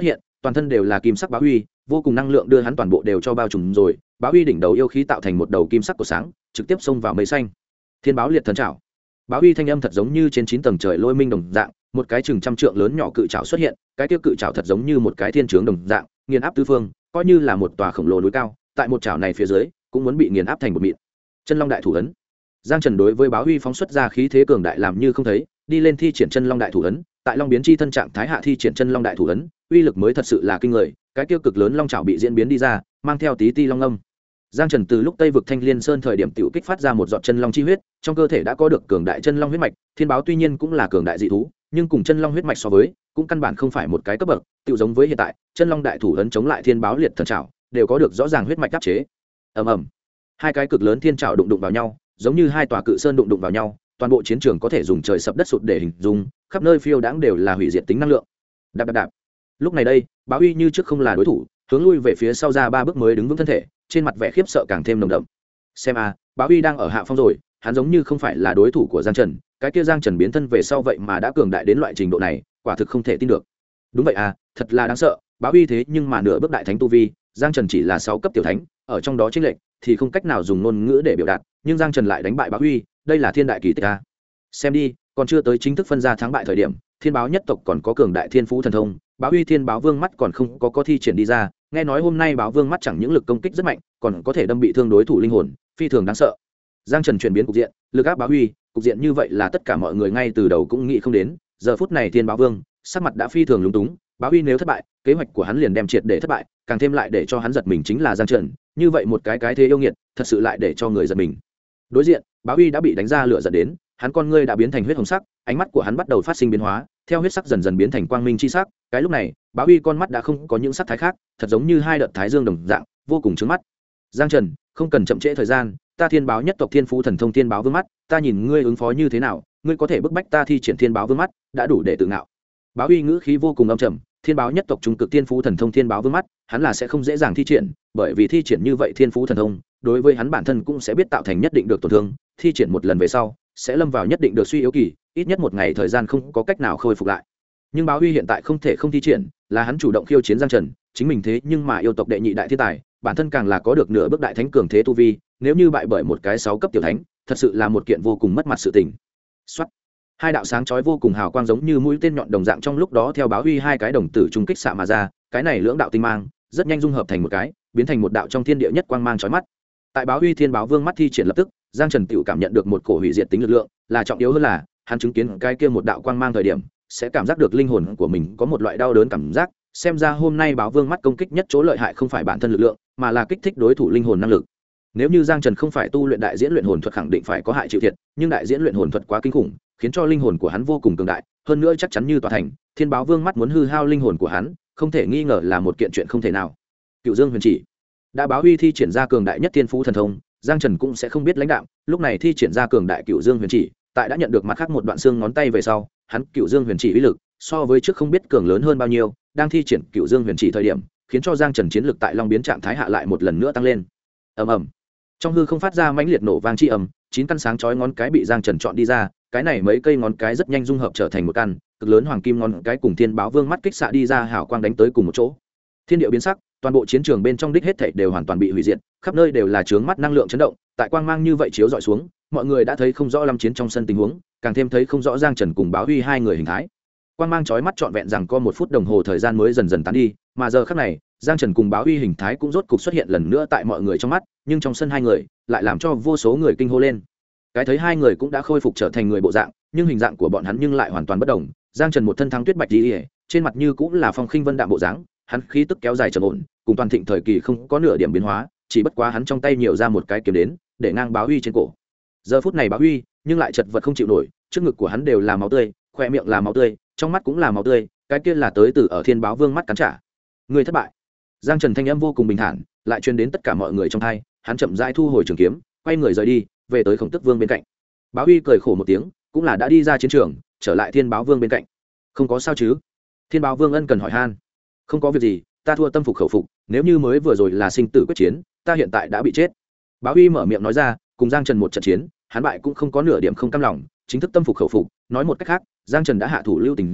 toàn thân đều là kim sắc báo huy, vô cùng năng lượng đưa hắn toàn bộ đều cho bao trùm rồi. Báo huy đỉnh đầu yêu khí tạo thành một đầu kim sắc của sáng, trực tiếp xông vào mây xanh. Thiên báo liệt thần trảo. Báo huy thanh âm thật giống như trên 9 tầng trời lôi minh đồng dạng, một cái chừng trăm trượng lớn nhỏ cự trảo xuất hiện, cái tiêu cự trảo thật giống như một cái thiên trướng đồng dạng, nghiền áp tứ phương, coi như là một tòa khổng lồ núi cao, tại một trảo này phía dưới, cũng muốn bị nghiền áp thành một mịn. Chân long đại thủ ấn. Giang Trần đối với báo huy phóng xuất ra khí thế cường đại làm như không thấy, đi lên thi triển chân long đại thủ ấn, tại long biến chi thân trạng thái hạ thi triển chân long đại thủ ấn, uy lực mới thật sự là kinh người, cái tiêu cực lớn long trảo bị diễn biến đi ra, mang theo tí ti long âm. Giang Trần từ lúc Tây vực Thanh Liên Sơn thời điểm tiểu kích phát ra một giọt chân long chi huyết, trong cơ thể đã có được cường đại chân long huyết mạch, thiên báo tuy nhiên cũng là cường đại dị thú, nhưng cùng chân long huyết mạch so với, cũng căn bản không phải một cái cấp bậc, tiểu giống với hiện tại, chân long đại thủ ấn chống lại thiên báo liệt thần trảo, đều có được rõ ràng huyết mạch áp chế. Ầm ầm. Hai cái cực lớn thiên trảo đụng vào nhau, giống như hai tòa cự sơn đụng vào nhau, toàn bộ chiến trường có thể dùng trời sập đất sụt để hình dung, khắp nơi phiêu đãng đều là hủy diệt tính năng lượng. Đạp đạp đạp. Lúc này đây, báo uy như trước không là đối thủ, hướng lui về phía sau ra 3 bước mới đứng vững thân thể, trên mặt vẻ khiếp sợ càng thêm nồng đậm. Xem a, báo uy đang ở hạ phong rồi, hắn giống như không phải là đối thủ của Giang Trần, cái kia Giang Trần biến thân về sau vậy mà đã cường đại đến loại trình độ này, quả thực không thể tin được. Đúng vậy à, thật là đáng sợ, báo uy thế nhưng mà nửa bước đại thánh tu vi, Giang Trần chỉ là 6 cấp tiểu thánh, ở trong đó chênh lệch thì không cách nào dùng ngôn ngữ để biểu đạt, nhưng Giang Trần lại đánh bại báo uy, đây là thiên đại kỳ tích a. Xem đi, còn chưa tới chính thức phân ra thắng bại thời điểm, thiên báo nhất tộc còn có cường đại thiên phú thần thông, báo uy thiên báo vương mắt còn không có thi triển đi ra, nghe nói hôm nay báo vương mắt chẳng những lực công kích rất mạnh, còn có thể đâm bị thương đối thủ linh hồn, phi thường đáng sợ. Giang Trần chuyển biến cục diện, lực áp báo uy, cục diện như vậy là tất cả mọi người ngay từ đầu cũng nghĩ không đến, giờ phút này thiên báo vương sắc mặt đã phi thường lúng túng, báo uy nếu thất bại, kế hoạch của hắn liền đem triệt để thất bại, càng thêm lại để cho hắn giật mình chính là Giang Trần, như vậy một cái thế yêu nghiệt, thật sự lại để cho người giật mình. Đối diện, báo uy đã bị đánh ra lửa giận đến, hắn con ngươi đã biến thành huyết hồng sắc, ánh mắt của hắn bắt đầu phát sinh biến hóa, theo huyết sắc dần dần biến thành quang minh chi sắc, cái lúc này, báo uy con mắt đã không có những sắc thái khác, thật giống như hai đợt thái dương đồng dạng, vô cùng chói mắt. Giang Trần, không cần chậm trễ thời gian, ta thiên báo nhất tộc thiên phú thần thông thiên báo vương mắt, ta nhìn ngươi ứng phó như thế nào, ngươi có thể bức bách ta thi triển thiên báo vương mắt, đã đủ để tự ngạo. Báo uy ngữ khí vô cùng âm trầm, thiên báo nhất tộc trung cực thiên phú thần thông thiên báo vương mắt, hắn là sẽ không dễ dàng thi triển, bởi vì thi triển như vậy thiên phú thần thông, đối với hắn bản thân cũng sẽ biết tạo thành nhất định được tổn thương, thi triển một lần về sau, sẽ lâm vào nhất định được suy yếu kỳ, ít nhất một ngày thời gian không có cách nào khôi phục lại. Nhưng báo uy hiện tại không thể không thi triển, là hắn chủ động khiêu chiến Giang Trần, chính mình thế nhưng mà yêu tộc đệ nhị đại thiên tài, bản thân càng là có được nửa bước đại thánh cường thế tu vi, nếu như bại bởi một cái 6 cấp tiểu thánh, thật sự là một kiện vô cùng mất mặt sự tình. Soát. Hai đạo sáng chói vô cùng hào quang giống như mũi tên nhọn đồng dạng trong lúc đó theo báo uy hai cái đồng tử trung kích xạ mà ra, cái này lưỡng đạo tinh mang, rất nhanh dung hợp thành một cái, biến thành một đạo trong thiên địa nhất quang mang chói mắt. Tại báo uy thiên báo vương mắt thi triển lập tức, Giang Trần tiểu cảm nhận được một cổ hủy diệt tính lực lượng, là trọng yếu hơn là, hắn chứng kiến cái kia một đạo quang mang thời điểm, sẽ cảm giác được linh hồn của mình có một loại đau đớn cảm giác, xem ra hôm nay báo vương mắt công kích nhất chỗ lợi hại không phải bản thân lực lượng, mà là kích thích đối thủ linh hồn năng lực. Nếu như Giang Trần không phải tu luyện đại diễn luyện hồn thuật khẳng định phải có hại chịu thiệt, nhưng đại diễn luyện hồn thuật quá kinh khủng, khiến cho linh hồn của hắn vô cùng cường đại, hơn nữa chắc chắn như tòa thành, thiên báo vương mắt muốn hư hao linh hồn của hắn, không thể nghi ngờ là một kiện chuyện không thể nào. Cựu Dương huyền chỉ đã báo uy thi triển ra cường đại nhất thiên phú thần thông, Giang Trần cũng sẽ không biết lãnh đạm, lúc này thi triển ra cường đại Cựu Dương huyền chỉ, tại đã nhận được mặt khác một đoạn xương ngón tay về sau, hắn Cựu Dương huyền chỉ uy lực so với trước không biết cường lớn hơn bao nhiêu, đang thi triển Cựu Dương huyền chỉ thời điểm, khiến cho Giang Trần chiến lực tại long biến trạng thái hạ lại một lần nữa tăng lên. Ầm ầm. Trong hư không phát ra mãnh liệt nổ vang chi ầm, 9 căn sáng chói ngón cái bị Giang Trần chọn đi ra, cái này mấy cây ngón cái rất nhanh dung hợp trở thành một căn cực lớn hoàng kim ngón cái cùng thiên báo vương mắt kích xạ đi ra hào quang đánh tới cùng một chỗ. Thiên địa biến sắc, toàn bộ chiến trường bên trong đích hết thảy đều hoàn toàn bị hủy diệt, khắp nơi đều là chướng mắt năng lượng chấn động, tại quang mang như vậy chiếu dọi xuống, mọi người đã thấy không rõ lâm chiến trong sân tình huống, càng thêm thấy không rõ Giang Trần cùng báo uy hai người hình thái. Quang mang chói mắt trọn vẹn rằng có 1 phút đồng hồ thời gian mới dần dần tán đi, mà giờ khắc này, Giang Trần cùng báo uy hình thái cũng rốt cục xuất hiện lần nữa tại mọi người trong mắt, nhưng trong sân hai người lại làm cho vô số người kinh hô lên. Cái thấy hai người cũng đã khôi phục trở thành người bộ dạng, nhưng hình dạng của bọn hắn nhưng lại hoàn toàn bất đồng. Giang Trần một thân thắng tuyết bạch y, trên mặt như cũng là phong khinh vân đạm bộ dáng, hắn khí tức kéo dài trầm ổn, cùng toàn thịnh thời kỳ không có nửa điểm biến hóa, chỉ bất quá hắn trong tay nhiều ra một cái kiếm đến, để ngang báo uy trên cổ. Giờ phút này báo uy, nhưng lại chật vật không chịu nổi, trước ngực của hắn đều là máu tươi, khóe miệng là máu tươi, trong mắt cũng là máu tươi, cái kia là tới từ ở thiên báo vương mắt cắn trả. Người thất bại. Giang Trần thanh âm vô cùng bình thản, lại truyền đến tất cả mọi người trong tai, hắn chậm rãi thu hồi trường kiếm, quay người rời đi, về tới Khổng Tước Vương bên cạnh. Báo uy cười khổ một tiếng, cũng là đã đi ra chiến trường, trở lại thiên báo vương bên cạnh. Không có sao chứ? Thiên báo vương ân cần hỏi han. Không có việc gì, ta thua tâm phục khẩu phục, nếu như mới vừa rồi là sinh tử quyết chiến, ta hiện tại đã bị chết. Báo uy mở miệng nói ra, cùng Giang Trần một trận chiến, hắn bại cũng không có nửa điểm không cam lòng, chính thức tâm phục khẩu phục. Nói một cách khác, Giang Trần đã hạ thủ lưu tình rồi,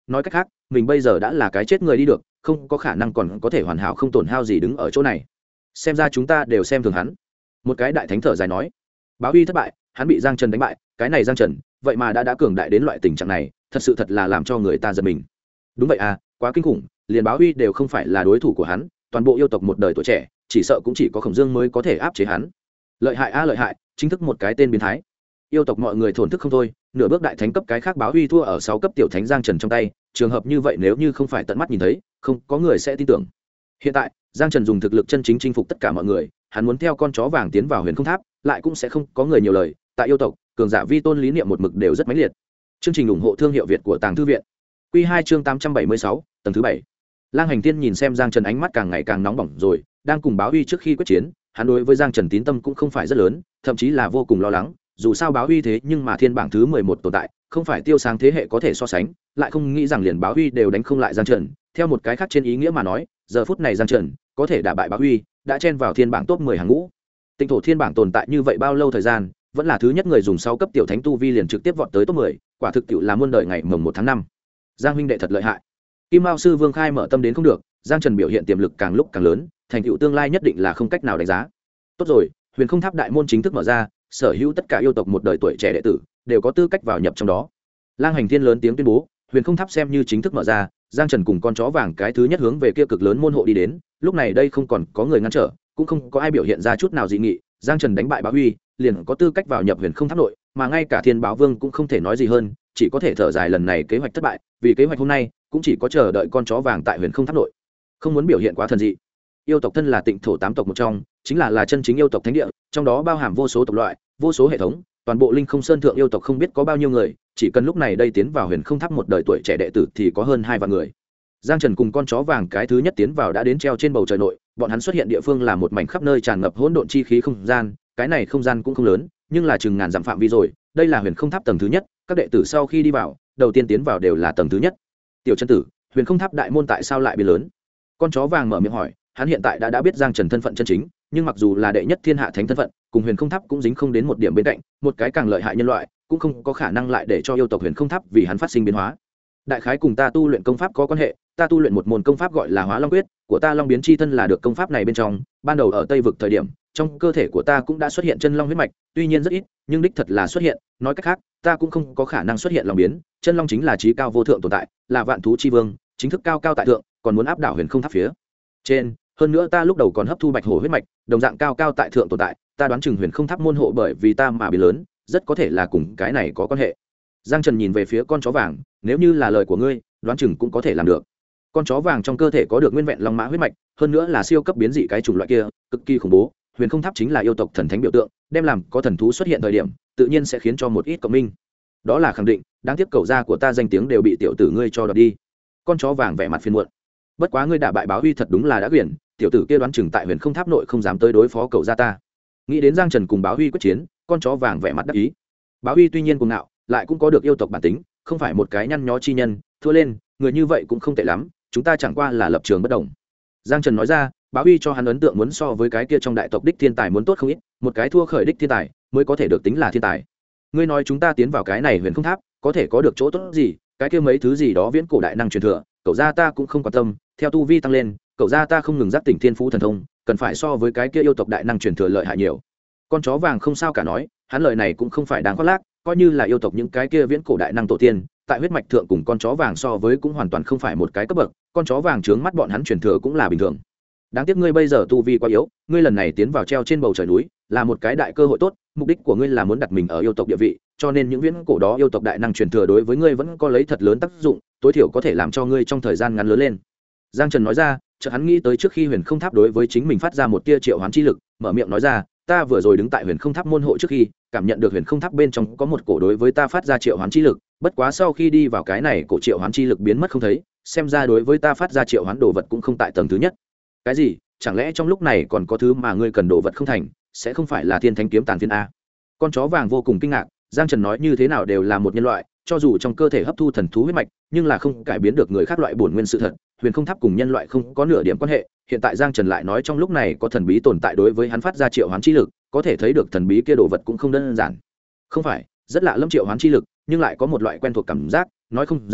nói cách khác mình bây giờ đã là cái chết người đi được, không có khả năng còn có thể hoàn hảo không tổn hao gì đứng ở chỗ này. Xem ra chúng ta đều xem thường hắn. Một cái đại thánh thở dài nói. Báo Huy thất bại, hắn bị Giang Trần đánh bại, cái này Giang Trần vậy mà đã cường đại đến loại tình trạng này, thật là làm cho người ta giật mình. Đúng vậy à, quá kinh khủng, liền Báo Huy đều không phải là đối thủ của hắn, toàn bộ yêu tộc một đời tuổi trẻ chỉ sợ cũng chỉ có Khổng Dương mới có thể áp chế hắn. Lợi hại a lợi hại, chính thức một cái tên biến thái. Yêu tộc mọi người thổn thức không thôi, nửa bước đại thánh cấp cái khác Báo Huy thua ở 6 cấp tiểu thánh Giang Trần trong tay, trường hợp như vậy nếu như không phải tận mắt nhìn thấy, không có người sẽ tin tưởng. Hiện tại Giang Trần dùng thực lực chân chính chinh phục tất cả mọi người, hắn muốn theo con chó vàng tiến vào Huyền Không Tháp, lại cũng sẽ không có người nhiều lời. Tại yêu tộc, cường giả vi tôn lý niệm một mực đều rất mãnh liệt. Chương trình ủng hộ thương hiệu Việt của Tàng Thư viện. Quy 2 chương 876, tầng thứ 7. Lang Hành Tiên nhìn xem Giang Trần ánh mắt càng ngày càng nóng bỏng rồi, đang cùng Báo Huy trước khi quyết chiến, hắn đối với Giang Trần tín tâm cũng không phải rất lớn, thậm chí là vô cùng lo lắng, dù sao Báo Huy thế nhưng mà thiên bảng thứ 11 tồn tại, không phải Tiêu Sáng thế hệ có thể so sánh, lại không nghĩ rằng liền Báo Huy đều đánh không lại Giang Trần. Theo một cái khác trên ý nghĩa mà nói, giờ phút này Giang Trần có thể đả bại Báo Huy, đã chen vào thiên bảng top 10 hàng ngũ. Tinh thổ thiên bảng tồn tại như vậy bao lâu thời gian, vẫn là thứ nhất người dùng 6 cấp tiểu thánh tu vi liền trực tiếp vọt tới top 10, quả thực tiệu là muôn đời ngày mồng 1 tháng 5. Giang huynh đệ thật lợi hại. Kim Mao sư Vương Khai mở tâm đến không được, Giang Trần biểu hiện tiềm lực càng lúc càng lớn, thành tựu tương lai nhất định là không cách nào đánh giá. Tốt rồi, Huyền Không Tháp đại môn chính thức mở ra, sở hữu tất cả yêu tộc một đời tuổi trẻ đệ tử đều có tư cách vào nhập trong đó. Lang Hành Thiên lớn tiếng tuyên bố, Huyền Không Tháp xem như chính thức mở ra, Giang Trần cùng con chó vàng cái thứ nhất hướng về kia cực lớn môn hộ đi đến, lúc này đây không còn có người ngăn trở, cũng không có ai biểu hiện ra chút nào dị nghị, Giang Trần đánh bại Báo Huy, liền có tư cách vào nhập Huyền Không Tháp nội, mà ngay cả Thiên Báo Vương cũng không thể nói gì hơn, chỉ có thể thở dài lần này kế hoạch thất bại, vì kế hoạch hôm nay cũng chỉ có chờ đợi con chó vàng tại Huyền Không Tháp nội. Không muốn biểu hiện quá thần dị. Yêu tộc thân là Tịnh thổ 8 tộc một trong, chính là chân chính yêu tộc thánh địa, trong đó bao hàm vô số tộc loại, vô số hệ thống, toàn bộ Linh Không Sơn thượng yêu tộc không biết có bao nhiêu người, chỉ cần lúc này đây tiến vào Huyền Không Tháp một đời tuổi trẻ đệ tử thì có hơn 2 vạn người. Giang Trần cùng con chó vàng cái thứ nhất tiến vào đã đến treo trên bầu trời nội, bọn hắn xuất hiện địa phương là một mảnh khắp nơi tràn ngập hỗn độn chi khí không gian, cái này không gian cũng không lớn, nhưng là chừng ngàn dặm phạm vi rồi, đây là Huyền Không Tháp tầng thứ nhất, các đệ tử sau khi đi vào, đầu tiên tiến vào đều là tầng thứ nhất. Tiểu chân tử, Huyền Không Tháp đại môn tại sao lại bị lớn? Con chó vàng mở miệng hỏi, hắn hiện tại đã biết Giang Trần thân phận chân chính, nhưng mặc dù là đệ nhất thiên hạ thánh thân phận, cùng Huyền Không Tháp cũng dính không đến một điểm bên cạnh, một cái càng lợi hại nhân loại, cũng không có khả năng lại để cho yêu tộc Huyền Không Tháp vì hắn phát sinh biến hóa. Đại khái cùng ta tu luyện công pháp có quan hệ, ta tu luyện một môn công pháp gọi là Hóa Long Quyết, của ta Long biến chi thân là được công pháp này bên trong, ban đầu ở Tây vực thời điểm, trong cơ thể của ta cũng đã xuất hiện chân long huyết mạch, tuy nhiên rất ít, nhưng đích thật là xuất hiện, nói cách khác, ta cũng không có khả năng xuất hiện long biến, chân long chính là chí cao vô thượng tồn tại, là vạn thú chi vương, chính thức cao cao tại thượng, còn muốn áp đảo Huyền Không Tháp phía trên. Hơn nữa ta lúc đầu còn hấp thu bạch hổ huyết mạch, đồng dạng cao cao tại thượng tồn tại, ta đoán chừng Huyền Không Tháp môn hộ bởi vì ta mà biến lớn, rất có thể là cùng cái này có quan hệ. Giang Trần nhìn về phía con chó vàng, nếu như là lời của ngươi, đoán chừng cũng có thể làm được. Con chó vàng trong cơ thể có được nguyên vẹn long mã huyết mạch, hơn nữa là siêu cấp biến dị cái chủng loại kia, cực kỳ khủng bố. Huyền Không Tháp chính là yêu tộc thần thánh biểu tượng, đem làm có thần thú xuất hiện thời điểm, tự nhiên sẽ khiến cho một ít cộng minh. Đó là khẳng định, đáng tiếc cậu gia của ta danh tiếng đều bị tiểu tử ngươi cho đoạt đi. Con chó vàng vẻ mặt phiền muộn. Bất quá ngươi đả bại Báo Huy thật đúng là đã quyển, tiểu tử kia đoán chừng tại Huyền Không Tháp nội không dám tới đối phó cậu gia ta. Nghĩ đến Giang Trần cùng Báo Huy quyết chiến, con chó vàng vẻ mặt đắc ý. Báo Huy tuy nhiên cuồng ngạo, lại cũng có được yêu tộc bản tính, không phải một cái nhăn nhó chi nhân, thua lên, người như vậy cũng không tệ lắm, chúng ta chẳng qua là lập trường bất đồng. Giang Trần nói ra, Báo Huy cho hắn ấn tượng muốn so với cái kia trong đại tộc đích thiên tài muốn tốt không ít, một cái thua khởi đích thiên tài mới có thể được tính là thiên tài. Ngươi nói chúng ta tiến vào cái này Huyền Không Tháp, có thể có được chỗ tốt gì? Cái kia mấy thứ gì đó viễn cổ đại năng truyền thừa, cậu gia ta cũng không quan tâm, theo tu vi tăng lên, cậu gia ta không ngừng giác tỉnh thiên phú thần thông, cần phải so với cái kia yêu tộc đại năng truyền thừa lợi hại nhiều. Con chó vàng không sao cả nói, hắn lời này cũng không phải đáng khoác lác, coi như là yêu tộc những cái kia viễn cổ đại năng tổ tiên, tại huyết mạch thượng cùng con chó vàng so với cũng hoàn toàn không phải một cái cấp bậc, con chó vàng trướng mắt bọn hắn truyền thừa cũng là bình thường. Đáng tiếc ngươi bây giờ tu vi quá yếu, ngươi lần này tiến vào treo trên bầu trời núi, là một cái đại cơ hội tốt, mục đích của ngươi là muốn đặt mình ở yêu tộc địa vị, cho nên những viễn cổ đó yêu tộc đại năng truyền thừa đối với ngươi vẫn có lấy thật lớn tác dụng, tối thiểu có thể làm cho ngươi trong thời gian ngắn lớn lên. Giang Trần nói ra, chợt hắn nghĩ tới trước khi Huyền Không Tháp đối với chính mình phát ra một tia triệu hoán chi lực, mở miệng nói ra, ta vừa rồi đứng tại Huyền Không Tháp môn hộ trước khi, cảm nhận được Huyền Không Tháp bên trong có một cổ đối với ta phát ra triệu hoán chi lực, bất quá sau khi đi vào cái này cổ triệu hoán chi lực biến mất không thấy, xem ra đối với ta phát ra triệu hoán đồ vật cũng không tại tầng thứ nhất. Cái gì? Chẳng lẽ trong lúc này còn có thứ mà ngươi cần đồ vật không thành, sẽ không phải là Thiên Thánh kiếm tàn phiến a? Con chó vàng vô cùng kinh ngạc, Giang Trần nói như thế nào đều là một nhân loại, cho dù trong cơ thể hấp thu thần thú huyết mạch, nhưng là không cải biến được người khác loại bổn nguyên sự thật, Huyền Không Tháp cùng nhân loại không có nửa điểm quan hệ. Hiện tại Giang Trần lại nói trong lúc này có thần bí tồn tại đối với hắn phát ra triệu hoán chi lực, có thể thấy được thần bí kia đồ vật cũng không đơn giản. Không phải, rất lạ lâm triệu hoán chi lực, nhưng lại có một loại quen thuộc cảm giác, nói không ra,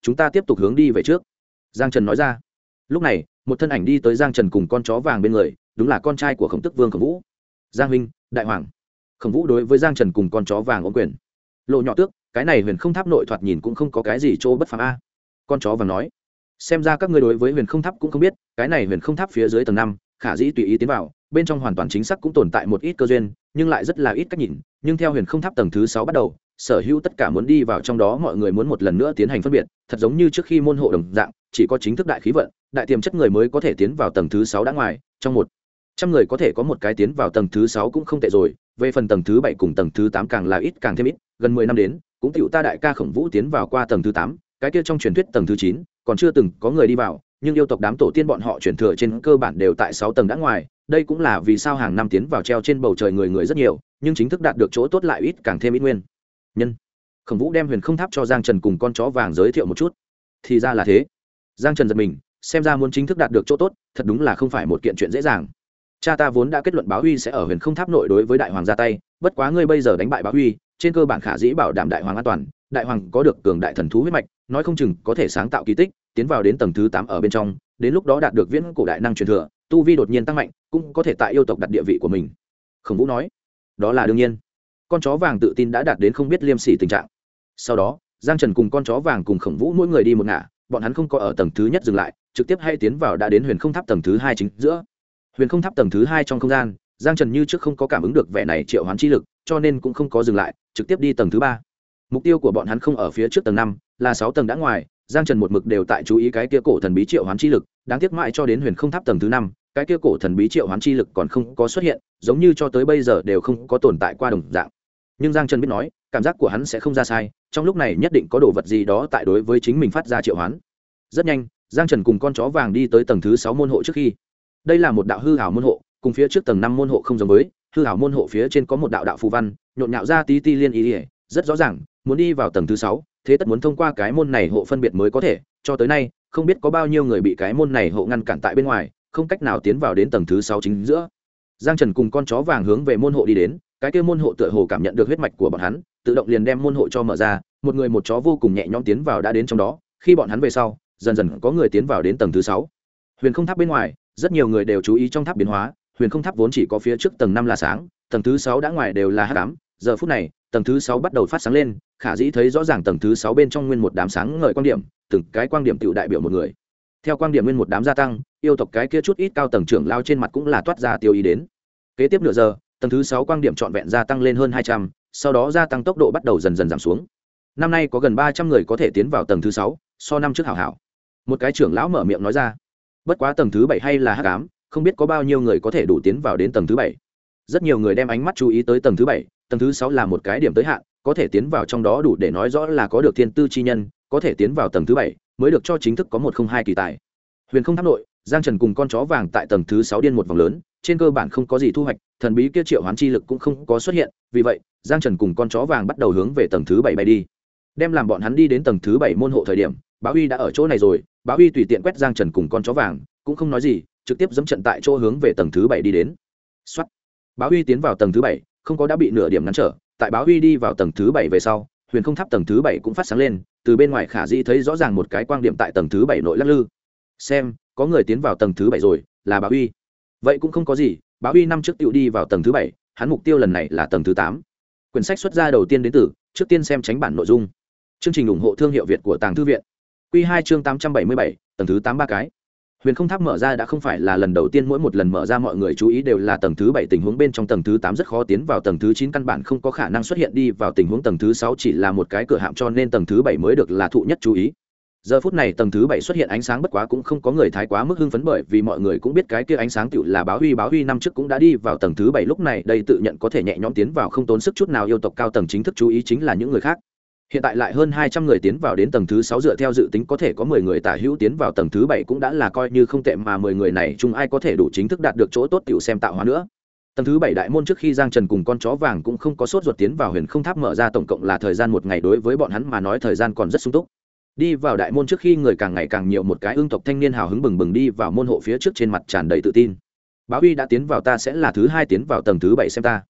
chúng ta tiếp tục hướng đi về trước. Giang Trần nói ra. Lúc này một thân ảnh đi tới Giang Trần cùng con chó vàng bên người, đúng là con trai của Khổng Tức Vương Khổng Vũ. Giang huynh, đại hoàng. Khổng Vũ đối với Giang Trần cùng con chó vàng ôm quyền. Lộ nhỏ tước, cái này huyền không tháp nội thoạt nhìn cũng không có cái gì chỗ bất phàm a. Con chó vàng nói. Xem ra các ngươi đối với huyền không tháp cũng không biết, cái này huyền không tháp phía dưới tầng 5, khả dĩ tùy ý tiến vào, bên trong hoàn toàn chính xác cũng tồn tại một ít cơ duyên, nhưng lại rất là ít cách nhìn, nhưng theo huyền không tháp tầng thứ 6 bắt đầu, sở hữu tất cả muốn đi vào trong đó mọi người muốn một lần nữa tiến hành phân biệt, thật giống như trước khi môn hộ đồng dạng, chỉ có chính thức đại khí vận, đại tiềm chất người mới có thể tiến vào tầng thứ 6 đã ngoài, trong 100 người có thể có một cái tiến vào tầng thứ 6 cũng không tệ rồi, về phần tầng thứ 7 cùng tầng thứ 8 càng là ít càng thêm ít, gần 10 năm đến, cũng tiểu ta đại ca Khổng Vũ tiến vào qua tầng thứ 8, cái kia trong truyền thuyết tầng thứ 9, còn chưa từng có người đi vào, nhưng yêu tộc đám tổ tiên bọn họ truyền thừa trên cơ bản đều tại 6 tầng đã ngoài, đây cũng là vì sao hàng năm tiến vào treo trên bầu trời người rất nhiều, nhưng chính thức đạt được chỗ tốt lại ít càng thêm ít nguyên nhân. Khổng Vũ đem huyền không tháp cho Giang Trần cùng con chó vàng giới thiệu một chút. Thì ra là thế. Giang Trần giật mình, xem ra muốn chính thức đạt được chỗ tốt, thật đúng là không phải một kiện chuyện dễ dàng. Cha ta vốn đã kết luận Báo Huy sẽ ở huyền không tháp nội đối với đại hoàng ra tay, bất quá ngươi bây giờ đánh bại Báo Huy, trên cơ bản khả dĩ bảo đảm đại hoàng an toàn, đại hoàng có được cường đại thần thú huyết mạch, nói không chừng có thể sáng tạo kỳ tích, tiến vào đến tầng thứ 8 ở bên trong, đến lúc đó đạt được viễn cổ đại năng truyền thừa, tu vi đột nhiên tăng mạnh, cũng có thể tại yêu tộc đặt địa vị của mình. Khổng Vũ nói. Đó là đương nhiên. Con chó vàng tự tin đã đạt đến không biết liêm sỉ tình trạng. Sau đó, Giang Trần cùng con chó vàng cùng Khổng Vũ mỗi người đi một ngả, bọn hắn không có ở tầng thứ nhất dừng lại, trực tiếp hay tiến vào đã đến huyền không tháp tầng thứ 2 chính giữa. Huyền không tháp tầng thứ 2 trong không gian, Giang Trần như trước không có cảm ứng được vẻ này triệu hoán chi lực, cho nên cũng không có dừng lại, trực tiếp đi tầng thứ 3. Mục tiêu của bọn hắn không ở phía trước tầng 5, là 6 tầng đã ngoài, Giang Trần một mực đều tại chú ý cái kia cổ thần bí triệu hoán chi lực, đáng tiếc mãi cho đến huyền không tháp tầng thứ 5, cái kia cổ thần bí triệu hoán chi lực còn không có xuất hiện, giống như cho tới bây giờ đều không có tồn tại qua đồng dạng. Nhưng Giang Trần biết nói, cảm giác của hắn sẽ không ra sai, trong lúc này nhất định có đồ vật gì đó tại đối với chính mình phát ra triệu hoán. Rất nhanh, Giang Trần cùng con chó vàng đi tới tầng thứ 6 môn hộ trước khi. Đây là một đạo hư ảo môn hộ, cùng phía trước tầng 5 môn hộ không giống với, hư ảo môn hộ phía trên có một đạo đạo phù văn, nhộn nhạo ra tí ti liên ý, rất rõ ràng, muốn đi vào tầng thứ 6, thế tất muốn thông qua cái môn này hộ phân biệt mới có thể, cho tới nay, không biết có bao nhiêu người bị cái môn này hộ ngăn cản tại bên ngoài, không cách nào tiến vào đến tầng thứ 6 chính giữa. Giang Trần cùng con chó vàng hướng về môn hộ đi đến, cái kia môn hộ tựa hồ cảm nhận được huyết mạch của bọn hắn, tự động liền đem môn hộ cho mở ra, một người một chó vô cùng nhẹ nhõm tiến vào đã đến trong đó, khi bọn hắn về sau, dần dần có người tiến vào đến tầng thứ 6. Huyền không tháp bên ngoài, rất nhiều người đều chú ý trong tháp biến hóa, huyền không tháp vốn chỉ có phía trước tầng 5 là sáng, tầng thứ 6 đã ngoài đều là hắc ám, giờ phút này, tầng thứ 6 bắt đầu phát sáng lên, khả dĩ thấy rõ ràng tầng thứ 6 bên trong nguyên một đám sáng ngời quang điểm, từng cái quang điểm tựu đại biểu một người. Theo quang điểm nguyên một đám gia tăng, yêu tộc cái kia chút ít cao tầng trưởng lao trên mặt cũng là toát ra tiêu ý đến. Kế tiếp nửa giờ, tầng thứ 6 quang điểm trọn vẹn gia tăng lên hơn 200, sau đó gia tăng tốc độ bắt đầu dần dần giảm xuống. Năm nay có gần 300 người có thể tiến vào tầng thứ 6, so năm trước hảo hảo. Một cái trưởng lão mở miệng nói ra. Bất quá tầng thứ 7 hay là hắc ám, không biết có bao nhiêu người có thể đủ tiến vào đến tầng thứ 7. Rất nhiều người đem ánh mắt chú ý tới tầng thứ 7, tầng thứ 6 là một cái điểm tới hạn, có thể tiến vào trong đó đủ để nói rõ là có được thiên tư chi nhân, có thể tiến vào tầng thứ 7 mới được cho chính thức có 102 kỳ tài. Huyền không tháp nội, Giang Trần cùng con chó vàng tại tầng thứ 6 điên một vòng lớn, trên cơ bản không có gì thu hoạch, thần bí kia triệu hoán chi lực cũng không có xuất hiện, vì vậy, Giang Trần cùng con chó vàng bắt đầu hướng về tầng thứ 7 bay đi. Đem làm bọn hắn đi đến tầng thứ 7 môn hộ thời điểm, Bá Huy đã ở chỗ này rồi, Bá Huy tùy tiện quét Giang Trần cùng con chó vàng, cũng không nói gì, trực tiếp dẫm trận tại chỗ hướng về tầng thứ 7 đi đến. Soát. Bá Huy tiến vào tầng thứ 7, không có đã bị nửa điểm ngăn trở, tại Bá Huy đi vào tầng thứ 7 về sau, huyền không tháp tầng thứ 7 cũng phát sáng lên, từ bên ngoài khả dĩ thấy rõ ràng một cái quang điểm tại tầng thứ 7 nội lắc lư. Xem, có người tiến vào tầng thứ 7 rồi, là Bá Huy. Vậy cũng không có gì, Bá Huy năm trước tiểu đi vào tầng thứ 7, hắn mục tiêu lần này là tầng thứ 8. Quyển sách xuất ra đầu tiên đến từ, trước tiên xem tránh bản nội dung. Chương trình ủng hộ thương hiệu Việt của Tàng Thư viện. Quy 2 chương 877, tầng thứ 8 ba cái. Huyền không tháp mở ra đã không phải là lần đầu tiên, mỗi một lần mở ra mọi người chú ý đều là tầng thứ 7 tình huống bên trong tầng thứ 8 rất khó tiến vào, tầng thứ 9 căn bản không có khả năng xuất hiện đi vào tình huống, tầng thứ 6 chỉ là một cái cửa hạm, cho nên tầng thứ 7 mới được là thụ nhất chú ý. Giờ phút này tầng thứ 7 xuất hiện ánh sáng, bất quá cũng không có người thái quá mức hưng phấn, bởi vì mọi người cũng biết cái kia ánh sáng tựu là Bá Huy năm trước cũng đã đi vào tầng thứ 7, lúc này đây tự nhận có thể nhẹ nhõm tiến vào không tốn sức chút nào, yêu tộc cao tầng chính thức chú ý chính là những người khác. Hiện tại lại hơn 200 người tiến vào đến tầng thứ 6, dựa theo dự tính có thể có 10 người tả hữu tiến vào tầng thứ 7 cũng đã là coi như không tệ, mà 10 người này chung ai có thể đủ chính thức đạt được chỗ tốt tiểu xem tạo hóa nữa. Tầng thứ 7 đại môn trước khi Giang Trần cùng con chó vàng cũng không có sốt ruột tiến vào, huyền không tháp mở ra tổng cộng là thời gian 1 ngày, đối với bọn hắn mà nói thời gian còn rất sung túc. Đi vào đại môn trước khi người càng ngày càng nhiều, một cái ương tộc thanh niên hào hứng bừng bừng đi vào môn hộ phía trước, trên mặt tràn đầy tự tin. Bá Huy đã tiến vào, ta sẽ là thứ 2 tiến vào tầng thứ 7 xem ta.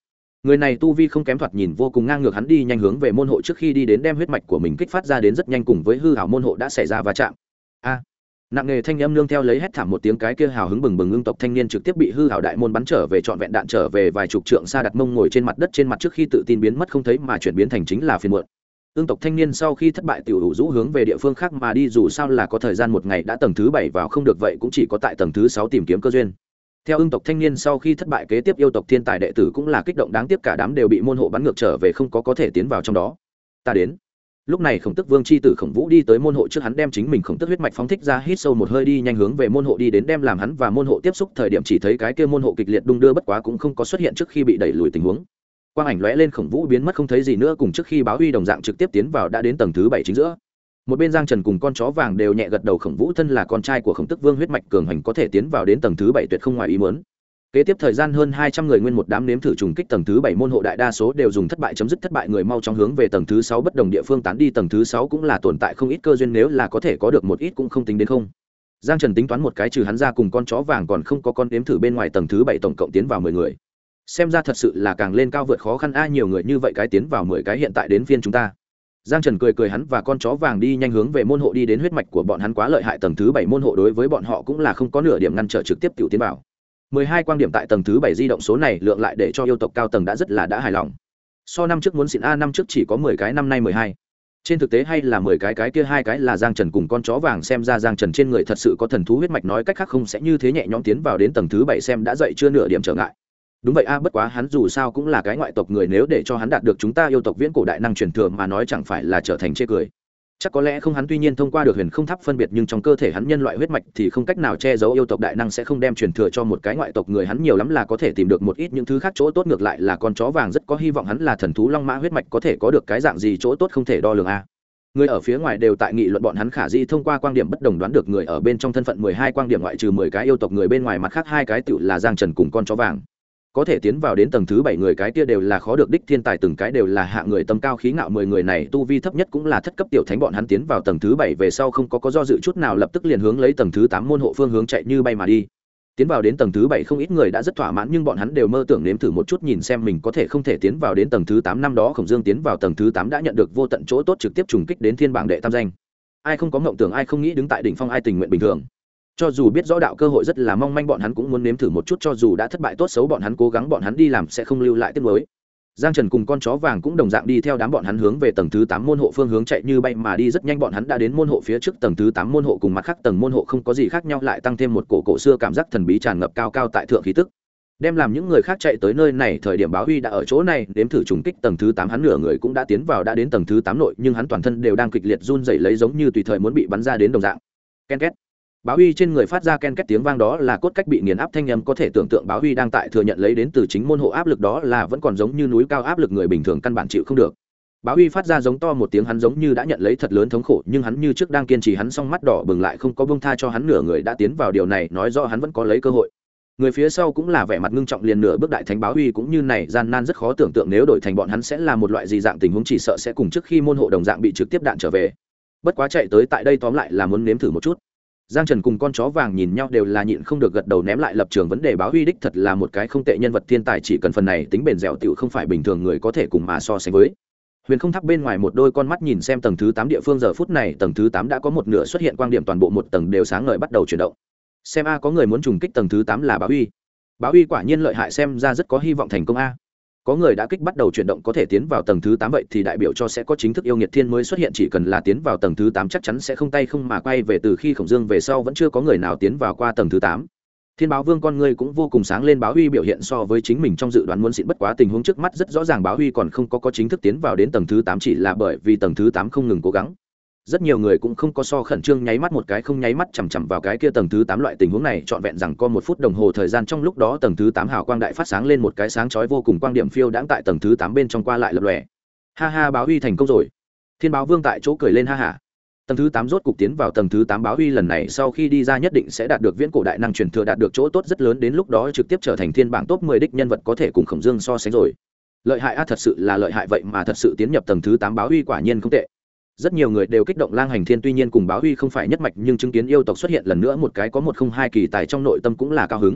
Người này tu vi không kém, thoạt nhìn vô cùng ngang ngược, hắn đi nhanh hướng về môn hộ trước khi đi đến đem huyết mạch của mình kích phát ra đến rất nhanh, cùng với hư hảo môn hộ đã xảy ra va chạm. A, nặng nề thanh âm nương theo lấy hét thảm một tiếng, cái kia hào hứng bừng bừng ưng tộc thanh niên trực tiếp bị hư hảo đại môn bắn trở về, trọn vẹn đạn trở về vài chục trượng xa, đặt mông ngồi trên mặt đất, trên mặt trước khi tự tin biến mất không thấy mà chuyển biến thành chính là phiền muộn. Ưng tộc thanh niên sau khi thất bại tiểu hữu rũ hướng về địa phương khác mà đi, dù sao là có thời gian một ngày đã tầng thứ 7 vào không được, vậy cũng chỉ có tại tầng thứ 6 tìm kiếm cơ duyên. Theo ưng tộc thanh niên sau khi thất bại kế tiếp, yêu tộc thiên tài đệ tử cũng là kích động, đáng tiếc cả đám đều bị môn hộ bắn ngược trở về, không có thể tiến vào trong đó. Ta đến. Lúc này Khổng Tức Vương chi tử Khổng Vũ đi tới môn hộ trước, hắn đem chính mình Khổng Tức huyết mạch phóng thích ra, hít sâu một hơi đi nhanh hướng về môn hộ đi đến, đem làm hắn và môn hộ tiếp xúc thời điểm chỉ thấy cái kia môn hộ kịch liệt đung đưa, bất quá cũng không có xuất hiện trước khi bị đẩy lùi tình huống. Quang ảnh lóe lên, Khổng Vũ biến mất không thấy gì nữa, cùng trước khi Báo Huy đồng dạng trực tiếp tiến vào, đã đến tầng thứ 7 chính giữa. Một bên Giang Trần cùng con chó vàng đều nhẹ gật đầu, Khổng Vũ thân là con trai của Khổng Tức Vương, huyết mạch cường hành, có thể tiến vào đến tầng thứ 7 tuyệt không ngoài ý muốn. Kế tiếp thời gian hơn 200 người nguyên một đám nếm thử trùng kích tầng thứ 7 môn hộ, đại đa số đều dùng thất bại chấm dứt, thất bại người mau chóng hướng về tầng thứ 6 bất đồng địa phương tán đi, tầng thứ 6 cũng là tồn tại không ít cơ duyên, nếu là có thể có được một ít cũng không tính đến không. Giang Trần tính toán một cái, trừ hắn ra cùng con chó vàng còn không có con nếm thử bên ngoài, tầng thứ 7 tổng cộng tiến vào 10 người. Xem ra thật sự là càng lên cao vượt khó khăn a, nhiều người như vậy cái tiến vào 10 cái, hiện tại đến phiên chúng ta. Giang Trần cười cười, hắn và con chó vàng đi nhanh hướng về môn hộ đi đến, huyết mạch của bọn hắn quá lợi hại, tầng thứ 7 môn hộ đối với bọn họ cũng là không có nửa điểm ngăn trở, trực tiếp tiểu tiến vào. 12 quang điểm tại tầng thứ 7 di động, số này lượng lại để cho yêu tộc cao tầng đã rất là đã hài lòng. So năm trước muốn xịn a, năm trước chỉ có 10 cái, năm nay 12. Trên thực tế hay là 10 cái kia 2 cái là Giang Trần cùng con chó vàng, xem ra Giang Trần trên người thật sự có thần thú huyết mạch, nói cách khác không sẽ như thế nhẹ nhõm tiến vào đến tầng thứ 7, xem đã dậy chưa nửa điểm trở ngại. Đúng vậy a, bất quá hắn dù sao cũng là cái ngoại tộc người, nếu để cho hắn đạt được chúng ta yêu tộc viễn cổ đại năng truyền thừa mà nói, chẳng phải là trở thành chê cười. Chắc có lẽ không, hắn tuy nhiên thông qua được huyền không tháp phân biệt, nhưng trong cơ thể hắn nhân loại huyết mạch thì không cách nào che giấu, yêu tộc đại năng sẽ không đem truyền thừa cho một cái ngoại tộc người, hắn nhiều lắm là có thể tìm được một ít những thứ khác chỗ tốt, ngược lại là con chó vàng rất có hy vọng, hắn là thần thú long mã huyết mạch, có thể có được cái dạng gì chỗ tốt không thể đo lường a. Người ở phía ngoài đều tại nghị luận bọn hắn khả dĩ thông qua quang điểm bất đồng đoán được người ở bên trong thân phận, 12 quang điểm ngoại trừ 10 cái yêu tộc người bên ngoài, mặt khác 2 cái tựu là Giang Trần cùng con chó vàng. Có thể tiến vào đến tầng thứ 7 người cái kia đều là khó được đích thiên tài, từng cái đều là hạ người tâm cao khí ngạo, 10 người này tu vi thấp nhất cũng là thất cấp tiểu thánh, bọn hắn tiến vào tầng thứ 7 về sau không có do dự chút nào, lập tức liền hướng lấy tầng thứ 8 môn hộ phương hướng chạy như bay mà đi. Tiến vào đến tầng thứ 7 không ít người đã rất thỏa mãn, nhưng bọn hắn đều mơ tưởng nếm thử một chút, nhìn xem mình có thể không thể tiến vào đến tầng thứ 8. Năm đó Khổng Dương tiến vào tầng thứ 8 đã nhận được vô tận chỗ tốt, trực tiếp trùng kích đến thiên bảng đệ tam danh. Ai không có mộng tưởng, ai không nghĩ đứng tại đỉnh phong, ai tình nguyện bình thường. Cho dù biết rõ đạo cơ hội rất là mong manh, bọn hắn cũng muốn nếm thử một chút, cho dù đã thất bại tốt xấu bọn hắn cố gắng, bọn hắn đi làm sẽ không lưu lại tiếc nuối. Giang Trần cùng con chó vàng cũng đồng dạng đi theo đám bọn hắn hướng về tầng thứ 8 môn hộ phương hướng chạy như bay mà đi, rất nhanh bọn hắn đã đến môn hộ phía trước. Tầng thứ 8 môn hộ cùng mặt khác tầng môn hộ không có gì khác nhau, lại tăng thêm một cổ xưa cảm giác thần bí tràn ngập cao cao tại thượng khí tức. Đem làm những người khác chạy tới nơi này thời điểm, Báo Huy đã ở chỗ này nếm thử trùng kích tầng thứ 8, hắn nửa người cũng đã tiến vào, đã đến tầng thứ 8 nội, nhưng hắn toàn thân đều đang kịch liệt run rẩy lấy, giống như tùy thời muốn bị bắn ra đến đồng dạng. Ken két. Báo Huy trên người phát ra ken két tiếng vang, đó là cốt cách bị nghiền áp thanh âm, có thể tưởng tượng Báo Huy đang tại thừa nhận lấy đến từ chính môn hộ áp lực, đó là vẫn còn giống như núi cao áp lực, người bình thường căn bản chịu không được. Báo Huy phát ra giống to một tiếng, hắn giống như đã nhận lấy thật lớn thống khổ, nhưng hắn như trước đang kiên trì, hắn song mắt đỏ bừng lại không có buông tha cho hắn, nửa người đã tiến vào, điều này nói rõ hắn vẫn có lấy cơ hội. Người phía sau cũng là vẻ mặt ngưng trọng, liền nửa bước đại thánh Báo Huy cũng như này gian nan, rất khó tưởng tượng nếu đổi thành bọn hắn sẽ là một loại gì dạng tình huống, chỉ sợ sẽ cùng trước khi môn hộ đồng dạng bị trực tiếp đạn trở về. Bất quá chạy tới tại đây tóm lại là muốn nếm thử một chút. Giang Trần cùng con chó vàng nhìn nhau đều là nhịn không được gật đầu, ném lại lập trường vấn đề, Báo Huy đích thật là một cái không tệ nhân vật thiên tài, chỉ cần phần này tính bền dẻo tiểu không phải bình thường người có thể cùng mà so sánh với. Huyền không tháp bên ngoài một đôi con mắt nhìn xem tầng thứ 8 địa phương, giờ phút này tầng thứ 8 đã có một nửa xuất hiện quang điểm, toàn bộ một tầng đều sáng ngời bắt đầu chuyển động. Xem a, có người muốn trùng kích tầng thứ 8 là Báo Huy. Báo Huy quả nhiên lợi hại, xem ra rất có hy vọng thành công a. Có người đã kích bắt đầu chuyển động, có thể tiến vào tầng thứ 8, vậy thì đại biểu cho sẽ có chính thức yêu nghiệt thiên mới xuất hiện, chỉ cần là tiến vào tầng thứ 8 chắc chắn sẽ không tay không mà quay về, từ khi Khổng Dương về sau vẫn chưa có người nào tiến vào qua tầng thứ 8. Thiên Báo Vương con ngươi cũng vô cùng sáng lên, Báo Huy biểu hiện so với chính mình trong dự đoán muốn xịn, bất quá tình huống trước mắt rất rõ ràng, Báo Huy còn không có chính thức tiến vào đến tầng thứ 8, chỉ là bởi vì tầng thứ 8 không ngừng cố gắng. Rất nhiều người cũng không có so khẩn trương, nháy mắt một cái không nháy mắt chằm chằm vào cái kia tầng thứ 8, loại tình huống này trọn vẹn rằng có 1 phút đồng hồ thời gian, trong lúc đó tầng thứ 8 hào quang đại phát sáng lên, một cái sáng chói vô cùng quang điểm phiêu đãng tại tầng thứ 8 bên trong qua lại lập lòe. Ha ha, Báo Huy thành công rồi. Thiên Báo Vương tại chỗ cười lên ha ha. Tầng thứ 8 rốt cục tiến vào tầng thứ 8, Báo Huy lần này sau khi đi ra nhất định sẽ đạt được viễn cổ đại năng truyền thừa, đạt được chỗ tốt rất lớn, đến lúc đó trực tiếp trở thành thiên bảng top 10 đích nhân vật, có thể cùng Khổng Dương so sánh rồi. Lợi hại a, thật sự là lợi hại, vậy mà thật sự tiến nhập tầng thứ 8, Báo Huy quả nhiên không tệ. Rất nhiều người đều kích động, Lang Hành Thiên tuy nhiên cùng Báo Huy không phải nhất mạch, nhưng chứng kiến yêu tộc xuất hiện lần nữa một cái có 102 kỳ tài, trong nội tâm cũng là cao hứng.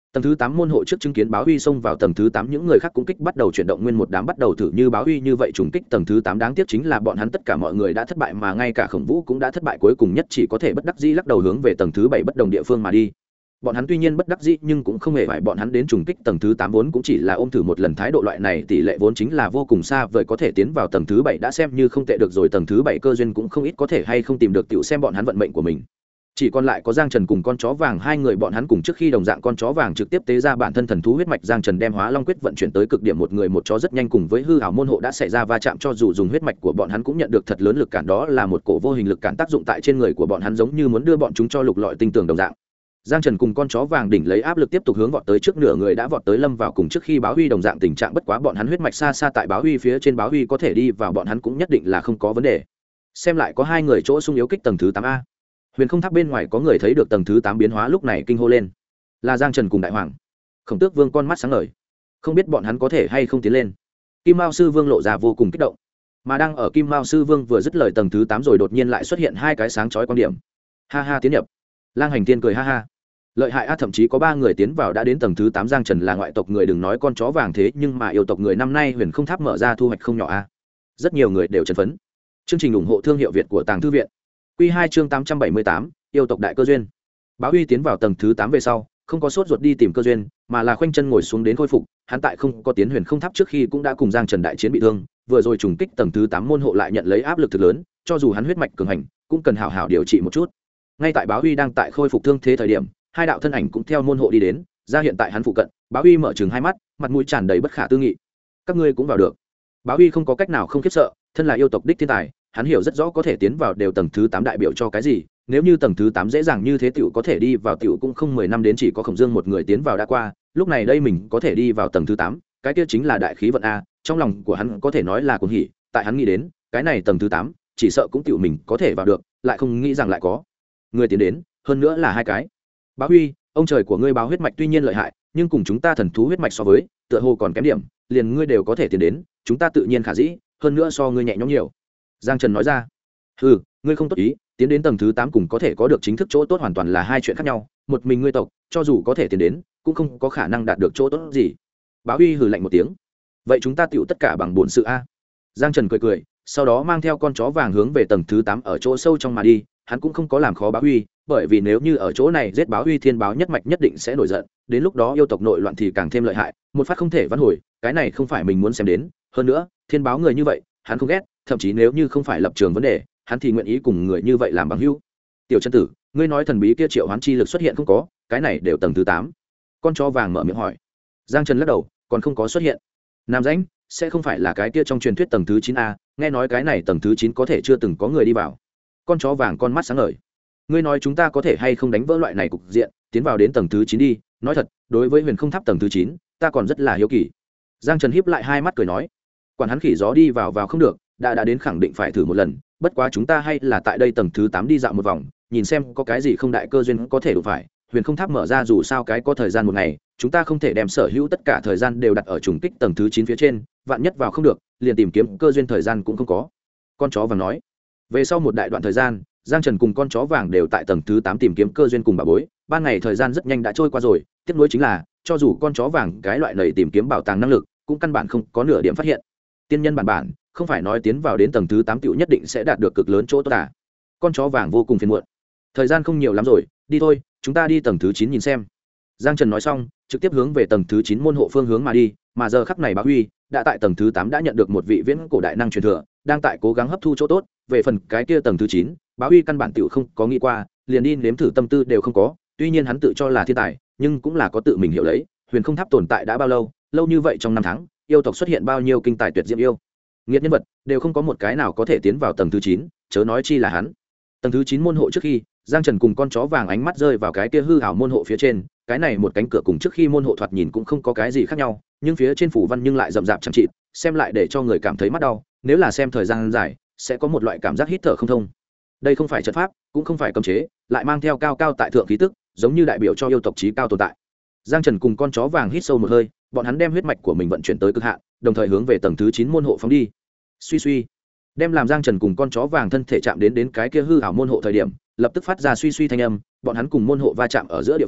Tầng thứ 8 môn hộ trước chứng kiến báo huy xông vào tầng thứ 8, những người khác cũng kích bắt đầu chuyển động, nguyên một đám bắt đầu thử như báo huy như vậy trùng kích tầng thứ 8. Đáng tiếc chính là bọn hắn tất cả mọi người đã thất bại, mà ngay cả Khổng Vũ cũng đã thất bại, cuối cùng nhất chỉ có thể bất đắc dĩ lắc đầu hướng về tầng thứ 7 bất đồng địa phương mà đi. Bọn hắn tuy nhiên bất đắc dĩ nhưng cũng không hề phải, bọn hắn đến trùng kích tầng thứ 8 vốn cũng chỉ là ôm thử một lần thái độ, loại này tỷ lệ vốn chính là vô cùng xa vời, có thể tiến vào tầng thứ 7 đã xem như không tệ được rồi. Tầng thứ 7 cơ duyên cũng không ít, có thể hay không tìm được tiểu xem bọn hắn vận mệnh của mình. Chỉ còn lại có Giang Trần cùng con chó vàng hai người, bọn hắn cùng trước khi đồng dạng, con chó vàng trực tiếp tế ra bản thân thần thú huyết mạch, Giang Trần đem Hóa Long quyết vận chuyển tới cực điểm, một người một chó rất nhanh cùng với hư ảo môn hộ đã xảy ra va chạm, cho dù dùng huyết mạch của bọn hắn cũng nhận được thật lớn lực cản, đó là một cổ vô hình lực cản tác dụng tại trên người của bọn hắn, giống như muốn đưa bọn chúng cho lục lọi tinh tường đồng dạng. Giang Trần cùng con chó vàng đỉnh lấy áp lực tiếp tục hướng vọt tới, trước nửa người đã vọt tới lâm vào cùng trước khi báo huy đồng dạng tình trạng, bất quá bọn hắn huyết mạch xa xa tại báo huy phía trên, báo huy có thể đi vào bọn hắn cũng nhất định là không có vấn đề. Xem lại có hai người chỗ sung yếu kích tầng thứ 8A. Huyền Không Tháp bên ngoài có người thấy được tầng thứ 8 biến hóa, lúc này kinh hô lên, là Giang Trần cùng Đại Hoàng. Khổng Tước Vương con mắt sáng ngời, không biết bọn hắn có thể hay không tiến lên. Kim Mao Sư Vương lộ ra vô cùng kích động, mà đang ở Kim Mao Sư Vương vừa dứt lời tầng thứ 8 rồi đột nhiên lại xuất hiện hai cái sáng chói quan điểm. Ha ha, tiến nhập. Lang Hành Tiên cười ha ha, lợi hại a, thậm chí có 3 người tiến vào đã đến tầng thứ 8. Giang Trần là ngoại tộc người, đừng nói con chó vàng thế nhưng mà yêu tộc người năm nay Huyền Không Tháp mở ra thu hoạch không nhỏ a. Rất nhiều người đều chấn phấn. Chương trình ủng hộ thương hiệu Việt của Tàng Thư viện. Quy 2 chương 878, yêu tộc đại cơ duyên. Báo Huy tiến vào tầng thứ 8 về sau, không có sốt ruột đi tìm cơ duyên, mà là khoanh chân ngồi xuống đến khôi phục. Hắn tại không có tiến Huyền Không Tháp trước khi cũng đã cùng Giang Trần đại chiến bị thương, vừa rồi trùng kích tầng thứ 8 môn hộ lại nhận lấy áp lực thực lớn, cho dù hắn huyết mạch cường hành, cũng cần hảo hảo điều trị một chút. Ngay tại Báo Huy đang tại khôi phục thương thế thời điểm, hai đạo thân ảnh cũng theo môn hộ đi đến, ra hiện tại hắn phụ cận. Báo Huy mở trừng hai mắt, mặt mũi tràn đầy bất khả tư nghị. Các ngươi cũng vào được? Báo Huy không có cách nào không khiếp sợ, thân là yêu tộc đích thiên tài, hắn hiểu rất rõ có thể tiến vào đều tầng thứ 8 đại biểu cho cái gì. Nếu như tầng thứ 8 dễ dàng như thế tiểu có thể đi vào, tiểu cũng không 10 năm đến chỉ có Khổng Dương một người tiến vào đã qua, lúc này đây mình có thể đi vào tầng thứ 8, cái kia chính là đại khí vận a. Trong lòng của hắn có thể nói là cuồng hỉ, tại hắn nghĩ đến, cái này tầng thứ 8, chỉ sợ cũng tiểu mình có thể vào được, lại không nghĩ rằng lại có người tiến đến, hơn nữa là hai cái. Báo Huy, ông trời của ngươi báo huyết mạch tuy nhiên lợi hại, nhưng cùng chúng ta thần thú huyết mạch so với, tựa hồ còn kém điểm, liền ngươi đều có thể tiến đến, chúng ta tự nhiên khả dĩ, hơn nữa so ngươi nhẹ nhõm nhiều. Giang Trần nói ra. Ừ, ngươi không tốt ý, tiến đến tầng thứ 8 cùng có thể có được chính thức chỗ tốt hoàn toàn là hai chuyện khác nhau, một mình ngươi tộc, cho dù có thể tiến đến, cũng không có khả năng đạt được chỗ tốt gì. Báo Huy hừ lạnh một tiếng. Vậy chúng ta tựu tất cả bằng bổn sự a. Giang Trần cười cười, sau đó mang theo con chó vàng hướng về tầng thứ 8 ở chỗ sâu trong mà đi, hắn cũng không có làm khó Báo Huy, bởi vì nếu như ở chỗ này giết Báo Huy, Thiên Báo nhất mạch nhất định sẽ nổi giận, đến lúc đó yêu tộc nội loạn thì càng thêm lợi hại, một phát không thể vãn hồi, cái này không phải mình muốn xem đến, hơn nữa, Thiên Báo người như vậy, hắn không ghét, thậm chí nếu như không phải lập trường vấn đề, hắn thì nguyện ý cùng người như vậy làm bằng hữu. Tiểu chân tử, ngươi nói thần bí kia triệu hoán chi lực xuất hiện không có, cái này đều tầng thứ 8. Con chó vàng mở miệng hỏi. Giang Trần lắc đầu, còn không có xuất hiện. Nam Rãnh, sẽ không phải là cái kia trong truyền thuyết tầng thứ 9 a, nghe nói cái này tầng thứ 9 có thể chưa từng có người đi vào. Con chó vàng con mắt sáng ngời. Ngươi nói chúng ta có thể hay không đánh vỡ loại này cục diện, tiến vào đến tầng thứ 9 đi, nói thật, đối với Huyền Không Tháp tầng thứ 9, ta còn rất là hiếu kỳ. Giang Trần híp lại hai mắt cười nói, quản hắn khỉ gió đi vào không được, đã đến khẳng định phải thử một lần, bất quá chúng ta hay là tại đây tầng thứ 8 đi dạo một vòng, nhìn xem có cái gì không đại cơ duyên có thể đủ phải. Huyền Không Tháp mở ra dù sao cái có thời gian một ngày, chúng ta không thể đem sở hữu tất cả thời gian đều đặt ở trùng kích tầng thứ 9 phía trên, vạn nhất vào không được, liền tìm kiếm cơ duyên thời gian cũng không có. Con chó vàng nói. Về sau một đại đoạn thời gian, Giang Trần cùng con chó vàng đều tại tầng thứ 8 tìm kiếm cơ duyên cùng bà bối, ban ngày thời gian rất nhanh đã trôi qua rồi, tiếc nuối chính là, cho dù con chó vàng cái loại này tìm kiếm bảo tàng năng lực, cũng căn bản không có nửa điểm phát hiện. Tiên nhân bản không phải nói tiến vào đến tầng thứ 8 tiểu nhất định sẽ đạt được cực lớn chỗ tốt à? Con chó vàng vô cùng phiền muộn. Thời gian không nhiều lắm rồi, đi thôi, chúng ta đi tầng thứ 9 nhìn xem. Giang Trần nói xong, trực tiếp hướng về tầng thứ 9 môn hộ phương hướng mà đi, mà giờ khắc này Bá Huy đã tại tầng thứ 8 đã nhận được một vị viễn cổ đại năng truyền thừa, đang tại cố gắng hấp thu chỗ tốt, về phần cái kia tầng thứ 9, Bá Huy căn bản tiểu không có nghĩ qua, liền đi nếm thử tâm tư đều không có, tuy nhiên hắn tự cho là thiên tài, nhưng cũng là có tự mình hiểu lấy, Huyền Không Tháp tồn tại đã bao lâu, lâu như vậy trong năm tháng, yêu tộc xuất hiện bao nhiêu kinh tài tuyệt diễm yêu nghiệt nhân vật, đều không có một cái nào có thể tiến vào tầng thứ 9, chớ nói chi là hắn. Tầng thứ 9 môn hộ trước khi, Giang Trần cùng con chó vàng ánh mắt rơi vào cái kia hư ảo môn hộ phía trên, cái này một cánh cửa cùng trước khi môn hộ thoạt nhìn cũng không có cái gì khác nhau, nhưng phía trên phủ văn nhưng lại rậm rạp chẳng chịt, xem lại để cho người cảm thấy mắt đau, nếu là xem thời gian dài, sẽ có một loại cảm giác hít thở không thông. Đây không phải trận pháp, cũng không phải cấm chế, lại mang theo cao cao tại thượng khí tức, giống như đại biểu cho yêu tộc chí cao tồn tại. Giang Trần cùng con chó vàng hít sâu một hơi, bọn hắn đem huyết mạch của mình vận chuyển tới cực hạn, đồng thời hướng về tầng thứ 9 môn hộ phóng đi. Suy suy, đem làm Giang Trần cùng con chó vàng thân thể chạm đến cái kia hư ảo môn hộ thời điểm, lập tức phát ra suy suy thanh âm, bọn hắn cùng môn hộ va chạm ở giữa địa phương,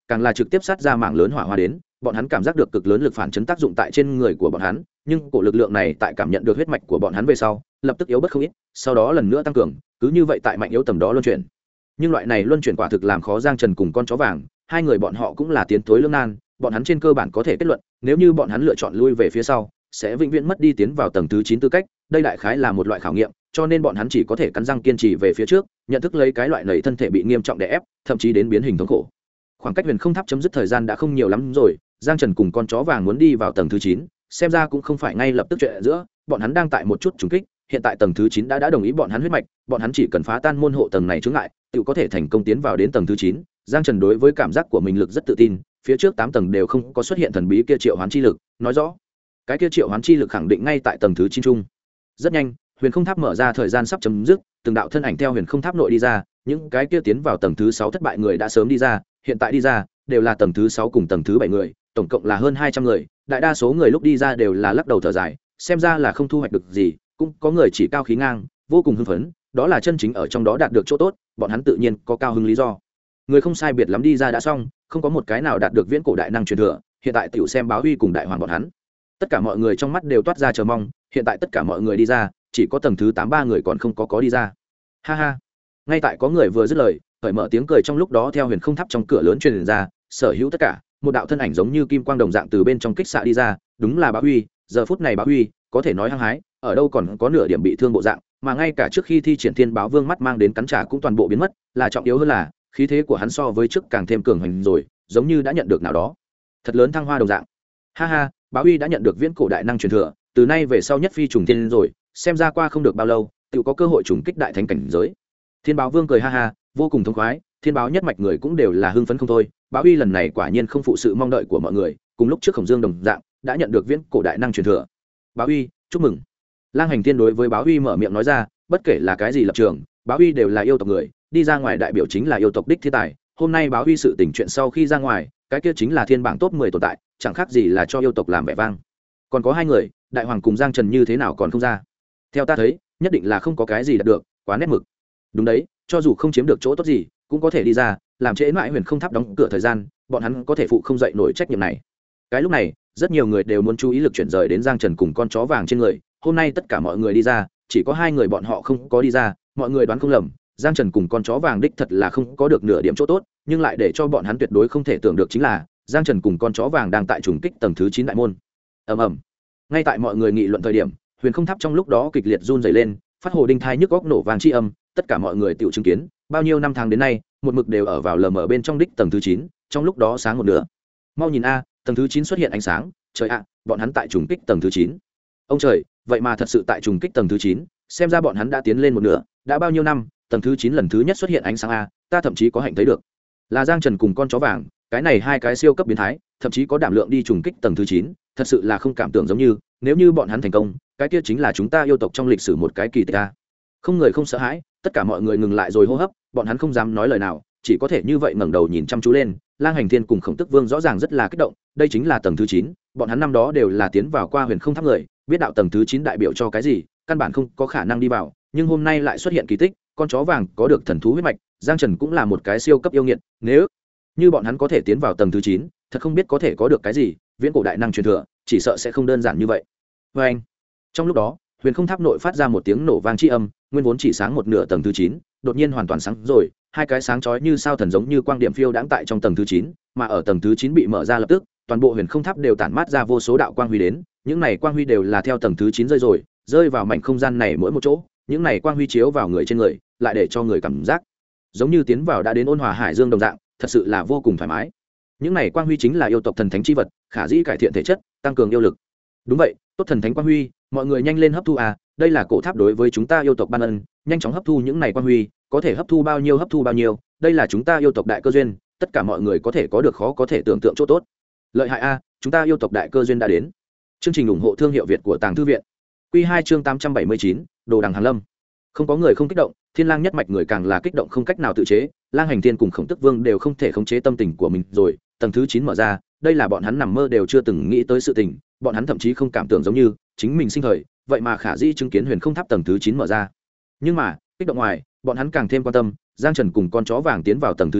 càng là trực tiếp sát ra mảng lớn hỏa hoa đến, bọn hắn cảm giác được cực lớn lực phản chấn tác dụng tại trên người của bọn hắn, nhưng cổ lực lượng này tại cảm nhận được huyết mạch của bọn hắn về sau lập tức yếu bất không ít, sau đó lần nữa tăng cường, cứ như vậy tại mạnh yếu tầm đó luân chuyển. Nhưng loại này luân chuyển quả thực làm khó Giang Trần cùng con chó vàng, hai người bọn họ cũng là tiến thối lưỡng nan, bọn hắn trên cơ bản có thể kết luận, nếu như bọn hắn lựa chọn lui về phía sau, sẽ vĩnh viễn mất đi tiến vào tầng thứ 9 tư cách, đây đại khái là một loại khảo nghiệm, cho nên bọn hắn chỉ có thể cắn răng kiên trì về phía trước, nhận thức lấy cái loại nảy thân thể bị nghiêm trọng đè ép, thậm chí đến biến hình thống khổ. Khoảng cách Huyền Không Tháp chấm dứt thời gian đã không nhiều lắm rồi, Giang Trần cùng con chó vàng muốn đi vào tầng thứ 9, xem ra cũng không phải ngay lập tức chuyện giữa, bọn hắn đang tại một chút trùng kích, hiện tại tầng thứ 9 đã đồng ý bọn hắn huyết mạch, bọn hắn chỉ cần phá tan môn hộ tầng này chướng ngại, tự có thể thành công tiến vào đến tầng thứ 9. Giang Trần đối với cảm giác của mình lực rất tự tin, phía trước 8 tầng đều không có xuất hiện thần bí kia triệu hoán chi lực, nói rõ, cái kia triệu hoán chi lực khẳng định ngay tại tầng thứ 9 trung. Rất nhanh, Huyền Không Tháp mở ra, thời gian sắp chấm dứt, từng đạo thân ảnh theo Huyền Không Tháp nội đi ra, những cái kia tiến vào tầng thứ 6 thất bại người đã sớm đi ra, hiện tại đi ra đều là tầng thứ 6 cùng tầng thứ 7 người, tổng cộng là hơn 200 người, đại đa số người lúc đi ra đều là lắc đầu thở dài, xem ra là không thu hoạch được gì, cũng có người chỉ cao khí ngang, vô cùng hưng phấn, đó là chân chính ở trong đó đạt được chỗ tốt, bọn hắn tự nhiên có cao hứng lý do. Người không sai biệt lắm đi ra đã xong, không có một cái nào đạt được viễn cổ đại năng truyền thừa, hiện tại tiểu xem Báo Huy cùng đại hoàng bọn hắn. Tất cả mọi người trong mắt đều toát ra chờ mong, hiện tại tất cả mọi người đi ra, chỉ có tầng thứ 83 người còn không có đi ra. Ha ha. Ngay tại có người vừa dứt lời, cởi mở tiếng cười trong lúc đó theo Huyền Không Tháp trong cửa lớn truyền ra, sở hữu tất cả, một đạo thân ảnh giống như kim quang đồng dạng từ bên trong kích xạ đi ra, đúng là Báo Huy, giờ phút này Báo Huy có thể nói hăng hái, ở đâu còn có nửa điểm bị thương bộ dạng, mà ngay cả trước khi thi triển Thiên Báo Vương mắt mang đến cắn trả cũng toàn bộ biến mất, là trọng yếu hơn là khí thế của hắn so với trước càng thêm cường hành rồi, giống như đã nhận được nào đó thật lớn thăng hoa đồng dạng. Ha ha, Báo Huy đã nhận được viễn cổ đại năng truyền thừa, từ nay về sau nhất phi trùng thiên rồi, xem ra qua không được bao lâu tự có cơ hội trùng kích đại thánh cảnh giới. Thiên Báo Vương cười ha ha, vô cùng thống khoái, Thiên Báo nhất mạch người cũng đều là hưng phấn không thôi, Báo Huy lần này quả nhiên không phụ sự mong đợi của mọi người, cùng lúc trước Khổng Dương đồng dạng đã nhận được viễn cổ đại năng truyền thừa. Báo Huy, chúc mừng. Lang Hành Thiên đối với Báo Huy mở miệng nói ra, bất kể là cái gì lập trường, Báo Huy đều là yêu tộc người, đi ra ngoài đại biểu chính là yêu tộc đích thiên tài, hôm nay Báo Huy sự tình chuyện sau khi ra ngoài, cái kia chính là thiên bảng top 10 tồn tại, chẳng khác gì là cho yêu tộc làm vẻ vang. Còn có hai người, Đại Hoàng cùng Giang Trần như thế nào còn không ra? Theo ta thấy, nhất định là không có cái gì đạt được, quá nét mực. Đúng đấy, cho dù không chiếm được chỗ tốt gì, cũng có thể đi ra, làm trễ mãi Huyền Không Tháp đóng cửa thời gian, bọn hắn có thể phụ không dậy nổi trách nhiệm này. Cái lúc này, rất nhiều người đều muốn chú ý lực chuyển rời đến Giang Trần cùng con chó vàng trên người, hôm nay tất cả mọi người đi ra, chỉ có hai người bọn họ không có đi ra, mọi người đoán không lầm, Giang Trần cùng con chó vàng đích thật là không có được nửa điểm chỗ tốt, nhưng lại để cho bọn hắn tuyệt đối không thể tưởng được chính là, Giang Trần cùng con chó vàng đang tại trùng kích tầng thứ 9 đại môn. Ầm ầm. Ngay tại mọi người nghị luận thời điểm, Huyền Không Tháp trong lúc đó kịch liệt run rẩy lên, phát hồ đinh thai nhức góc nổ vàng chi âm, tất cả mọi người tiểu chứng kiến, bao nhiêu năm tháng đến nay, một mực đều ở vào lờ mờ bên trong đích tầng thứ 9, trong lúc đó sáng một nửa. Mau nhìn a, tầng thứ 9 xuất hiện ánh sáng, trời ạ, bọn hắn tại trùng kích tầng thứ 9. Ông trời, vậy mà thật sự tại trùng kích tầng thứ 9, xem ra bọn hắn đã tiến lên một nửa, đã bao nhiêu năm, tầng thứ 9 lần thứ nhất xuất hiện ánh sáng a, ta thậm chí có hạnh thấy được. Là Giang Trần cùng con chó vàng, cái này hai cái siêu cấp biến thái, thậm chí có đảm lượng đi trùng kích tầng thứ 9, thật sự là không cảm tưởng giống như, nếu như bọn hắn thành công, cái kia chính là chúng ta yêu tộc trong lịch sử một cái kỳ tích a. Không người không sợ hãi, tất cả mọi người ngừng lại rồi hô hấp, bọn hắn không dám nói lời nào, chỉ có thể như vậy ngẩng đầu nhìn chăm chú lên. Lang Hành Thiên cùng Khổng Tức Vương rõ ràng rất là kích động, đây chính là tầng thứ 9, bọn hắn năm đó đều là tiến vào qua Huyền Không Tháp người, biết đạo tầng thứ 9 đại biểu cho cái gì, căn bản không có khả năng đi vào, nhưng hôm nay lại xuất hiện kỳ tích, con chó vàng có được thần thú huyết mạch, Giang Trần cũng là một cái siêu cấp yêu nghiệt, nếu như bọn hắn có thể tiến vào tầng thứ 9, thật không biết có thể có được cái gì, viễn cổ đại năng truyền thừa, chỉ sợ sẽ không đơn giản như vậy. Và anh, trong lúc đó, Huyền Không Tháp nội phát ra một tiếng nổ vang chi âm, nguyên vốn chỉ sáng một nửa tầng thứ 9, đột nhiên hoàn toàn sáng rồi, hai cái sáng chói như sao thần giống như quang điểm phiêu đãng tại trong tầng thứ 9, mà ở tầng thứ 9 bị mở ra lập tức, toàn bộ Huyền Không Tháp đều tản mát ra vô số đạo quang huy đến, những này quang huy đều là theo tầng thứ 9 rơi rồi, rơi vào mảnh không gian này mỗi một chỗ, những này quang huy chiếu vào người trên người, lại để cho người cảm giác giống như tiến vào đã đến ôn hòa hải dương đồng dạng, thật sự là vô cùng thoải mái. Những này quang huy chính là yêu tộc thần thánh chi vật, khả dĩ cải thiện thể chất, tăng cường yêu lực. Đúng vậy, tốt thần thánh quang huy, mọi người nhanh lên hấp thu à, đây là cổ tháp đối với chúng ta yêu tộc ban ân, nhanh chóng hấp thu những này quang huy, có thể hấp thu bao nhiêu, đây là chúng ta yêu tộc đại cơ duyên, tất cả mọi người có thể có được khó có thể tưởng tượng chỗ tốt. Lợi hại a, chúng ta yêu tộc đại cơ duyên đã đến. Chương trình ủng hộ thương hiệu Việt của Tàng Thư viện. Quy 2 chương 879, Đồ Đằng Hàn Lâm. Không có người không kích động, Thiên Lang nhất mạch người càng là kích động không cách nào tự chế, Lang Hành Thiên cùng Khổng Tức Vương đều không thể khống chế tâm tình của mình rồi, tầng thứ 9 mở ra, đây là bọn hắn nằm mơ đều chưa từng nghĩ tới sự tình, bọn hắn thậm chí không cảm tưởng giống như chính mình sinh thời, vậy mà khả dĩ chứng kiến Huyền Không Tháp tầng thứ 9 mở ra. Nhưng mà, kích động ngoài, bọn hắn càng thêm quan tâm, Giang Trần cùng con chó vàng tiến vào tầng thứ 9,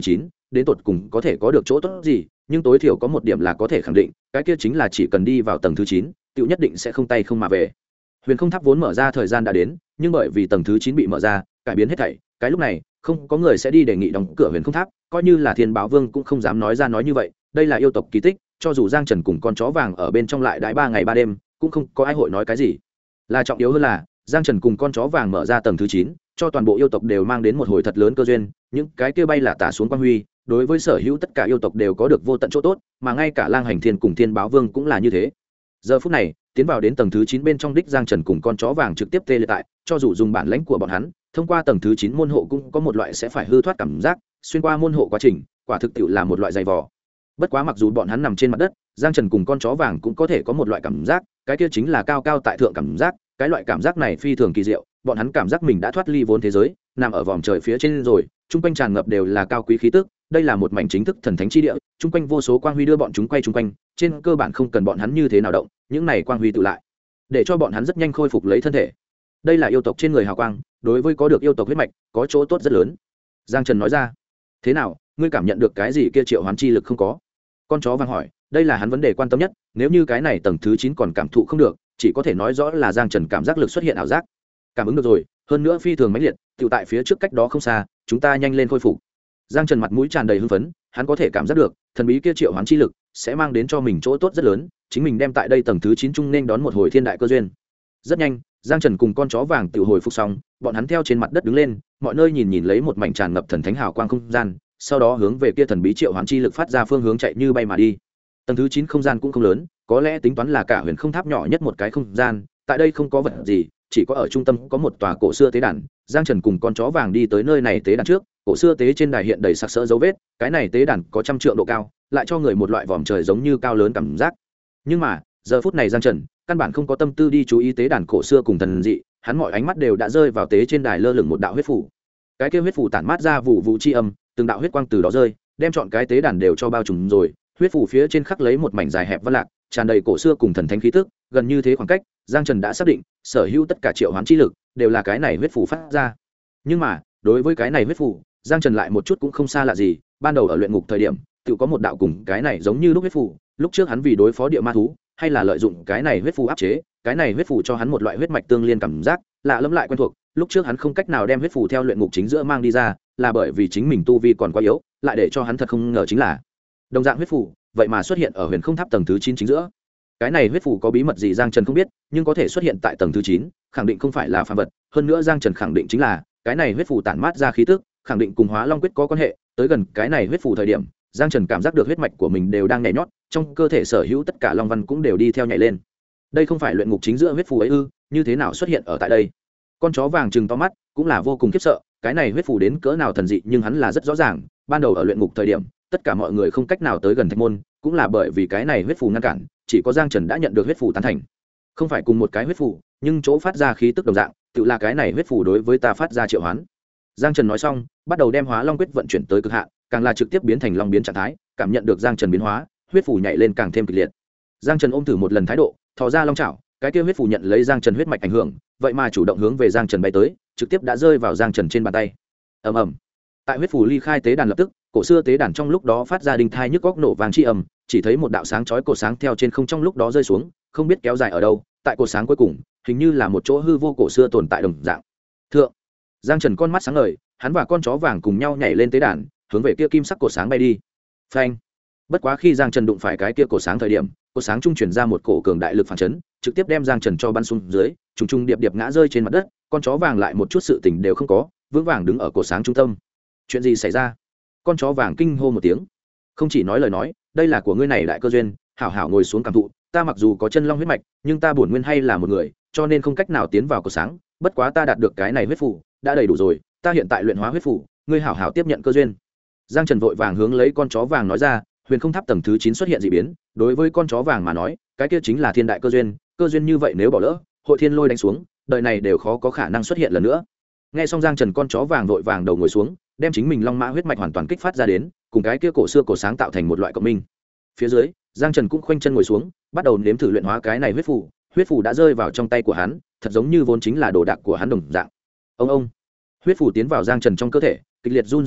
đến tột cùng có thể có được chỗ tốt gì, nhưng tối thiểu có một điểm là có thể khẳng định, cái kia chính là chỉ cần đi vào tầng thứ 9, tiểu nhất định sẽ không tay không mà về. Huyền Không Tháp vốn mở ra thời gian đã đến, nhưng bởi vì tầng thứ 9 bị mở ra, cải biến hết thảy, cái lúc này, không có người sẽ đi đề nghị đóng cửa Huyền Không Tháp, coi như là Thiên Báo Vương cũng không dám nói ra nói như vậy, đây là yêu tộc kỳ tích, cho dù Giang Trần cùng con chó vàng ở bên trong lại đãi 3 ngày 3 đêm, cũng không có ai hội nói cái gì. Là trọng yếu hơn là, Giang Trần cùng con chó vàng mở ra tầng thứ 9, cho toàn bộ yêu tộc đều mang đến một hồi thật lớn cơ duyên, những cái kia bay là tả xuống quang huy, đối với sở hữu tất cả yêu tộc đều có được vô tận chỗ tốt, mà ngay cả Lang Hành Thiên cùng Thiên Báo Vương cũng là như thế. Giờ phút này, tiến vào đến tầng thứ 9 bên trong đích Giang Trần cùng con chó vàng trực tiếp tê liệt tại, cho dù dùng bản lãnh của bọn hắn, thông qua tầng thứ 9 môn hộ cũng có một loại sẽ phải hư thoát cảm giác, xuyên qua môn hộ quá trình, quả thực tiệu là một loại dày vò. Bất quá mặc dù bọn hắn nằm trên mặt đất, Giang Trần cùng con chó vàng cũng có thể có một loại cảm giác, cái kia chính là cao cao tại thượng cảm giác, cái loại cảm giác này phi thường kỳ diệu, bọn hắn cảm giác mình đã thoát ly vốn thế giới, nằm ở vòm trời phía trên rồi, trung quanh tràn ngập đều là cao quý khí tức, đây là một mảnh chính thức thần thánh chi địa, trung quanh vô số quang huy đưa bọn chúng quay trung quanh, trên cơ bản không cần bọn hắn như thế nào động, những này quang huy tự lại, để cho bọn hắn rất nhanh khôi phục lấy thân thể. Đây là yêu tộc trên người hào quang, đối với có được yêu tộc huyết mạch, có chỗ tốt rất lớn. Giang Trần nói ra. Thế nào, ngươi cảm nhận được cái gì kia triệu hoán chi lực không có? Con chó vàng hỏi, đây là hắn vấn đề quan tâm nhất, nếu như cái này tầng thứ 9 còn cảm thụ không được, chỉ có thể nói rõ là Giang Trần cảm giác lực xuất hiện ảo giác. Cảm ứng được rồi, hơn nữa phi thường mãnh liệt, tiểu tại phía trước cách đó không xa, chúng ta nhanh lên khôi phục. Giang Trần mặt mũi tràn đầy hưng phấn, hắn có thể cảm giác được, thần bí kia triệu hoán chi lực sẽ mang đến cho mình chỗ tốt rất lớn, chính mình đem tại đây tầng thứ 9 trung nên đón một hồi thiên đại cơ duyên. Rất nhanh, Giang Trần cùng con chó vàng tự hồi phục xong, bọn hắn theo trên mặt đất đứng lên, mọi nơi nhìn nhìn lấy một mảnh tràn ngập thần thánh hào quang không gian, sau đó hướng về kia thần bí triệu hoán chi lực phát ra phương hướng chạy như bay mà đi. Tầng thứ 9 không gian cũng không lớn, có lẽ tính toán là cả Huyền Không Tháp nhỏ nhất một cái không gian, tại đây không có vật gì, chỉ có ở trung tâm có một tòa cổ xưa tế đàn. Giang Trần cùng con chó vàng đi tới nơi này tế đàn trước, cổ xưa tế trên đài hiện đầy sặc sỡ dấu vết, cái này tế đàn có 100 trượng độ cao, lại cho người một loại vòm trời giống như cao lớn cảm giác. Nhưng mà, giờ phút này Giang Trần căn bản không có tâm tư đi chú ý tế đàn cổ xưa cùng thần dị, hắn mọi ánh mắt đều đã rơi vào tế trên đài lơ lửng một đạo huyết phủ. Cái kia huyết phủ tản mát ra vụ vụ chi âm, từng đạo huyết quang từ đó rơi, đem trọn cái tế đàn đều cho bao trùm rồi. Huyết phủ phía trên khắc lấy một mảnh dài hẹp văn lạc, tràn đầy cổ xưa cùng thần thánh khí tức, gần như thế khoảng cách, Giang Trần đã xác định, sở hữu tất cả triệu hoán chi lực đều là cái này huyết phủ phát ra. Nhưng mà, đối với cái này huyết phủ, Giang Trần lại một chút cũng không xa lạ gì, ban đầu ở luyện ngục thời điểm, tự có một đạo cùng cái này giống như lúc huyết phủ, lúc trước hắn vì đối phó địa ma thú, hay là lợi dụng cái này huyết phù áp chế, cái này huyết phù cho hắn một loại huyết mạch tương liên cảm giác, lạ lẫm lại quen thuộc. Lúc trước hắn không cách nào đem huyết phù theo luyện ngục chính giữa mang đi ra, là bởi vì chính mình tu vi còn quá yếu, lại để cho hắn thật không ngờ chính là đồng dạng huyết phù, vậy mà xuất hiện ở Huyền Không Tháp tầng thứ 9 chính giữa. Cái này huyết phù có bí mật gì Giang Trần không biết, nhưng có thể xuất hiện tại tầng thứ 9, khẳng định không phải là phàm vật, hơn nữa Giang Trần khẳng định chính là cái này huyết phù tản mát ra khí tức, khẳng định cùng Hóa Long quyết có quan hệ, tới gần cái này huyết phù thời điểm, Giang Trần cảm giác được huyết mạch của mình đều đang nhảy nhót, trong cơ thể sở hữu tất cả long văn cũng đều đi theo nhảy lên. Đây không phải luyện ngục chính giữa huyết phù ấy ư? Như thế nào xuất hiện ở tại đây? Con chó vàng trừng to mắt, cũng là vô cùng khiếp sợ, cái này huyết phù đến cỡ nào thần dị, nhưng hắn là rất rõ ràng, ban đầu ở luyện ngục thời điểm, tất cả mọi người không cách nào tới gần thạch môn, cũng là bởi vì cái này huyết phù ngăn cản, chỉ có Giang Trần đã nhận được huyết phù tán thành. Không phải cùng một cái huyết phù, nhưng chỗ phát ra khí tức đồng dạng, tự là cái này huyết phù đối với ta phát ra triệu hoán. Giang Trần nói xong, bắt đầu đem Hóa Long quyết vận chuyển tới cực hạn, càng là trực tiếp biến thành long biến trạng thái, cảm nhận được Giang Trần biến hóa, huyết phù nhảy lên càng thêm kịch liệt. Giang Trần ôm thử một lần thái độ, thò ra long chảo, cái kia huyết phù nhận lấy Giang Trần huyết mạch ảnh hưởng, vậy mà chủ động hướng về Giang Trần bay tới, trực tiếp đã rơi vào Giang Trần trên bàn tay. Ầm ầm. Tại huyết phù ly khai tế đàn lập tức, cổ xưa tế đàn trong lúc đó phát ra đinh thai nhức góc nổ vàng chi ầm, chỉ thấy một đạo sáng chói cột sáng theo trên không trong lúc đó rơi xuống, không biết kéo dài ở đâu, tại cột sáng cuối cùng, hình như là một chỗ hư vô cổ xưa tồn tại đồng dạng. Thượng, Giang Trần con mắt sáng ngời, hắn và con chó vàng cùng nhau nhảy lên tế đàn, hướng về kia kim sắc cột sáng bay đi. Phanh. Bất quá khi Giang Trần đụng phải cái kia cột sáng thời điểm, cột sáng trung truyền ra một cổ cường đại lực phản chấn, trực tiếp đem Giang Trần cho bắn xuống dưới, trùng trùng điệp điệp ngã rơi trên mặt đất, con chó vàng lại một chút sự tình đều không có, vững vàng đứng ở cột sáng trung tâm. Chuyện gì xảy ra? Con chó vàng kinh hô một tiếng. Không chỉ nói lời nói, đây là của ngươi này đại cơ duyên, hảo hảo ngồi xuống cảm thụ, ta mặc dù có chân long huyết mạch, nhưng ta bổn nguyên hay là một người, cho nên không cách nào tiến vào cột sáng, bất quá ta đạt được cái này huyết phù, đã đầy đủ rồi, ta hiện tại luyện hóa huyết phù, ngươi hảo hảo tiếp nhận cơ duyên. Giang Trần vội vàng hướng lấy con chó vàng nói ra, Huyền Không Tháp tầng thứ 9 xuất hiện dị biến, đối với con chó vàng mà nói, cái kia chính là thiên đại cơ duyên như vậy nếu bỏ lỡ, hội thiên lôi đánh xuống, đời này đều khó có khả năng xuất hiện lần nữa. Nghe xong Giang Trần con chó vàng vội vàng đầu ngồi xuống, đem chính mình long mã huyết mạch hoàn toàn kích phát ra đến, cùng cái kia cổ xưa cổ sáng tạo thành một loại cộng minh. Phía dưới, Giang Trần cũng khoanh chân ngồi xuống, bắt đầu nếm thử luyện hóa cái này huyết phù đã rơi vào trong tay của hắn, thật giống như vốn chính là đồ đạc của hắn đồng dạng. Ông huyết phù tiến vào Giang Trần trong cơ thể, kịch liệt run rẩy lên,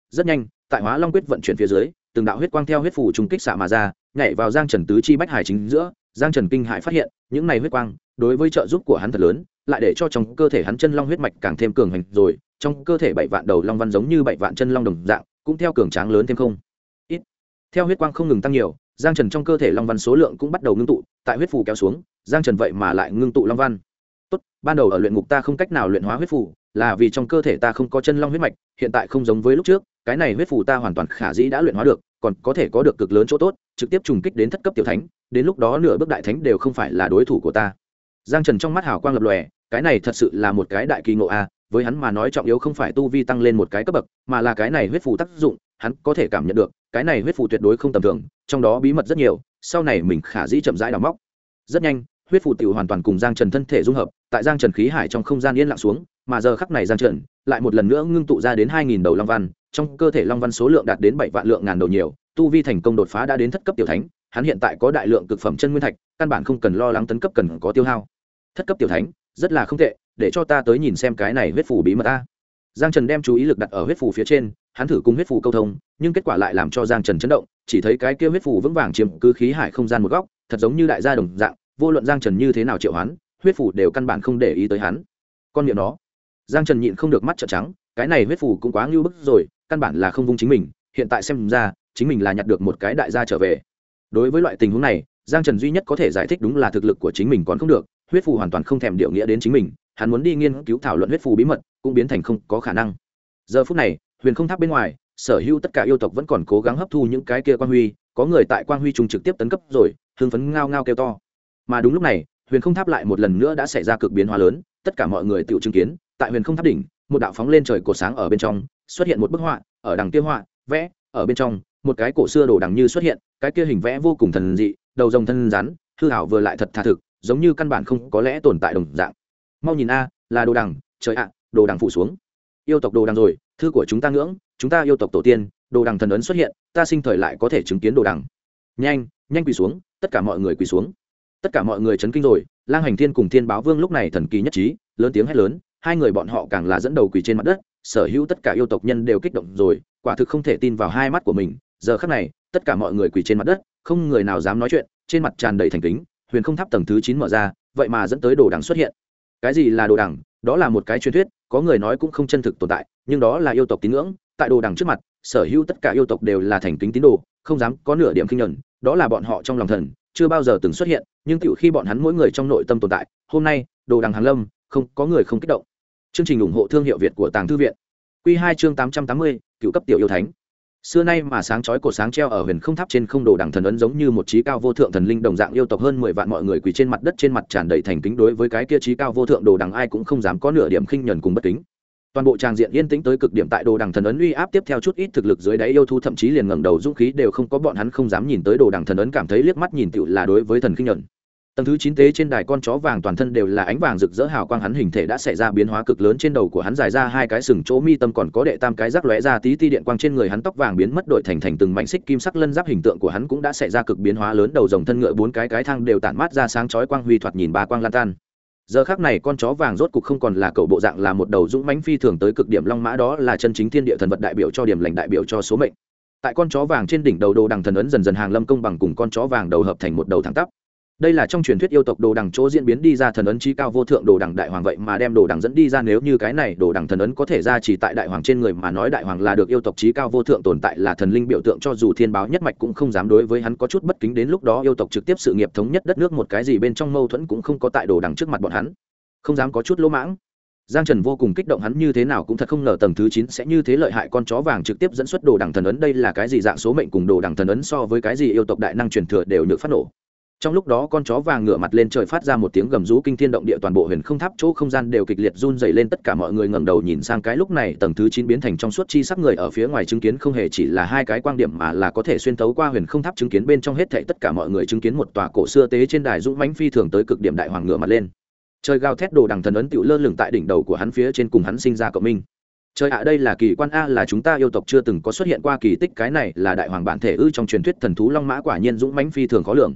rất nhanh tại hóa long quyết vận chuyển phía dưới từng đạo huyết quang theo huyết phủ trùng kích xạ mà ra nhảy vào giang trần tứ chi bách hải chính giữa. Giang trần kinh hãi phát hiện những này huyết quang đối với trợ giúp của hắn thật lớn, lại để cho trong cơ thể hắn chân long huyết mạch càng thêm cường hành, rồi trong cơ thể 7 vạn đầu long văn giống như 7 vạn chân long đồng dạng cũng theo cường tráng lớn thêm không ít. Theo huyết quang không ngừng tăng nhiều, Giang Trần trong cơ thể long văn số lượng cũng bắt đầu ngưng tụ, tại huyết phù kéo xuống, Giang Trần vậy mà lại ngưng tụ long văn. Tốt, ban đầu ở luyện ngục ta không cách nào luyện hóa huyết phù, là vì trong cơ thể ta không có chân long huyết mạch, hiện tại không giống với lúc trước, cái này huyết phù ta hoàn toàn khả dĩ đã luyện hóa được, còn có thể có được cực lớn chỗ tốt, trực tiếp trùng kích đến thất cấp tiểu thánh, đến lúc đó nửa bước đại thánh đều không phải là đối thủ của ta. Giang Trần trong mắt hào quang lập lòe, cái này thật sự là một cái đại kỳ ngộ a, với hắn mà nói trọng yếu không phải tu vi tăng lên một cái cấp bậc, mà là cái này huyết phù tác dụng, hắn có thể cảm nhận được, cái này huyết phù tuyệt đối không tầm thường, trong đó bí mật rất nhiều, sau này mình khả dĩ chậm rãi đào móc. Rất nhanh, huyết phù tiểu hoàn toàn cùng Giang Trần thân thể dung hợp, tại Giang Trần khí hải trong không gian yên lặng xuống, mà giờ khắc này Giang Trần lại một lần nữa ngưng tụ ra đến 2000 đầu long văn, trong cơ thể long văn số lượng đạt đến 7 vạn lượng ngàn đầu nhiều, tu vi thành công đột phá đã đến thất cấp tiểu thánh, hắn hiện tại có đại lượng cực phẩm chân nguyên thạch, căn bản không cần lo lắng tấn cấp cần có tiêu hao. Thất cấp tiểu thánh, rất là không tệ, để cho ta tới nhìn xem cái này huyết phù bí mật a. Giang Trần đem chú ý lực đặt ở huyết phù phía trên, hắn thử cùng huyết phù câu thông, nhưng kết quả lại làm cho Giang Trần chấn động, chỉ thấy cái kia huyết phù vững vàng chiếm cứ khí hải không gian một góc, thật giống như đại gia đồng dạng, vô luận Giang Trần như thế nào triệu hoán, huyết phù đều căn bản không để ý tới hắn. Con miệng nó. Giang Trần nhịn không được mắt trợn trắng, cái này huyết phù cũng quá ngưu bức rồi, căn bản là không vung chính mình, hiện tại xem ra, chính mình là nhặt được một cái đại gia trở về. Đối với loại tình huống này, Giang Trần duy nhất có thể giải thích đúng là thực lực của chính mình còn không được, huyết phù hoàn toàn không thèm điều nghĩa đến chính mình, hắn muốn đi nghiên cứu thảo luận huyết phù bí mật, cũng biến thành không có khả năng. Giờ phút này, Huyền Không Tháp bên ngoài, sở hữu tất cả yêu tộc vẫn còn cố gắng hấp thu những cái kia quang huy, có người tại quang huy trùng trực tiếp tấn cấp rồi, hưng phấn ngao ngao kêu to. Mà đúng lúc này, Huyền Không Tháp lại một lần nữa đã xảy ra cực biến hóa lớn, tất cả mọi người tự chứng kiến, tại Huyền Không Tháp đỉnh, một đạo phóng lên trời cột sáng ở bên trong, xuất hiện một bức họa, ở đằng kia họa, vẽ, ở bên trong, một cái cổ xưa đồ đằng như xuất hiện, cái kia hình vẽ vô cùng thần dị, đầu rồng thân rắn, hư ảo vừa lại thật thà thực, giống như căn bản không có lẽ tồn tại đồng dạng. Mau nhìn a, là đồ đằng, trời ạ, đồ đằng phủ xuống. Yêu tộc đồ đằng rồi, thư của chúng ta ngưỡng, chúng ta yêu tộc tổ tiên, đồ đằng thần ấn xuất hiện, ta sinh thời lại có thể chứng kiến đồ đằng. Nhanh, nhanh quỳ xuống, tất cả mọi người quỳ xuống. Tất cả mọi người chấn kinh rồi, Lang Hành Thiên cùng Thiên Báo Vương lúc này thần kỳ nhất trí, lớn tiếng hét lớn, hai người bọn họ càng là dẫn đầu quỳ trên mặt đất, sở hữu tất cả yêu tộc nhân đều kích động rồi, quả thực không thể tin vào hai mắt của mình. Giờ khắc này, tất cả mọi người quỳ trên mặt đất, không người nào dám nói chuyện, trên mặt tràn đầy thành kính. Huyền Không Tháp tầng thứ 9 mở ra, vậy mà dẫn tới đồ đằng xuất hiện. Cái gì là đồ đằng? Đó là một cái truyền thuyết, có người nói cũng không chân thực tồn tại, nhưng đó là yêu tộc tín ngưỡng, tại đồ đằng trước mặt, sở hữu tất cả yêu tộc đều là thành kính tín đồ, không dám có nửa điểm khinh nhẫn, đó là bọn họ trong lòng thần, chưa bao giờ từng xuất hiện, nhưng tiểu khi bọn hắn mỗi người trong nội tâm tồn tại, hôm nay, đồ đằng hàng lâm, không có người không kích động. Chương trình ủng hộ thương hiệu Việt của Tàng Thư viện. Quy 2 chương 880, cựu cấp tiểu yêu thánh. Xưa nay mà sáng chói cột sáng treo ở Huyền Không Tháp trên không đồ đằng thần ấn giống như một chí cao vô thượng thần linh đồng dạng, yêu tộc hơn 10 vạn mọi người quỳ trên mặt đất, trên mặt tràn đầy thành kính, đối với cái kia chí cao vô thượng đồ đằng ai cũng không dám có nửa điểm khinh nhẫn cùng bất kính. Toàn bộ tràng diện yên tĩnh tới cực điểm, tại đồ đằng thần ấn uy áp tiếp theo chút ít thực lực dưới đáy yêu thú thậm chí liền ngẩng đầu dũng khí đều không có, bọn hắn không dám nhìn tới đồ đằng thần ấn, cảm thấy liếc mắt nhìn tựu là đối với thần khinh nhẫn. Tầng thứ 9 tế trên đài con chó vàng toàn thân đều là ánh vàng rực rỡ hào quang, hắn hình thể đã xảy ra biến hóa cực lớn, trên đầu của hắn dài ra hai cái sừng chỗ mi tâm còn có đệ tam cái rác lóe ra tí ti điện quang, trên người hắn tóc vàng biến mất đổi thành từng mảnh xích kim sắc lân giáp, hình tượng của hắn cũng đã xảy ra cực biến hóa lớn, đầu rồng thân ngựa bốn cái thang đều tản mát ra sáng chói quang huy, thoạt nhìn ba quang lan tan. Giờ khắc này con chó vàng rốt cục không còn là cậu bộ dạng, là một đầu dũng mãnh phi thường tới cực điểm long mã, đó là chân chính thiên địa thần vật, đại biểu cho điểm lành, đại biểu cho số mệnh. Tại con chó vàng trên đỉnh đầu đồ đằng thần ấn dần dần hàng lâm công bằng cùng con chó vàng đầu hợp thành một đầu thẳng tắp. Đây là trong truyền thuyết yêu tộc đồ đằng chỗ diễn biến đi ra thần ấn chí cao vô thượng đồ đằng đại hoàng, vậy mà đem đồ đằng dẫn đi ra, nếu như cái này đồ đằng thần ấn có thể ra chỉ tại đại hoàng trên người mà nói, đại hoàng là được yêu tộc chí cao vô thượng tồn tại, là thần linh biểu tượng, cho dù thiên báo nhất mạch cũng không dám đối với hắn có chút bất kính, đến lúc đó yêu tộc trực tiếp sự nghiệp thống nhất đất nước, một cái gì bên trong mâu thuẫn cũng không có, tại đồ đằng trước mặt bọn hắn không dám có chút lỗ mãng. Giang Trần vô cùng kích động, hắn như thế nào cũng thật không ngờ tầng thứ 9 sẽ như thế lợi hại, con chó vàng trực tiếp dẫn xuất đồ đằng thần ấn, đây là cái gì dạng số mệnh, cùng đồ đằng thần ấn so với cái gì yêu tộc đại năng truyền thừa đều nhược phát nổ. Trong lúc đó con chó vàng ngửa mặt lên trời phát ra một tiếng gầm rú kinh thiên động địa, toàn bộ Huyền Không Tháp chỗ không gian đều kịch liệt run rẩy lên, tất cả mọi người ngẩng đầu nhìn sang, cái lúc này tầng thứ 9 biến thành trong suốt chi sắc, người ở phía ngoài chứng kiến không hề chỉ là hai cái quang điểm mà là có thể xuyên thấu qua Huyền Không Tháp chứng kiến bên trong hết thảy, tất cả mọi người chứng kiến một tòa cổ xưa tế trên đài dũng mãnh phi thường tới cực điểm, đại hoàng ngửa mặt lên trời gào thét, đồ đằng thần ấn tựu lơ lửng tại đỉnh đầu của hắn phía trên, cùng hắn sinh ra cộng minh. Trời ạ, đây là kỳ quan a, là chúng ta yêu tộc chưa từng có xuất hiện qua kỳ tích, cái này là đại hoàng bản thể ư, trong truyền thuyết thần thú long mã quả nhiên dũng mãnh phi thường khó lường.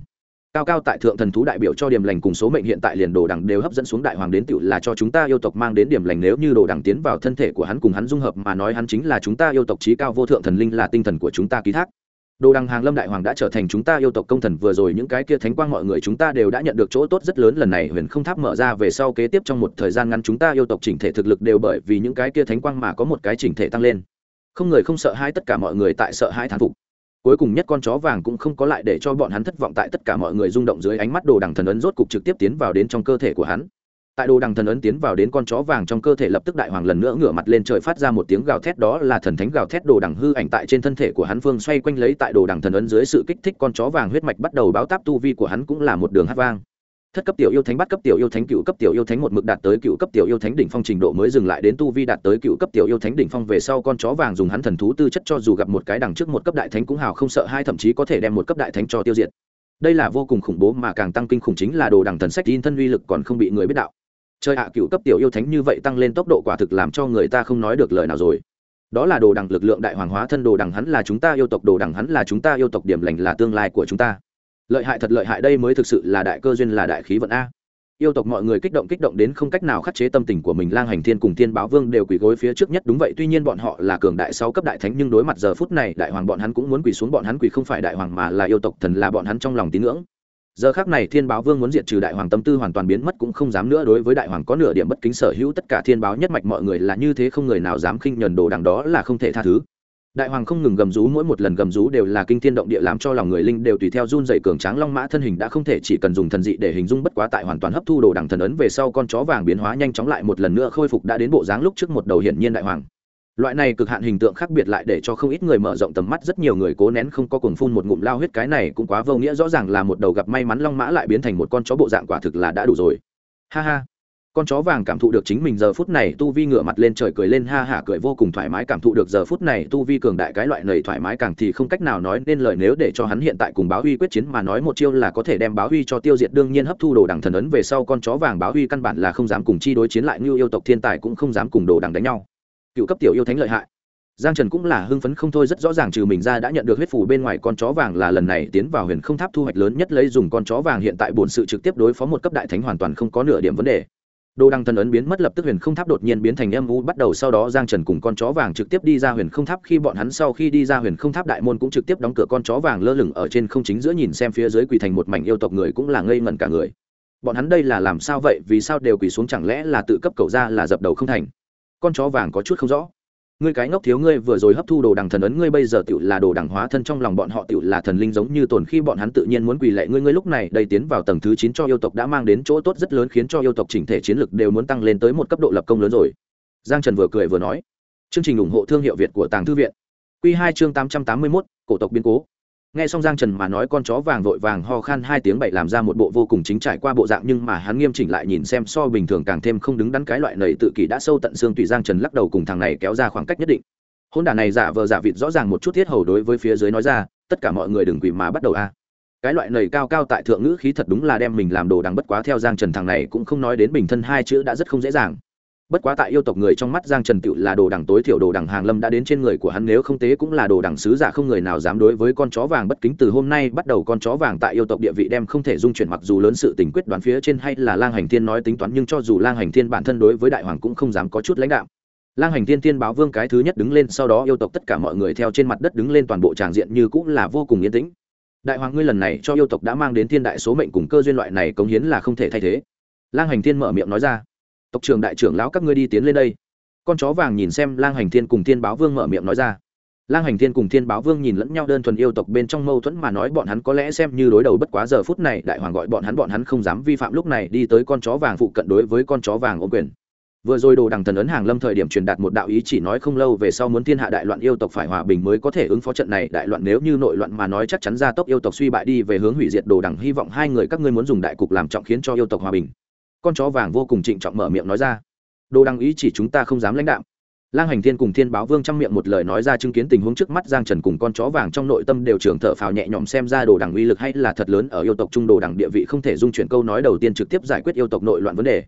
cao cao tại thượng thần thú đại biểu cho điểm lành cùng số mệnh hiện tại liền đồ đằng đều hấp dẫn xuống đại hoàng đến tựu là cho chúng ta yêu tộc mang đến điểm lành, nếu như đồ đằng tiến vào thân thể của hắn cùng hắn dung hợp mà nói hắn chính là chúng ta yêu tộc trí cao vô thượng thần linh, là tinh thần của chúng ta ký thác. Đồ đằng hàng lâm đại hoàng đã trở thành chúng ta yêu tộc công thần, vừa rồi những cái kia thánh quang mọi người chúng ta đều đã nhận được chỗ tốt rất lớn, lần này huyền không tháp mở ra về sau kế tiếp trong một thời gian ngắn chúng ta yêu tộc chỉnh thể thực lực đều bởi vì những cái kia thánh quang mà có một cái chỉnh thể tăng lên, không người không sợ hãi, tất cả mọi người tại sợ hãi thán phục. Cuối cùng nhất con chó vàng cũng không có lại để cho bọn hắn thất vọng, tại tất cả mọi người rung động dưới ánh mắt đồ đằng thần ấn rốt cục trực tiếp tiến vào đến trong cơ thể của hắn. Tại đồ đằng thần ấn tiến vào đến con chó vàng trong cơ thể, lập tức đại hoàng lần nữa ngửa mặt lên trời phát ra một tiếng gào thét, đó là thần thánh gào thét. Đồ đằng hư ảnh tại trên thân thể của hắn phương xoay quanh lấy, tại đồ đằng thần ấn dưới sự kích thích con chó vàng huyết mạch bắt đầu báo táp, tu vi của hắn cũng là một đường hát vang. Thất cấp tiểu yêu thánh, bắt cấp tiểu yêu thánh, cựu cấp tiểu yêu thánh, một mực đạt tới cựu cấp tiểu yêu thánh đỉnh phong trình độ mới dừng lại, đến tu vi đạt tới cựu cấp tiểu yêu thánh đỉnh phong về sau con chó vàng dùng hắn thần thú tư chất cho dù gặp một cái đằng trước một cấp đại thánh cũng hào không sợ hai, thậm chí có thể đem một cấp đại thánh cho tiêu diệt. Đây là vô cùng khủng bố, mà càng tăng kinh khủng chính là đồ đằng thần sách in thân uy lực còn không bị người biết đạo. Chơi ạ, cựu cấp tiểu yêu thánh như vậy tăng lên tốc độ quả thực làm cho người ta không nói được lời nào rồi. Đó là đồ đằng lực lượng đại hoàng hóa thân, đồ đằng hắn là chúng ta yêu tộc, đồ đằng hắn là chúng ta yêu tộc, điểm lành là tương lai của chúng ta. Lợi hại thật lợi hại, đây mới thực sự là đại cơ duyên, là đại khí vận a. Yêu tộc mọi người kích động đến không cách nào khắc chế tâm tình của mình, Lang Hành Thiên cùng Thiên Báo Vương đều quỳ gối phía trước nhất. Đúng vậy, tuy nhiên bọn họ là cường đại 6 cấp đại thánh, nhưng đối mặt giờ phút này đại hoàng bọn hắn cũng muốn quỳ xuống, bọn hắn quỳ không phải đại hoàng mà là yêu tộc thần, là bọn hắn trong lòng tín ngưỡng. Giờ khắc này Thiên Báo Vương muốn diệt trừ đại hoàng tâm tư hoàn toàn biến mất, cũng không dám nữa đối với đại hoàng có nửa điểm bất kính, sở hữu tất cả thiên báo nhất mạch mọi người là như thế, không người nào dám khinh nhẫn đồ đằng, đó là không thể tha thứ. Đại hoàng không ngừng gầm rú, mỗi một lần gầm rú đều là kinh thiên động địa, làm cho lòng người linh đều tùy theo run rẩy, cường tráng long mã thân hình đã không thể chỉ cần dùng thần dị để hình dung, bất quá tại hoàn toàn hấp thu đồ đằng thần ấn về sau con chó vàng biến hóa nhanh chóng lại một lần nữa khôi phục đã đến bộ dáng lúc trước một đầu, hiển nhiên đại hoàng loại này cực hạn hình tượng khác biệt lại để cho không ít người mở rộng tầm mắt, rất nhiều người cố nén không có cuồng phun một ngụm lao huyết, cái này cũng quá vô nghĩa, rõ ràng là một đầu gặp may mắn long mã lại biến thành một con chó bộ dạng, quả thực là đã đủ rồi. Ha ha. Con chó vàng cảm thụ được chính mình giờ phút này tu vi, ngửa mặt lên trời cười lên, ha hả cười vô cùng thoải mái, cảm thụ được giờ phút này tu vi cường đại, cái loại nầy thoải mái càng thì không cách nào nói nên lời, nếu để cho hắn hiện tại cùng Báo Huy quyết chiến mà nói một chiêu là có thể đem Báo Huy cho tiêu diệt, đương nhiên hấp thu đồ đằng thần ấn về sau con chó vàng Báo Huy căn bản là không dám cùng chi đối chiến, lại như yêu tộc thiên tài cũng không dám cùng đồ đằng đánh nhau. Cựu cấp tiểu yêu thánh lợi hại. Giang Trần cũng là hưng phấn không thôi, rất rõ ràng trừ mình ra đã nhận được huyết phù bên ngoài, con chó vàng là lần này tiến vào huyền không tháp thu hoạch lớn nhất, lấy dùng con chó vàng hiện tại bổn sự trực tiếp đối phó một cấp đại thánh hoàn toàn không có nửa điểm vấn đề. Đồ đằng thần ấn biến mất, lập tức huyền không tháp đột nhiên biến thành âm u bắt đầu, sau đó Giang Trần cùng con chó vàng trực tiếp đi ra huyền không tháp, khi bọn hắn sau khi đi ra huyền không tháp đại môn cũng trực tiếp đóng cửa, con chó vàng lơ lửng ở trên không chính giữa nhìn xem phía dưới quỳ thành một mảnh yêu tộc người cũng là ngây ngẩn cả người. Bọn hắn đây là làm sao vậy, vì sao đều quỳ xuống, chẳng lẽ là tự cấp cầu ra, là dập đầu không thành? Con chó vàng có chút không rõ. Ngươi cái ngốc thiếu, ngươi vừa rồi hấp thu đồ đằng thần ấn, ngươi bây giờ tựu là đồ đằng hóa thân, trong lòng bọn họ tựu là thần linh giống như tồn, khi bọn hắn tự nhiên muốn quỳ lạy ngươi, ngươi lúc này đây tiến vào tầng thứ 9 cho yêu tộc đã mang đến chỗ tốt rất lớn, khiến cho yêu tộc chỉnh thể chiến lực đều muốn tăng lên tới một cấp độ lập công lớn rồi. Giang Trần vừa cười vừa nói. Chương trình ủng hộ thương hiệu Việt của Tàng Thư viện. Quy 2 chương 881, cổ tộc biến cố. Nghe xong Giang Trần mà nói, con chó vàng vội vàng ho khan 2 tiếng bậy làm ra một bộ vô cùng chính trải qua bộ dạng, nhưng mà hắn nghiêm chỉnh lại nhìn xem so bình thường càng thêm không đứng đắn, cái loại nầy tự kỷ đã sâu tận xương tùy. Giang Trần lắc đầu cùng thằng này kéo ra khoảng cách nhất định. Hôn đản này giả vờ giả vịt rõ ràng một chút thiết hầu đối với phía dưới nói ra, tất cả mọi người đừng quỳ mà bắt đầu a. Cái loại nầy cao cao tại thượng ngữ khí thật đúng là đem mình làm đồ đằng, bất quá theo Giang Trần thằng này cũng không nói đến bình thân 2 chữ đã rất không dễ dàng. Bất quá tại yêu tộc người trong mắt Giang Trần tựu là đồ đằng tối thiểu, đồ đằng hàng lâm đã đến trên người của hắn, nếu không tế cũng là đồ đằng sứ giả, không người nào dám đối với con chó vàng bất kính. Từ hôm nay bắt đầu con chó vàng tại yêu tộc địa vị đem không thể dung chuyển, mặc dù lớn sự tình quyết đoán phía trên hay là Lang Hành Thiên nói tính toán, nhưng cho dù Lang Hành Thiên bản thân đối với đại hoàng cũng không dám có chút lãnh đạo. Lang Hành Thiên Thiên Báo Vương cái thứ nhất đứng lên, sau đó yêu tộc tất cả mọi người theo trên mặt đất đứng lên, toàn bộ tràng diện như cũng là vô cùng yên tĩnh. Đại hoàng, ngươi lần này cho yêu tộc đã mang đến thiên đại số mệnh cùng cơ duyên, loại này cống hiến là không thể thay thế. Lang Hành Thiên mở miệng nói ra. Tộc trưởng đại trưởng lão, các ngươi đi tiến lên đây. Con chó vàng nhìn xem Lang Hành Thiên cùng Thiên Báo Vương mở miệng nói ra. Lang Hành Thiên cùng Thiên Báo Vương nhìn lẫn nhau, đơn thuần yêu tộc bên trong mâu thuẫn mà nói bọn hắn có lẽ xem như đối đầu, bất quá giờ phút này đại hoàng gọi bọn hắn không dám vi phạm, lúc này đi tới con chó vàng phụ cận đối với con chó vàng ôm quyền. Vừa rồi đồ đằng thần ấn hàng lâm thời điểm truyền đạt một đạo ý chỉ, nói không lâu về sau muốn thiên hạ đại loạn, yêu tộc phải hòa bình mới có thể ứng phó trận này đại loạn, nếu như nội loạn mà nói chắc chắn gia tốc yêu tộc suy bại đi về hướng hủy diệt. Đồ đằng hy vọng hai người các ngươi muốn dùng đại cục làm trọng khiến cho yêu tộc hòa bình. Con chó vàng vô cùng trịnh trọng mở miệng nói ra. Đồ đằng ý chỉ chúng ta không dám lãnh đạo. Lang Hành Thiên cùng Thiên Báo Vương trăm miệng một lời nói ra, chứng kiến tình huống trước mắt Giang Trần cùng con chó vàng trong nội tâm đều trường thở phào nhẹ nhõm, xem ra đồ đằng uy lực hay là thật lớn ở yêu tộc trung, đồ đằng địa vị không thể dung chuyển, câu nói đầu tiên trực tiếp giải quyết yêu tộc nội loạn vấn đề.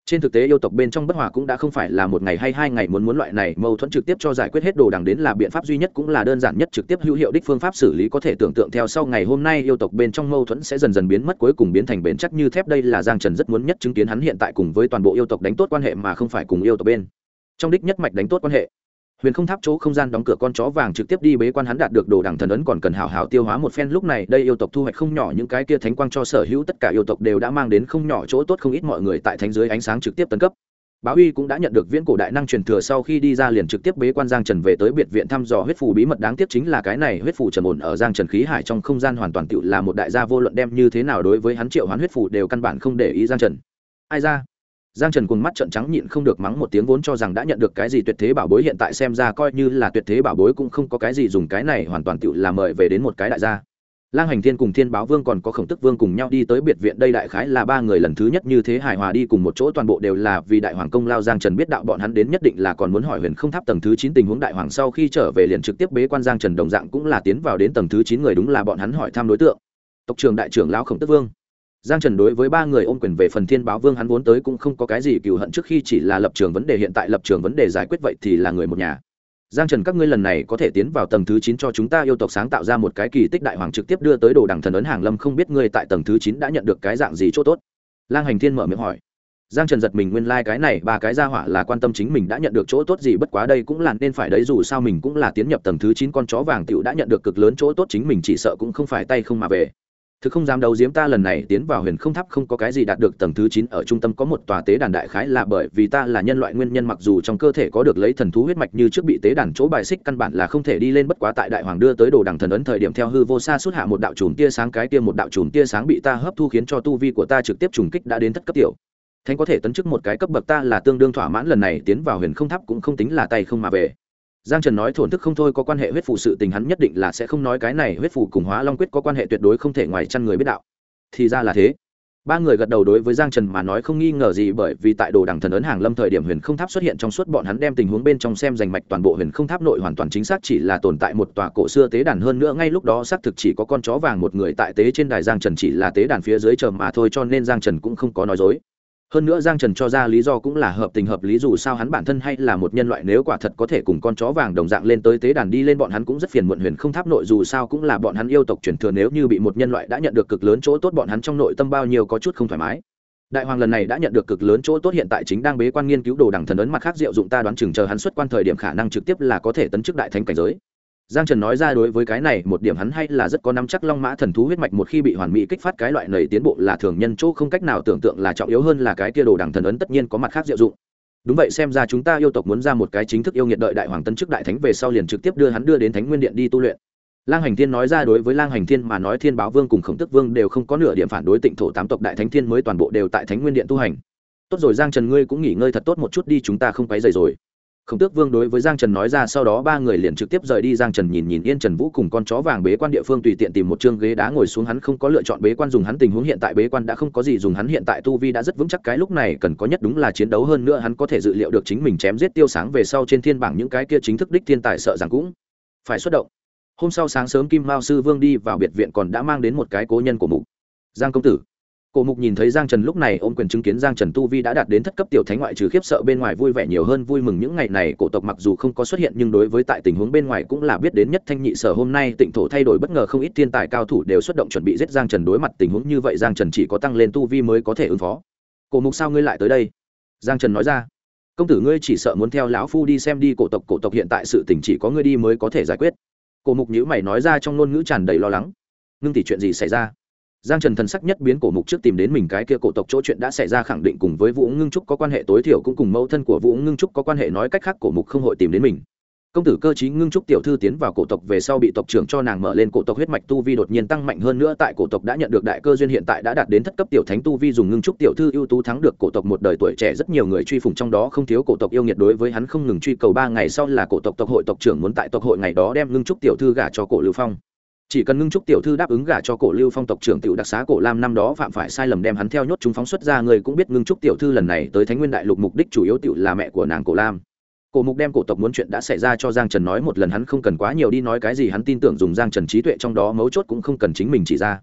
Trên thực tế yêu tộc bên trong bất hòa cũng đã không phải là một ngày hay 2 ngày muốn loại này mâu thuẫn trực tiếp cho giải quyết hết đồ đằng đến là biện pháp duy nhất, cũng là đơn giản nhất trực tiếp hữu hiệu đích phương pháp xử lý có thể tưởng tượng. Theo sau ngày hôm nay yêu tộc bên trong mâu thuẫn sẽ dần dần biến mất, cuối cùng biến thành bền chắc như thép. Đây là Giang Trần rất muốn nhất chứng kiến, hắn hiện tại cùng với toàn bộ yêu tộc đánh tốt quan hệ mà không phải cùng yêu tộc bên trong đích nhất mạch đánh tốt quan hệ. Huyền Không Tháp chỗ không gian đóng cửa, con chó vàng trực tiếp đi bế quan, hắn đạt được đồ đằng thần ấn còn cần hảo hảo tiêu hóa một phen. Lúc này đây yêu tộc thu hoạch không nhỏ, những cái kia thánh quang cho sở hữu tất cả yêu tộc đều đã mang đến không nhỏ chỗ tốt, không ít mọi người tại thánh dưới ánh sáng trực tiếp tấn cấp. Bá Uy cũng đã nhận được viễn cổ đại năng truyền thừa, sau khi đi ra liền trực tiếp bế quan. Giang Trần về tới biệt viện thăm dò huyết phù bí mật, đáng tiếc chính là cái này huyết phù trầm ổn ở Giang Trần khí hải trong không gian, hoàn toàn tựu là một đại gia, vô luận đem như thế nào đối với hắn triệu hoán huyết phù đều căn bản không để ý Giang Trần. Ai ra? Giang Trần cuồng mắt trợn trắng nhịn không được mắng một tiếng, vốn cho rằng đã nhận được cái gì tuyệt thế bảo bối, hiện tại xem ra coi như là tuyệt thế bảo bối cũng không có cái gì dùng, cái này hoàn toàn tựu là mời về đến một cái đại gia. Lang Hành Thiên cùng Thiên Báo Vương còn có Khổng Tức Vương cùng nhau đi tới biệt viện, đây đại khái là 3 người lần thứ nhất như thế hài hòa đi cùng một chỗ, toàn bộ đều là vì đại hoàng công lao. Giang Trần biết đạo bọn hắn đến nhất định là còn muốn hỏi Huyền Không Tháp tầng thứ 9 tình huống, đại hoàng sau khi trở về liền trực tiếp bế quan. Giang Trần đồng dạng cũng là tiến vào đến tầng thứ 9 người, đúng là bọn hắn hỏi thăm đối tượng tộc trưởng đại trưởng lão Khổng Tức Vương. Giang Trần đối với 3 người ôm quyền, về phần Thiên Báo Vương hắn vốn tới cũng không có cái gì cừu hận, trước khi chỉ là lập trường vấn đề, hiện tại lập trường vấn đề giải quyết vậy thì là người một nhà. Giang Trần, các ngươi lần này có thể tiến vào tầng thứ 9 cho chúng ta yêu tộc sáng tạo ra một cái kỳ tích, đại hoàng trực tiếp đưa tới đồ đằng thần ấn hàng lâm, không biết ngươi tại tầng thứ 9 đã nhận được cái dạng gì chỗ tốt? Lang Hành Thiên mở miệng hỏi. Giang Trần giật mình, nguyên lai cái này 3 cái gia hỏa là quan tâm chính mình đã nhận được chỗ tốt gì, bất quá đây cũng là nên phải đấy, dù sao mình cũng là tiến nhập tầng thứ 9, con chó vàng tiểu đã nhận được cực lớn chỗ tốt, chính mình chỉ sợ cũng không phải tay không mà về. Thực không dám đấu giếm, ta lần này tiến vào Huyền Không Tháp không có cái gì đạt được tầng thứ 9, ở trung tâm có một tòa tế đàn, đại khái là bởi vì ta là nhân loại nguyên nhân, mặc dù trong cơ thể có được lấy thần thú huyết mạch, như trước bị tế đàn chỗ bài xích, căn bản là không thể đi lên. Bất quá tại đại hoàng đưa tới đồ đằng thần ấn thời điểm, theo hư vô xa xuất hạ một đạo chùm tia sáng, cái kia một đạo chùm tia sáng bị ta hấp thu, khiến cho tu vi của ta trực tiếp trùng kích đã đến thất cấp tiểu thánh, có thể tấn chức một cái cấp bậc, ta là tương đương thỏa mãn, lần này tiến vào Huyền Không Tháp cũng không tính là tay không mà về. Giang Trần nói thổn thức không thôi, có quan hệ huyết phù sự tình hắn nhất định là sẽ không nói, cái này huyết phù cùng Hóa Long quyết có quan hệ tuyệt đối không thể ngoài chăn người biết đạo. Thì ra là thế. 3 người gật đầu, đối với Giang Trần mà nói không nghi ngờ gì, bởi vì tại đồ đằng thần ấn hàng lâm thời điểm Huyền Không Tháp xuất hiện trong suốt, bọn hắn đem tình huống bên trong xem rành mạch, toàn bộ Huyền Không Tháp nội hoàn toàn chính xác chỉ là tồn tại một tòa cổ xưa tế đàn, hơn nữa ngay lúc đó xác thực chỉ có con chó vàng một người tại tế trên đài, Giang Trần chỉ là tế đàn phía dưới chờ mà thôi, cho nên Giang Trần cũng không có nói dối. Hơn nữa Giang Trần cho ra lý do cũng là hợp tình hợp lý, dù sao hắn bản thân hay là một nhân loại, nếu quả thật có thể cùng con chó vàng đồng dạng lên tới tế đàn đi lên, bọn hắn cũng rất phiền muộn. Huyền Không Tháp nội dù sao cũng là bọn hắn yêu tộc truyền thừa, nếu như bị một nhân loại đã nhận được cực lớn chỗ tốt, bọn hắn trong nội tâm bao nhiêu có chút không thoải mái. Đại hoàng lần này đã nhận được cực lớn chỗ tốt, hiện tại chính đang bế quan nghiên cứu đồ đằng thần ấn, mặt khác diệu dụng ta đoán chừng chờ hắn xuất quan thời điểm khả năng trực tiếp là có thể tấn chức đại thánh cảnh giới. Giang Trần nói ra, đối với cái này một điểm hắn hay là rất có nắm chắc, long mã thần thú huyết mạch một khi bị hoàn mỹ kích phát, cái loại này tiến bộ là thường nhân chỗ không cách nào tưởng tượng, là trọng yếu hơn là cái kia đồ đằng thần ấn tất nhiên có mặt khác diệu dụng. Đúng vậy, xem ra chúng ta yêu tộc muốn ra một cái chính thức yêu nghiệt, đợi đại hoàng tấn chức đại thánh về sau liền trực tiếp đưa hắn đưa đến Thánh Nguyên Điện đi tu luyện. Lang Hành Thiên nói ra, đối với Lang Hành Thiên mà nói, Thiên Báo Vương cùng Khổng Tức Vương đều không có nửa điểm phản đối, Tịnh Thổ 8 tộc đại thánh thiên mới toàn bộ đều tại Thánh Nguyên Điện tu hành. Tốt rồi Giang Trần, ngươi cũng nghỉ ngơi thật tốt một chút đi, chúng ta không quấy rầy rồi. Khổng Tước Vương đối với Giang Trần nói ra, sau đó 3 người liền trực tiếp rời đi. Giang Trần nhìn Yên Trần Vũ cùng con chó vàng bế quan địa phương, tùy tiện tìm một chương ghế đá ngồi xuống, hắn không có lựa chọn bế quan dùng, hắn tình huống hiện tại bế quan đã không có gì dùng, hắn hiện tại tu vi đã rất vững chắc, cái lúc này cần có nhất đúng là chiến đấu, hơn nữa hắn có thể dự liệu được chính mình chém giết tiêu sáng về sau trên thiên bảng những cái kia chính thức đích thiên tài sợ rằng cũng phải xuất động. Hôm sau sáng sớm Kim Mao sư vương đi vào biệt viện, còn đã mang đến một cái cố nhân của Mục. Giang công tử. Cổ Mục nhìn thấy Giang Trần lúc này ôm quyền chứng kiến Giang Trần tu vi đã đạt đến thất cấp tiểu thánh, ngoại trừ khiếp sợ bên ngoài vui vẻ nhiều hơn vui mừng. Những ngày này cổ tộc mặc dù không có xuất hiện, nhưng đối với tại tình huống bên ngoài cũng là biết đến nhất thanh nhị sở. Hôm nay Tịnh Thổ thay đổi bất ngờ, không ít thiên tài cao thủ đều xuất động chuẩn bị giết Giang Trần, đối mặt tình huống như vậy Giang Trần chỉ có tăng lên tu vi mới có thể ứng phó. Cổ Mục, sao ngươi lại tới đây? Giang Trần nói ra. Công tử, ngươi chỉ sợ muốn theo lão phu đi xem đi, cổ tộc hiện tại sự tình chỉ có ngươi đi mới có thể giải quyết. Cổ Mục nhíu mày nói ra, trong ngôn ngữ tràn đầy lo lắng. Ngưng tỷ, chuyện gì xảy ra? Giang Trần thần sắc nhất biến, Cổ Mục trước tìm đến mình cái kia cổ tộc chỗ chuyện đã xảy ra khẳng định cùng với Vũ Ngưng Trúc có quan hệ, tối thiểu cũng cùng mẫu thân của Vũ Ngưng Trúc có quan hệ, nói cách khác Cổ Mục không hội tìm đến mình. Công tử, cơ chí Ngưng Trúc tiểu thư tiến vào cổ tộc về sau bị tộc trưởng cho nàng mở lên cổ tộc huyết mạch, tu vi đột nhiên tăng mạnh, hơn nữa tại cổ tộc đã nhận được đại cơ duyên, hiện tại đã đạt đến thất cấp tiểu thánh tu vi, dùng Ngưng Trúc tiểu thư ưu tú thắng được cổ tộc một đời tuổi trẻ rất nhiều người truy phủng, trong đó không thiếu cổ tộc yêu nghiệt đối với hắn không ngừng truy cầu. 3 ngày sau là cổ tộc tộc hội, tộc trưởng muốn tại tộc hội ngày đó đem Ngưng Trúc tiểu thư gả cho Cổ Lưu Phong. Chỉ cần Ngưng Trúc tiểu thư đáp ứng gả cho Cổ Lưu Phong, tộc trưởng tiểu đặc xá Cổ Lam năm đó phạm phải sai lầm đem hắn theo nhốt chúng phóng xuất ra. Người cũng biết Ngưng Trúc tiểu thư lần này tới Thánh Nguyên Đại Lục mục đích chủ yếu tiểu là mẹ của nàng Cổ Lam. Cổ Mục đem cổ tộc muốn chuyện đã xảy ra cho Giang Trần nói một lần, hắn không cần quá nhiều đi nói cái gì, hắn tin tưởng dùng Giang Trần trí tuệ trong đó mấu chốt cũng không cần chính mình chỉ ra.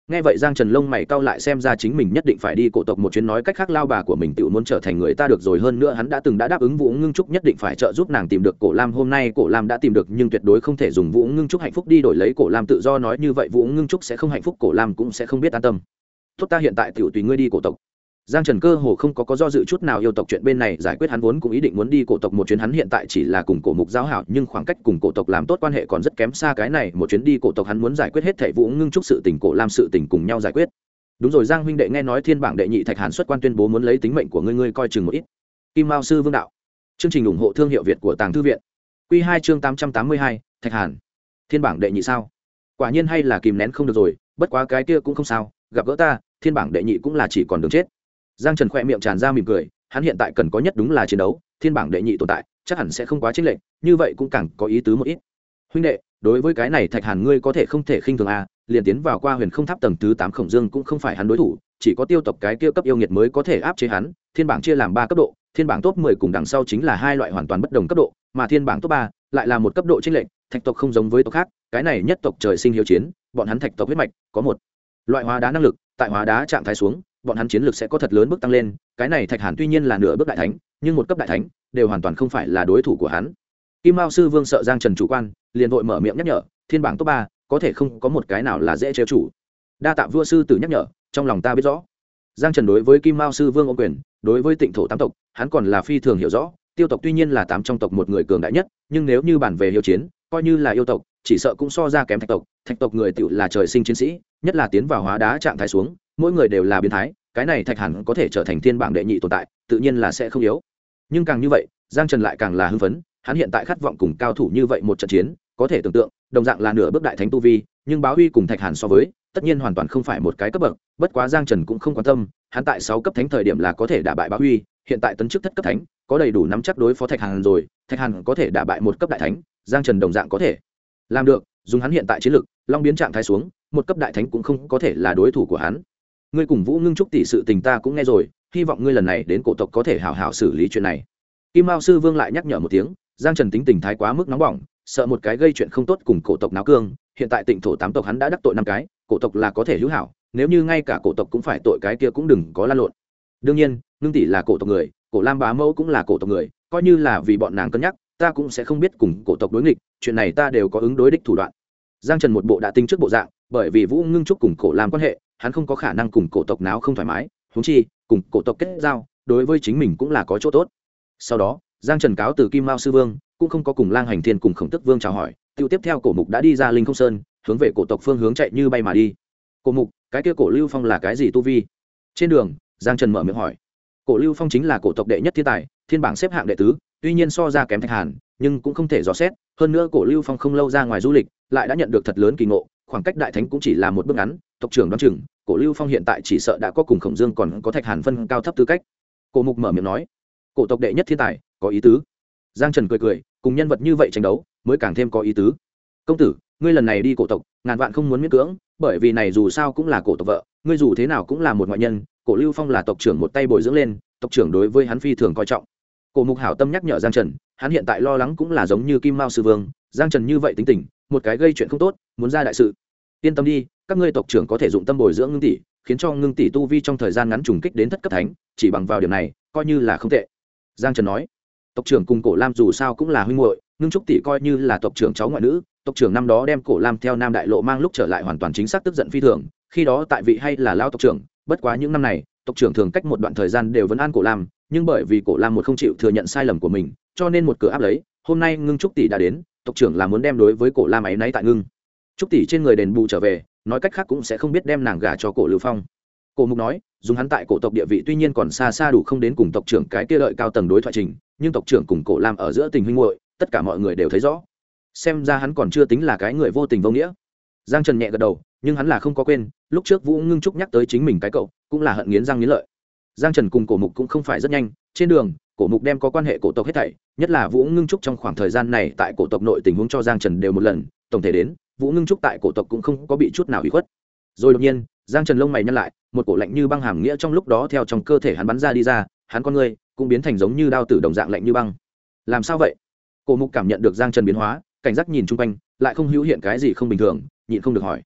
Nghe vậy Giang Trần lông mày cau lại, xem ra chính mình nhất định phải đi cổ tộc một chuyến, nói cách khác lao bà của mình tự muốn trở thành người ta được rồi. Hơn nữa hắn đã từng đáp ứng Vũ Ngưng Trúc nhất định phải trợ giúp nàng tìm được Cổ Lam. Hôm nay Cổ Lam đã tìm được, nhưng tuyệt đối không thể dùng Vũ Ngưng Trúc hạnh phúc đi đổi lấy Cổ Lam tự do. Nói như vậy Vũ Ngưng Trúc sẽ không hạnh phúc, Cổ Lam cũng sẽ không biết an tâm. Tốt, ta hiện tại tiểu tùy ngươi đi cổ tộc. Giang Trần cơ hồ không có do dự chút nào, yêu tộc chuyện bên này giải quyết, hắn vốn cũng ý định muốn đi cổ tộc một chuyến. Hắn hiện tại chỉ là cùng Cổ Mục giao hảo, nhưng khoảng cách cùng cổ tộc làm tốt quan hệ còn rất kém xa. Cái này một chuyến đi cổ tộc hắn muốn giải quyết hết thảy Vũ Ngưng Trúc sự tình, Cổ Lam sự tình cùng nhau giải quyết. Đúng rồi Giang huynh đệ, nghe nói thiên bảng đệ nhị Thạch Hàn xuất quan tuyên bố muốn lấy tính mệnh của ngươi, ngươi coi chừng một ít. Kim Mao sư vương đạo. Chương trình ủng hộ thương hiệu Việt của Tàng Thư viện. Quy 2 chương 882, Thạch Hàn. Thiên bảng đệ nhị sao? Quả nhiên hay là kìm nén không được rồi, bất quá cái kia cũng không sao, gặp gỡ ta, thiên bảng đệ nhị cũng là chỉ còn đường chết. Giang Trần khẽ miệng tràn ra mỉm cười, hắn hiện tại cần có nhất đúng là chiến đấu, thiên bảng đệ nhị tồn tại, chắc hẳn sẽ không quá chênh lệch, như vậy cũng càng có ý tứ một ít. Huynh đệ, đối với cái này Thạch Hàn ngươi có thể không thể khinh thường a, liền tiến vào qua Huyền Không Tháp tầng thứ 8 Khổng Dương cũng không phải hắn đối thủ, chỉ có tiêu tộc cái kia cấp yêu nghiệt mới có thể áp chế hắn. Thiên bảng chia làm 3 cấp độ, thiên bảng top 10 cùng đằng sau chính là hai loại hoàn toàn bất đồng cấp độ, mà thiên bảng top 3 lại là một cấp độ chênh lệch. Thạch tộc không giống với tộc khác, cái này nhất tộc trời sinh hiếu chiến, bọn hắn Thạch tộc huyết mạch có một loại hóa đá năng lực, tại hóa đá trạng thái xuống, bọn hắn chiến lược sẽ có thật lớn bước tăng lên. Cái này Thạch Hàn tuy nhiên là nửa bước đại thánh, nhưng một cấp đại thánh đều hoàn toàn không phải là đối thủ của hắn. Kim Mao sư vương sợ Giang Trần chủ quan, liền vội mở miệng nhắc nhở, thiên bảng top 3 có thể không có một cái nào là dễ trêu chủ. Đa tạ vua sư tử nhắc nhở, trong lòng ta biết rõ. Giang Trần đối với Kim Mao sư vương ôm quyền, đối với Tịnh thổ 8 tộc hắn còn là phi thường hiểu rõ. Tiêu tộc tuy nhiên là 8 trong tộc một người cường đại nhất, nhưng nếu như bản về hiếu chiến, coi như là yêu tộc chỉ sợ cũng so ra kém Thạch tộc. Thạch tộc người tựu là trời sinh chiến sĩ, nhất là tiến vào hóa đá trạng thái xuống, mỗi người đều là biến thái. Cái này Thạch Hàn có thể trở thành thiên bảng đệ nhị tồn tại, tự nhiên là sẽ không yếu. Nhưng càng như vậy Giang Trần lại càng là hưng phấn, hắn hiện tại khát vọng cùng cao thủ như vậy một trận chiến. Có thể tưởng tượng, đồng dạng là nửa bước đại thánh tu vi, nhưng Báo Huy cùng Thạch Hàn so với, tất nhiên hoàn toàn không phải một cái cấp bậc. Bất quá Giang Trần cũng không quan tâm, hắn tại 6 cấp thánh thời điểm là có thể đả bại Báo Huy, hiện tại tấn chức thất cấp thánh, có đầy đủ nắm chắc đối phó Thạch Hàn rồi. Thạch Hàn có thể đả bại một cấp đại thánh, Giang Trần đồng dạng có thể làm được. Dùng hắn hiện tại chiến lực, long biến trạng thái xuống, một cấp đại thánh cũng không có thể là đối thủ của hắn. Ngươi cùng Vũ Ngưng Trúc tỷ sự tình ta cũng nghe rồi, hy vọng ngươi lần này đến cổ tộc có thể hảo hảo xử lý chuyện này. Kim Mao sư vương lại nhắc nhở một tiếng. Giang Trần tính tình thái quá mức nóng bỏng, sợ một cái gây chuyện không tốt cùng cổ tộc náo cương. Hiện tại Tịnh thổ 8 tộc hắn đã đắc tội 5 cái, cổ tộc là có thể hữu hảo, nếu như ngay cả cổ tộc cũng phải tội, cái kia cũng đừng có lan lộn. Đương nhiên Ngưng tỷ là cổ tộc người, Cổ Lam bá mẫu cũng là cổ tộc người, coi như là vì bọn nàng cân nhắc, ta cũng sẽ không biết cùng cổ tộc đối nghịch, chuyện này ta đều có ứng đối đích thủ đoạn. Giang Trần một bộ đã tính trước bộ dạng, bởi vì Vũ Ngưng Trúc cùng Cổ Lam quan hệ, hắn không có khả năng cùng cổ tộc náo không thoải mái, huống chi cùng cổ tộc kết giao, đối với chính mình cũng là có chỗ tốt. Sau đó Giang Trần cáo từ Kim Mao sư vương, cũng không có cùng Lang Hành Thiên cùng Khổng Tức Vương chào hỏi, tiêu tiếp theo Cổ Mục đã đi ra Linh Không Sơn, hướng về cổ tộc phương hướng chạy như bay mà đi. Cổ Mục, cái kia Cổ Lưu Phong là cái gì tu vi? Trên đường Giang Trần mở miệng hỏi. Cổ Lưu Phong chính là cổ tộc đệ nhất thiên tài, thiên bảng xếp hạng đệ tứ, tuy nhiên so ra kém Thạch Hàn, nhưng cũng không thể dò xét. Hơn nữa Cổ Lưu Phong không lâu ra ngoài du lịch, lại đã nhận được thật lớn kỳ ngộ, khoảng cách đại thánh cũng chỉ là một bước ngắn. Tộc trưởng đoán chừng Cổ Lưu Phong hiện tại chỉ sợ đã có cùng Khổng Dương còn có Thạch Hàn phân cao thấp tư cách. Cổ Mục mở miệng nói, cổ tộc đệ nhất thiên tài, có ý tứ. Giang Trần cười cười, cùng nhân vật như vậy tranh đấu mới càng thêm có ý tứ. Công tử, ngươi lần này đi cổ tộc, ngàn vạn không muốn miễn cưỡng, bởi vì này dù sao cũng là cổ tộc vợ, ngươi dù thế nào cũng là một ngoại nhân. Cổ Lưu Phong là tộc trưởng một tay bồi dưỡng lên, tộc trưởng đối với hắn phi thường coi trọng. Cổ Mục hảo tâm nhắc nhở Giang Trần, hắn hiện tại lo lắng cũng là giống như Kim Mao sư vương, Giang Trần như vậy tính tình, một cái gây chuyện không tốt, muốn ra đại sự. Yên tâm đi, các ngươi tộc trưởng có thể dụng tâm bồi dưỡng Ngưng tỷ, khiến cho Ngưng tỷ tu vi trong thời gian ngắn trùng kích đến thất cấp thánh, chỉ bằng vào điểm này, coi như là không tệ. Giang Trần nói, tộc trưởng cùng Cổ Lam dù sao cũng là huynh muội, Ngưng Trúc tỷ coi như là tộc trưởng cháu ngoại nữ, tộc trưởng năm đó đem Cổ Lam theo Nam Đại Lộ mang lúc trở lại hoàn toàn chính xác tức giận phi thường, khi đó tại vị hay là lão tộc trưởng, bất quá những năm này, tộc trưởng thường cách một đoạn thời gian đều vẫn an Cổ Lam, nhưng bởi vì Cổ Lam một không chịu thừa nhận sai lầm của mình, cho nên một cửa áp lấy. Hôm nay Ngưng Trúc tỷ đã đến, tộc trưởng là muốn đem đối với Cổ Lam ấy nấy tại Ngưng Trúc tỷ trên người đền bù trở về, nói cách khác cũng sẽ không biết đem nàng gả cho Cổ Lưu Phong. Cổ Mục nói, dùng hắn tại cổ tộc địa vị tuy nhiên còn xa xa đủ không đến cùng tộc trưởng cái kia lợi cao tầng đối thoại trình, nhưng tộc trưởng cùng Cổ Lam ở giữa tình huynh muội, tất cả mọi người đều thấy rõ. Xem ra hắn còn chưa tính là cái người vô tình vô nghĩa. Giang Trần nhẹ gật đầu, nhưng hắn là không có quên, lúc trước Vũ Ngưng Trúc nhắc tới chính mình cái cậu, cũng là hận nghiến răng nghiến lợi. Giang Trần cùng Cổ Mục cũng không phải rất nhanh, trên đường, Cổ Mục đem có quan hệ cổ tộc hết thảy, nhất là Vũ Ngưng Trúc trong khoảng thời gian này tại cổ tộc nội tình huống cho Giang Trần đều một lần, tổng thể đến, Vũ Ngưng Trúc tại cổ tộc cũng không có bị chút nào ủy khuất. Rồi đột nhiên, Giang Trần lông mày nhăn lại, một cổ lạnh như băng hàm nghĩa trong lúc đó theo trong cơ thể hắn bắn ra đi ra, hắn con ngươi cũng biến thành giống như đao tử đồng dạng lạnh như băng. Làm sao vậy? Cổ Mục cảm nhận được Giang Trần biến hóa, cảnh giác nhìn chung quanh, lại không hữu hiện cái gì không bình thường, nhịn không được hỏi.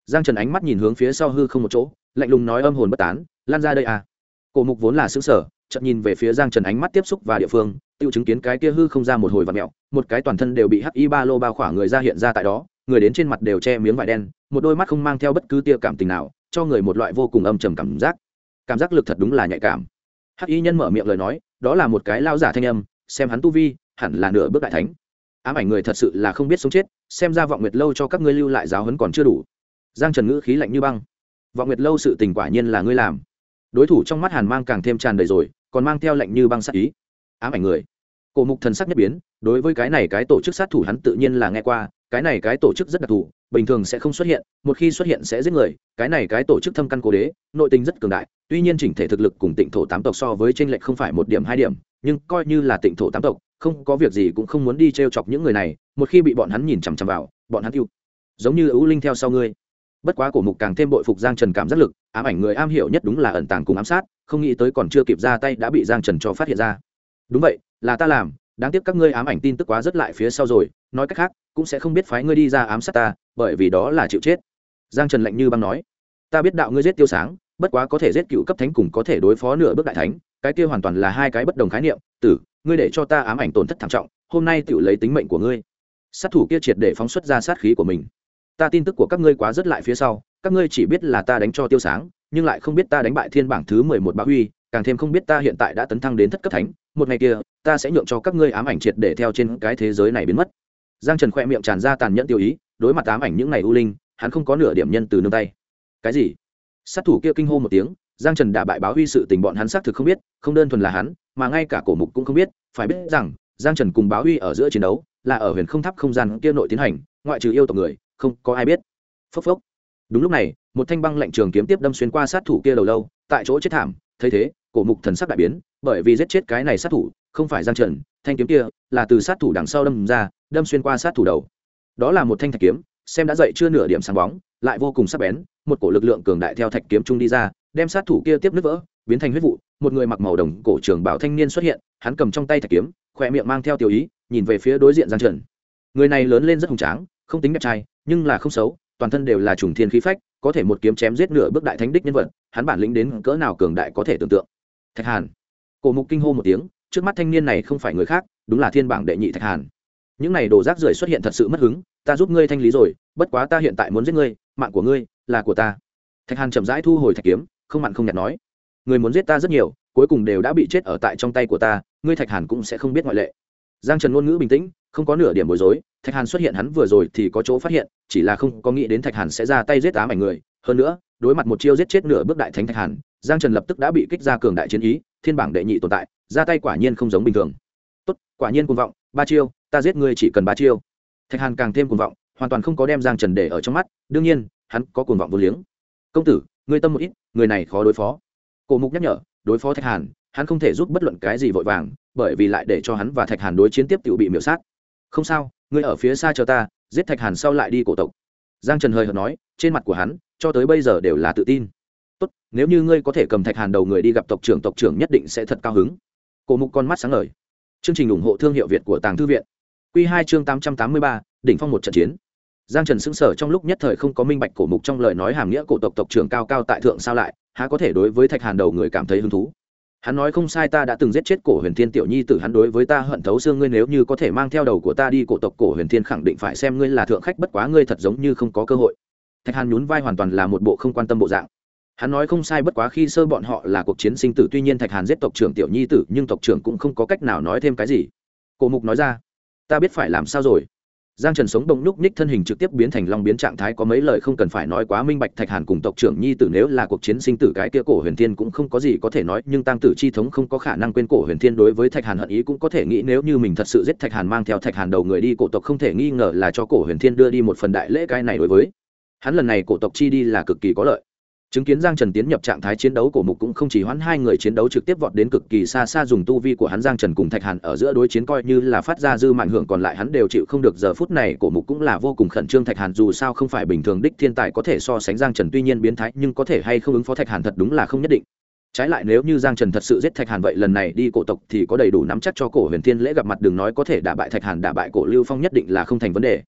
Giang Trần ánh mắt nhìn hướng phía sau hư không một chỗ, lạnh lùng nói âm hồn bất tán, lan ra đây à. Cổ Mục vốn là sững sờ, chợt nhìn về phía Giang Trần ánh mắt tiếp xúc và địa phương, tiêu chứng kiến cái kia hư không ra một hồi vặn mèo, một cái toàn thân đều bị hắc y ba lô bao khỏa người ra hiện ra tại đó, người đến trên mặt đều che miếng vải đen, một đôi mắt không mang theo bất cứ tia cảm tình nào, cho người một loại vô cùng âm trầm cảm giác lực thật đúng là nhạy cảm. Hắc y nhân mở miệng lời nói, đó là một cái lao giả thanh âm, xem hắn tu vi, hẳn là nửa bước đại thánh. Ám ảnh người thật sự là không biết sống chết, xem ra Vọng Nguyệt lâu cho các ngươi lưu lại giáo huấn còn chưa đủ. Giang Trần ngữ khí lạnh như băng. Vọng Nguyệt lâu sự tình quả nhiên là ngươi làm. Đối thủ trong mắt Hàn Mang càng thêm tràn đầy rồi, còn mang theo lạnh như băng sát ý. Ám ảnh người. Cổ Mục thần sắc nhất biến, đối với cái này cái tổ chức sát thủ hắn tự nhiên là nghe qua, cái này cái tổ chức rất đặc thù, bình thường sẽ không xuất hiện, một khi xuất hiện sẽ giết người, cái này cái tổ chức thâm căn cố đế, nội tình rất cường đại, tuy nhiên chỉnh thể thực lực cùng Tịnh thổ tám tộc so với chênh lệch không phải một điểm hai điểm, nhưng coi như là Tịnh thổ tám tộc, không có việc gì cũng không muốn đi trêu chọc những người này, một khi bị bọn hắn nhìn chằm chằm vào, bọn hắn tiêu giống như ưu linh theo sau ngươi. Bất quá Cổ Mục càng thêm bội phục Giang Trần cảm giác lực, ám ảnh người am hiểu nhất đúng là ẩn tàng cùng ám sát, không nghĩ tới còn chưa kịp ra tay đã bị Giang Trần cho phát hiện ra. Đúng vậy, là ta làm, đáng tiếc các ngươi ám ảnh tin tức quá rất lại phía sau rồi, nói cách khác cũng sẽ không biết phái ngươi đi ra ám sát ta, bởi vì đó là chịu chết. Giang Trần lạnh như băng nói, ta biết đạo ngươi giết Tiêu Sáng, bất quá có thể giết cựu cấp thánh cùng có thể đối phó nửa bước đại thánh, cái kia hoàn toàn là hai cái bất đồng khái niệm. Tử, ngươi để cho ta ám ảnh tổn thất thảm trọng, hôm nay tự lấy tính mệnh của ngươi. Sát thủ kia triệt để phóng xuất ra sát khí của mình. Ta tin tức của các ngươi quá rất lại phía sau, các ngươi chỉ biết là ta đánh cho Tiêu Sáng, nhưng lại không biết ta đánh bại thiên bảng thứ 11 Bá Huy, càng thêm không biết ta hiện tại đã tấn thăng đến thất cấp thánh, một ngày kia ta sẽ nhượng cho các ngươi ám ảnh triệt để theo trên cái thế giới này biến mất. Giang Trần khẽ miệng tràn ra tàn nhẫn tiêu ý, đối mặt ám ảnh những này u linh, hắn không có nửa điểm nhân từ nương tay. Cái gì? Sát thủ kia kinh hô một tiếng, Giang Trần đã bại Báo Huy sự tình bọn hắn xác thực không biết, không đơn thuần là hắn, mà ngay cả Cổ Mục cũng không biết, phải biết rằng Giang Trần cùng Báo Huy ở giữa chiến đấu là ở Huyền Không Tháp không gian kia nội tiến hành, ngoại trừ yêu tộc người, không có ai biết. Phốc phốc. Đúng lúc này, một thanh băng lạnh trường kiếm tiếp đâm xuyên qua sát thủ kia đầu lâu, tại chỗ chết thảm. Thấy thế, Cổ Mục thần sắc đại biến, bởi vì giết chết cái này sát thủ không phải Giang Trần, thanh kiếm kia là từ sát thủ đằng sau đâm ra, đâm xuyên qua sát thủ đầu. Đó là một thanh thạch kiếm, xem đã dậy chưa nửa điểm sáng bóng, lại vô cùng sắc bén, một cổ lực lượng cường đại theo thạch kiếm trung đi ra, đem sát thủ kia tiếp nứt vỡ, biến thành huyết vụ. Một người mặc màu đồng cổ trường bảo thanh niên xuất hiện, hắn cầm trong tay thạch kiếm, khóe miệng mang theo tiêu ý, nhìn về phía đối diện Giang Trần. Người này lớn lên rất hùng tráng, không tính đẹp trai, nhưng là không xấu, toàn thân đều là trùng thiên khí phách, có thể một kiếm chém giết nửa bước đại thánh đích nhân vật, hắn bản lĩnh đến cỡ nào cường đại có thể tưởng tượng. Thạch Hàn. Cổ Mục kinh hô một tiếng, trước mắt thanh niên này không phải người khác, đúng là thiên bảng đệ nhị Thạch Hàn. Những này đồ rác rưởi xuất hiện thật sự mất hứng, ta giúp ngươi thanh lý rồi, bất quá ta hiện tại muốn giết ngươi, mạng của ngươi là của ta. Thạch Hàn chậm rãi thu hồi thạch kiếm, không mặn không nhạt nói, người muốn giết ta rất nhiều, cuối cùng đều đã bị chết ở tại trong tay của ta, ngươi Thạch Hàn cũng sẽ không biết ngoại lệ. Giang Trần ngôn ngữ bình tĩnh, không có nửa điểm bối rối. Thạch Hàn xuất hiện hắn vừa rồi thì có chỗ phát hiện, chỉ là không có nghĩ đến Thạch Hàn sẽ ra tay giết ám ảnh người. Hơn nữa, đối mặt một chiêu giết chết nửa bước đại thánh Thạch Hàn, Giang Trần lập tức đã bị kích ra cường đại chiến ý, thiên bảng đệ nhị tồn tại, ra tay quả nhiên không giống bình thường. Tốt, quả nhiên cuồng vọng, ba chiêu, ta giết ngươi chỉ cần ba chiêu. Thạch Hàn càng thêm cuồng vọng, hoàn toàn không có đem Giang Trần để ở trong mắt, đương nhiên, hắn có cuồng vọng vô liếng. Công tử, ngươi tâm một ít, người này khó đối phó. Cổ Mục nhắc nhở, đối phó Thạch Hàn, hắn không thể giúp bất luận cái gì vội vàng, bởi vì lại để cho hắn và Thạch Hàn đối chiến tiếp tiểu bị miểu sát. Không sao, ngươi ở phía xa chờ ta, giết Thạch Hàn sau lại đi cổ tộc. Giang Trần hơi hợt nói, trên mặt của hắn cho tới bây giờ đều là tự tin. Tốt, nếu như ngươi có thể cầm Thạch Hàn đầu người đi gặp tộc trưởng nhất định sẽ thật cao hứng. Cổ Mục con mắt sáng ngời. Chương trình ủng hộ thương hiệu Việt của Tàng Thư viện. Quy 2 chương 883, đỉnh phong một trận chiến. Giang Trần sững sờ trong lúc nhất thời không có minh bạch Cổ Mục trong lời nói hàm nghĩa cổ tộc tộc trưởng cao cao tại thượng sao lại, há có thể đối với Thạch Hàn đầu người cảm thấy hứng thú. Hắn nói không sai, ta đã từng giết chết Cổ Huyền Thiên tiểu nhi tử, hắn đối với ta hận thấu xương, ngươi nếu như có thể mang theo đầu của ta đi cổ tộc Cổ Huyền Thiên khẳng định phải xem ngươi là thượng khách, bất quá ngươi thật giống như không có cơ hội. Thạch Hàn nhún vai, hoàn toàn là một bộ không quan tâm bộ dạng. Hắn nói không sai, bất quá khi sơ bọn họ là cuộc chiến sinh tử, tuy nhiên Thạch Hàn giết tộc trưởng tiểu nhi tử, nhưng tộc trưởng cũng không có cách nào nói thêm cái gì. Cổ Mục nói ra, ta biết phải làm sao rồi. Giang Trần sống động nhúc nhích thân hình trực tiếp biến thành long biến trạng thái, có mấy lời không cần phải nói quá minh bạch. Thạch Hàn cùng tộc trưởng nhi tử nếu là cuộc chiến sinh tử, cái kia Cổ Huyền Thiên cũng không có gì có thể nói, nhưng tăng tử chi thống không có khả năng quên. Cổ Huyền Thiên đối với Thạch Hàn hận ý cũng có thể nghĩ, nếu như mình thật sự giết Thạch Hàn, mang theo Thạch Hàn đầu người đi cổ tộc, không thể nghi ngờ là cho Cổ Huyền Thiên đưa đi một phần đại lễ, cái này đối với hắn lần này cổ tộc chi đi là cực kỳ có lợi. Chứng kiến Giang Trần tiến nhập trạng thái chiến đấu, Cổ Mục cũng không chỉ hoãn hai người chiến đấu, trực tiếp vọt đến cực kỳ xa xa, dùng tu vi của hắn Giang Trần cùng Thạch Hàn ở giữa đối chiến coi như là phát ra dư mạnh hưởng, còn lại hắn đều chịu không được. Giờ phút này Cổ Mục cũng là vô cùng khẩn trương, Thạch Hàn dù sao không phải bình thường đích thiên tài có thể so sánh Giang Trần, tuy nhiên biến thái nhưng có thể hay không ứng phó Thạch Hàn thật đúng là không nhất định. Trái lại nếu như Giang Trần thật sự giết Thạch Hàn, vậy lần này đi cổ tộc thì có đầy đủ nắm chắc cho Cổ Huyền Thiên lễ gặp mặt, đừng nói có thể đả bại Thạch Hàn, đả bại Cổ Lưu Phong nhất định là không thành vấn đề.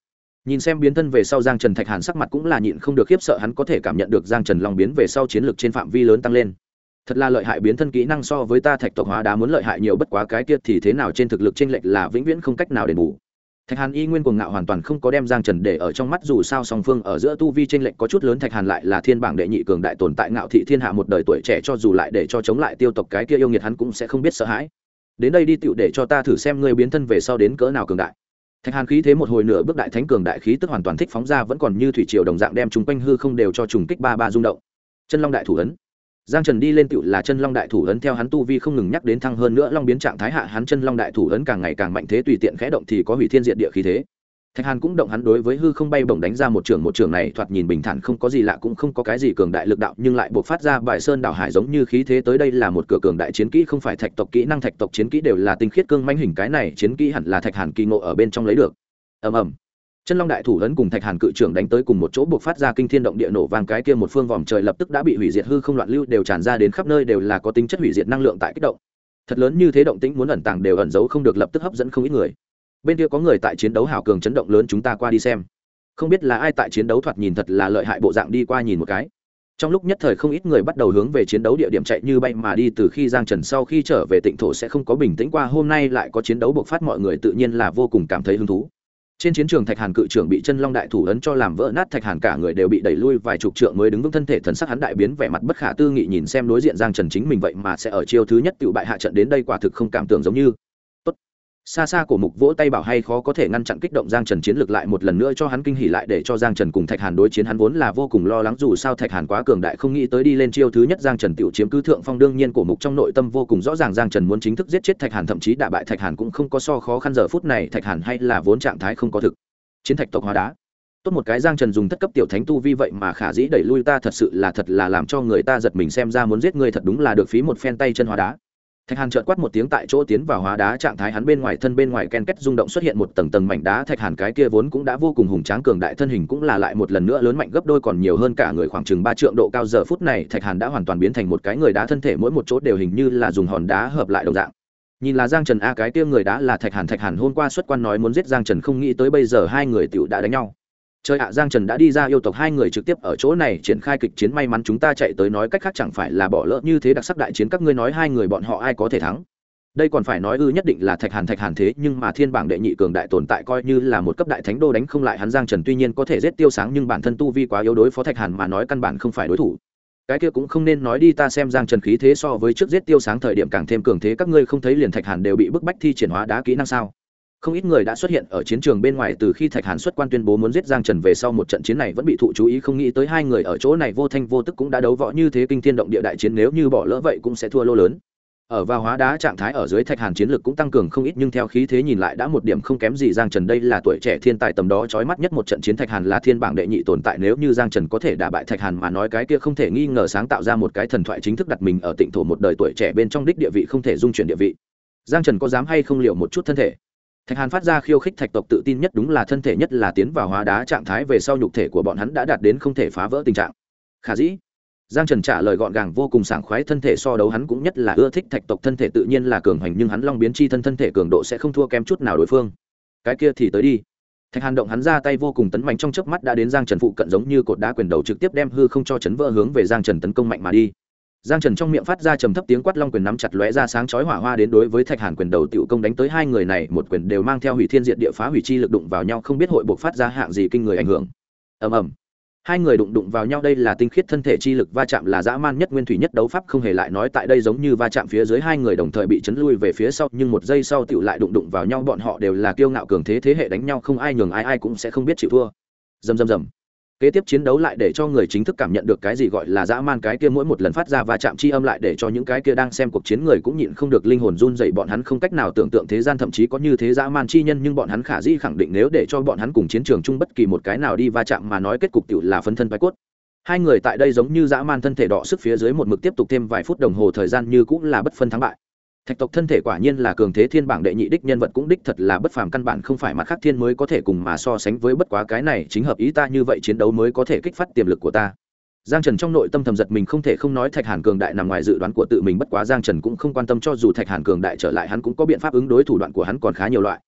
Nhìn xem biến thân về sau Giang Trần, Thạch Hàn sắc mặt cũng là nhịn không được khiếp sợ, hắn có thể cảm nhận được Giang Trần Long biến về sau chiến lược trên phạm vi lớn tăng lên. Thật là lợi hại, biến thân kỹ năng so với ta Thạch tộc hóa đá muốn lợi hại nhiều, bất quá cái kia thì thế nào, trên thực lực chênh lệch là vĩnh viễn không cách nào đền bù. Thạch Hàn y nguyên cuồng ngạo hoàn toàn không có đem Giang Trần để ở trong mắt, dù sao song phương ở giữa tu vi chênh lệch có chút lớn, Thạch Hàn lại là thiên bảng đệ nhị cường đại tồn tại, ngạo thị thiên hạ một đời tuổi trẻ, cho dù lại để cho chống lại tiêu tộc cái kia yêu nghiệt hắn cũng sẽ không biết sợ hãi. Đến đây đi tựu để cho ta thử xem ngươi biến thân về sau đến cỡ nào cường đại. Thạch Hàn khí thế một hồi nửa bước đại thánh cường đại khí tức hoàn toàn thích phóng ra, vẫn còn như thủy triều đồng dạng đem chúng quanh hư không đều cho trùng kích ba rung động. Chân Long đại thủ ấn. Giang Trần đi lên tựu là Chân Long đại thủ ấn, theo hắn tu vi không ngừng nhắc đến thăng hơn nữa long biến trạng thái hạ, hắn Chân Long đại thủ ấn càng ngày càng mạnh, thế tùy tiện khẽ động thì có hủy thiên diệt địa khí thế. Thạch Hàn cũng động, hắn đối với hư không bay bổng đánh ra một trường này thoạt nhìn bình thản không có gì lạ, cũng không có cái gì cường đại lực đạo, nhưng lại buộc phát ra bài sơn đảo hải giống như khí thế, tới đây là một cửa cường đại chiến kỹ, không phải Thạch tộc kỹ năng, Thạch tộc chiến kỹ đều là tinh khiết cương mãnh hình, cái này chiến kỹ hẳn là Thạch Hàn kỳ ngộ ở bên trong lấy được. Ầm ầm. Chân Long đại thủ ấn cùng Thạch Hàn cự trưởng đánh tới cùng một chỗ, buộc phát ra kinh thiên động địa nổ vang, cái kia một phương vòm trời lập tức đã bị hủy diệt, hư không loạn lưu đều tràn ra đến khắp nơi, đều là có tính chất hủy diệt năng lượng tại kích động. Thật lớn như thế động tĩnh muốn ẩn tàng đều ẩn giấu không được, lập tức hấp dẫn không ít người. Bên kia có người tại chiến đấu hào cường, chấn động lớn, chúng ta qua đi xem. Không biết là ai tại chiến đấu, thoạt nhìn thật là lợi hại bộ dạng, đi qua nhìn một cái. Trong lúc nhất thời không ít người bắt đầu hướng về chiến đấu địa điểm chạy như bay mà đi, từ khi Giang Trần sau khi trở về Tịnh thổ sẽ không có bình tĩnh qua, hôm nay lại có chiến đấu bộc phát, mọi người tự nhiên là vô cùng cảm thấy hứng thú. Trên chiến trường Thạch Hàn cự trưởng bị Chân Long đại thủ ấn cho làm vỡ nát, Thạch Hàn cả người đều bị đẩy lui vài chục trượng mới đứng vững thân thể, thần sắc hắn đại biến, vẻ mặt bất khả tư nghị nhìn xem đối diện Giang Trần, chính mình vậy mà sẽ ở chiêu thứ nhất tự bại hạ trận, đến đây quả thực không cảm tưởng giống như. Tốt. Xa xa Cổ Mục vỗ tay bảo hay, khó có thể ngăn chặn kích động Giang Trần chiến lược lại một lần nữa cho hắn kinh hỉ, lại để cho Giang Trần cùng Thạch Hàn đối chiến, hắn vốn là vô cùng lo lắng, dù sao Thạch Hàn quá cường đại, không nghĩ tới đi lên chiêu thứ nhất Giang Trần tiểu chiếm cứ thượng phong, đương nhiên Cổ Mục trong nội tâm vô cùng rõ ràng Giang Trần muốn chính thức giết chết Thạch Hàn, thậm chí đả bại Thạch Hàn cũng không có so khó khăn, giờ phút này Thạch Hàn hay là vốn trạng thái không có thực chiến Thạch tộc hóa đá. Tốt một cái Giang Trần dùng thất cấp tiểu thánh tu vi vậy mà khả dĩ đẩy lui ta, thật là làm cho người ta giật mình, xem ra muốn giết người thật đúng là được phí một phen tay chân hóa đá. Thạch Hàn chợt quát một tiếng, tại chỗ tiến vào hóa đá trạng thái, hắn bên ngoài ken két rung động, xuất hiện một tầng mảnh đá, Thạch Hàn cái kia vốn cũng đã vô cùng hùng tráng cường đại thân hình cũng là lại một lần nữa lớn mạnh gấp đôi, còn nhiều hơn cả người, khoảng chừng 3 trượng độ cao, giờ phút này Thạch Hàn đã hoàn toàn biến thành một cái người đá, thân thể mỗi một chỗ đều hình như là dùng hòn đá hợp lại đồng dạng. Nhìn là Giang Trần a, cái kia người đá là Thạch Hàn hôm qua xuất quan nói muốn giết Giang Trần, không nghĩ tới bây giờ hai người tiểu đã đánh nhau. Trời ạ, Giang Trần đã đi ra yêu tộc, hai người trực tiếp ở chỗ này triển khai kịch chiến, may mắn chúng ta chạy tới, nói cách khác chẳng phải là bỏ lỡ như thế đặc sắc đại chiến, các ngươi nói hai người bọn họ ai có thể thắng? Đây còn phải nói ư? Nhất định là Thạch Hàn thế nhưng mà thiên bảng đệ nhị cường đại tồn tại, coi như là một cấp đại thánh đô đánh không lại hắn. Giang Trần tuy nhiên có thể giết Tiêu Sáng nhưng bản thân tu vi quá yếu, đối phó Thạch Hàn mà nói căn bản không phải đối thủ. Cái kia cũng không nên nói đi, ta xem Giang Trần khí thế so với trước giết Tiêu Sáng thời điểm càng thêm cường thế, các ngươi không thấy liền Thạch Hàn đều bị bức bách thi triển hóa đá kỹ năng sao? Không ít người đã xuất hiện ở chiến trường bên ngoài, từ khi Thạch Hàn xuất quan tuyên bố muốn giết Giang Trần về sau, một trận chiến này vẫn bị thụ chú ý, không nghĩ tới hai người ở chỗ này vô thanh vô tức cũng đã đấu võ như thế, kinh thiên động địa đại chiến, nếu như bỏ lỡ vậy cũng sẽ thua lô lớn. Ở vào hóa đá trạng thái ở dưới, Thạch Hàn chiến lực cũng tăng cường không ít, nhưng theo khí thế nhìn lại đã một điểm không kém gì Giang Trần, đây là tuổi trẻ thiên tài tầm đó chói mắt nhất một trận chiến. Thạch Hàn là thiên bảng đệ nhị tồn tại, nếu như Giang Trần có thể đả bại Thạch Hàn mà nói, cái kia không thể nghi ngờ sáng tạo ra một cái thần thoại, chính thức đặt mình ở Tịnh thổ một đời tuổi trẻ bên trong đích địa vị không thể dung chuyển địa vị. Giang Trần có dám hay không liệu một chút thân thể? Thạch Hàn phát ra khiêu khích, Thạch tộc tự tin nhất đúng là thân thể, nhất là tiến vào hóa đá trạng thái về sau nhục thể của bọn hắn đã đạt đến không thể phá vỡ tình trạng. Khả dĩ. Giang Trần trả lời gọn gàng vô cùng sảng khoái, thân thể so đấu hắn cũng nhất là ưa thích, Thạch tộc thân thể tự nhiên là cường hành, nhưng hắn long biến chi thân thể cường độ sẽ không thua kém chút nào đối phương. Cái kia thì tới đi. Thạch Hàn động, hắn ra tay vô cùng tấn mạnh, trong chớp mắt đã đến Giang Trần phụ cận, giống như cột đá, quyền đầu trực tiếp đem hư không cho chấn vỡ, hướng về Giang Trần tấn công mạnh mà đi. Giang Trần trong miệng phát ra trầm thấp tiếng quát, long quyền nắm chặt lóe ra sáng chói hỏa hoa, đến đối với Thạch Hàn quyền đầu tiểu công đánh tới, hai người này một quyền đều mang theo hủy thiên diệt địa phá hủy chi lực, đụng vào nhau không biết hội buộc phát ra hạng gì kinh người ảnh hưởng. Ầm ầm. Hai người đụng vào nhau, đây là tinh khiết thân thể chi lực va chạm, là dã man nhất nguyên thủy nhất đấu pháp, không hề lại nói tại đây giống như va chạm phía dưới hai người đồng thời bị chấn lui về phía sau, nhưng một giây sau tiểu lại đụng vào nhau, bọn họ đều là kiêu ngạo cường thế, thế hệ đánh nhau không ai nhường ai, ai cũng sẽ không biết chịu thua. Rầm rầm rầm. Kế tiếp chiến đấu lại để cho người chính thức cảm nhận được cái gì gọi là dã man, cái kia mỗi một lần phát ra va chạm chi âm lại để cho những cái kia đang xem cuộc chiến người cũng nhịn không được linh hồn run dậy, bọn hắn không cách nào tưởng tượng thế gian thậm chí có như thế dã man chi nhân, nhưng bọn hắn khả dĩ khẳng định nếu để cho bọn hắn cùng chiến trường chung bất kỳ một cái nào đi va chạm mà nói, kết cục tiểu là phấn thân bái cốt. Hai người tại đây giống như dã man thân thể đọ sức phía dưới một mực tiếp tục thêm vài phút đồng hồ thời gian, như cũng là bất phân thắng bại. Thạch tộc thân thể quả nhiên là cường thế, thiên bảng đệ nhị đích nhân vật cũng đích thật là bất phàm, căn bản không phải mặt khác thiên mới có thể cùng mà so sánh với, bất quá cái này chính hợp ý ta, như vậy chiến đấu mới có thể kích phát tiềm lực của ta. Giang Trần trong nội tâm thầm giật mình, không thể không nói Thạch Hàn cường đại nằm ngoài dự đoán của tự mình, bất quá Giang Trần cũng không quan tâm, cho dù Thạch Hàn cường đại trở lại hắn cũng có biện pháp ứng đối, thủ đoạn của hắn còn khá nhiều loại.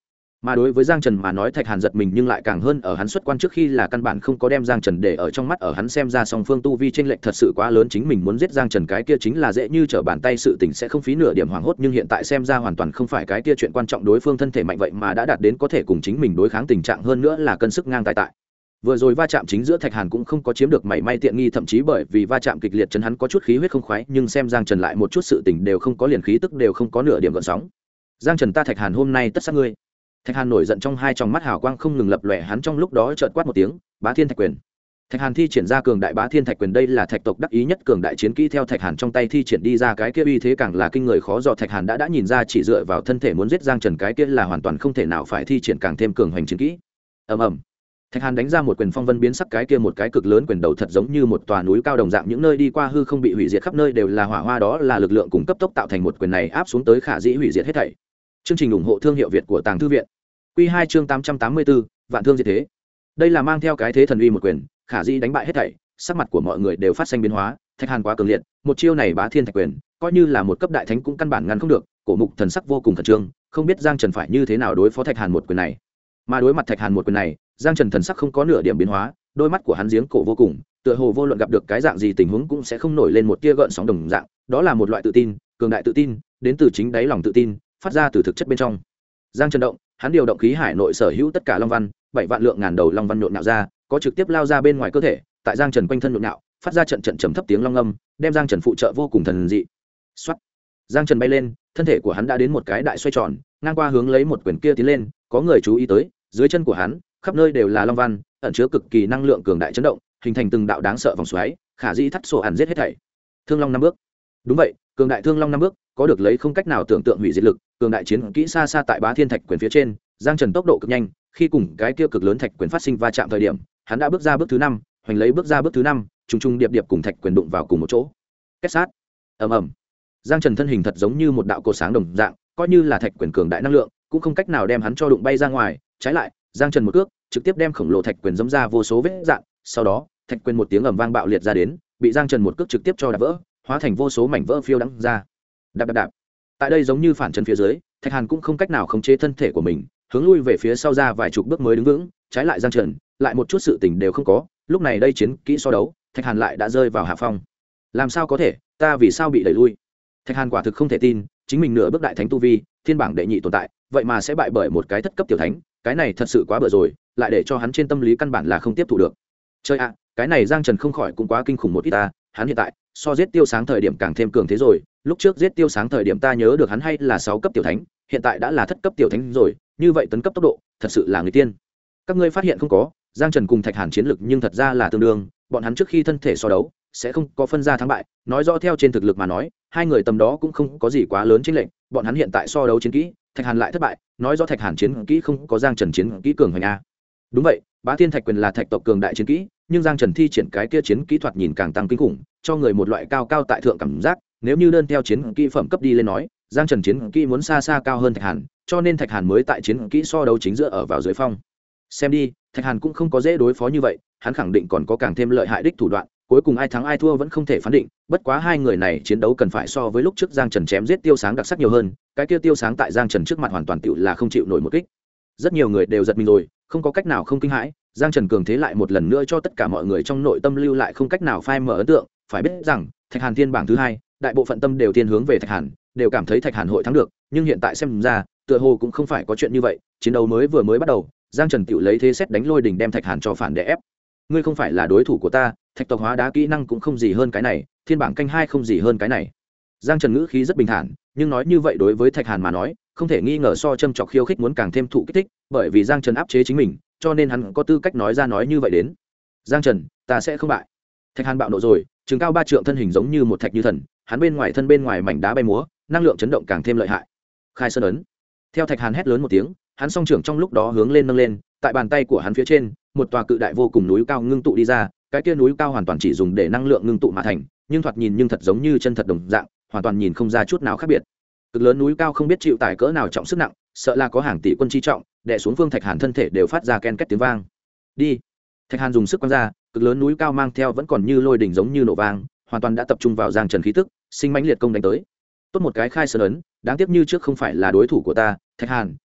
Mà đối với Giang Trần mà nói, Thạch Hàn giật mình nhưng lại càng hơn ở hắn xuất quan trước khi là căn bản không có đem Giang Trần để ở trong mắt, ở hắn xem ra song phương tu vi chênh lệch thật sự quá lớn, chính mình muốn giết Giang Trần cái kia chính là dễ như trở bàn tay, sự tình sẽ không phí nửa điểm hoảng hốt, nhưng hiện tại xem ra hoàn toàn không phải cái kia chuyện quan trọng, đối phương thân thể mạnh vậy mà đã đạt đến có thể cùng chính mình đối kháng tình trạng, hơn nữa là cân sức ngang tài tại. Vừa rồi va chạm chính giữa Thạch Hàn cũng không có chiếm được mảy may tiện nghi, thậm chí bởi vì va chạm kịch liệt chấn hắn có chút khí huyết không khoái, nhưng xem Giang Trần lại một chút sự tình đều không có, liền khí tức đều không có nửa điểm gợn sóng. Giang Trần, ta Thạch Hàn hôm nay tất sát ngươi. Thạch Hàn nổi giận, trong hai tròng mắt hào quang không ngừng lập lòe, hắn trong lúc đó chợt quát một tiếng, Bá Thiên Thạch Quyền. Thạch Hàn thi triển ra cường đại Bá Thiên Thạch Quyền, đây là Thạch tộc đắc ý nhất cường đại chiến kỹ, theo Thạch Hàn trong tay thi triển đi ra cái kia uy thế càng là kinh người khó dò. Thạch Hàn đã nhìn ra chỉ dựa vào thân thể muốn giết Giang Trần cái kia là hoàn toàn không thể nào, phải thi triển càng thêm cường hoành chiến kỹ. Ầm ầm. Thạch Hàn đánh ra một quyền phong vân biến sắc, cái kia một cái cực lớn quyền đầu thật giống như một tòa núi cao đồng dạng, những nơi đi qua hư không bị hủy diệt, khắp nơi đều là hỏa hoa, đó là lực lượng cùng cấp tốc tạo thành một quyền này áp xuống tới khả dĩ hủy diệt hết thảy. Chương trình ủng hộ thương hiệu Việt của Tàng Thư viện. Quy 2 chương 884, vạn thương diệt thế. Đây là mang theo cái thế thần uy một quyền, khả dĩ đánh bại hết thảy, sắc mặt của mọi người đều phát sinh biến hóa. Thạch Hàn quá cường liệt, một chiêu này Bá Thiên Thạch Quyền, coi như là một cấp đại thánh cũng căn bản ngăn không được. Cổ Mục thần sắc vô cùng khẩn trương, không biết Giang Trần phải như thế nào đối phó Thạch Hàn một quyền này. Mà đối mặt Thạch Hàn một quyền này, Giang Trần thần sắc không có nửa điểm biến hóa, đôi mắt của hắn giếng cổ vô cùng, tựa hồ vô luận gặp được cái dạng gì tình huống cũng sẽ không nổi lên một tia gợn sóng đồng dạng, đó là một loại tự tin, cường đại tự tin, đến từ chính đáy lòng tự tin, phát ra từ thực chất bên trong. Giang Trần động, hắn điều động khí hải nội sở hữu tất cả long văn, 7 vạn lượng ngàn đầu long văn nhộn nhạo ra, có trực tiếp lao ra bên ngoài cơ thể, tại Giang Trần quanh thân nhộn nhạo, phát ra trận trận trầm thấp tiếng long âm, đem Giang Trần phụ trợ vô cùng thần dị. Soát. Giang Trần bay lên, thân thể của hắn đã đến một cái đại xoay tròn, ngang qua hướng lấy một quyền kia tiến lên, có người chú ý tới, dưới chân của hắn, khắp nơi đều là long văn, ẩn chứa cực kỳ năng lượng cường đại chấn động, hình thành từng đạo đáng sợ vòng xoáy, khả dĩ thắt sổ ẩn giết hết thảy. Thương Long 5 bước. Đúng vậy, cường đại Thương Long 5 bước, có được lấy không cách nào tưởng tượng hủy diệt lực, cường đại chiến kỹ xa xa tại Bá Thiên Thạch Quyền phía trên, Giang Trần tốc độ cực nhanh, khi cùng cái kia cực lớn thạch quyền phát sinh va chạm thời điểm, hắn đã bước ra bước thứ 5, hoành lấy bước ra bước thứ 5, trùng trùng điệp điệp cùng thạch quyền đụng vào cùng một chỗ. Kết sát. Ầm ầm. Giang Trần thân hình thật giống như một đạo cột sáng đồng dạng, coi như là thạch quyền cường đại năng lượng, cũng không cách nào đem hắn cho đụng bay ra ngoài, trái lại, Giang Trần một cước, trực tiếp đem khổng lồ thạch quyền giẫm ra vô số vết rạn, sau đó, thạch quyền một tiếng ầm vang bạo liệt ra đến, bị Giang Trần một cước trực tiếp cho đập vỡ, hóa thành vô số mảnh vỡ phiêu đãng ra. Đạp đạp đạp. Tại đây giống như phản chân phía dưới, Thạch Hàn cũng không cách nào khống chế thân thể của mình, hướng lui về phía sau ra vài chục bước mới đứng vững, trái lại Giang Trần, lại một chút sự tình đều không có, lúc này đây chiến kỹ so đấu, Thạch Hàn lại đã rơi vào hạ phong. Làm sao có thể, ta vì sao bị đẩy lui? Thạch Hàn quả thực không thể tin, chính mình nửa bước đại thánh tu vi, thiên bảng đệ nhị tồn tại, vậy mà sẽ bại bởi một cái thất cấp tiểu thánh, cái này thật sự quá bựa rồi, lại để cho hắn trên tâm lý căn bản là không tiếp thu được. Chơi ạ, cái này Giang Trần không khỏi cũng quá kinh khủng một ít ta, hắn hiện tại so giết Tiêu Sáng thời điểm càng thêm cường thế rồi, lúc trước giết Tiêu Sáng thời điểm ta nhớ được hắn hay là 6 cấp tiểu thánh, hiện tại đã là thất cấp tiểu thánh rồi, như vậy tấn cấp tốc độ, thật sự là người tiên. Các ngươi phát hiện không có, Giang Trần cùng Thạch Hàn chiến lực nhưng thật ra là tương đương, bọn hắn trước khi thân thể so đấu, sẽ không có phân ra thắng bại, nói rõ theo trên thực lực mà nói, hai người tầm đó cũng không có gì quá lớn chênh lệch, bọn hắn hiện tại so đấu chiến kỹ, Thạch Hàn lại thất bại, nói rõ Thạch Hàn chiến kỹ không có Giang Trần chiến kỹ cường hoành a. Đúng vậy, Bá Thiên Thạch Quyền là Thạch tộc cường đại chiến kỹ, nhưng Giang Trần thi triển cái kia chiến kỹ thuật nhìn càng tăng kinh khủng, cho người một loại cao cao tại thượng cảm giác, nếu như đơn theo chiến kỹ phẩm cấp đi lên nói, Giang Trần chiến kỹ muốn xa xa cao hơn Thạch Hàn, cho nên Thạch Hàn mới tại chiến kỹ so đấu chính giữa ở vào dưới phong. Xem đi, Thạch Hàn cũng không có dễ đối phó như vậy, hắn khẳng định còn có càng thêm lợi hại đích thủ đoạn, cuối cùng ai thắng ai thua vẫn không thể phán định, bất quá hai người này chiến đấu cần phải so với lúc trước Giang Trần chém giết Tiêu Sáng đặc sắc nhiều hơn, cái kia Tiêu Sáng tại Giang Trần trước mặt hoàn toàn tựu là không chịu nổi một kích. Rất nhiều người đều giật mình rồi, không có cách nào không kinh hãi, Giang Trần cường thế lại một lần nữa cho tất cả mọi người trong nội tâm lưu lại không cách nào phai mở ấn tượng, phải biết rằng, Thạch Hàn thiên bảng thứ 2, đại bộ phận tâm đều thiên hướng về Thạch Hàn, đều cảm thấy Thạch Hàn hội thắng được, nhưng hiện tại xem ra, tựa hồ cũng không phải có chuyện như vậy, chiến đấu vừa mới bắt đầu, Giang Trần tựu lấy thế xét đánh lôi đình đem Thạch Hàn cho phản đè ép. Ngươi không phải là đối thủ của ta, Thạch tộc hóa đá kỹ năng cũng không gì hơn cái này, thiên bảng canh 2 không gì hơn cái này. Giang Trần ngữ khí rất bình thản, nhưng nói như vậy đối với Thạch Hàn mà nói, không thể nghi ngờ so châm chọc khiêu khích muốn càng thêm thụ kích thích, bởi vì Giang Trần áp chế chính mình, cho nên hắn có tư cách nói ra nói như vậy đến. Giang Trần, ta sẽ không bại. Thạch Hàn bạo nộ rồi, trường cao 3 trượng thân hình giống như một thạch như thần, hắn bên ngoài mảnh đá bay múa, năng lượng chấn động càng thêm lợi hại. Khai sơn ấn. Theo Thạch Hàn hét lớn một tiếng, hắn song trưởng trong lúc đó hướng lên nâng lên, tại bàn tay của hắn phía trên, một tòa cự đại vô cùng núi cao ngưng tụ đi ra, cái kia núi cao hoàn toàn chỉ dùng để năng lượng ngưng tụ mà thành, nhưng thoạt nhìn nhưng thật giống như chân thật đồng dạng, hoàn toàn nhìn không ra chút nào khác biệt. Cực lớn núi cao không biết chịu tải cỡ nào trọng sức nặng, sợ là có hàng tỷ quân chi trọng, đè xuống Vương Thạch Hàn thân thể đều phát ra ken két tiếng vang. Đi. Thạch Hàn dùng sức quăng ra, cực lớn núi cao mang theo vẫn còn như lôi đỉnh giống như nổ vang, hoàn toàn đã tập trung vào Giang Trần khí tức, sinh mãnh liệt công đánh tới. Tốt một cái khai sơn ấn, đáng tiếc như trước không phải là đối thủ của ta, Thạch Hàn,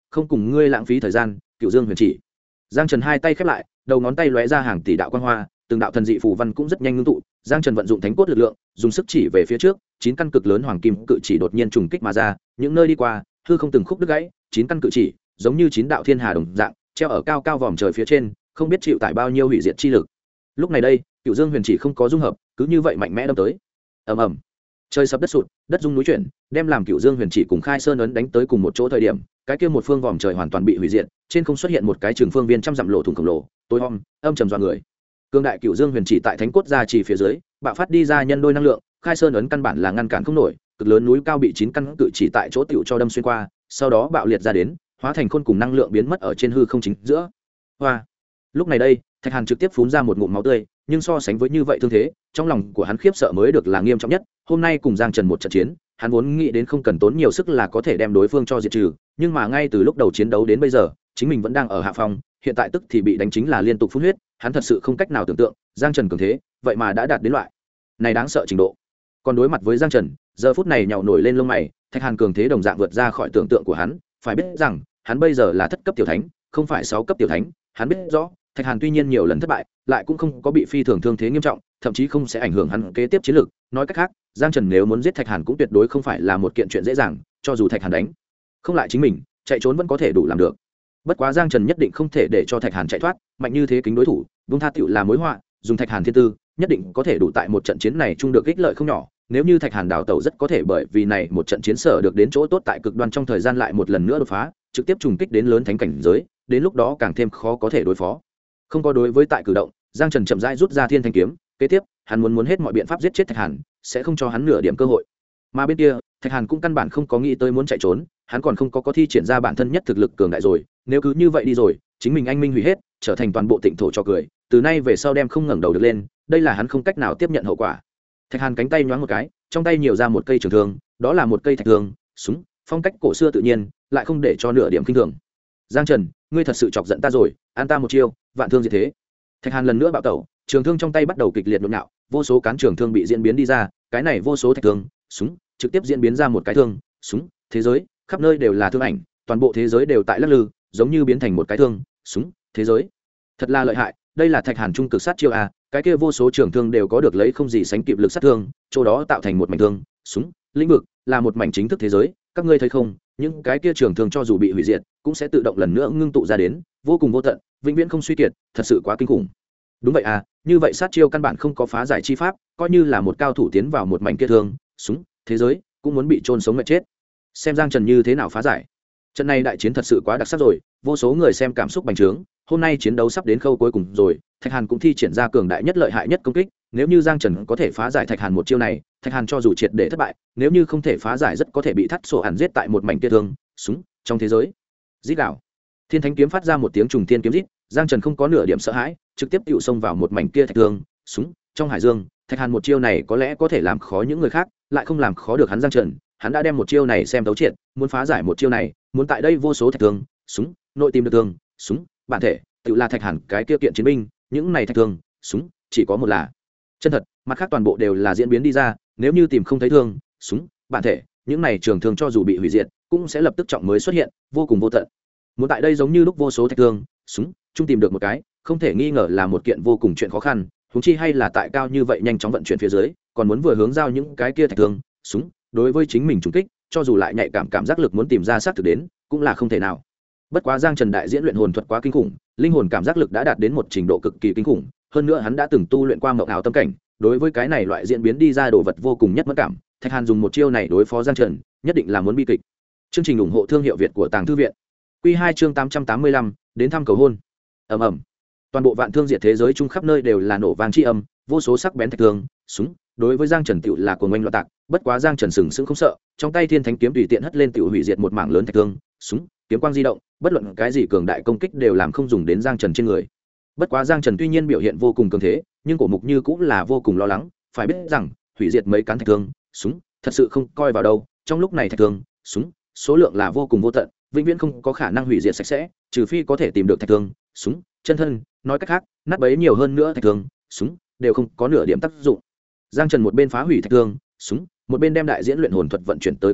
không cùng ngươi lãng phí thời gian. Cựu Dương huyền chỉ. Giang Trần hai tay khép lại, đầu ngón tay lóe ra hàng tỷ đạo quang hoa, từng đạo thần dị phù văn cũng rất nhanh ngưng tụ. Giang Trần vận dụng thánh cốt lực lượng, dùng sức chỉ về phía trước, 9 căn cực lớn hoàng kim cự chỉ đột nhiên trùng kích mà ra, những nơi đi qua, hư không từng khúc đứt gãy, 9 căn cự chỉ, giống như 9 đạo thiên hà đồng dạng, treo ở cao cao vòm trời phía trên, không biết chịu tải bao nhiêu hủy diệt chi lực. Lúc này đây, Cựu Dương huyền chỉ không có dung hợp, cứ như vậy mạnh mẽ đâm tới. Ầm ầm. Trời sập đất sụt, đất rung núi chuyển, đem làm Cựu Dương huyền chỉ cùng Khai Sơn ấn đánh tới cùng một chỗ thời điểm, cái kia một phương vòm trời hoàn toàn bị hủy diệt, trên không xuất hiện một cái trường phương viên trăm dặm lỗ thủng khổng lồ, tối om, âm trầm dọa người. Cương đại Cựu Dương huyền chỉ tại thánh cốt ra chỉ phía dưới, bạo phát đi ra nhân đôi năng lượng, Khai Sơn ấn căn bản là ngăn cản không nổi, cực lớn núi cao bị 9 căn cự chỉ tại chỗ tiểu cho đâm xuyên qua, sau đó bạo liệt ra đến, hóa thành khôn cùng năng lượng biến mất ở trên hư không chính giữa. Hoa. Lúc này đây, Thạch Hàn trực tiếp phun ra một ngụm máu tươi, nhưng so sánh với như vậy thương thế, trong lòng của hắn khiếp sợ mới được là nghiêm trọng nhất. Hôm nay cùng Giang Trần một trận chiến, hắn vốn nghĩ đến không cần tốn nhiều sức là có thể đem đối phương cho diệt trừ, nhưng mà ngay từ lúc đầu chiến đấu đến bây giờ, chính mình vẫn đang ở hạ phong, hiện tại tức thì bị đánh chính là liên tục phun huyết, hắn thật sự không cách nào tưởng tượng, Giang Trần cường thế, vậy mà đã đạt đến loại này đáng sợ trình độ. Còn đối mặt với Giang Trần, giờ phút này nhàu nổi lên lông mày, Thạch Hàn cường thế đồng dạng vượt ra khỏi tưởng tượng của hắn, phải biết rằng, hắn bây giờ là thất cấp tiểu thánh, không phải 6 cấp tiểu thánh, hắn biết rõ, Thạch Hàn tuy nhiên nhiều lần thất bại, lại cũng không có bị phi thường thương thế nghiêm trọng, thậm chí không sẽ ảnh hưởng hắn kế tiếp chiến lược. Nói cách khác, Giang Trần nếu muốn giết Thạch Hàn cũng tuyệt đối không phải là một kiện chuyện dễ dàng, cho dù Thạch Hàn đánh không lại chính mình, chạy trốn vẫn có thể đủ làm được. Bất quá Giang Trần nhất định không thể để cho Thạch Hàn chạy thoát, mạnh như thế kính đối thủ, Vung Tha Tựu là mối họa, dùng Thạch Hàn thiên tư, nhất định có thể đủ tại một trận chiến này chung được ích lợi không nhỏ. Nếu như Thạch Hàn đào tẩu rất có thể bởi vì này một trận chiến sở được đến chỗ tốt tại cực đoan trong thời gian lại một lần nữa đột phá, trực tiếp trùng kích đến lớn thánh cảnh giới, đến lúc đó càng thêm khó có thể đối phó. Không có đối với tại cử động, Giang Trần chậm rãi rút ra Thiên Thanh kiếm, kế tiếp, hắn muốn hết mọi biện pháp giết chết Thạch Hàn, sẽ không cho hắn nửa điểm cơ hội. Mà bên kia, Thạch Hàn cũng căn bản không có nghĩ tới muốn chạy trốn, hắn còn không có thi triển ra bản thân nhất thực lực cường đại rồi, nếu cứ như vậy đi rồi, chính mình anh minh hủy hết, trở thành toàn bộ Tịnh thổ cho cười, từ nay về sau đem không ngẩng đầu được lên, đây là hắn không cách nào tiếp nhận hậu quả. Thạch Hàn cánh tay nhoáng một cái, trong tay nhiều ra một cây trường thương, đó là một cây thạch thương, súng, phong cách cổ xưa tự nhiên, lại không để cho nửa điểm kinh thường. Giang Trần, ngươi thật sự chọc giận ta rồi, an ta một chiêu, vạn thương diệt thế. Thạch Hàn lần nữa bạo tẩu, trường thương trong tay bắt đầu kịch liệt nhộn nhạo, vô số cán trường thương bị diễn biến đi ra, cái này vô số thạch thương, súng, trực tiếp diễn biến ra một cái thương, súng, thế giới, khắp nơi đều là thương ảnh, toàn bộ thế giới đều tại lắc lư, giống như biến thành một cái thương, súng, thế giới. Thật là lợi hại, đây là Thạch Hàn trung cực sát chiêu a, cái kia vô số trường thương đều có được lấy không gì sánh kịp lực sát thương, chỗ đó tạo thành một mảnh thương, súng, lĩnh vực, là một mảnh chính thức thế giới, các ngươi thấy không, những cái kia trường thương cho dù bị hủy diệt, cũng sẽ tự động lần nữa ngưng tụ ra đến, vô cùng vô tận, vĩnh viễn không suy kiệt, thật sự quá kinh khủng. Đúng vậy à, như vậy sát chiêu căn bản không có phá giải chi pháp, coi như là một cao thủ tiến vào một mảnh kia thương, súng, thế giới, cũng muốn bị chôn sống mệt chết. Xem Giang Trần như thế nào phá giải. Trận này đại chiến thật sự quá đặc sắc rồi, vô số người xem cảm xúc bành trướng, hôm nay chiến đấu sắp đến khâu cuối cùng rồi, Thạch Hàn cũng thi triển ra cường đại nhất lợi hại nhất công kích, nếu như Giang Trần có thể phá giải Thạch Hàn một chiêu này, Thạch Hàn cho dù triệt để thất bại, nếu như không thể phá giải rất có thể bị thắt sổ hẳn giết tại một mảnh kia thương, súng, trong thế giới. Rít gào. Thiên Thánh kiếm phát ra một tiếng trùng thiên kiếm rít, Giang Trần không có nửa điểm sợ hãi, trực tiếp tựu xông vào một mảnh kia thạch thương, súng, trong hải dương. Thạch Hàn một chiêu này có lẽ có thể làm khó những người khác, lại không làm khó được hắn Giang Trần, hắn đã đem một chiêu này xem thấu triệt, muốn phá giải một chiêu này, muốn tại đây vô số thạch thương, súng, nội tìm được thương, súng, bản thể, tựu là Thạch Hàn cái kia kiện chiến binh, những này thạch thương, súng, chỉ có một là chân thật, mặt khác toàn bộ đều là diễn biến đi ra, nếu như tìm không thấy thương, súng, bản thể, những này trường thương cho dù bị hủy diệt, cũng sẽ lập tức trọng mới xuất hiện, vô cùng vô tận. Muốn tại đây giống như lúc vô số thạch thương, súng, chung tìm được một cái, không thể nghi ngờ là một kiện vô cùng chuyện khó khăn, huống chi hay là tại cao như vậy nhanh chóng vận chuyển phía dưới, còn muốn vừa hướng giao những cái kia thạch thương, súng, đối với chính mình trùng kích, cho dù lại nhạy cảm giác lực muốn tìm ra xác thực đến, cũng là không thể nào. Bất quá Giang Trần đại diễn luyện hồn thuật quá kinh khủng, linh hồn cảm giác lực đã đạt đến một trình độ cực kỳ kinh khủng, hơn nữa hắn đã từng tu luyện qua mộng ảo tâm cảnh, đối với cái này loại diễn biến đi ra đồ vật vô cùng nhất mẫn cảm, Thạch Hàn dùng một chiêu này đối phó Giang Trần, nhất định là muốn bi kịch. Chương trình ủng hộ thương hiệu Việt của Tàng Thư viện. Quy 2 chương 885, đến thăm cầu hôn. Ầm ầm. Toàn bộ vạn thương diệt thế giới chung khắp nơi đều là nổ vang chi âm, vô số sắc bén thạch thương, súng, đối với Giang Trần tiểu là cuồng oanh loạn tạc, bất quá Giang Trần sừng sững không sợ, trong tay Thiên Thánh kiếm tùy tiện hất lên tiểu hủy diệt một mảng lớn thạch thương, súng, kiếm quang di động, bất luận cái gì cường đại công kích đều làm không dùng đến Giang Trần trên người. Bất quá Giang Trần tuy nhiên biểu hiện vô cùng cường thế, nhưng cổ mục như cũng là vô cùng lo lắng, phải biết rằng, hủy diệt mấy cán thạch thương, súng, thật sự không coi vào đâu, trong lúc này thạch thương, súng, số lượng là vô cùng vô tận, vĩnh viễn không có khả năng hủy diệt sạch sẽ, trừ phi có thể tìm được thạch thương, súng, chân thân, nói cách khác, nát bấy nhiều hơn nữa thạch thương, súng, đều không có nửa điểm tác dụng. Giang Trần một bên phá hủy thạch thương, súng, một bên đem đại diễn luyện hồn thuật vận chuyển tới cực hạn,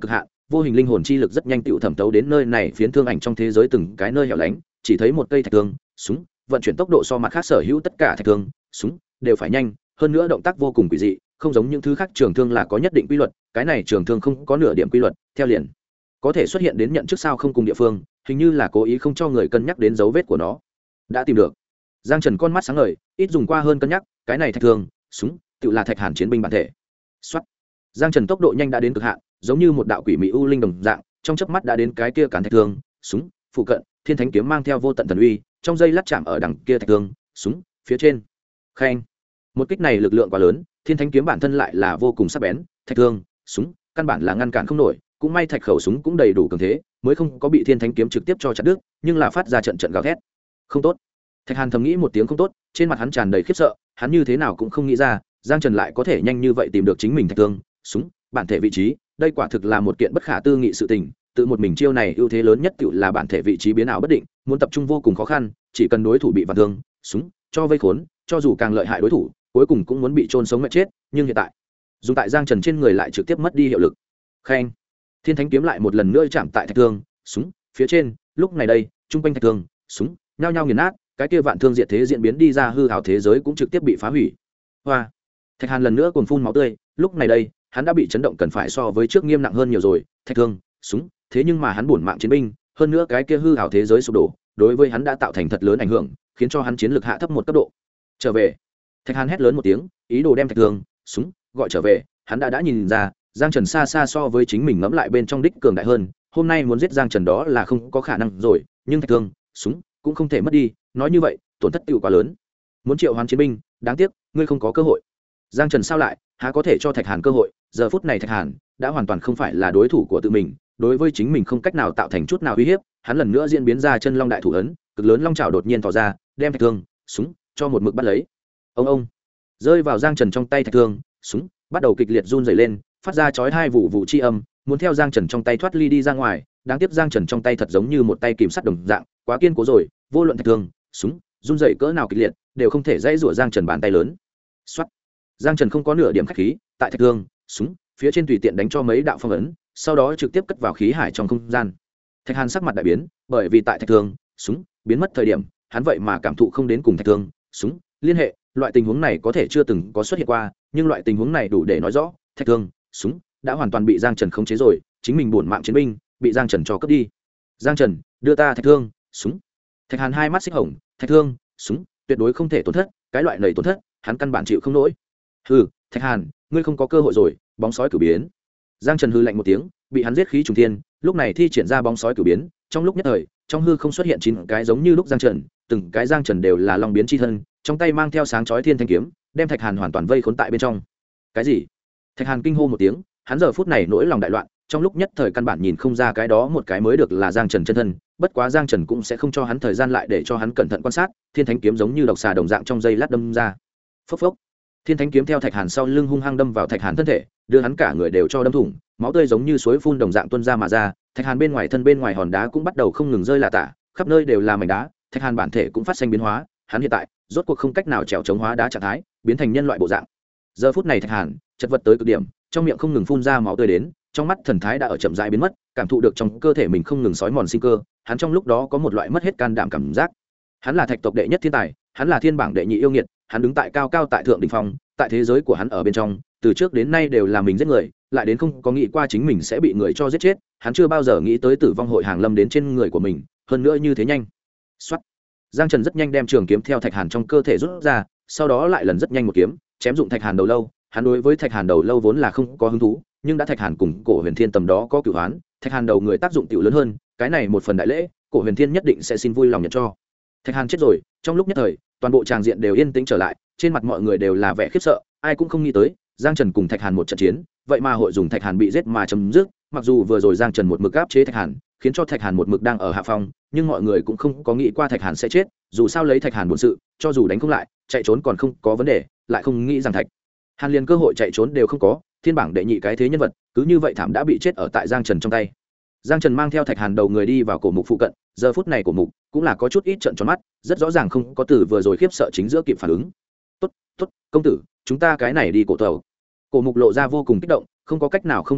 vô hình linh hồn chi lực rất nhanh tựu thẩm tấu đến nơi này phiến thương ảnh trong thế giới từng cái nơi hẻo lánh, chỉ thấy một cây thạch thương súng vận chuyển tốc độ so mặt khác sở hữu tất cả thạch thương súng đều phải nhanh, hơn nữa động tác vô cùng quỷ dị, không giống những thứ khác trường thương là có nhất định quy luật, cái này trường thương không có nửa điểm quy luật, theo liền có thể xuất hiện đến nhận trước sao không cùng địa phương, hình như là cố ý không cho người cân nhắc đến dấu vết của nó. Đã tìm được. Giang Trần con mắt sáng ngời, ít dùng qua hơn cân nhắc, cái này thạch thương súng tự là thạch hàn chiến binh bản thể. Soát. Giang Trần tốc độ nhanh đã đến cực hạn, giống như một đạo quỷ mị u linh đồng dạng, trong chớp mắt đã đến cái kia cản thạch thương súng phụ cận, thiên thánh kiếm mang theo vô tận thần uy, trong dây lát chạm ở đằng kia thạch thương súng phía trên. Khen. Một kích này lực lượng quá lớn, thiên thánh kiếm bản thân lại là vô cùng sắc bén, thạch thương súng căn bản là ngăn cản không nổi, cũng may thạch khẩu súng cũng đầy đủ cường thế, mới không có bị thiên thánh kiếm trực tiếp cho chặt đứt, nhưng là phát ra trận trận gào thét. Không tốt. Thạch Hàn thầm nghĩ một tiếng không tốt, trên mặt hắn tràn đầy khiếp sợ, hắn như thế nào cũng không nghĩ ra, Giang Trần lại có thể nhanh như vậy tìm được chính mình thạch thương súng bản thể vị trí, đây quả thực là một kiện bất khả tư nghị sự tình. Tự một mình chiêu này ưu thế lớn nhất tự là bản thể vị trí biến ảo bất định, muốn tập trung vô cùng khó khăn, chỉ cần đối thủ bị vạn thương súng cho vây khốn, cho dù càng lợi hại đối thủ, cuối cùng cũng muốn bị chôn sống mệt chết, nhưng hiện tại dùng tại Giang Trần trên người lại trực tiếp mất đi hiệu lực. Khen. Thiên thánh kiếm lại một lần nữa chạm tại thạch thương súng phía trên, lúc này đây trung quanh thạch thương súng nhao nhao nghiền nát, cái kia vạn thương diệt thế diễn biến đi ra hư hào thế giới cũng trực tiếp bị phá hủy. Hoa. Thạch Hàn lần nữa cuồng phun máu tươi, lúc này đây hắn đã bị chấn động cần phải so với trước nghiêm nặng hơn nhiều rồi, thạch thương súng thế nhưng mà hắn bổn mạng chiến binh, hơn nữa cái kia hư hào thế giới sụp đổ, đối với hắn đã tạo thành thật lớn ảnh hưởng, khiến cho hắn chiến lược hạ thấp một cấp độ. Trở về. Thạch Hàn hét lớn một tiếng, ý đồ đem thạch thương súng gọi trở về, hắn đã nhìn ra Giang Trần xa xa so với chính mình ngẫm lại bên trong đích cường đại hơn, hôm nay muốn giết Giang Trần đó là không có khả năng rồi, nhưng thạch thương súng cũng không thể mất đi, nói như vậy tổn thất tiêu quá lớn, muốn triệu hoán chiến binh, đáng tiếc ngươi không có cơ hội. Giang Trần sao lại há có thể cho Thạch Hàn cơ hội, giờ phút này Thạch Hàn đã hoàn toàn không phải là đối thủ của tự mình, đối với chính mình không cách nào tạo thành chút nào uy hiếp, hắn lần nữa diễn biến ra chân long đại thủ ấn, cực lớn long chảo đột nhiên tỏ ra, đem thạch thương súng cho một mực bắt lấy. Ông rơi vào Giang Trần trong tay thạch thương súng bắt đầu kịch liệt run rẩy lên, phát ra chói hai vụ vụ chi âm, muốn theo Giang Trần trong tay thoát ly đi ra ngoài, đáng tiếc Giang Trần trong tay thật giống như một tay kìm sắt đồng dạng, quá kiên cố rồi, vô luận thạch thương súng run rẩy cỡ nào kịch liệt, đều không thể dãy rủa Giang Trần bàn tay lớn. Soát. Giang Trần không có nửa điểm khách khí, tại thạch thương súng phía trên tùy tiện đánh cho mấy đạo phong ấn, sau đó trực tiếp cất vào khí hải trong không gian. Thạch Hàn sắc mặt đại biến, bởi vì tại thạch thương súng biến mất thời điểm, hắn vậy mà cảm thụ không đến cùng thạch thương súng liên hệ, loại tình huống này có thể chưa từng có xuất hiện qua, nhưng loại tình huống này đủ để nói rõ thạch thương súng đã hoàn toàn bị Giang Trần khống chế rồi, chính mình bổn mạng chiến binh bị Giang Trần cho cướp đi. Giang Trần, đưa ta thạch thương súng. Thạch Hàn hai mắt xích hồng, thạch thương súng tuyệt đối không thể tổn thất, cái loại này tổn thất hắn căn bản chịu không nổi. Hừ, Thạch Hàn, ngươi không có cơ hội rồi, bóng sói cửu biến. Giang Trần hừ lạnh một tiếng, bị hắn giết khí trùng thiên, lúc này thi triển ra bóng sói cửu biến, trong lúc nhất thời, trong hư không xuất hiện 9 cái giống như lúc Giang Trần, từng cái Giang Trần đều là long biến chi thân, trong tay mang theo sáng chói thiên thanh kiếm, đem Thạch Hàn hoàn toàn vây khốn tại bên trong. Cái gì? Thạch Hàn kinh hô một tiếng, hắn giờ phút này nỗi lòng đại loạn, trong lúc nhất thời căn bản nhìn không ra cái đó một cái mới được là Giang Trần chân thân, bất quá Giang Trần cũng sẽ không cho hắn thời gian lại để cho hắn cẩn thận quan sát, thiên thánh kiếm giống như độc xà đồng dạng trong dây lát đâm ra. Phốc phốc. Thiên thánh kiếm theo Thạch Hàn sau lưng hung hăng đâm vào Thạch Hàn thân thể, đưa hắn cả người đều cho đâm thủng, máu tươi giống như suối phun đồng dạng tuôn ra mà ra. Thạch Hàn bên ngoài thân bên ngoài hòn đá cũng bắt đầu không ngừng rơi lả tả, khắp nơi đều là mảnh đá. Thạch Hàn bản thể cũng phát sinh biến hóa, hắn hiện tại rốt cuộc không cách nào trèo chống hóa đá trạng thái, biến thành nhân loại bộ dạng. Giờ phút này Thạch Hàn chật vật tới cực điểm, trong miệng không ngừng phun ra máu tươi đến, trong mắt thần thái đã ở chậm rãi biến mất, cảm thụ được trong cơ thể mình không ngừng sói mòn sinh cơ, hắn trong lúc đó có một loại mất hết can đảm cảm giác. Hắn là Thạch tộc đệ nhất thiên tài, hắn là thiên bảng đệ nhị yêu nghiệt, hắn đứng tại cao cao tại thượng đỉnh phong, tại thế giới của hắn ở bên trong, từ trước đến nay đều là mình giết người, lại đến không có nghĩ qua chính mình sẽ bị người cho giết chết, hắn chưa bao giờ nghĩ tới tử vong hội hàng lâm đến trên người của mình, hơn nữa như thế nhanh. Soát. Giang Trần rất nhanh đem trường kiếm theo Thạch Hàn trong cơ thể rút ra, sau đó lại lần rất nhanh một kiếm, chém dụng Thạch Hàn đầu lâu. Hắn đối với Thạch Hàn đầu lâu vốn là không có hứng thú, nhưng đã Thạch Hàn cùng Cổ Huyền Thiên tầm đó có cửu hoán, Thạch Hàn đầu người tác dụng tiểu lớn hơn, cái này một phần đại lễ, Cổ Huyền Thiên nhất định sẽ xin vui lòng nhận cho. Thạch Hàn chết rồi, trong lúc nhất thời, toàn bộ tràng diện đều yên tĩnh trở lại, trên mặt mọi người đều là vẻ khiếp sợ, ai cũng không nghĩ tới, Giang Trần cùng Thạch Hàn một trận chiến, vậy mà hội dùng Thạch Hàn bị giết mà chấm dứt, mặc dù vừa rồi Giang Trần một mực áp chế Thạch Hàn, khiến cho Thạch Hàn một mực đang ở hạ phong, nhưng mọi người cũng không có nghĩ qua Thạch Hàn sẽ chết, dù sao lấy Thạch Hàn bổn sự, cho dù đánh không lại, chạy trốn còn không có vấn đề, lại không nghĩ rằng Thạch Hàn liền cơ hội chạy trốn đều không có, thiên bảng đệ nhị cái thế nhân vật, cứ như vậy thảm đã bị chết ở tại Giang Trần trong tay. Giang Trần mang theo Thạch Hàn đầu người đi vào cổ mục phụ cận, giờ phút này cổ mục cũng là có chút ít trợn tròn mắt, rất rõ ràng không có từ vừa rồi khiếp sợ chính giữa kịp phản ứng. "Tốt, tốt, công tử, chúng ta cái này đi cổ tàu." Cổ mục lộ ra vô cùng kích động, không có cách nào không kích động,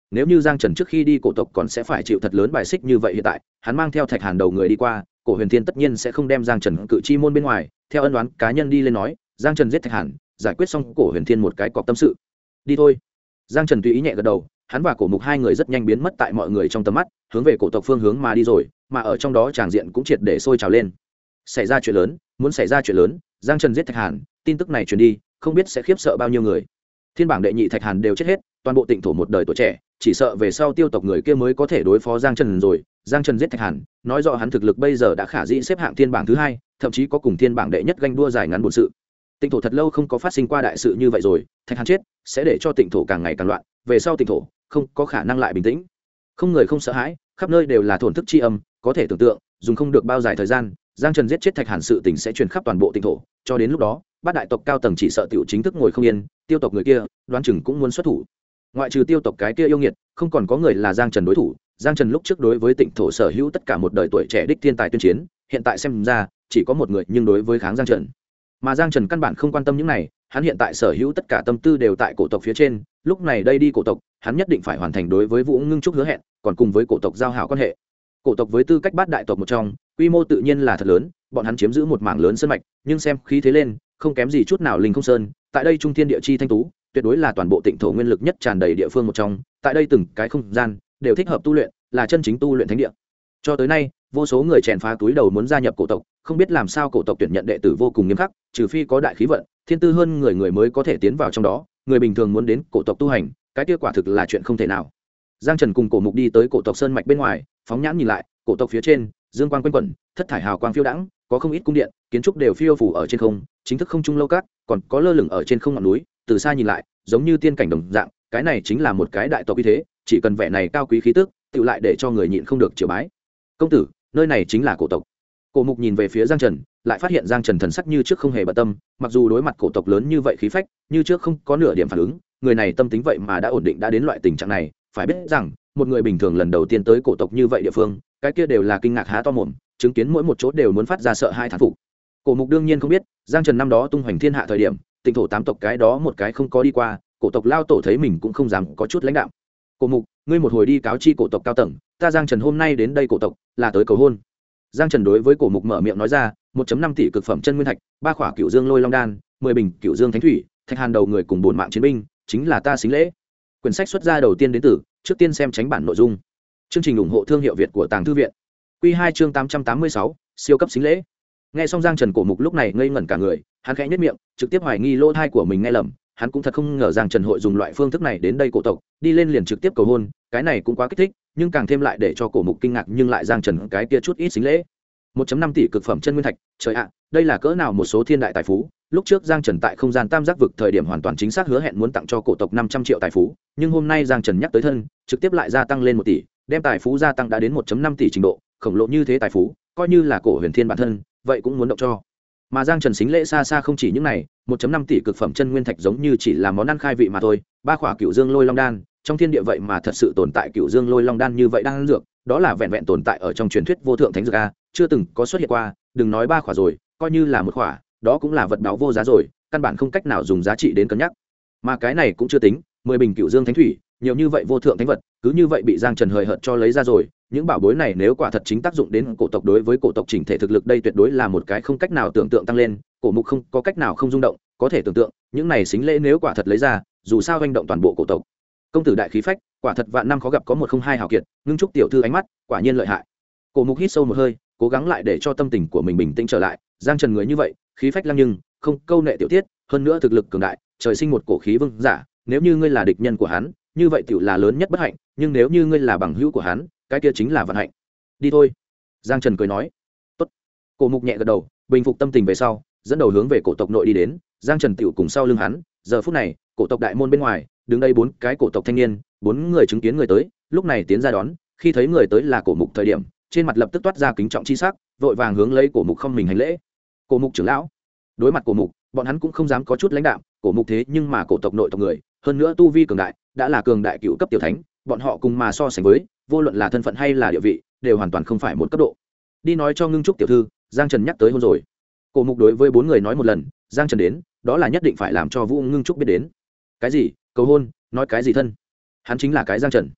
nếu như Giang Trần trước khi đi cổ tộc còn sẽ phải chịu thật lớn bài xích như vậy, hiện tại hắn mang theo Thạch Hàn đầu người đi qua, cổ huyền thiên tất nhiên sẽ không đem Giang Trần cự chi môn bên ngoài, theo ân đoán cá nhân đi lên nói, Giang Trần giết Thạch Hàn, giải quyết xong cổ huyền thiên một cái cọc tâm sự. Đi thôi. Giang Trần tùy ý nhẹ gật đầu, hắn và cổ mục hai người rất nhanh biến mất tại mọi người trong tầm mắt, hướng về cổ tộc phương hướng mà đi rồi, mà ở trong đó tràng diện cũng triệt để sôi trào lên. Xảy ra chuyện lớn, muốn xảy ra chuyện lớn, Giang Trần giết Thạch Hàn, tin tức này truyền đi, không biết sẽ khiếp sợ bao nhiêu người. Thiên bảng đệ nhị Thạch Hàn đều chết hết, toàn bộ Tịnh thổ một đời tuổi trẻ, chỉ sợ về sau tiêu tộc người kia mới có thể đối phó Giang Trần rồi. Giang Trần giết Thạch Hàn, nói rõ hắn thực lực bây giờ đã khả dĩ xếp hạng thiên bảng thứ hai, thậm chí có cùng thiên bảng đệ nhất ganh đua dài ngắn bổn sự. Tịnh thổ thật lâu không có phát sinh qua đại sự như vậy rồi, Thạch Hàn chết sẽ để cho Tịnh thổ càng ngày càng loạn, về sau Tịnh thổ không có khả năng lại bình tĩnh. Không người không sợ hãi, khắp nơi đều là thổn thức chi âm, có thể tưởng tượng, dùng không được bao dài thời gian, Giang Trần giết chết Thạch Hàn sự tình sẽ truyền khắp toàn bộ Tịnh thổ, cho đến lúc đó, bát đại tộc cao tầng chỉ sợ tiểu chính thức ngồi không yên, tiêu tộc người kia, đoán chừng cũng muốn xuất thủ. Ngoại trừ tiêu tộc cái kia yêu nghiệt, không còn có người là Giang Trần đối thủ. Giang Trần lúc trước đối với Tịnh thổ sở hữu tất cả một đời tuổi trẻ đích thiên tài tuyên chiến, hiện tại xem ra, chỉ có một người nhưng đối với kháng Giang Trần. Mà Giang Trần căn bản không quan tâm những này, hắn hiện tại sở hữu tất cả tâm tư đều tại cổ tộc phía trên, lúc này đây đi cổ tộc, hắn nhất định phải hoàn thành đối với Vũ Ngưng Trúc hứa hẹn, còn cùng với cổ tộc giao hảo quan hệ. Cổ tộc với tư cách bát đại tộc một trong, quy mô tự nhiên là thật lớn, bọn hắn chiếm giữ một mảng lớn sơn mạch, nhưng xem khí thế lên, không kém gì chút nào Linh Không Sơn, tại đây trung thiên địa chi thanh tú, tuyệt đối là toàn bộ Tịnh thổ nguyên lực nhất tràn đầy địa phương một trong, tại đây từng cái không gian đều thích hợp tu luyện, là chân chính tu luyện thánh địa. Cho tới nay, vô số người chèn phá túi đầu muốn gia nhập cổ tộc, không biết làm sao cổ tộc tuyển nhận đệ tử vô cùng nghiêm khắc, trừ phi có đại khí vận, thiên tư hơn người mới có thể tiến vào trong đó, người bình thường muốn đến cổ tộc tu hành, cái kia quả thực là chuyện không thể nào. Giang Trần cùng cổ mục đi tới cổ tộc sơn mạch bên ngoài, phóng nhãn nhìn lại, cổ tộc phía trên, dương quang quanh quẩn, thất thải hào quang phiêu đãng, có không ít cung điện, kiến trúc đều phiêu phù ở trên không, chính thức không trung lâu các, còn có lơ lửng ở trên không ngọn núi, từ xa nhìn lại, giống như tiên cảnh đồng dạng, cái này chính là một cái đại tộc uy thế, chỉ cần vẻ này cao quý khí tức, tựu lại để cho người nhịn không được triều bái. Công tử, nơi này chính là cổ tộc. Cổ mục nhìn về phía Giang Trần, lại phát hiện Giang Trần thần sắc như trước không hề bận tâm, mặc dù đối mặt cổ tộc lớn như vậy khí phách, như trước không có nửa điểm phản ứng, người này tâm tính vậy mà đã ổn định đã đến loại tình trạng này, phải biết rằng, một người bình thường lần đầu tiên tới cổ tộc như vậy địa phương, cái kia đều là kinh ngạc há to mồm, chứng kiến mỗi một chỗ đều muốn phát ra sợ hai thán phục. Cổ mục đương nhiên không biết, Giang Trần năm đó tung hoành thiên hạ thời điểm, Tịnh thổ tám tộc cái đó một cái không có đi qua, cổ tộc lao tổ thấy mình cũng không dám có chút lãnh đạm. Cổ mục, ngươi một hồi đi cáo chi cổ tộc cao tầng, ta Giang Trần hôm nay đến đây cổ tộc là tới cầu hôn. Giang Trần đối với cổ mục mở miệng nói ra, 1.5 tỷ cực phẩm chân nguyên thạch, 3 khỏa cựu dương lôi long đan, 10 bình cựu dương thánh thủy, Thạch Hàn đầu người cùng 4 mạng chiến binh, chính là ta xính lễ. Quyển sách xuất ra đầu tiên đến từ, trước tiên xem tránh bản nội dung. Chương trình ủng hộ thương hiệu Việt của Tàng Thư viện. Quy 2 chương 886, siêu cấp xính lễ. Nghe xong Giang Trần cổ mục lúc này ngây ngẩn cả người, hắn khẽ nhếch miệng, trực tiếp hoài nghi lỗ tai của mình nghe lầm, hắn cũng thật không ngờ Giang Trần hội dùng loại phương thức này đến đây cổ tộc, đi lên liền trực tiếp cầu hôn, cái này cũng quá kích thích, nhưng càng thêm lại để cho cổ mục kinh ngạc nhưng lại Giang Trần cái kia chút ít xính lễ. 1.5 tỷ cực phẩm chân nguyên thạch, trời ạ, đây là cỡ nào một số thiên đại tài phú. Lúc trước Giang Trần tại không gian tam giác vực thời điểm hoàn toàn chính xác hứa hẹn muốn tặng cho cổ tộc 500 triệu tài phú, nhưng hôm nay Giang Trần nhắc tới thân, trực tiếp lại gia tăng lên 1 tỷ, đem tài phú gia tăng đã đến 1.5 tỷ trình độ, khổng lồ như thế tài phú, coi như là cổ huyền thiên bản thân, vậy cũng muốn động cho. Mà Giang Trần xính lễ xa xa không chỉ những này, 1.5 tỷ cực phẩm chân nguyên thạch giống như chỉ là món ăn khai vị mà thôi, 3 khỏa cựu dương lôi long đan, trong thiên địa vậy mà thật sự tồn tại cựu dương lôi long đan như vậy đang ăn dược, đó là vẹn vẹn tồn tại ở trong truyền thuyết vô thượng thánh dược a, chưa từng có xuất hiện qua, đừng nói 3 khỏa rồi, coi như là 1 khỏa, đó cũng là vật báo vô giá rồi, căn bản không cách nào dùng giá trị đến cân nhắc. Mà cái này cũng chưa tính, 10 bình cựu dương thánh thủy, nhiều như vậy vô thượng thánh vật, cứ như vậy bị Giang Trần hời hợt cho lấy ra rồi, những bảo bối này nếu quả thật chính tác dụng đến cổ tộc đối với cổ tộc chỉnh thể thực lực đây tuyệt đối là một cái không cách nào tưởng tượng tăng lên, cổ mục không có cách nào không rung động, có thể tưởng tượng, những này xính lễ nếu quả thật lấy ra, dù sao hành động toàn bộ cổ tộc. Công tử đại khí phách, quả thật vạn năm khó gặp có 102 hào kiệt, Ngưng Trúc tiểu thư ánh mắt, quả nhiên lợi hại. Cổ mục hít sâu một hơi, cố gắng lại để cho tâm tình của mình bình tĩnh trở lại, Giang Trần người như vậy, khí phách lăng nhưng, không câu nệ tiểu tiết, hơn nữa thực lực cường đại, trời sinh một cổ khí vương giả, nếu như ngươi là địch nhân của hắn, như vậy tiểu là lớn nhất bất hạnh, nhưng nếu như ngươi là bằng hữu của hắn, cái kia chính là vận hạnh. Đi thôi. Giang Trần cười nói. Tốt. Cổ mục nhẹ gật đầu, bình phục tâm tình về sau, dẫn đầu hướng về cổ tộc nội đi đến, Giang Trần tiểu cùng sau lưng hắn, giờ phút này, cổ tộc đại môn bên ngoài, đứng đây 4 cái cổ tộc thanh niên, 4 người chứng kiến người tới, lúc này tiến ra đón, khi thấy người tới là cổ mục thời điểm, trên mặt lập tức toát ra kính trọng chi sắc, vội vàng hướng lấy cổ mục không mình hành lễ. Cổ mục trưởng lão. Đối mặt cổ mục, bọn hắn cũng không dám có chút lãnh đạm, cổ mục thế nhưng mà cổ tộc nội tộc người, hơn nữa tu vi cường đại, đã là cường đại cựu cấp tiểu thánh, bọn họ cùng mà so sánh với, vô luận là thân phận hay là địa vị, đều hoàn toàn không phải một cấp độ. Đi nói cho Ngưng Trúc tiểu thư, Giang Trần nhắc tới hôn rồi. Cổ mục đối với 4 người nói một lần, Giang Trần đến, đó là nhất định phải làm cho Vũ Ngưng Trúc biết đến. Cái gì? Cầu hôn? Nói cái gì thân? Hắn chính là cái Giang Trần.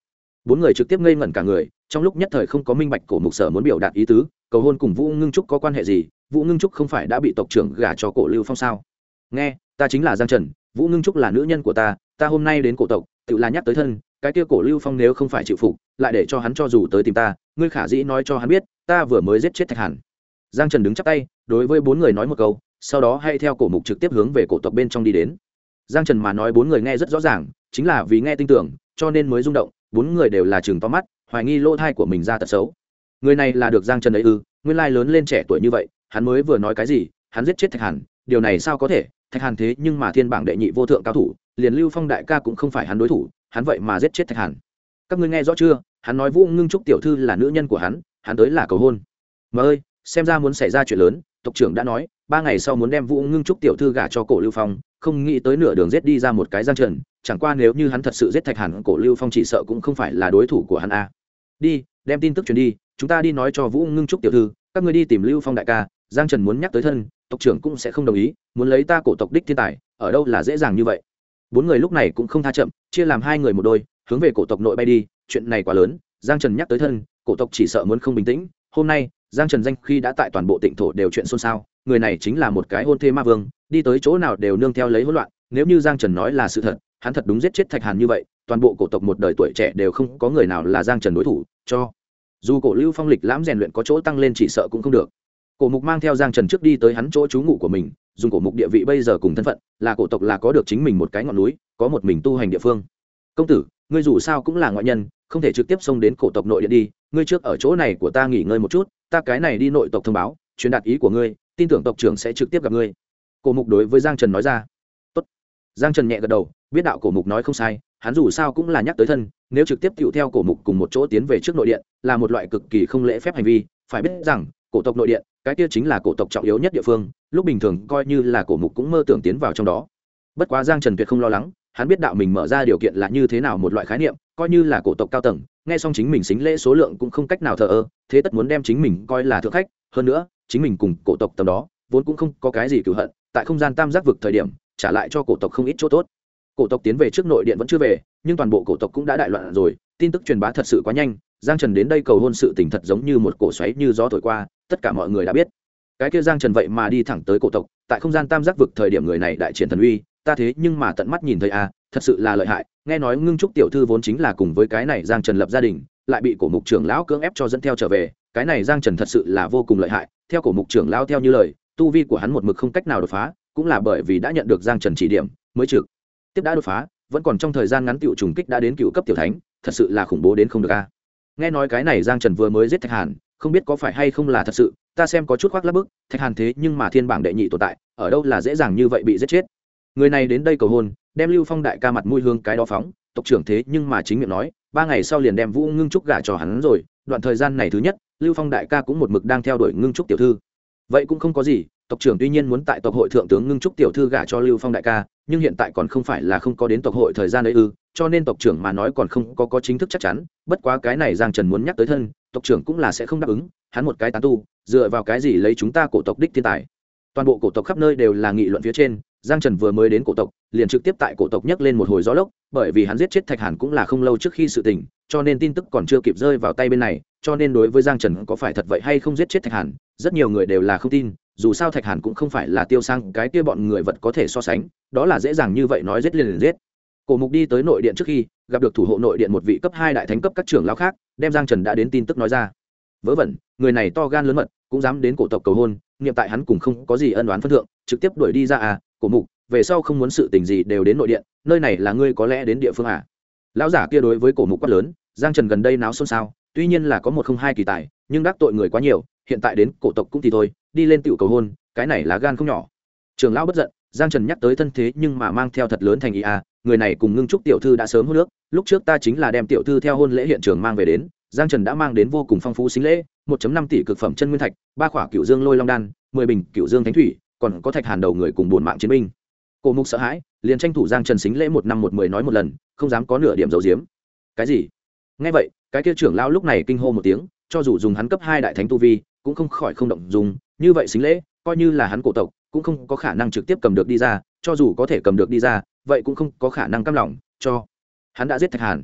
bốn người trực tiếp ngây ngẩn cả người, trong lúc nhất thời không có minh bạch cổ mục sở muốn biểu đạt ý tứ. Cầu hôn cùng Vũ Ngưng Trúc có quan hệ gì? Vũ Ngưng Trúc không phải đã bị tộc trưởng gả cho cổ Lưu Phong sao? Nghe, ta chính là Giang Trần, Vũ Ngưng Trúc là nữ nhân của ta hôm nay đến cổ tộc tự là nhắc tới thân, cái kia cổ Lưu Phong nếu không phải chịu phục, lại để cho hắn cho dù tới tìm ta, ngươi khả dĩ nói cho hắn biết ta vừa mới giết chết Thạch Hàn. Giang Trần đứng chắp tay đối với bốn người nói một câu, sau đó hay theo cổ mục trực tiếp hướng về cổ tộc bên trong đi đến. Giang Trần mà nói bốn người nghe rất rõ ràng, chính là vì nghe tin tưởng cho nên mới rung động. Bốn người đều là chừng to mắt, hoài nghi lỗ thai của mình ra tật xấu. Người này là được Giang Trần ấy ư? Nguyên lai lớn lên trẻ tuổi như vậy, hắn mới vừa nói cái gì? Hắn giết chết Thạch Hàn, điều này sao có thể? Thạch Hàn thế nhưng mà thiên bảng đệ nhị vô thượng cao thủ, liền Lưu Phong đại ca cũng không phải hắn đối thủ, hắn vậy mà giết chết Thạch Hàn. Các ngươi nghe rõ chưa? Hắn nói Vũ Ngưng Trúc tiểu thư là nữ nhân của hắn tới là cầu hôn. Mà ơi, xem ra muốn xảy ra chuyện lớn, tộc trưởng đã nói 3 ngày sau muốn đem Vũ Ngưng Trúc tiểu thư gả cho cổ Lưu Phong, không nghĩ tới nửa đường giết đi ra một cái Giang Trần, chẳng qua nếu như hắn thật sự giết Thạch Hàn, cổ Lưu Phong chỉ sợ cũng không phải là đối thủ của hắn a. Đi, đem tin tức truyền đi, chúng ta đi nói cho Vũ Ngưng Trúc tiểu thư, các ngươi đi tìm Lưu Phong đại ca, Giang Trần muốn nhắc tới thân, tộc trưởng cũng sẽ không đồng ý, muốn lấy ta cổ tộc đích thiên tài, ở đâu là dễ dàng như vậy. Bốn người lúc này cũng không tha chậm, chia làm hai người một đôi, hướng về cổ tộc nội bay đi. Chuyện này quá lớn, Giang Trần nhắc tới thân, cổ tộc chỉ sợ muốn không bình tĩnh. Hôm nay Giang Trần danh khi đã tại toàn bộ Tịnh thổ đều chuyện xôn xao, người này chính là một cái hôn thê ma vương, đi tới chỗ nào đều nương theo lấy hỗn loạn. Nếu như Giang Trần nói là sự thật, hắn thật đúng giết chết Thạch Hàn như vậy, toàn bộ cổ tộc một đời tuổi trẻ đều không có người nào là Giang Trần đối thủ. Cho dù cổ Lưu Phong lịch lãm rèn luyện có chỗ tăng lên, chỉ sợ cũng không được. Cổ mục mang theo Giang Trần trước đi tới hắn chỗ trú ngụ của mình, dùng cổ mục địa vị bây giờ cùng thân phận là cổ tộc, là có được chính mình một cái ngọn núi, có một mình tu hành địa phương. Công tử, ngươi dù sao cũng là ngoại nhân, không thể trực tiếp xông đến cổ tộc nội địa đi, ngươi trước ở chỗ này của ta nghỉ ngơi một chút, ta cái này đi nội tộc thông báo, truyền đạt ý của ngươi, tin tưởng tộc trưởng sẽ trực tiếp gặp ngươi. Cổ mục đối với Giang Trần nói ra. Tốt. Giang Trần nhẹ gật đầu, biết đạo cổ mục nói không sai, hắn dù sao cũng là nhắc tới thân, nếu trực tiếp tựu theo cổ mục cùng một chỗ tiến về trước nội điện, là một loại cực kỳ không lễ phép hành vi. Phải biết rằng cổ tộc nội điện, cái kia chính là cổ tộc trọng yếu nhất địa phương, lúc bình thường coi như là cổ mục cũng mơ tưởng tiến vào trong đó. Bất quá Giang Trần tuyệt không lo lắng, hắn biết đạo mình mở ra điều kiện là như thế nào một loại khái niệm, coi như là cổ tộc cao tầng, nghe xong chính mình xính lễ số lượng cũng không cách nào thờ ơ, thế tất muốn đem chính mình coi là thượng khách. Hơn nữa chính mình cùng cổ tộc tầm đó vốn cũng không có cái gì cửu hận, tại không gian tam giác vực thời điểm trả lại cho cổ tộc không ít chỗ tốt. Cổ tộc tiến về trước nội điện vẫn chưa về, nhưng toàn bộ cổ tộc cũng đã đại loạn rồi, tin tức truyền bá thật sự quá nhanh. Giang Trần đến đây cầu hôn sự tình thật giống như một cổ xoáy như gió thổi qua, tất cả mọi người đã biết. Cái kia Giang Trần vậy mà đi thẳng tới cổ tộc, tại không gian tam giác vực thời điểm người này đại triển thần uy, ta thế nhưng mà tận mắt nhìn thấy a, thật sự là lợi hại. Nghe nói Ngưng Trúc tiểu thư vốn chính là cùng với cái này Giang Trần lập gia đình, lại bị cổ mục trưởng lão cưỡng ép cho dẫn theo trở về, cái này Giang Trần thật sự là vô cùng lợi hại. Theo cổ mục trưởng lão theo như lời, tu vi của hắn một mực không cách nào đột phá, cũng là bởi vì đã nhận được Giang Trần chỉ điểm, mới trực tiếp đã đột phá, vẫn còn trong thời gian ngắn tiểu trùng kích đã đến cựu cấp tiểu thánh, thật sự là khủng bố đến không được a. Nghe nói cái này Giang Trần vừa mới giết Thạch Hàn, không biết có phải hay không là thật sự, ta xem có chút khoác lác bức, Thạch Hàn thế nhưng mà thiên bảng đệ nhị tồn tại, ở đâu là dễ dàng như vậy bị giết chết. Người này đến đây cầu hôn, đem Lưu Phong đại ca mặt mũi hương cái đó phóng, tộc trưởng thế nhưng mà chính miệng nói 3 ngày sau liền đem Vũ Ngưng Trúc gả cho hắn rồi. Đoạn thời gian này thứ nhất, Lưu Phong đại ca cũng một mực đang theo đuổi Ngưng Trúc tiểu thư. Vậy cũng không có gì, tộc trưởng tuy nhiên muốn tại tộc hội thượng tướng Ngưng Trúc tiểu thư gả cho Lưu Phong đại ca, nhưng hiện tại còn không phải là không có đến tộc hội thời gian ấy ư, cho nên tộc trưởng mà nói còn không có chính thức chắc chắn. Bất quá cái này Giang Trần muốn nhắc tới thân, tộc trưởng cũng là sẽ không đáp ứng, hắn một cái tán tu, dựa vào cái gì lấy chúng ta cổ tộc đích thiên tài. Toàn bộ cổ tộc khắp nơi đều là nghị luận phía trên, Giang Trần vừa mới đến cổ tộc, liền trực tiếp tại cổ tộc nhấc lên một hồi gió lốc, bởi vì hắn giết chết Thạch Hàn cũng là không lâu trước khi sự tình, cho nên tin tức còn chưa kịp rơi vào tay bên này, cho nên đối với Giang Trần có phải thật vậy hay không giết chết Thạch Hàn, rất nhiều người đều là không tin, dù sao Thạch Hàn cũng không phải là Tiêu Sang cái kia bọn người vật có thể so sánh, đó là dễ dàng như vậy nói giết liền giết. Cổ mục đi tới nội điện trước khi, gặp được thủ hộ nội điện một vị cấp 2 đại thánh cấp các trưởng lão khác, đem Giang Trần đã đến tin tức nói ra. Vớ vẩn, người này to gan lớn mật, cũng dám đến cổ tộc cầu hôn, niệm tại hắn cùng không có gì ân oán phân thượng, trực tiếp đuổi đi ra à. Cổ mục, về sau không muốn sự tình gì đều đến nội điện, nơi này là ngươi có lẽ đến địa phương à. Lão giả kia đối với cổ mục quát lớn. Giang Trần gần đây náo xôn xao, tuy nhiên là có 102 kỳ tài, nhưng đắc tội người quá nhiều, hiện tại đến cổ tộc cũng thì thôi, đi lên tiểu cầu hôn, cái này là gan không nhỏ. Trưởng lão bất giận, Giang Trần nhắc tới thân thế nhưng mà mang theo thật lớn thành ý à, người này cùng Ngưng Trúc tiểu thư đã sớm hôn nước, lúc trước ta chính là đem tiểu thư theo hôn lễ hiện trường mang về đến, Giang Trần đã mang đến vô cùng phong phú sính lễ, 1.5 tỷ cực phẩm chân nguyên thạch, 3 khỏa Cửu Dương Lôi Long đan, 10 bình Cửu Dương Thánh thủy, còn có Thạch Hàn đầu người cùng buồn mạng chiến binh. Cổ mục sợ hãi, liền tranh thủ Giang Trần sính lễ 1 năm 1 10 nói một lần, không dám có nửa điểm giấu giếm. Cái gì? Nghe vậy, cái kia trưởng lão lúc này kinh hô một tiếng, cho dù dùng hắn cấp 2 đại thánh tu vi, cũng không khỏi không động dung, như vậy sính lễ, coi như là hắn cổ tộc, cũng không có khả năng trực tiếp cầm được đi ra, cho dù có thể cầm được đi ra, vậy cũng không có khả năng cam lòng cho. Hắn đã giết Thạch Hàn.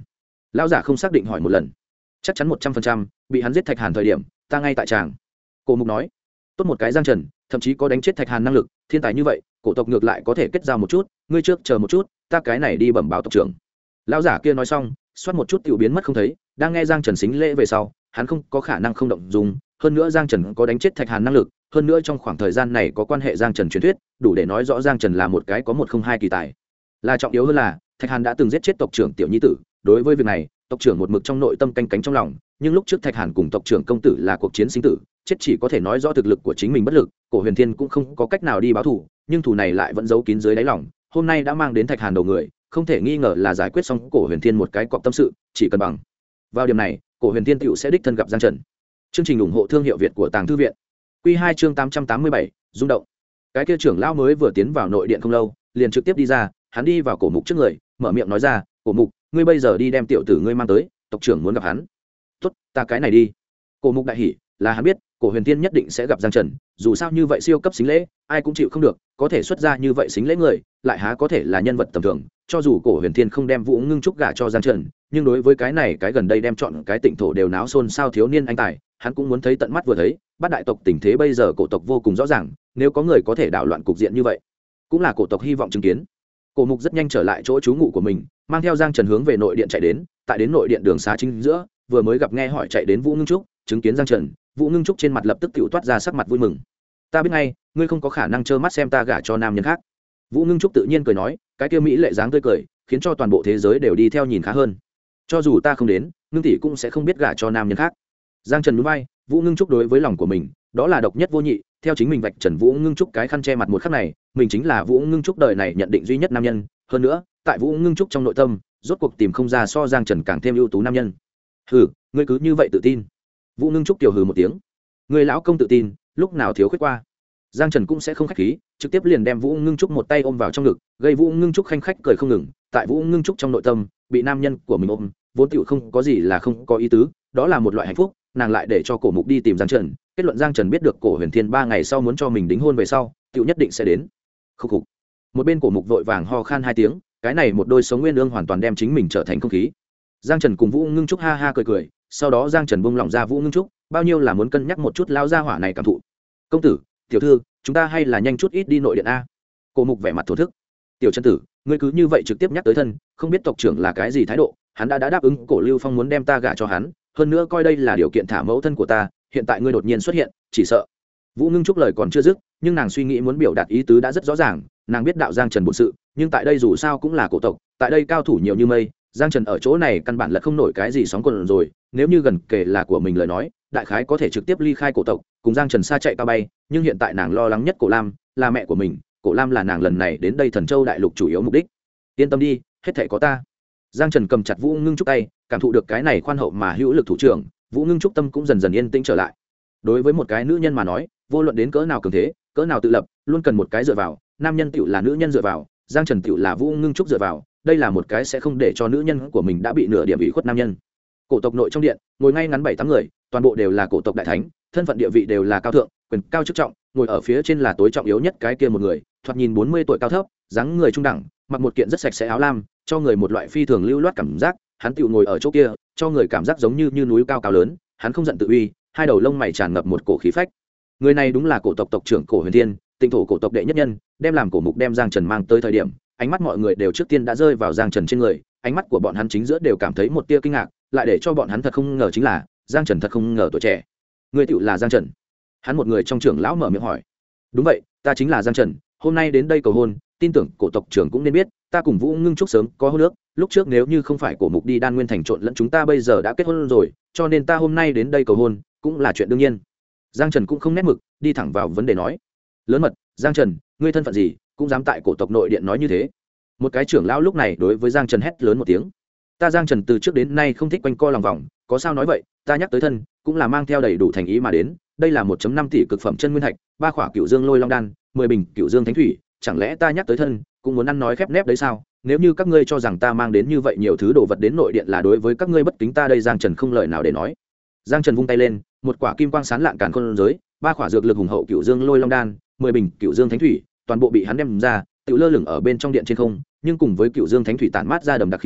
lão giả không xác định hỏi một lần. Chắc chắn 100%, bị hắn giết Thạch Hàn thời điểm ta ngay tại tràng. Cổ Mục nói. Tốt một cái Giang Trần, thậm chí có đánh chết Thạch Hàn năng lực, thiên tài như vậy cổ tộc ngược lại có thể kết giao một chút, ngươi trước chờ một chút, ta cái này đi bẩm báo tộc trưởng. Lão giả kia nói xong xoát một chút tiểu biến mất không thấy. Đang nghe Giang Trần xính lễ về sau, hắn không có khả năng không động dùng. Hơn nữa Giang Trần có đánh chết Thạch Hàn năng lực, hơn nữa trong khoảng thời gian này có quan hệ Giang Trần truyền thuyết, đủ để nói rõ Giang Trần là một cái có một không hai kỳ tài. Là trọng yếu hơn là Thạch Hàn đã từng giết chết tộc trưởng tiểu nhi tử. Đối với việc này tộc trưởng một mực trong nội tâm canh cánh trong lòng, nhưng lúc trước Thạch Hàn cùng tộc trưởng công tử là cuộc chiến sinh tử, chết chỉ có thể nói rõ thực lực của chính mình bất lực. Cổ Huyền Thiên cũng không có cách nào đi báo thù, nhưng thù này lại vẫn giấu kín dưới đáy lòng. Hôm nay đã mang đến Thạch Hàn đầu người, không thể nghi ngờ là giải quyết xong Cổ Huyền Thiên một cái cọp tâm sự, chỉ cần bằng vào điểm này Cổ Huyền Thiên tựu sẽ đích thân gặp Giang Trần. Chương trình ủng hộ thương hiệu Việt của Tàng Thư viện. Quy 2 chương 887, rung động. Cái kia trưởng lão mới vừa tiến vào nội điện không lâu, liền trực tiếp đi ra, hắn đi vào Cổ Mục trước người, mở miệng nói ra, "Cổ Mục, ngươi bây giờ đi đem tiểu tử ngươi mang tới, tộc trưởng muốn gặp hắn." "Tốt, ta cái này đi." Cổ Mục đại hỉ, là hắn biết, Cổ Huyền Tiên nhất định sẽ gặp Giang Trần, dù sao như vậy siêu cấp xính lễ, ai cũng chịu không được, có thể xuất ra như vậy xính lễ người, lại há có thể là nhân vật tầm thường, cho dù Cổ Huyền Tiên không đem Vũ Ngưng Trúc gả cho Giang Trần, nhưng đối với cái này cái gần đây đem chọn cái Tịnh thổ đều náo xôn xao thiếu niên anh tài, hắn cũng muốn thấy tận mắt vừa thấy, bát đại tộc tình thế bây giờ cổ tộc vô cùng rõ ràng, nếu có người có thể đảo loạn cục diện như vậy, cũng là cổ tộc hy vọng chứng kiến. Cổ Mục rất nhanh trở lại chỗ trú ngụ của mình, mang theo Giang Trần hướng về nội điện chạy đến, tại đến nội điện đường xá chính giữa, vừa mới gặp nghe hỏi chạy đến Vũ Ngưng Trúc, chứng kiến Giang Trần, Vũ Ngưng Trúc trên mặt lập tức tự toát ra sắc mặt vui mừng. "Ta biết ngay, ngươi không có khả năng trơ mắt xem ta gả cho nam nhân khác." Vũ Ngưng Trúc tự nhiên cười nói, cái kia mỹ lệ dáng tươi cười, khiến cho toàn bộ thế giới đều đi theo nhìn khá hơn. "Cho dù ta không đến, Ngưng tỷ cũng sẽ không biết gả cho nam nhân khác." Giang Trần nhún vai, Vũ Ngưng Trúc đối với lòng của mình, đó là độc nhất vô nhị, theo chính mình vạch trần Vũ Ngưng Trúc cái khăn che mặt một khắc này, mình chính là Vũ Ngưng Trúc đời này nhận định duy nhất nam nhân, hơn nữa, tại Vũ Ngưng Trúc trong nội tâm, rốt cuộc tìm không ra so Giang Trần càng thêm ưu tú nam nhân. "Hừ, ngươi cứ như vậy tự tin?" Vũ Ngưng Trúc tiểu hừ một tiếng. "Người lão công tự tin, lúc nào thiếu khuyết qua." Giang Trần cũng sẽ không khách khí, trực tiếp liền đem Vũ Ngưng Trúc một tay ôm vào trong ngực, gây Vũ Ngưng Trúc khanh khách cười không ngừng. Tại Vũ Ngưng Trúc trong nội tâm, bị nam nhân của mình ôm, vốn tiểu không có gì là không có ý tứ, đó là một loại hạnh phúc. Nàng lại để cho Cổ Mục đi tìm Giang Trần, kết luận Giang Trần biết được Cổ Huyền Thiên 3 ngày sau muốn cho mình đính hôn về sau, tiểu nhất định sẽ đến. Khúc khục. Một bên Cổ Mục vội vàng ho khan 2 tiếng, cái này một đôi sống nguyên ương hoàn toàn đem chính mình trở thành không khí. Giang Trần cùng Vũ Ngưng Trúc ha ha cười cười, sau đó Giang Trần buông lỏng ra Vũ Ngưng Trúc, bao nhiêu là muốn cân nhắc một chút lao gia hỏa này cảm thụ. "Công tử, tiểu thư, chúng ta hay là nhanh chút ít đi nội điện a." Cổ Mục vẻ mặt thổ thức. "Tiểu chân tử, ngươi cứ như vậy trực tiếp nhắc tới thân, không biết tộc trưởng là cái gì thái độ, hắn đã đáp ứng Cổ Lưu Phong muốn đem ta gả cho hắn, hơn nữa coi đây là điều kiện thả mẫu thân của ta, hiện tại ngươi đột nhiên xuất hiện, chỉ sợ." Vũ Ngưng Trúc lời còn chưa dứt, nhưng nàng suy nghĩ muốn biểu đạt ý tứ đã rất rõ ràng, nàng biết đạo Giang Trần bổn sự, nhưng tại đây dù sao cũng là cổ tộc, tại đây cao thủ nhiều như mây, Giang Trần ở chỗ này căn bản là không nổi cái gì sóng quần rồi, nếu như gần kể là của mình lời nói, đại khái có thể trực tiếp ly khai cổ tộc, cùng Giang Trần xa chạy cao bay, nhưng hiện tại nàng lo lắng nhất Cổ Lam, là mẹ của mình, Cổ Lam là nàng lần này đến đây Thần Châu đại lục chủ yếu mục đích. "Yên tâm đi, hết thảy có ta." Giang Trần cầm chặt Vũ Ngưng Trúc tay, cảm thụ được cái này khoan hậu mà hữu lực thủ trưởng, Vũ Ngưng Trúc tâm cũng dần dần yên tĩnh trở lại. Đối với một cái nữ nhân mà nói, vô luận đến cỡ nào cường thế, cỡ nào tự lập, luôn cần một cái dựa vào, nam nhân tựu là nữ nhân dựa vào, Giang Trần tựu là Vũ Ngưng Trúc dựa vào, đây là một cái sẽ không để cho nữ nhân của mình đã bị nửa điểm ủy khuất nam nhân. Cổ tộc nội trong điện, ngồi ngay ngắn 7-8 người, toàn bộ đều là cổ tộc đại thánh, thân phận địa vị đều là cao thượng, quyền cao chức trọng, ngồi ở phía trên là tối trọng yếu nhất cái kia một người, thoạt nhìn 40 tuổi cao thấp, dáng người trung đẳng, mặc một kiện rất sạch sẽ áo lam, cho người một loại phi thường lưu loát cảm giác, hắn tựu ngồi ở chỗ kia, cho người cảm giác giống như núi cao cao lớn, hắn không giận tự uy, hai đầu lông mày tràn ngập một cổ khí phách. Người này đúng là cổ tộc tộc trưởng Cổ Huyền Thiên, Tịnh thổ cổ tộc đệ nhất nhân, đem làm Cổ Mục đem Giang Trần mang tới thời điểm, ánh mắt mọi người đều trước tiên đã rơi vào Giang Trần trên người, ánh mắt của bọn hắn chính giữa đều cảm thấy một tia kinh ngạc, lại để cho bọn hắn thật không ngờ chính là Giang Trần thật không ngờ tuổi trẻ. Người tựu là Giang Trần? Hắn một người trong trưởng lão mở miệng hỏi. "Đúng vậy, ta chính là Giang Trần, hôm nay đến đây cầu hôn, tin tưởng cổ tộc trưởng cũng nên biết, ta cùng Vũ Ngưng Trúc sớm có hôn ước, lúc trước nếu như không phải Cổ Mục đi Đan Nguyên thành trộn lẫn chúng ta bây giờ đã kết hôn rồi, cho nên ta hôm nay đến đây cầu hôn, cũng là chuyện đương nhiên." Giang Trần cũng không nét mực, đi thẳng vào vấn đề nói. "Lớn mật, Giang Trần, ngươi thân phận gì, cũng dám tại cổ tộc nội điện nói như thế?" Một cái trưởng lão lúc này đối với Giang Trần hét lớn một tiếng. "Ta Giang Trần từ trước đến nay không thích quanh co lòng vòng, có sao nói vậy, ta nhắc tới thân, cũng là mang theo đầy đủ thành ý mà đến, đây là 1.5 tỷ cực phẩm chân nguyên thạch, 3 khỏa Cửu Dương Lôi Long đan, 10 bình Cửu Dương Thánh thủy, chẳng lẽ ta nhắc tới thân, cũng muốn ăn nói khép nép đấy sao? Nếu như các ngươi cho rằng ta mang đến như vậy nhiều thứ đồ vật đến nội điện là đối với các ngươi bất kính, ta đây Giang Trần không lời nào để nói." Giang Trần vung tay lên, một quả kim quang sáng lạng càn khôn giới, 3 khỏa dược lực hùng hậu Cửu Dương Lôi Long đan, 10 bình Cửu Dương Thánh thủy, toàn bộ bị hắn đem ra, tự lơ lửng ở bên trong điện trên không, nhưng cùng với Cửu Dương Thánh thủy tản mát ra đậm đặc khí tức,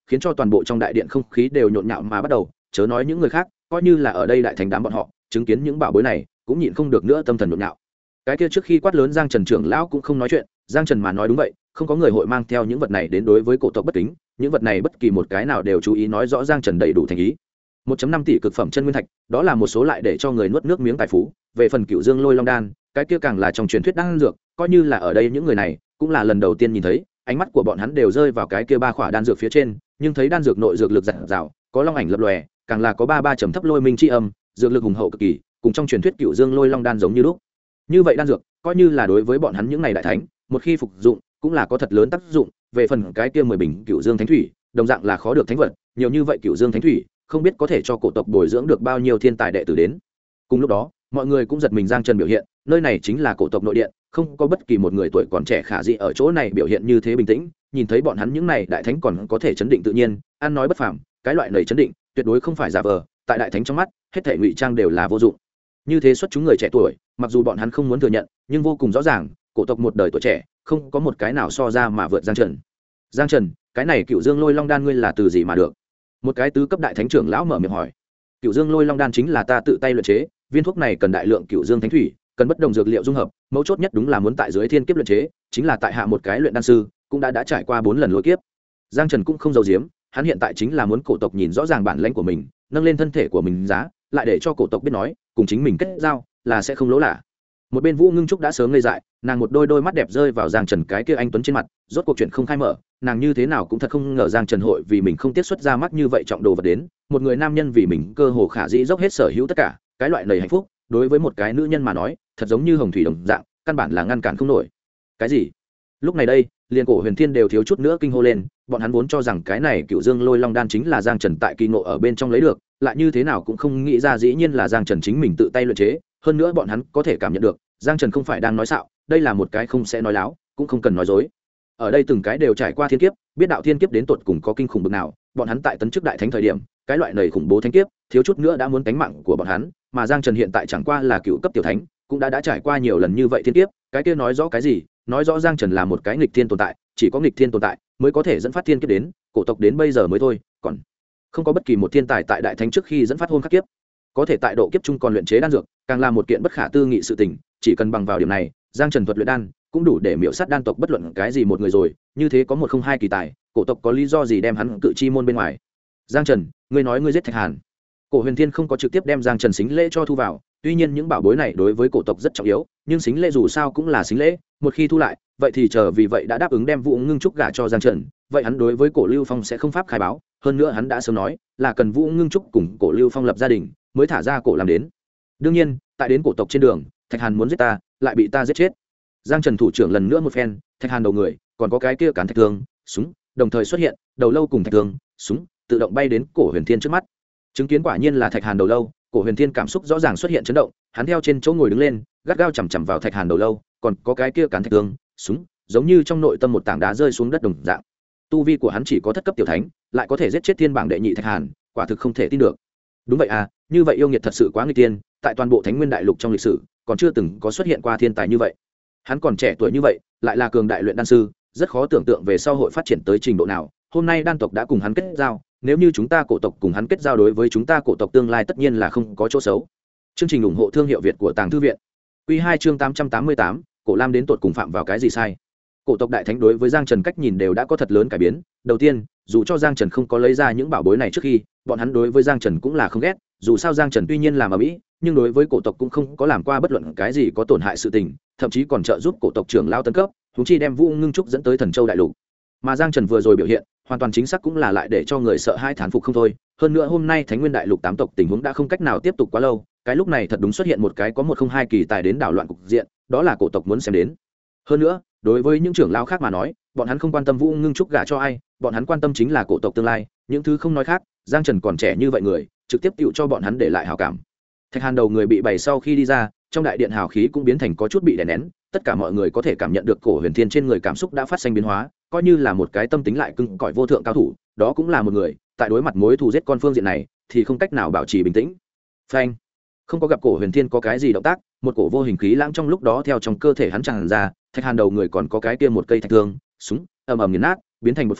khiến cho toàn bộ trong đại điện không khí đều nhộn nhạo mà bắt đầu, chớ nói những người khác, coi như là ở đây đại thành đám bọn họ chứng kiến những bảo bối này cũng nhịn không được nữa tâm thần nhộn nhạo. Cái kia trước khi quát lớn Giang Trần trưởng lão cũng không nói chuyện, Giang Trần mà nói đúng vậy, không có người hội mang theo những vật này đến đối với cổ tộc bất kính, những vật này bất kỳ một cái nào đều chú ý nói rõ Giang Trần đầy đủ thành ý. 1.5 tỷ cực phẩm chân nguyên thạch, đó là một số lại để cho người nuốt nước miếng tài phú, về phần Cựu Dương Lôi Long đan, cái kia càng là trong truyền thuyết đan dược, coi như là ở đây những người này cũng là lần đầu tiên nhìn thấy, ánh mắt của bọn hắn đều rơi vào cái kia ba khỏa đan dược phía trên, nhưng thấy đan dược nội dược lực dạt dào, có long ảnh lập lòe, càng là có ba trầm thấp lôi minh chi âm, dược lực hùng hậu cực kỳ, cùng trong truyền thuyết Cựu Dương Lôi Long đan giống như lúc. Như vậy đan dược, coi như là đối với bọn hắn những này đại thánh, một khi phục dụng, cũng là có thật lớn tác dụng, về phần cái kia 10 bình Cựu Dương Thánh Thủy, đồng dạng là khó được thánh vật, nhiều như vậy Cựu Dương Thánh Thủy, không biết có thể cho cổ tộc bồi dưỡng được bao nhiêu thiên tài đệ tử đến. Cùng lúc đó, mọi người cũng giật mình Giang Trần biểu hiện, nơi này chính là cổ tộc nội điện, không có bất kỳ một người tuổi còn trẻ khả dĩ ở chỗ này biểu hiện như thế bình tĩnh, nhìn thấy bọn hắn những này đại thánh còn có thể chấn định tự nhiên, ăn nói bất phàm, cái loại này chấn định, tuyệt đối không phải giả vờ, tại đại thánh trong mắt, hết thảy ngụy trang đều là vô dụng. Như thế xuất chúng người trẻ tuổi, mặc dù bọn hắn không muốn thừa nhận, nhưng vô cùng rõ ràng, cổ tộc một đời tuổi trẻ, không có một cái nào so ra mà vượt Giang Trần. Giang Trần, cái này Cựu Dương Lôi Long đan ngươi là từ gì mà được? Một cái tứ cấp đại thánh trưởng lão mở miệng hỏi. Cựu Dương Lôi Long đan chính là ta tự tay luyện chế, viên thuốc này cần đại lượng Cựu Dương Thánh Thủy, cần bất đồng dược liệu dung hợp, mấu chốt nhất đúng là muốn tại dưới thiên kiếp luyện chế, chính là tại hạ một cái luyện đan sư, cũng đã trải qua 4 lần lôi kiếp. Giang Trần cũng không giấu giếm, hắn hiện tại chính là muốn cổ tộc nhìn rõ ràng bản lãnh của mình, nâng lên thân thể của mình giá, lại để cho cổ tộc biết nói, cùng chính mình kết giao là sẽ không lỗ lạ. Một bên Vũ Ngưng Trúc đã sớm ngây dại, nàng một đôi mắt đẹp rơi vào Giang Trần cái kia anh tuấn trên mặt, rốt cuộc chuyện không khai mở, nàng như thế nào cũng thật không ngờ Giang Trần hội vì mình không tiết xuất ra mắt như vậy trọng đồ vật đến, một người nam nhân vì mình cơ hồ khả dĩ dốc hết sở hữu tất cả, cái loại lời hạnh phúc, đối với một cái nữ nhân mà nói, thật giống như hồng thủy đồng dạng, căn bản là ngăn cản không nổi. Cái gì? Lúc này đây, liền Cổ Huyền Thiên đều thiếu chút nữa kinh hô lên, bọn hắn vốn cho rằng cái này Cựu Dương Lôi Long đan chính là Giang Trần tại kỳ ngộ ở bên trong lấy được, lại như thế nào cũng không nghĩ ra dĩ nhiên là Giang Trần chính mình tự tay luyện chế, hơn nữa bọn hắn có thể cảm nhận được, Giang Trần không phải đang nói xạo, đây là một cái không sẽ nói láo, cũng không cần nói dối. Ở đây từng cái đều trải qua thiên kiếp, biết đạo thiên kiếp đến tột cùng có kinh khủng bực nào, bọn hắn tại tấn chức đại thánh thời điểm, cái loại nầy khủng bố thánh kiếp, thiếu chút nữa đã muốn tánh mạng của bọn hắn, mà Giang Trần hiện tại chẳng qua là cựu cấp tiểu thánh, cũng đã trải qua nhiều lần như vậy thiên kiếp, cái kia nói rõ cái gì? Nói rõ Giang Trần là một cái nghịch thiên tồn tại, chỉ có nghịch thiên tồn tại mới có thể dẫn phát thiên kiếp đến, cổ tộc đến bây giờ mới thôi, còn không có bất kỳ một thiên tài tại đại thánh trước khi dẫn phát hôn khắc kiếp, có thể tại độ kiếp trung còn luyện chế đan dược, càng là một kiện bất khả tư nghị sự tình, chỉ cần bằng vào điểm này, Giang Trần thuật luyện đan cũng đủ để miểu sát đan tộc bất luận cái gì một người rồi, như thế có một không hai kỳ tài, cổ tộc có lý do gì đem hắn cự chi môn bên ngoài? Giang Trần, ngươi nói ngươi giết Thạch Hàn? Cổ Huyền Thiên không có trực tiếp đem Giang Trần xính lễ cho thu vào, tuy nhiên những bảo bối này đối với cổ tộc rất trọng yếu, nhưng xính lễ dù sao cũng là xính lễ, một khi thu lại, vậy thì chờ vì vậy đã đáp ứng đem Vũ Ngưng Trúc gả cho Giang Trần, vậy hắn đối với Cổ Lưu Phong sẽ không pháp khai báo, hơn nữa hắn đã sớm nói là cần Vũ Ngưng Trúc cùng Cổ Lưu Phong lập gia đình mới thả ra Cổ làm đến. Đương nhiên, tại đến cổ tộc trên đường, Thạch Hàn muốn giết ta, lại bị ta giết chết. Giang Trần thủ trưởng lần nữa một phen, Thạch Hàn đầu người, còn có cái kia cán thạch thương, súng, đồng thời xuất hiện, đầu lâu cùng thạch thương, súng, tự động bay đến Cổ Huyền Thiên trước mắt. Chứng kiến quả nhiên là Thạch Hàn đầu lâu, Cổ Huyền Thiên cảm xúc rõ ràng xuất hiện chấn động, hắn theo trên chỗ ngồi đứng lên, gắt gao chằm chằm vào Thạch Hàn đầu lâu, còn có cái kia cán thạch thương, súng, giống như trong nội tâm một tảng đá rơi xuống đất đồng dạng. Tu vi của hắn chỉ có thất cấp tiểu thánh, lại có thể giết chết thiên bảng đệ nhị Thạch Hàn, quả thực không thể tin được. Đúng vậy à, như vậy yêu nghiệt thật sự quá nguy tiên, tại toàn bộ Thánh Nguyên đại lục trong lịch sử, còn chưa từng có xuất hiện qua thiên tài như vậy. Hắn còn trẻ tuổi như vậy, lại là cường đại luyện đan sư, rất khó tưởng tượng về sau hội phát triển tới trình độ nào. Hôm nay đan tộc đã cùng hắn kết giao, nếu như chúng ta cổ tộc cùng hắn kết giao, đối với chúng ta cổ tộc tương lai tất nhiên là không có chỗ xấu. Chương trình ủng hộ thương hiệu Việt của Tàng Thư viện. Quy 2 chương 888, Cổ Lam đến tột cùng phạm vào cái gì sai? Cổ tộc đại thánh đối với Giang Trần cách nhìn đều đã có thật lớn cải biến. Đầu tiên, dù cho Giang Trần không có lấy ra những bảo bối này trước khi, bọn hắn đối với Giang Trần cũng là không ghét, dù sao Giang Trần tuy nhiên làm ở mỹ, nhưng đối với cổ tộc cũng không có làm qua bất luận cái gì có tổn hại sự tình, thậm chí còn trợ giúp cổ tộc trưởng lao tấn cấp, huống chi đem Vũ Ngưng Trúc dẫn tới Thần Châu đại lục. Mà Giang Trần vừa rồi biểu hiện, hoàn toàn chính xác cũng là lại để cho người sợ hai thán phục không thôi. Hơn nữa hôm nay Thánh Nguyên đại lục 8 tộc tình huống đã không cách nào tiếp tục quá lâu, cái lúc này thật đúng xuất hiện một cái có một không hai kỳ tài đến đảo loạn cục diện, đó là cổ tộc muốn xem đến. Hơn nữa, đối với những trưởng lao khác mà nói, bọn hắn không quan tâm Vũ Ngưng Trúc gả cho ai, bọn hắn quan tâm chính là cổ tộc tương lai, những thứ không nói khác, Giang Trần còn trẻ như vậy người, trực tiếp tựu cho bọn hắn để lại hảo cảm. Thạch Hàn đầu người bị bày sau khi đi ra, trong đại điện hào khí cũng biến thành có chút bị đè nén, tất cả mọi người có thể cảm nhận được Cổ Huyền Thiên trên người cảm xúc đã phát sinh biến hóa, coi như là một cái tâm tính lại cứng cỏi vô thượng cao thủ, đó cũng là một người, tại đối mặt mối thù giết con phương diện này, thì không cách nào bảo trì bình tĩnh. Phanh! Không có gặp Cổ Huyền Thiên có cái gì động tác, một cổ vô hình khí lãng trong lúc đó theo trong cơ thể hắn tràn ra, Thạch Hàn đầu người còn có cái kia một cây thạch thương, súng, ầm ầm nghiền nát, biến thành một phấn,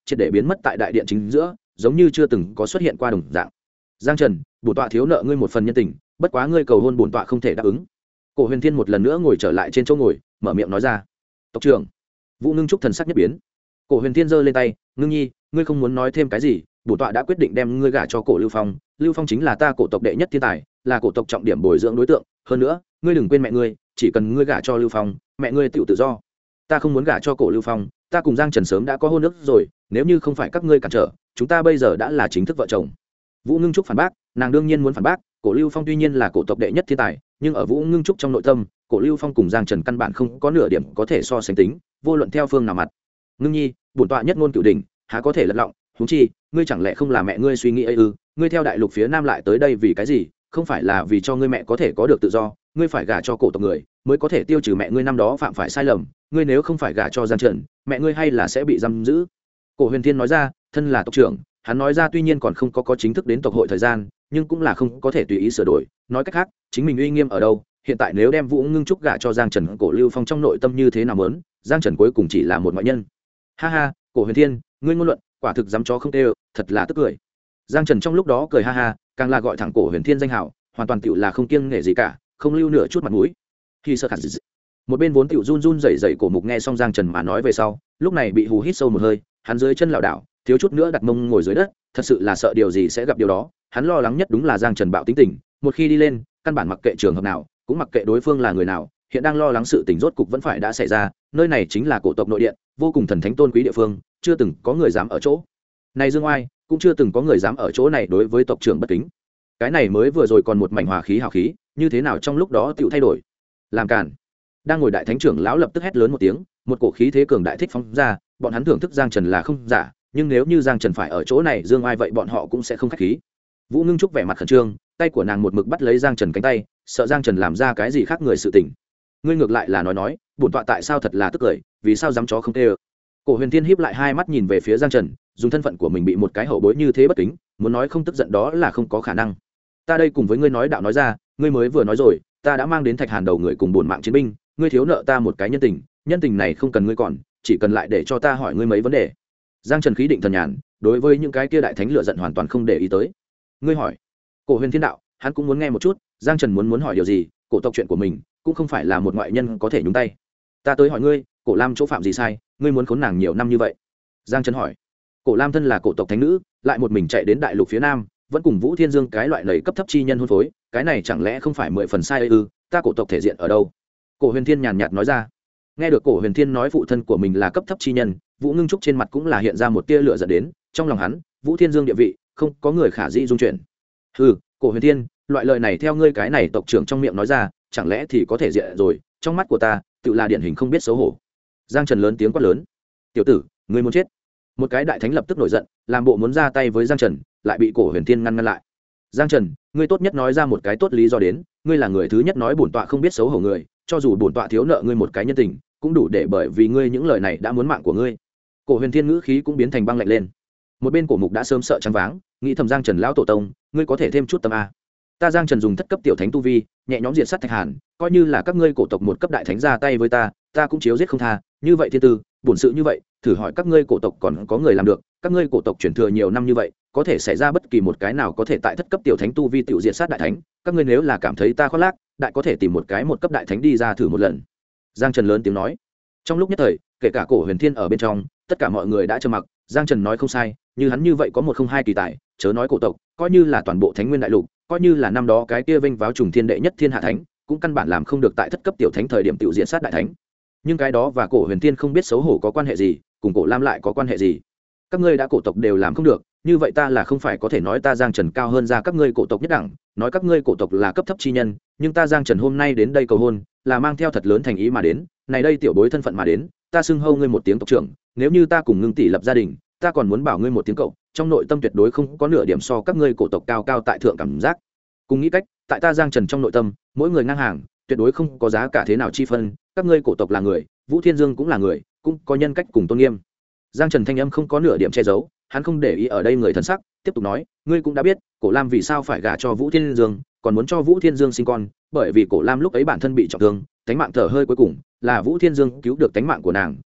triệt để biến mất tại đại điện chính giữa, giống như chưa từng có xuất hiện qua đồng dạng. Giang Trần, bổn tọa thiếu nợ ngươi một phần nhân tình, bất quá ngươi cầu hôn bổn tọa không thể đáp ứng. Cổ Huyền Thiên một lần nữa ngồi trở lại trên chỗ ngồi, mở miệng nói ra. Tộc trưởng. Vũ Ngưng Trúc thần sắc nhất biến. Cổ Huyền Thiên giơ lên tay, Ngưng Nhi, ngươi không muốn nói thêm cái gì, bổn tọa đã quyết định đem ngươi gả cho Cổ Lưu Phong. Lưu Phong chính là ta cổ tộc đệ nhất thiên tài, là cổ tộc trọng điểm bồi dưỡng đối tượng. Hơn nữa, ngươi đừng quên mẹ ngươi, chỉ cần ngươi gả cho Lưu Phong, mẹ ngươi tự do. Ta không muốn gả cho Cổ Lưu Phong, ta cùng Giang Trần sớm đã có hôn ước rồi, nếu như không phải các ngươi cản trở, chúng ta bây giờ đã là chính thức vợ chồng. Vũ Ngưng Trúc phản bác, nàng đương nhiên muốn phản bác, Cổ Lưu Phong tuy nhiên là cổ tộc đệ nhất thiên tài, nhưng ở Vũ Ngưng Trúc trong nội tâm, Cổ Lưu Phong cùng Giang Trần căn bản không có nửa điểm có thể so sánh tính, vô luận theo phương nào mặt. Ngưng Nhi, bổn tọa nhất ngôn cửu đỉnh, há có thể lật lọng, huống chi, ngươi chẳng lẽ không là mẹ ngươi suy nghĩ ấy ư? Ngươi theo đại lục phía nam lại tới đây vì cái gì? Không phải là vì cho ngươi mẹ có thể có được tự do, ngươi phải gả cho cổ tộc người, mới có thể tiêu trừ mẹ ngươi năm đó phạm phải sai lầm, ngươi nếu không phải gả cho Giang Trần, mẹ ngươi hay là sẽ bị giam giữ. Cổ Huyền Thiên nói ra, thân là tộc trưởng, hắn nói ra tuy nhiên còn không có chính thức đến tộc hội thời gian, nhưng cũng là không có thể tùy ý sửa đổi, nói cách khác, chính mình uy nghiêm ở đâu, hiện tại nếu đem Vũ Ngưng Trúc gả cho Giang Trần, Cổ Lưu Phong trong nội tâm như thế nào muốn, Giang Trần cuối cùng chỉ là một ngoại nhân. Ha ha, Cổ Huyền Thiên, ngươi ngôn luận, quả thực dám chó không tê, thật là tức cười. Giang Trần trong lúc đó cười ha ha, càng là gọi thẳng Cổ Huyền Thiên danh hào, hoàn toàn tựu là không kiêng nể gì cả, không lưu nửa chút mặt mũi. Khi sơ khả dị. Một bên vốn tựu run run rẩy rẩy Cổ Mục nghe xong Giang Trần mà nói về sau, lúc này bị hù hít sâu một hơi, hắn dưới chân lảo đảo, thiếu chút nữa đặt mông ngồi dưới đất, thật sự là sợ điều gì sẽ gặp điều đó. Hắn lo lắng nhất đúng là Giang Trần bạo tính tình, một khi đi lên, căn bản mặc kệ trường hợp nào, cũng mặc kệ đối phương là người nào, hiện đang lo lắng sự tình rốt cục vẫn phải đã xảy ra, nơi này chính là cổ tộc nội điện, vô cùng thần thánh tôn quý địa phương, chưa từng có người dám ở chỗ này dương oai, cũng chưa từng có người dám ở chỗ này đối với tộc trưởng bất kính. Cái này mới vừa rồi còn một mảnh hòa khí hào khí, như thế nào trong lúc đó tựu thay đổi. Làm cản. Đang ngồi đại thánh trưởng lão lập tức hét lớn một tiếng, một cổ khí thế cường đại thích phóng ra, bọn hắn thưởng thức Giang Trần là không giả, nhưng nếu như Giang Trần phải ở chỗ này dương oai vậy bọn họ cũng sẽ không khách khí. Vũ Ngưng Trúc vẻ mặt khẩn trương, tay của nàng một mực bắt lấy Giang Trần cánh tay, sợ Giang Trần làm ra cái gì khác người sự tình. Ngươi ngược lại là nói, bổn tọa tại sao thật là tức cười, vì sao dám chó không tê. Cổ Huyền Thiên híp lại hai mắt nhìn về phía Giang Trần, dùng thân phận của mình bị một cái hậu bối như thế bất kính, muốn nói không tức giận đó là không có khả năng. Ta đây cùng với ngươi nói đạo nói ra, ngươi mới vừa nói rồi, ta đã mang đến Thạch Hàn đầu người cùng bổn mạng chiến binh, ngươi thiếu nợ ta một cái nhân tình này không cần ngươi còn, chỉ cần lại để cho ta hỏi ngươi mấy vấn đề. Giang Trần khí định thần nhàn, đối với những cái kia đại thánh lựa giận hoàn toàn không để ý tới. Ngươi hỏi. Cổ Huyền Thiên đạo, hắn cũng muốn nghe một chút, Giang Trần muốn hỏi điều gì, cổ tộc chuyện của mình, cũng không phải là một ngoại nhân có thể nhúng tay. Ta tới hỏi ngươi, Cổ Lam chỗ phạm gì sai, ngươi muốn khốn nàng nhiều năm như vậy? Giang Trần hỏi. Cổ Lam thân là cổ tộc thánh nữ, lại một mình chạy đến đại lục phía nam, vẫn cùng Vũ Thiên Dương cái loại lầy cấp thấp chi nhân hôn phối, cái này chẳng lẽ không phải 10 phần sai ư? Ta cổ tộc thể diện ở đâu? Cổ Huyền Thiên nhàn nhạt nói ra. Nghe được Cổ Huyền Thiên nói phụ thân của mình là cấp thấp chi nhân, Vũ Ngưng Trúc trên mặt cũng là hiện ra một tia lửa giận đến, trong lòng hắn, Vũ Thiên Dương địa vị, không có người khả dĩ dung chuyển. Hừ, Cổ Huyền Thiên, loại lời này theo ngươi cái này tộc trưởng trong miệng nói ra, chẳng lẽ thì có thể diện rồi, trong mắt của ta, tự là điển hình không biết xấu hổ. Giang Trần lớn tiếng quát lớn. Tiểu tử, ngươi muốn chết. Một cái đại thánh lập tức nổi giận, làm bộ muốn ra tay với Giang Trần, lại bị Cổ Huyền Thiên ngăn lại. Giang Trần, ngươi tốt nhất nói ra một cái tốt lý do đến, ngươi là người thứ nhất nói bổn tọa không biết xấu hổ người, cho dù bổn tọa thiếu nợ ngươi một cái nhân tình, cũng đủ để bởi vì ngươi những lời này đã muốn mạng của ngươi. Cổ Huyền Thiên ngữ khí cũng biến thành băng lạnh lên. Một bên Cổ Mục đã sớm sợ choáng váng, nghĩ thầm Giang Trần lão tổ tông, ngươi có thể thêm chút tâm a. Ta Giang Trần dùng thất cấp tiểu thánh tu vi, nhẹ nhõm diệt sát Thạch Hàn, coi như là các ngươi cổ tộc một cấp đại thánh ra tay với ta cũng chiếu giết không tha, như vậy thiên tư, bổn sự như vậy, thử hỏi các ngươi cổ tộc còn có người làm được, các ngươi cổ tộc truyền thừa nhiều năm như vậy, có thể xảy ra bất kỳ một cái nào có thể tại thất cấp tiểu thánh tu vi tiểu diệt sát đại thánh, các ngươi nếu là cảm thấy ta khoác lác, đại có thể tìm một cái một cấp đại thánh đi ra thử một lần. Giang Trần lớn tiếng nói. Trong lúc nhất thời, kể cả Cổ Huyền Thiên ở bên trong, tất cả mọi người đã trầm mặc. Giang Trần nói không sai, như hắn như vậy có một không hai kỳ tài, chớ nói cổ tộc, coi như là toàn bộ Thánh Nguyên đại lục, coi như là năm đó cái kia vinh váo trùng thiên đệ nhất thiên hạ thánh, cũng căn bản làm không được tại thất cấp tiểu thánh thời điểm tiểu diện sát đại thánh. Nhưng cái đó và Cổ Huyền Thiên không biết xấu hổ có quan hệ gì, cùng Cổ Lam lại có quan hệ gì? Các ngươi đã cổ tộc đều làm không được, như vậy ta là không phải có thể nói ta Giang Trần cao hơn ra các ngươi cổ tộc nhất đẳng, nói các ngươi cổ tộc là cấp thấp chi nhân, nhưng ta Giang Trần hôm nay đến đây cầu hôn, là mang theo thật lớn thành ý mà đến, này đây tiểu bối thân phận mà đến, ta xưng hâu ngươi một tiếng tộc trưởng, nếu như ta cùng Ngưng tỷ lập gia đình, ta còn muốn bảo ngươi một tiếng cậu, trong nội tâm tuyệt đối không có nửa điểm so các ngươi cổ tộc cao cao tại thượng cảm giác. Cùng nghĩ cách, tại ta Giang Trần trong nội tâm, mỗi người ngang hàng, tuyệt đối không có giá cả thế nào chi phân, các ngươi cổ tộc là người, Vũ Thiên Dương cũng là người, cũng có nhân cách cùng tôn nghiêm. Giang Trần thanh âm không có nửa điểm che giấu, hắn không để ý ở đây người thân sắc, tiếp tục nói, ngươi cũng đã biết, Cổ Lam vì sao phải gả cho Vũ Thiên Dương, còn muốn cho Vũ Thiên Dương sinh con, bởi vì Cổ Lam lúc ấy bản thân bị trọng thương, tánh mạng thở hơi cuối cùng, là Vũ Thiên Dương cứu được tánh mạng của nàng,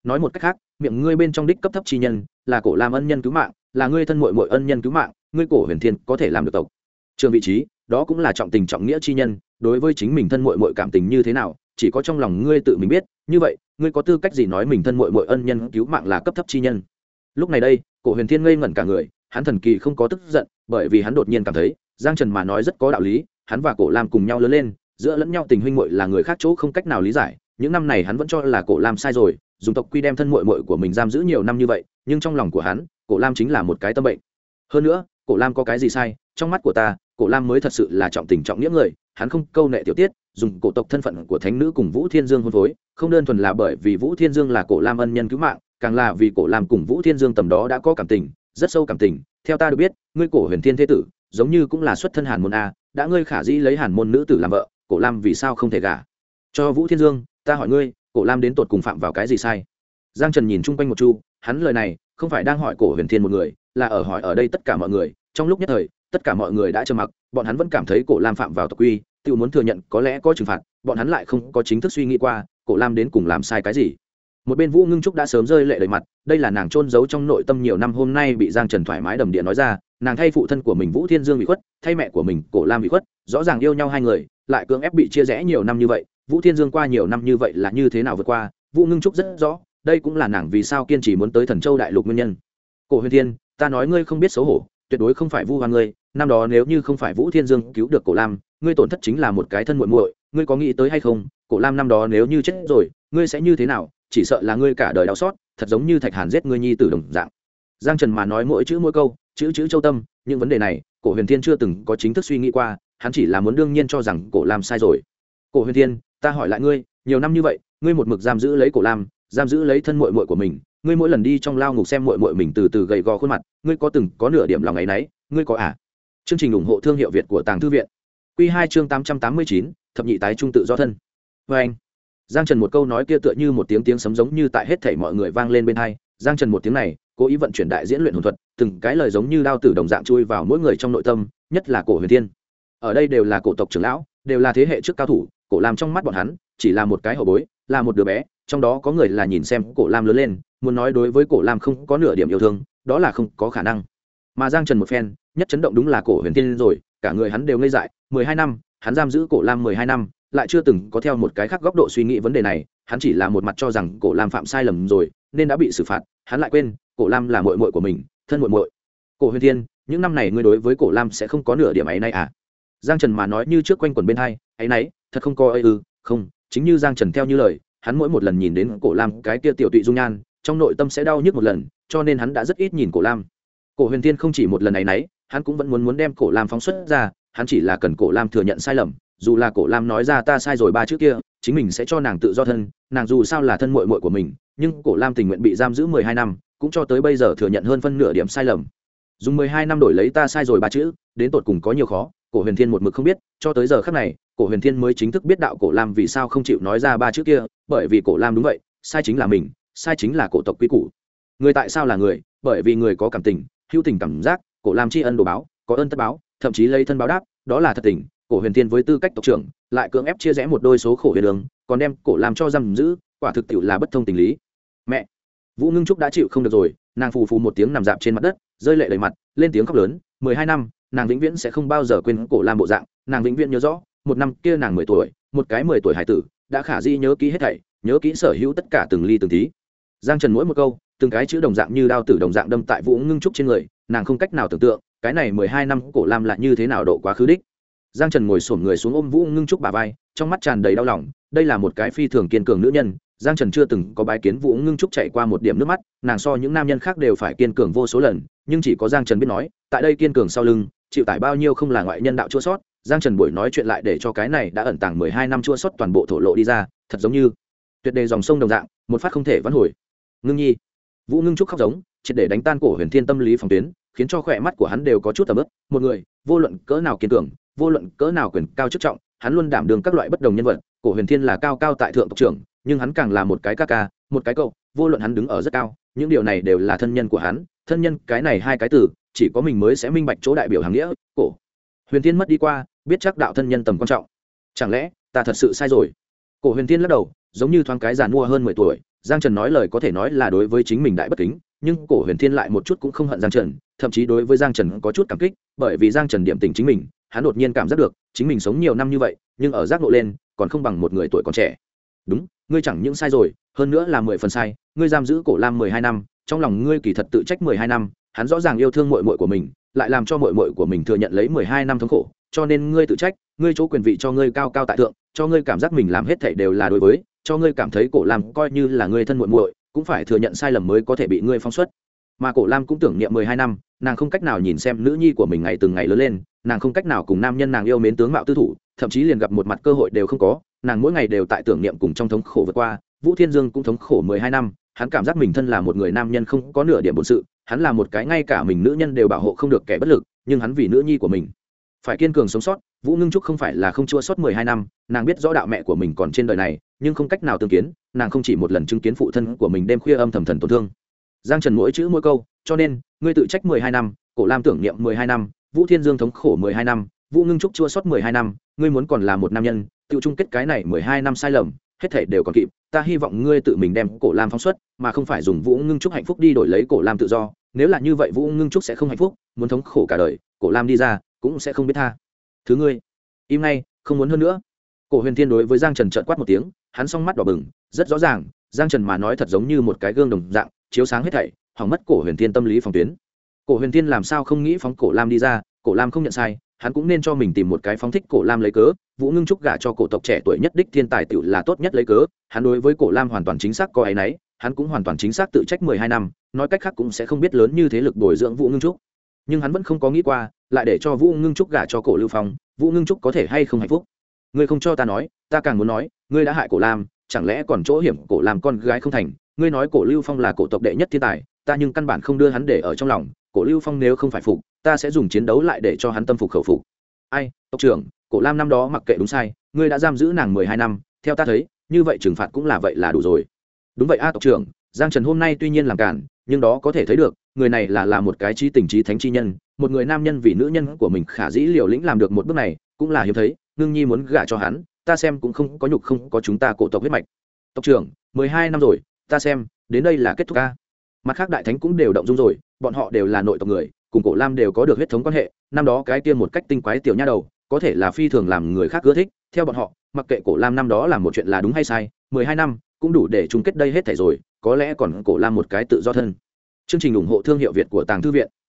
nói một cách khác, miệng ngươi bên trong đích cấp thấp chi nhân là cổ lam ân nhân cứu mạng, là ngươi thân muội muội ân nhân cứu mạng, ngươi cổ huyền thiên có thể làm được tộc trường vị trí, đó cũng là trọng tình trọng nghĩa chi nhân. Đối với chính mình thân muội muội cảm tình như thế nào, chỉ có trong lòng ngươi tự mình biết. Như vậy ngươi có tư cách gì nói mình thân muội muội ân nhân cứu mạng là cấp thấp chi nhân? Lúc này đây, cổ huyền thiên ngây ngẩn cả người. Hắn thần kỳ không có tức giận, bởi vì hắn đột nhiên cảm thấy Giang Trần mà nói rất có đạo lý. Hắn và cổ lam cùng nhau lớn lên, giữa lẫn nhau tình huynh muội là người khác chỗ không cách nào lý giải. Những năm này hắn vẫn cho là cổ lam sai rồi, dùng tộc quy đem thân muội muội của mình giam giữ nhiều năm như vậy, nhưng trong lòng của hắn, cổ lam chính là một cái tâm bệnh. Hơn nữa, cổ lam có cái gì sai? Trong mắt của ta, cổ lam mới thật sự là trọng tình trọng nghĩa người. Hắn không câu nệ tiểu tiết, dùng cổ tộc thân phận của thánh nữ cùng Vũ Thiên Dương hôn phối, không đơn thuần là bởi vì Vũ Thiên Dương là cổ lam ân nhân cứu mạng, càng là vì cổ lam cùng Vũ Thiên Dương tầm đó đã có cảm tình, rất sâu cảm tình. Theo ta được biết, ngươi cổ huyền thiên thế tử giống như cũng là xuất thân hàn môn a, đã ngươi khả dĩ lấy hàn môn nữ tử làm vợ, cổ lam vì sao không thể gả cho Vũ Thiên Dương? Ta hỏi ngươi, cổ lam đến tột cùng phạm vào cái gì sai? Giang Trần nhìn chung quanh một chu, hắn lời này không phải đang hỏi cổ huyền thiên một người, là ở hỏi ở đây tất cả mọi người. Trong lúc nhất thời, tất cả mọi người đã trầm mặc, bọn hắn vẫn cảm thấy cổ lam phạm vào tộc quy, tự muốn thừa nhận có lẽ có trừng phạt, bọn hắn lại không có chính thức suy nghĩ qua cổ lam đến cùng làm sai cái gì. Một bên Vũ Ngưng Trúc đã sớm rơi lệ đầy mặt, đây là nàng chôn giấu trong nội tâm nhiều năm, hôm nay bị Giang Trần thoải mái đầm địa nói ra. Nàng thay phụ thân của mình Vũ Thiên Dương bị khuất, thay mẹ của mình cổ lam bị khuất, rõ ràng yêu nhau hai người lại cưỡng ép bị chia rẽ nhiều năm như vậy. Vũ Thiên Dương qua nhiều năm như vậy là như thế nào vượt qua, Vũ Ngưng Trúc rất rõ, đây cũng là nàng vì sao kiên trì muốn tới Thần Châu đại lục nguyên nhân. Cổ huyền thiên, ta nói ngươi không biết xấu hổ, tuyệt đối không phải vu oan ngươi. Năm đó nếu như không phải Vũ Thiên Dương cứu được cổ lam, ngươi tổn thất chính là một cái thân muội muội. Ngươi có nghĩ tới hay không, cổ lam năm đó nếu như chết rồi, ngươi sẽ như thế nào? Chỉ sợ là ngươi cả đời đau xót, thật giống như Thạch Hàn giết ngươi nhi tử đồng dạng. Giang Trần mà nói mỗi chữ mỗi câu, chữ chữ châu tâm. Những vấn đề này, cổ huyền thiên chưa từng có chính thức suy nghĩ qua, hắn chỉ là muốn đương nhiên cho rằng cổ lam sai rồi. Cổ huyền thiên, ta hỏi lại ngươi, nhiều năm như vậy, ngươi một mực giam giữ lấy cổ lam, giam giữ lấy thân muội muội của mình, ngươi mỗi lần đi trong lao ngục xem muội muội mình từ từ gầy gò khuôn mặt, ngươi có từng có nửa điểm lòng ấy nấy? Ngươi có à? Chương trình ủng hộ thương hiệu Việt của Tàng Thư viện. Quy 2 chương 889, thập nhị tái trung tự do thân. Và anh, Giang Trần một câu nói kia tựa như một tiếng sấm giống như tại hết thảy mọi người vang lên bên tai. Giang Trần một tiếng này, cố ý vận chuyển đại diễn luyện hồn thuật, từng cái lời giống như đao tử đồng dạng chui vào mỗi người trong nội tâm, nhất là cổ huyền thiên. Ở đây đều là cổ tộc trưởng lão, đều là thế hệ trước cao thủ, cổ lam trong mắt bọn hắn chỉ là một cái hậu bối, là một đứa bé. Trong đó có người là nhìn xem cổ lam lớn lên, muốn nói đối với cổ lam không có nửa điểm yêu thương, đó là không có khả năng. Mà Giang Trần một phen nhất chấn động đúng là cổ huyền thiên rồi, cả người hắn đều ngây dại. 12 năm, hắn giam giữ cổ lam 12 năm, lại chưa từng có theo một cái khác góc độ suy nghĩ vấn đề này. Hắn chỉ là một mặt cho rằng cổ lam phạm sai lầm rồi nên đã bị xử phạt, hắn lại quên cổ lam là muội muội của mình, thân muội muội. Cổ huyền thiên, những năm này ngươi đối với cổ lam sẽ không có nửa điểm ấy nay à? Giang Trần mà nói như trước quanh quẩn bên hai, ấy nấy thật không có không, chính như Giang Trần theo như lời, hắn mỗi một lần nhìn đến cổ lam cái kia tiểu tụy dung nhan, trong nội tâm sẽ đau nhức một lần, cho nên hắn đã rất ít nhìn cổ lam. Cổ huyền thiên không chỉ một lần ấy nấy, hắn cũng vẫn muốn đem cổ lam phóng xuất ra, hắn chỉ là cần cổ lam thừa nhận sai lầm, dù là cổ lam nói ra ta sai rồi ba chữ kia, chính mình sẽ cho nàng tự do thân, nàng dù sao là thân muội muội của mình, nhưng cổ lam tình nguyện bị giam giữ 12 năm, cũng cho tới bây giờ thừa nhận hơn phân nửa điểm sai lầm. Dùng 12 năm đổi lấy ta sai rồi ba chữ, đến tột cùng có nhiều khó, cổ huyền thiên một mực không biết, cho tới giờ khắc này, cổ huyền thiên mới chính thức biết đạo cổ lam vì sao không chịu nói ra ba chữ kia, bởi vì cổ lam đúng vậy, sai chính là mình, sai chính là cổ tộc quy củ. Người tại sao là người? Bởi vì người có cảm tình, hữu tình cảm giác, cổ lam tri ân đồ báo, có ơn tất báo, thậm chí lấy thân báo đáp, đó là thật tình. Cổ huyền thiên với tư cách tộc trưởng lại cưỡng ép chia rẽ một đôi số khổ huyền đường, còn đem cổ lam cho giam giữ, quả thực tiệu là bất thông tình lý. Mẹ! Vũ Ngưng Trúc đã chịu không được rồi, nàng phù phù một tiếng nằm dạp trên mặt đất, rơi lệ đầy mặt, lên tiếng khóc lớn. 12 năm, nàng vĩnh viễn sẽ không bao giờ quên cổ lam bộ dạng, nàng vĩnh viễn nhớ rõ, một năm kia nàng 10 tuổi, một cái 10 tuổi hải tử, đã khả di nhớ kỹ hết thảy, nhớ kỹ sở hữu tất cả từng ly từng tí. Giang Trần mỗi một câu, từng cái chữ đồng dạng như đao tử đồng dạng đâm tại Vũ Ngưng Trúc trên người, nàng không cách nào tưởng tượng, cái này 12 năm cổ lam lại như thế nào độ quá khứ đích. Giang Trần ngồi xổm người xuống ôm Vũ Ngưng Trúc bả vai, trong mắt tràn đầy đau lòng, đây là một cái phi thường kiên cường nữ nhân. Giang Trần chưa từng có bái kiến Vũ Ngưng Trúc chảy qua một điểm nước mắt, nàng so những nam nhân khác đều phải kiên cường vô số lần, nhưng chỉ có Giang Trần biết nói, tại đây kiên cường sau lưng, chịu tải bao nhiêu không là ngoại nhân đạo chua sót. Giang Trần buổi nói chuyện lại để cho cái này đã ẩn tàng 12 năm chua sót toàn bộ thổ lộ đi ra, thật giống như tuyệt đề dòng sông đồng dạng, một phát không thể vãn hồi. Ngưng nhi. Vũ Ngưng Trúc khóc giống, triệt để đánh tan cổ huyền thiên tâm lý phòng tuyến, khiến cho khỏe mắt của hắn đều có chút tầm ướp. Một người, vô luận cỡ nào kiên cường, vô luận cỡ nào quyền cao chức trọng, hắn luôn đảm đương các loại bất đồng nhân vật. Cổ huyền thiên là cao cao tại thượng tộc trưởng, nhưng hắn càng là một cái ca ca, một cái cậu, vô luận hắn đứng ở rất cao, những điều này đều là thân nhân của hắn. Thân nhân, cái này hai cái từ, chỉ có mình mới sẽ minh bạch chỗ đại biểu hàng nghĩa. Cổ huyền thiên mất đi qua, biết chắc đạo thân nhân tầm quan trọng. Chẳng lẽ ta thật sự sai rồi? Cổ huyền thiên lắc đầu, giống như thoáng cái giàn mua hơn 10 tuổi, Giang Trần nói lời có thể nói là đối với chính mình đại bất kính, nhưng Cổ Huyền Thiên lại một chút cũng không hận Giang Trần, thậm chí đối với Giang Trần có chút cảm kích, bởi vì Giang Trần điểm tình chính mình, hắn đột nhiên cảm giác được chính mình sống nhiều năm như vậy, nhưng ở giác ngộ lên còn không bằng một người tuổi còn trẻ. Đúng, ngươi chẳng những sai rồi, hơn nữa là 10 phần sai, ngươi giam giữ Cổ Lam 12 năm, trong lòng ngươi kỳ thật tự trách 12 năm, hắn rõ ràng yêu thương muội muội của mình, lại làm cho muội muội của mình thừa nhận lấy 12 năm thống khổ, cho nên ngươi tự trách, ngươi chỗ quyền vị cho ngươi cao cao tại thượng, cho ngươi cảm giác mình làm hết thảy đều là đối với, cho ngươi cảm thấy Cổ Lam coi như là ngươi thân muội muội, cũng phải thừa nhận sai lầm mới có thể bị ngươi phóng xuất. Mà Cổ Lam cũng tưởng niệm 12 năm, nàng không cách nào nhìn xem nữ nhi của mình ngày từng ngày lớn lên, nàng không cách nào cùng nam nhân nàng yêu mến tướng mạo tư thủ, thậm chí liền gặp một mặt cơ hội đều không có, nàng mỗi ngày đều tại tưởng niệm cùng trong thống khổ vượt qua. Vũ Thiên Dương cũng thống khổ 12 năm, hắn cảm giác mình thân là một người nam nhân không có nửa điểm bổn sự, hắn là một cái ngay cả mình nữ nhân đều bảo hộ không được kẻ bất lực, nhưng hắn vì nữ nhi của mình phải kiên cường sống sót. Vũ Ngưng Trúc không phải là không chua sót 12 năm, nàng biết rõ đạo mẹ của mình còn trên đời này, nhưng không cách nào tương kiến, nàng không chỉ một lần chứng kiến phụ thân của mình đêm khuya âm thầm thần tổn thương. Giang Trần mỗi chữ mỗi câu, cho nên ngươi tự trách 12 năm, Cổ Lam tưởng niệm 12 năm, Vũ Thiên Dương thống khổ 12 năm, Vũ Ngưng Trúc chua sót 12 năm, ngươi muốn còn là một nam nhân, tự chung kết cái này 12 năm sai lầm, hết thảy đều còn kịp. Ta hy vọng ngươi tự mình đem Cổ Lam phóng xuất, mà không phải dùng Vũ Ngưng Trúc hạnh phúc đi đổi lấy Cổ Lam tự do. Nếu là như vậy, Vũ Ngưng Trúc sẽ không hạnh phúc, muốn thống khổ cả đời, Cổ Lam đi ra cũng sẽ không biết tha thứ ngươi. Im ngay, không muốn hơn nữa. Cổ Huyền Thiên đối với Giang Trần trợn quát một tiếng, hắn song mắt đỏ bừng, rất rõ ràng, Giang Trần mà nói thật giống như một cái gương đồng dạng, chiếu sáng hết thảy, hỏng mất Cổ Huyền Thiên tâm lý phòng tuyến. Cổ Huyền Thiên làm sao không nghĩ phóng Cổ Lam đi ra, Cổ Lam không nhận sai, hắn cũng nên cho mình tìm một cái phóng thích Cổ Lam lấy cớ. Vũ Ngưng Trúc gả cho cổ tộc trẻ tuổi nhất đích thiên tài tiểu là tốt nhất lấy cớ, hắn đối với Cổ Lam hoàn toàn chính xác có ấy nấy, hắn cũng hoàn toàn chính xác tự trách 12 năm, nói cách khác cũng sẽ không biết lớn như thế lực bồi dưỡng Vũ Ngưng Trúc. Nhưng hắn vẫn không có nghĩ qua, lại để cho Vũ Ngưng Trúc gả cho Cổ Lưu Phong, Vũ Ngưng Trúc có thể hay không hạnh phúc. Ngươi không cho ta nói, ta càng muốn nói, ngươi đã hại Cổ Lam, chẳng lẽ còn chỗ hiểm Cổ Lam con gái không thành? Ngươi nói Cổ Lưu Phong là cổ tộc đệ nhất thiên tài, ta nhưng căn bản không đưa hắn để ở trong lòng, Cổ Lưu Phong nếu không phải phục, ta sẽ dùng chiến đấu lại để cho hắn tâm phục khẩu phục. Ai, tộc trưởng, Cổ Lam năm đó mặc kệ đúng sai, ngươi đã giam giữ nàng 12 năm, theo ta thấy, như vậy trừng phạt cũng là vậy là đủ rồi. Đúng vậy a tộc trưởng, Giang Trần hôm nay tuy nhiên làm cản, nhưng đó có thể thấy được, người này là một cái chí tình chí thánh chi nhân, một người nam nhân vì nữ nhân của mình khả dĩ liều lĩnh làm được một bước này, cũng là hiếm thấy. Ngưng Nhi muốn gả cho hắn, ta xem cũng không có nhục không có chúng ta cổ tộc huyết mạch. Tộc trưởng, 12 năm rồi, ta xem, đến đây là kết thúc a. Mặt khác đại thánh cũng đều động dung rồi, bọn họ đều là nội tộc người, cùng Cổ Lam đều có được huyết thống quan hệ, năm đó cái kia một cách tinh quái tiểu nha đầu, có thể là phi thường làm người khác ưa thích, theo bọn họ, mặc kệ Cổ Lam năm đó làm một chuyện là đúng hay sai, 12 năm cũng đủ để chung kết đây hết thảy rồi, có lẽ còn Cổ Lam một cái tự do thân. Chương trình ủng hộ thương hiệu Việt của Tàng Thư viện.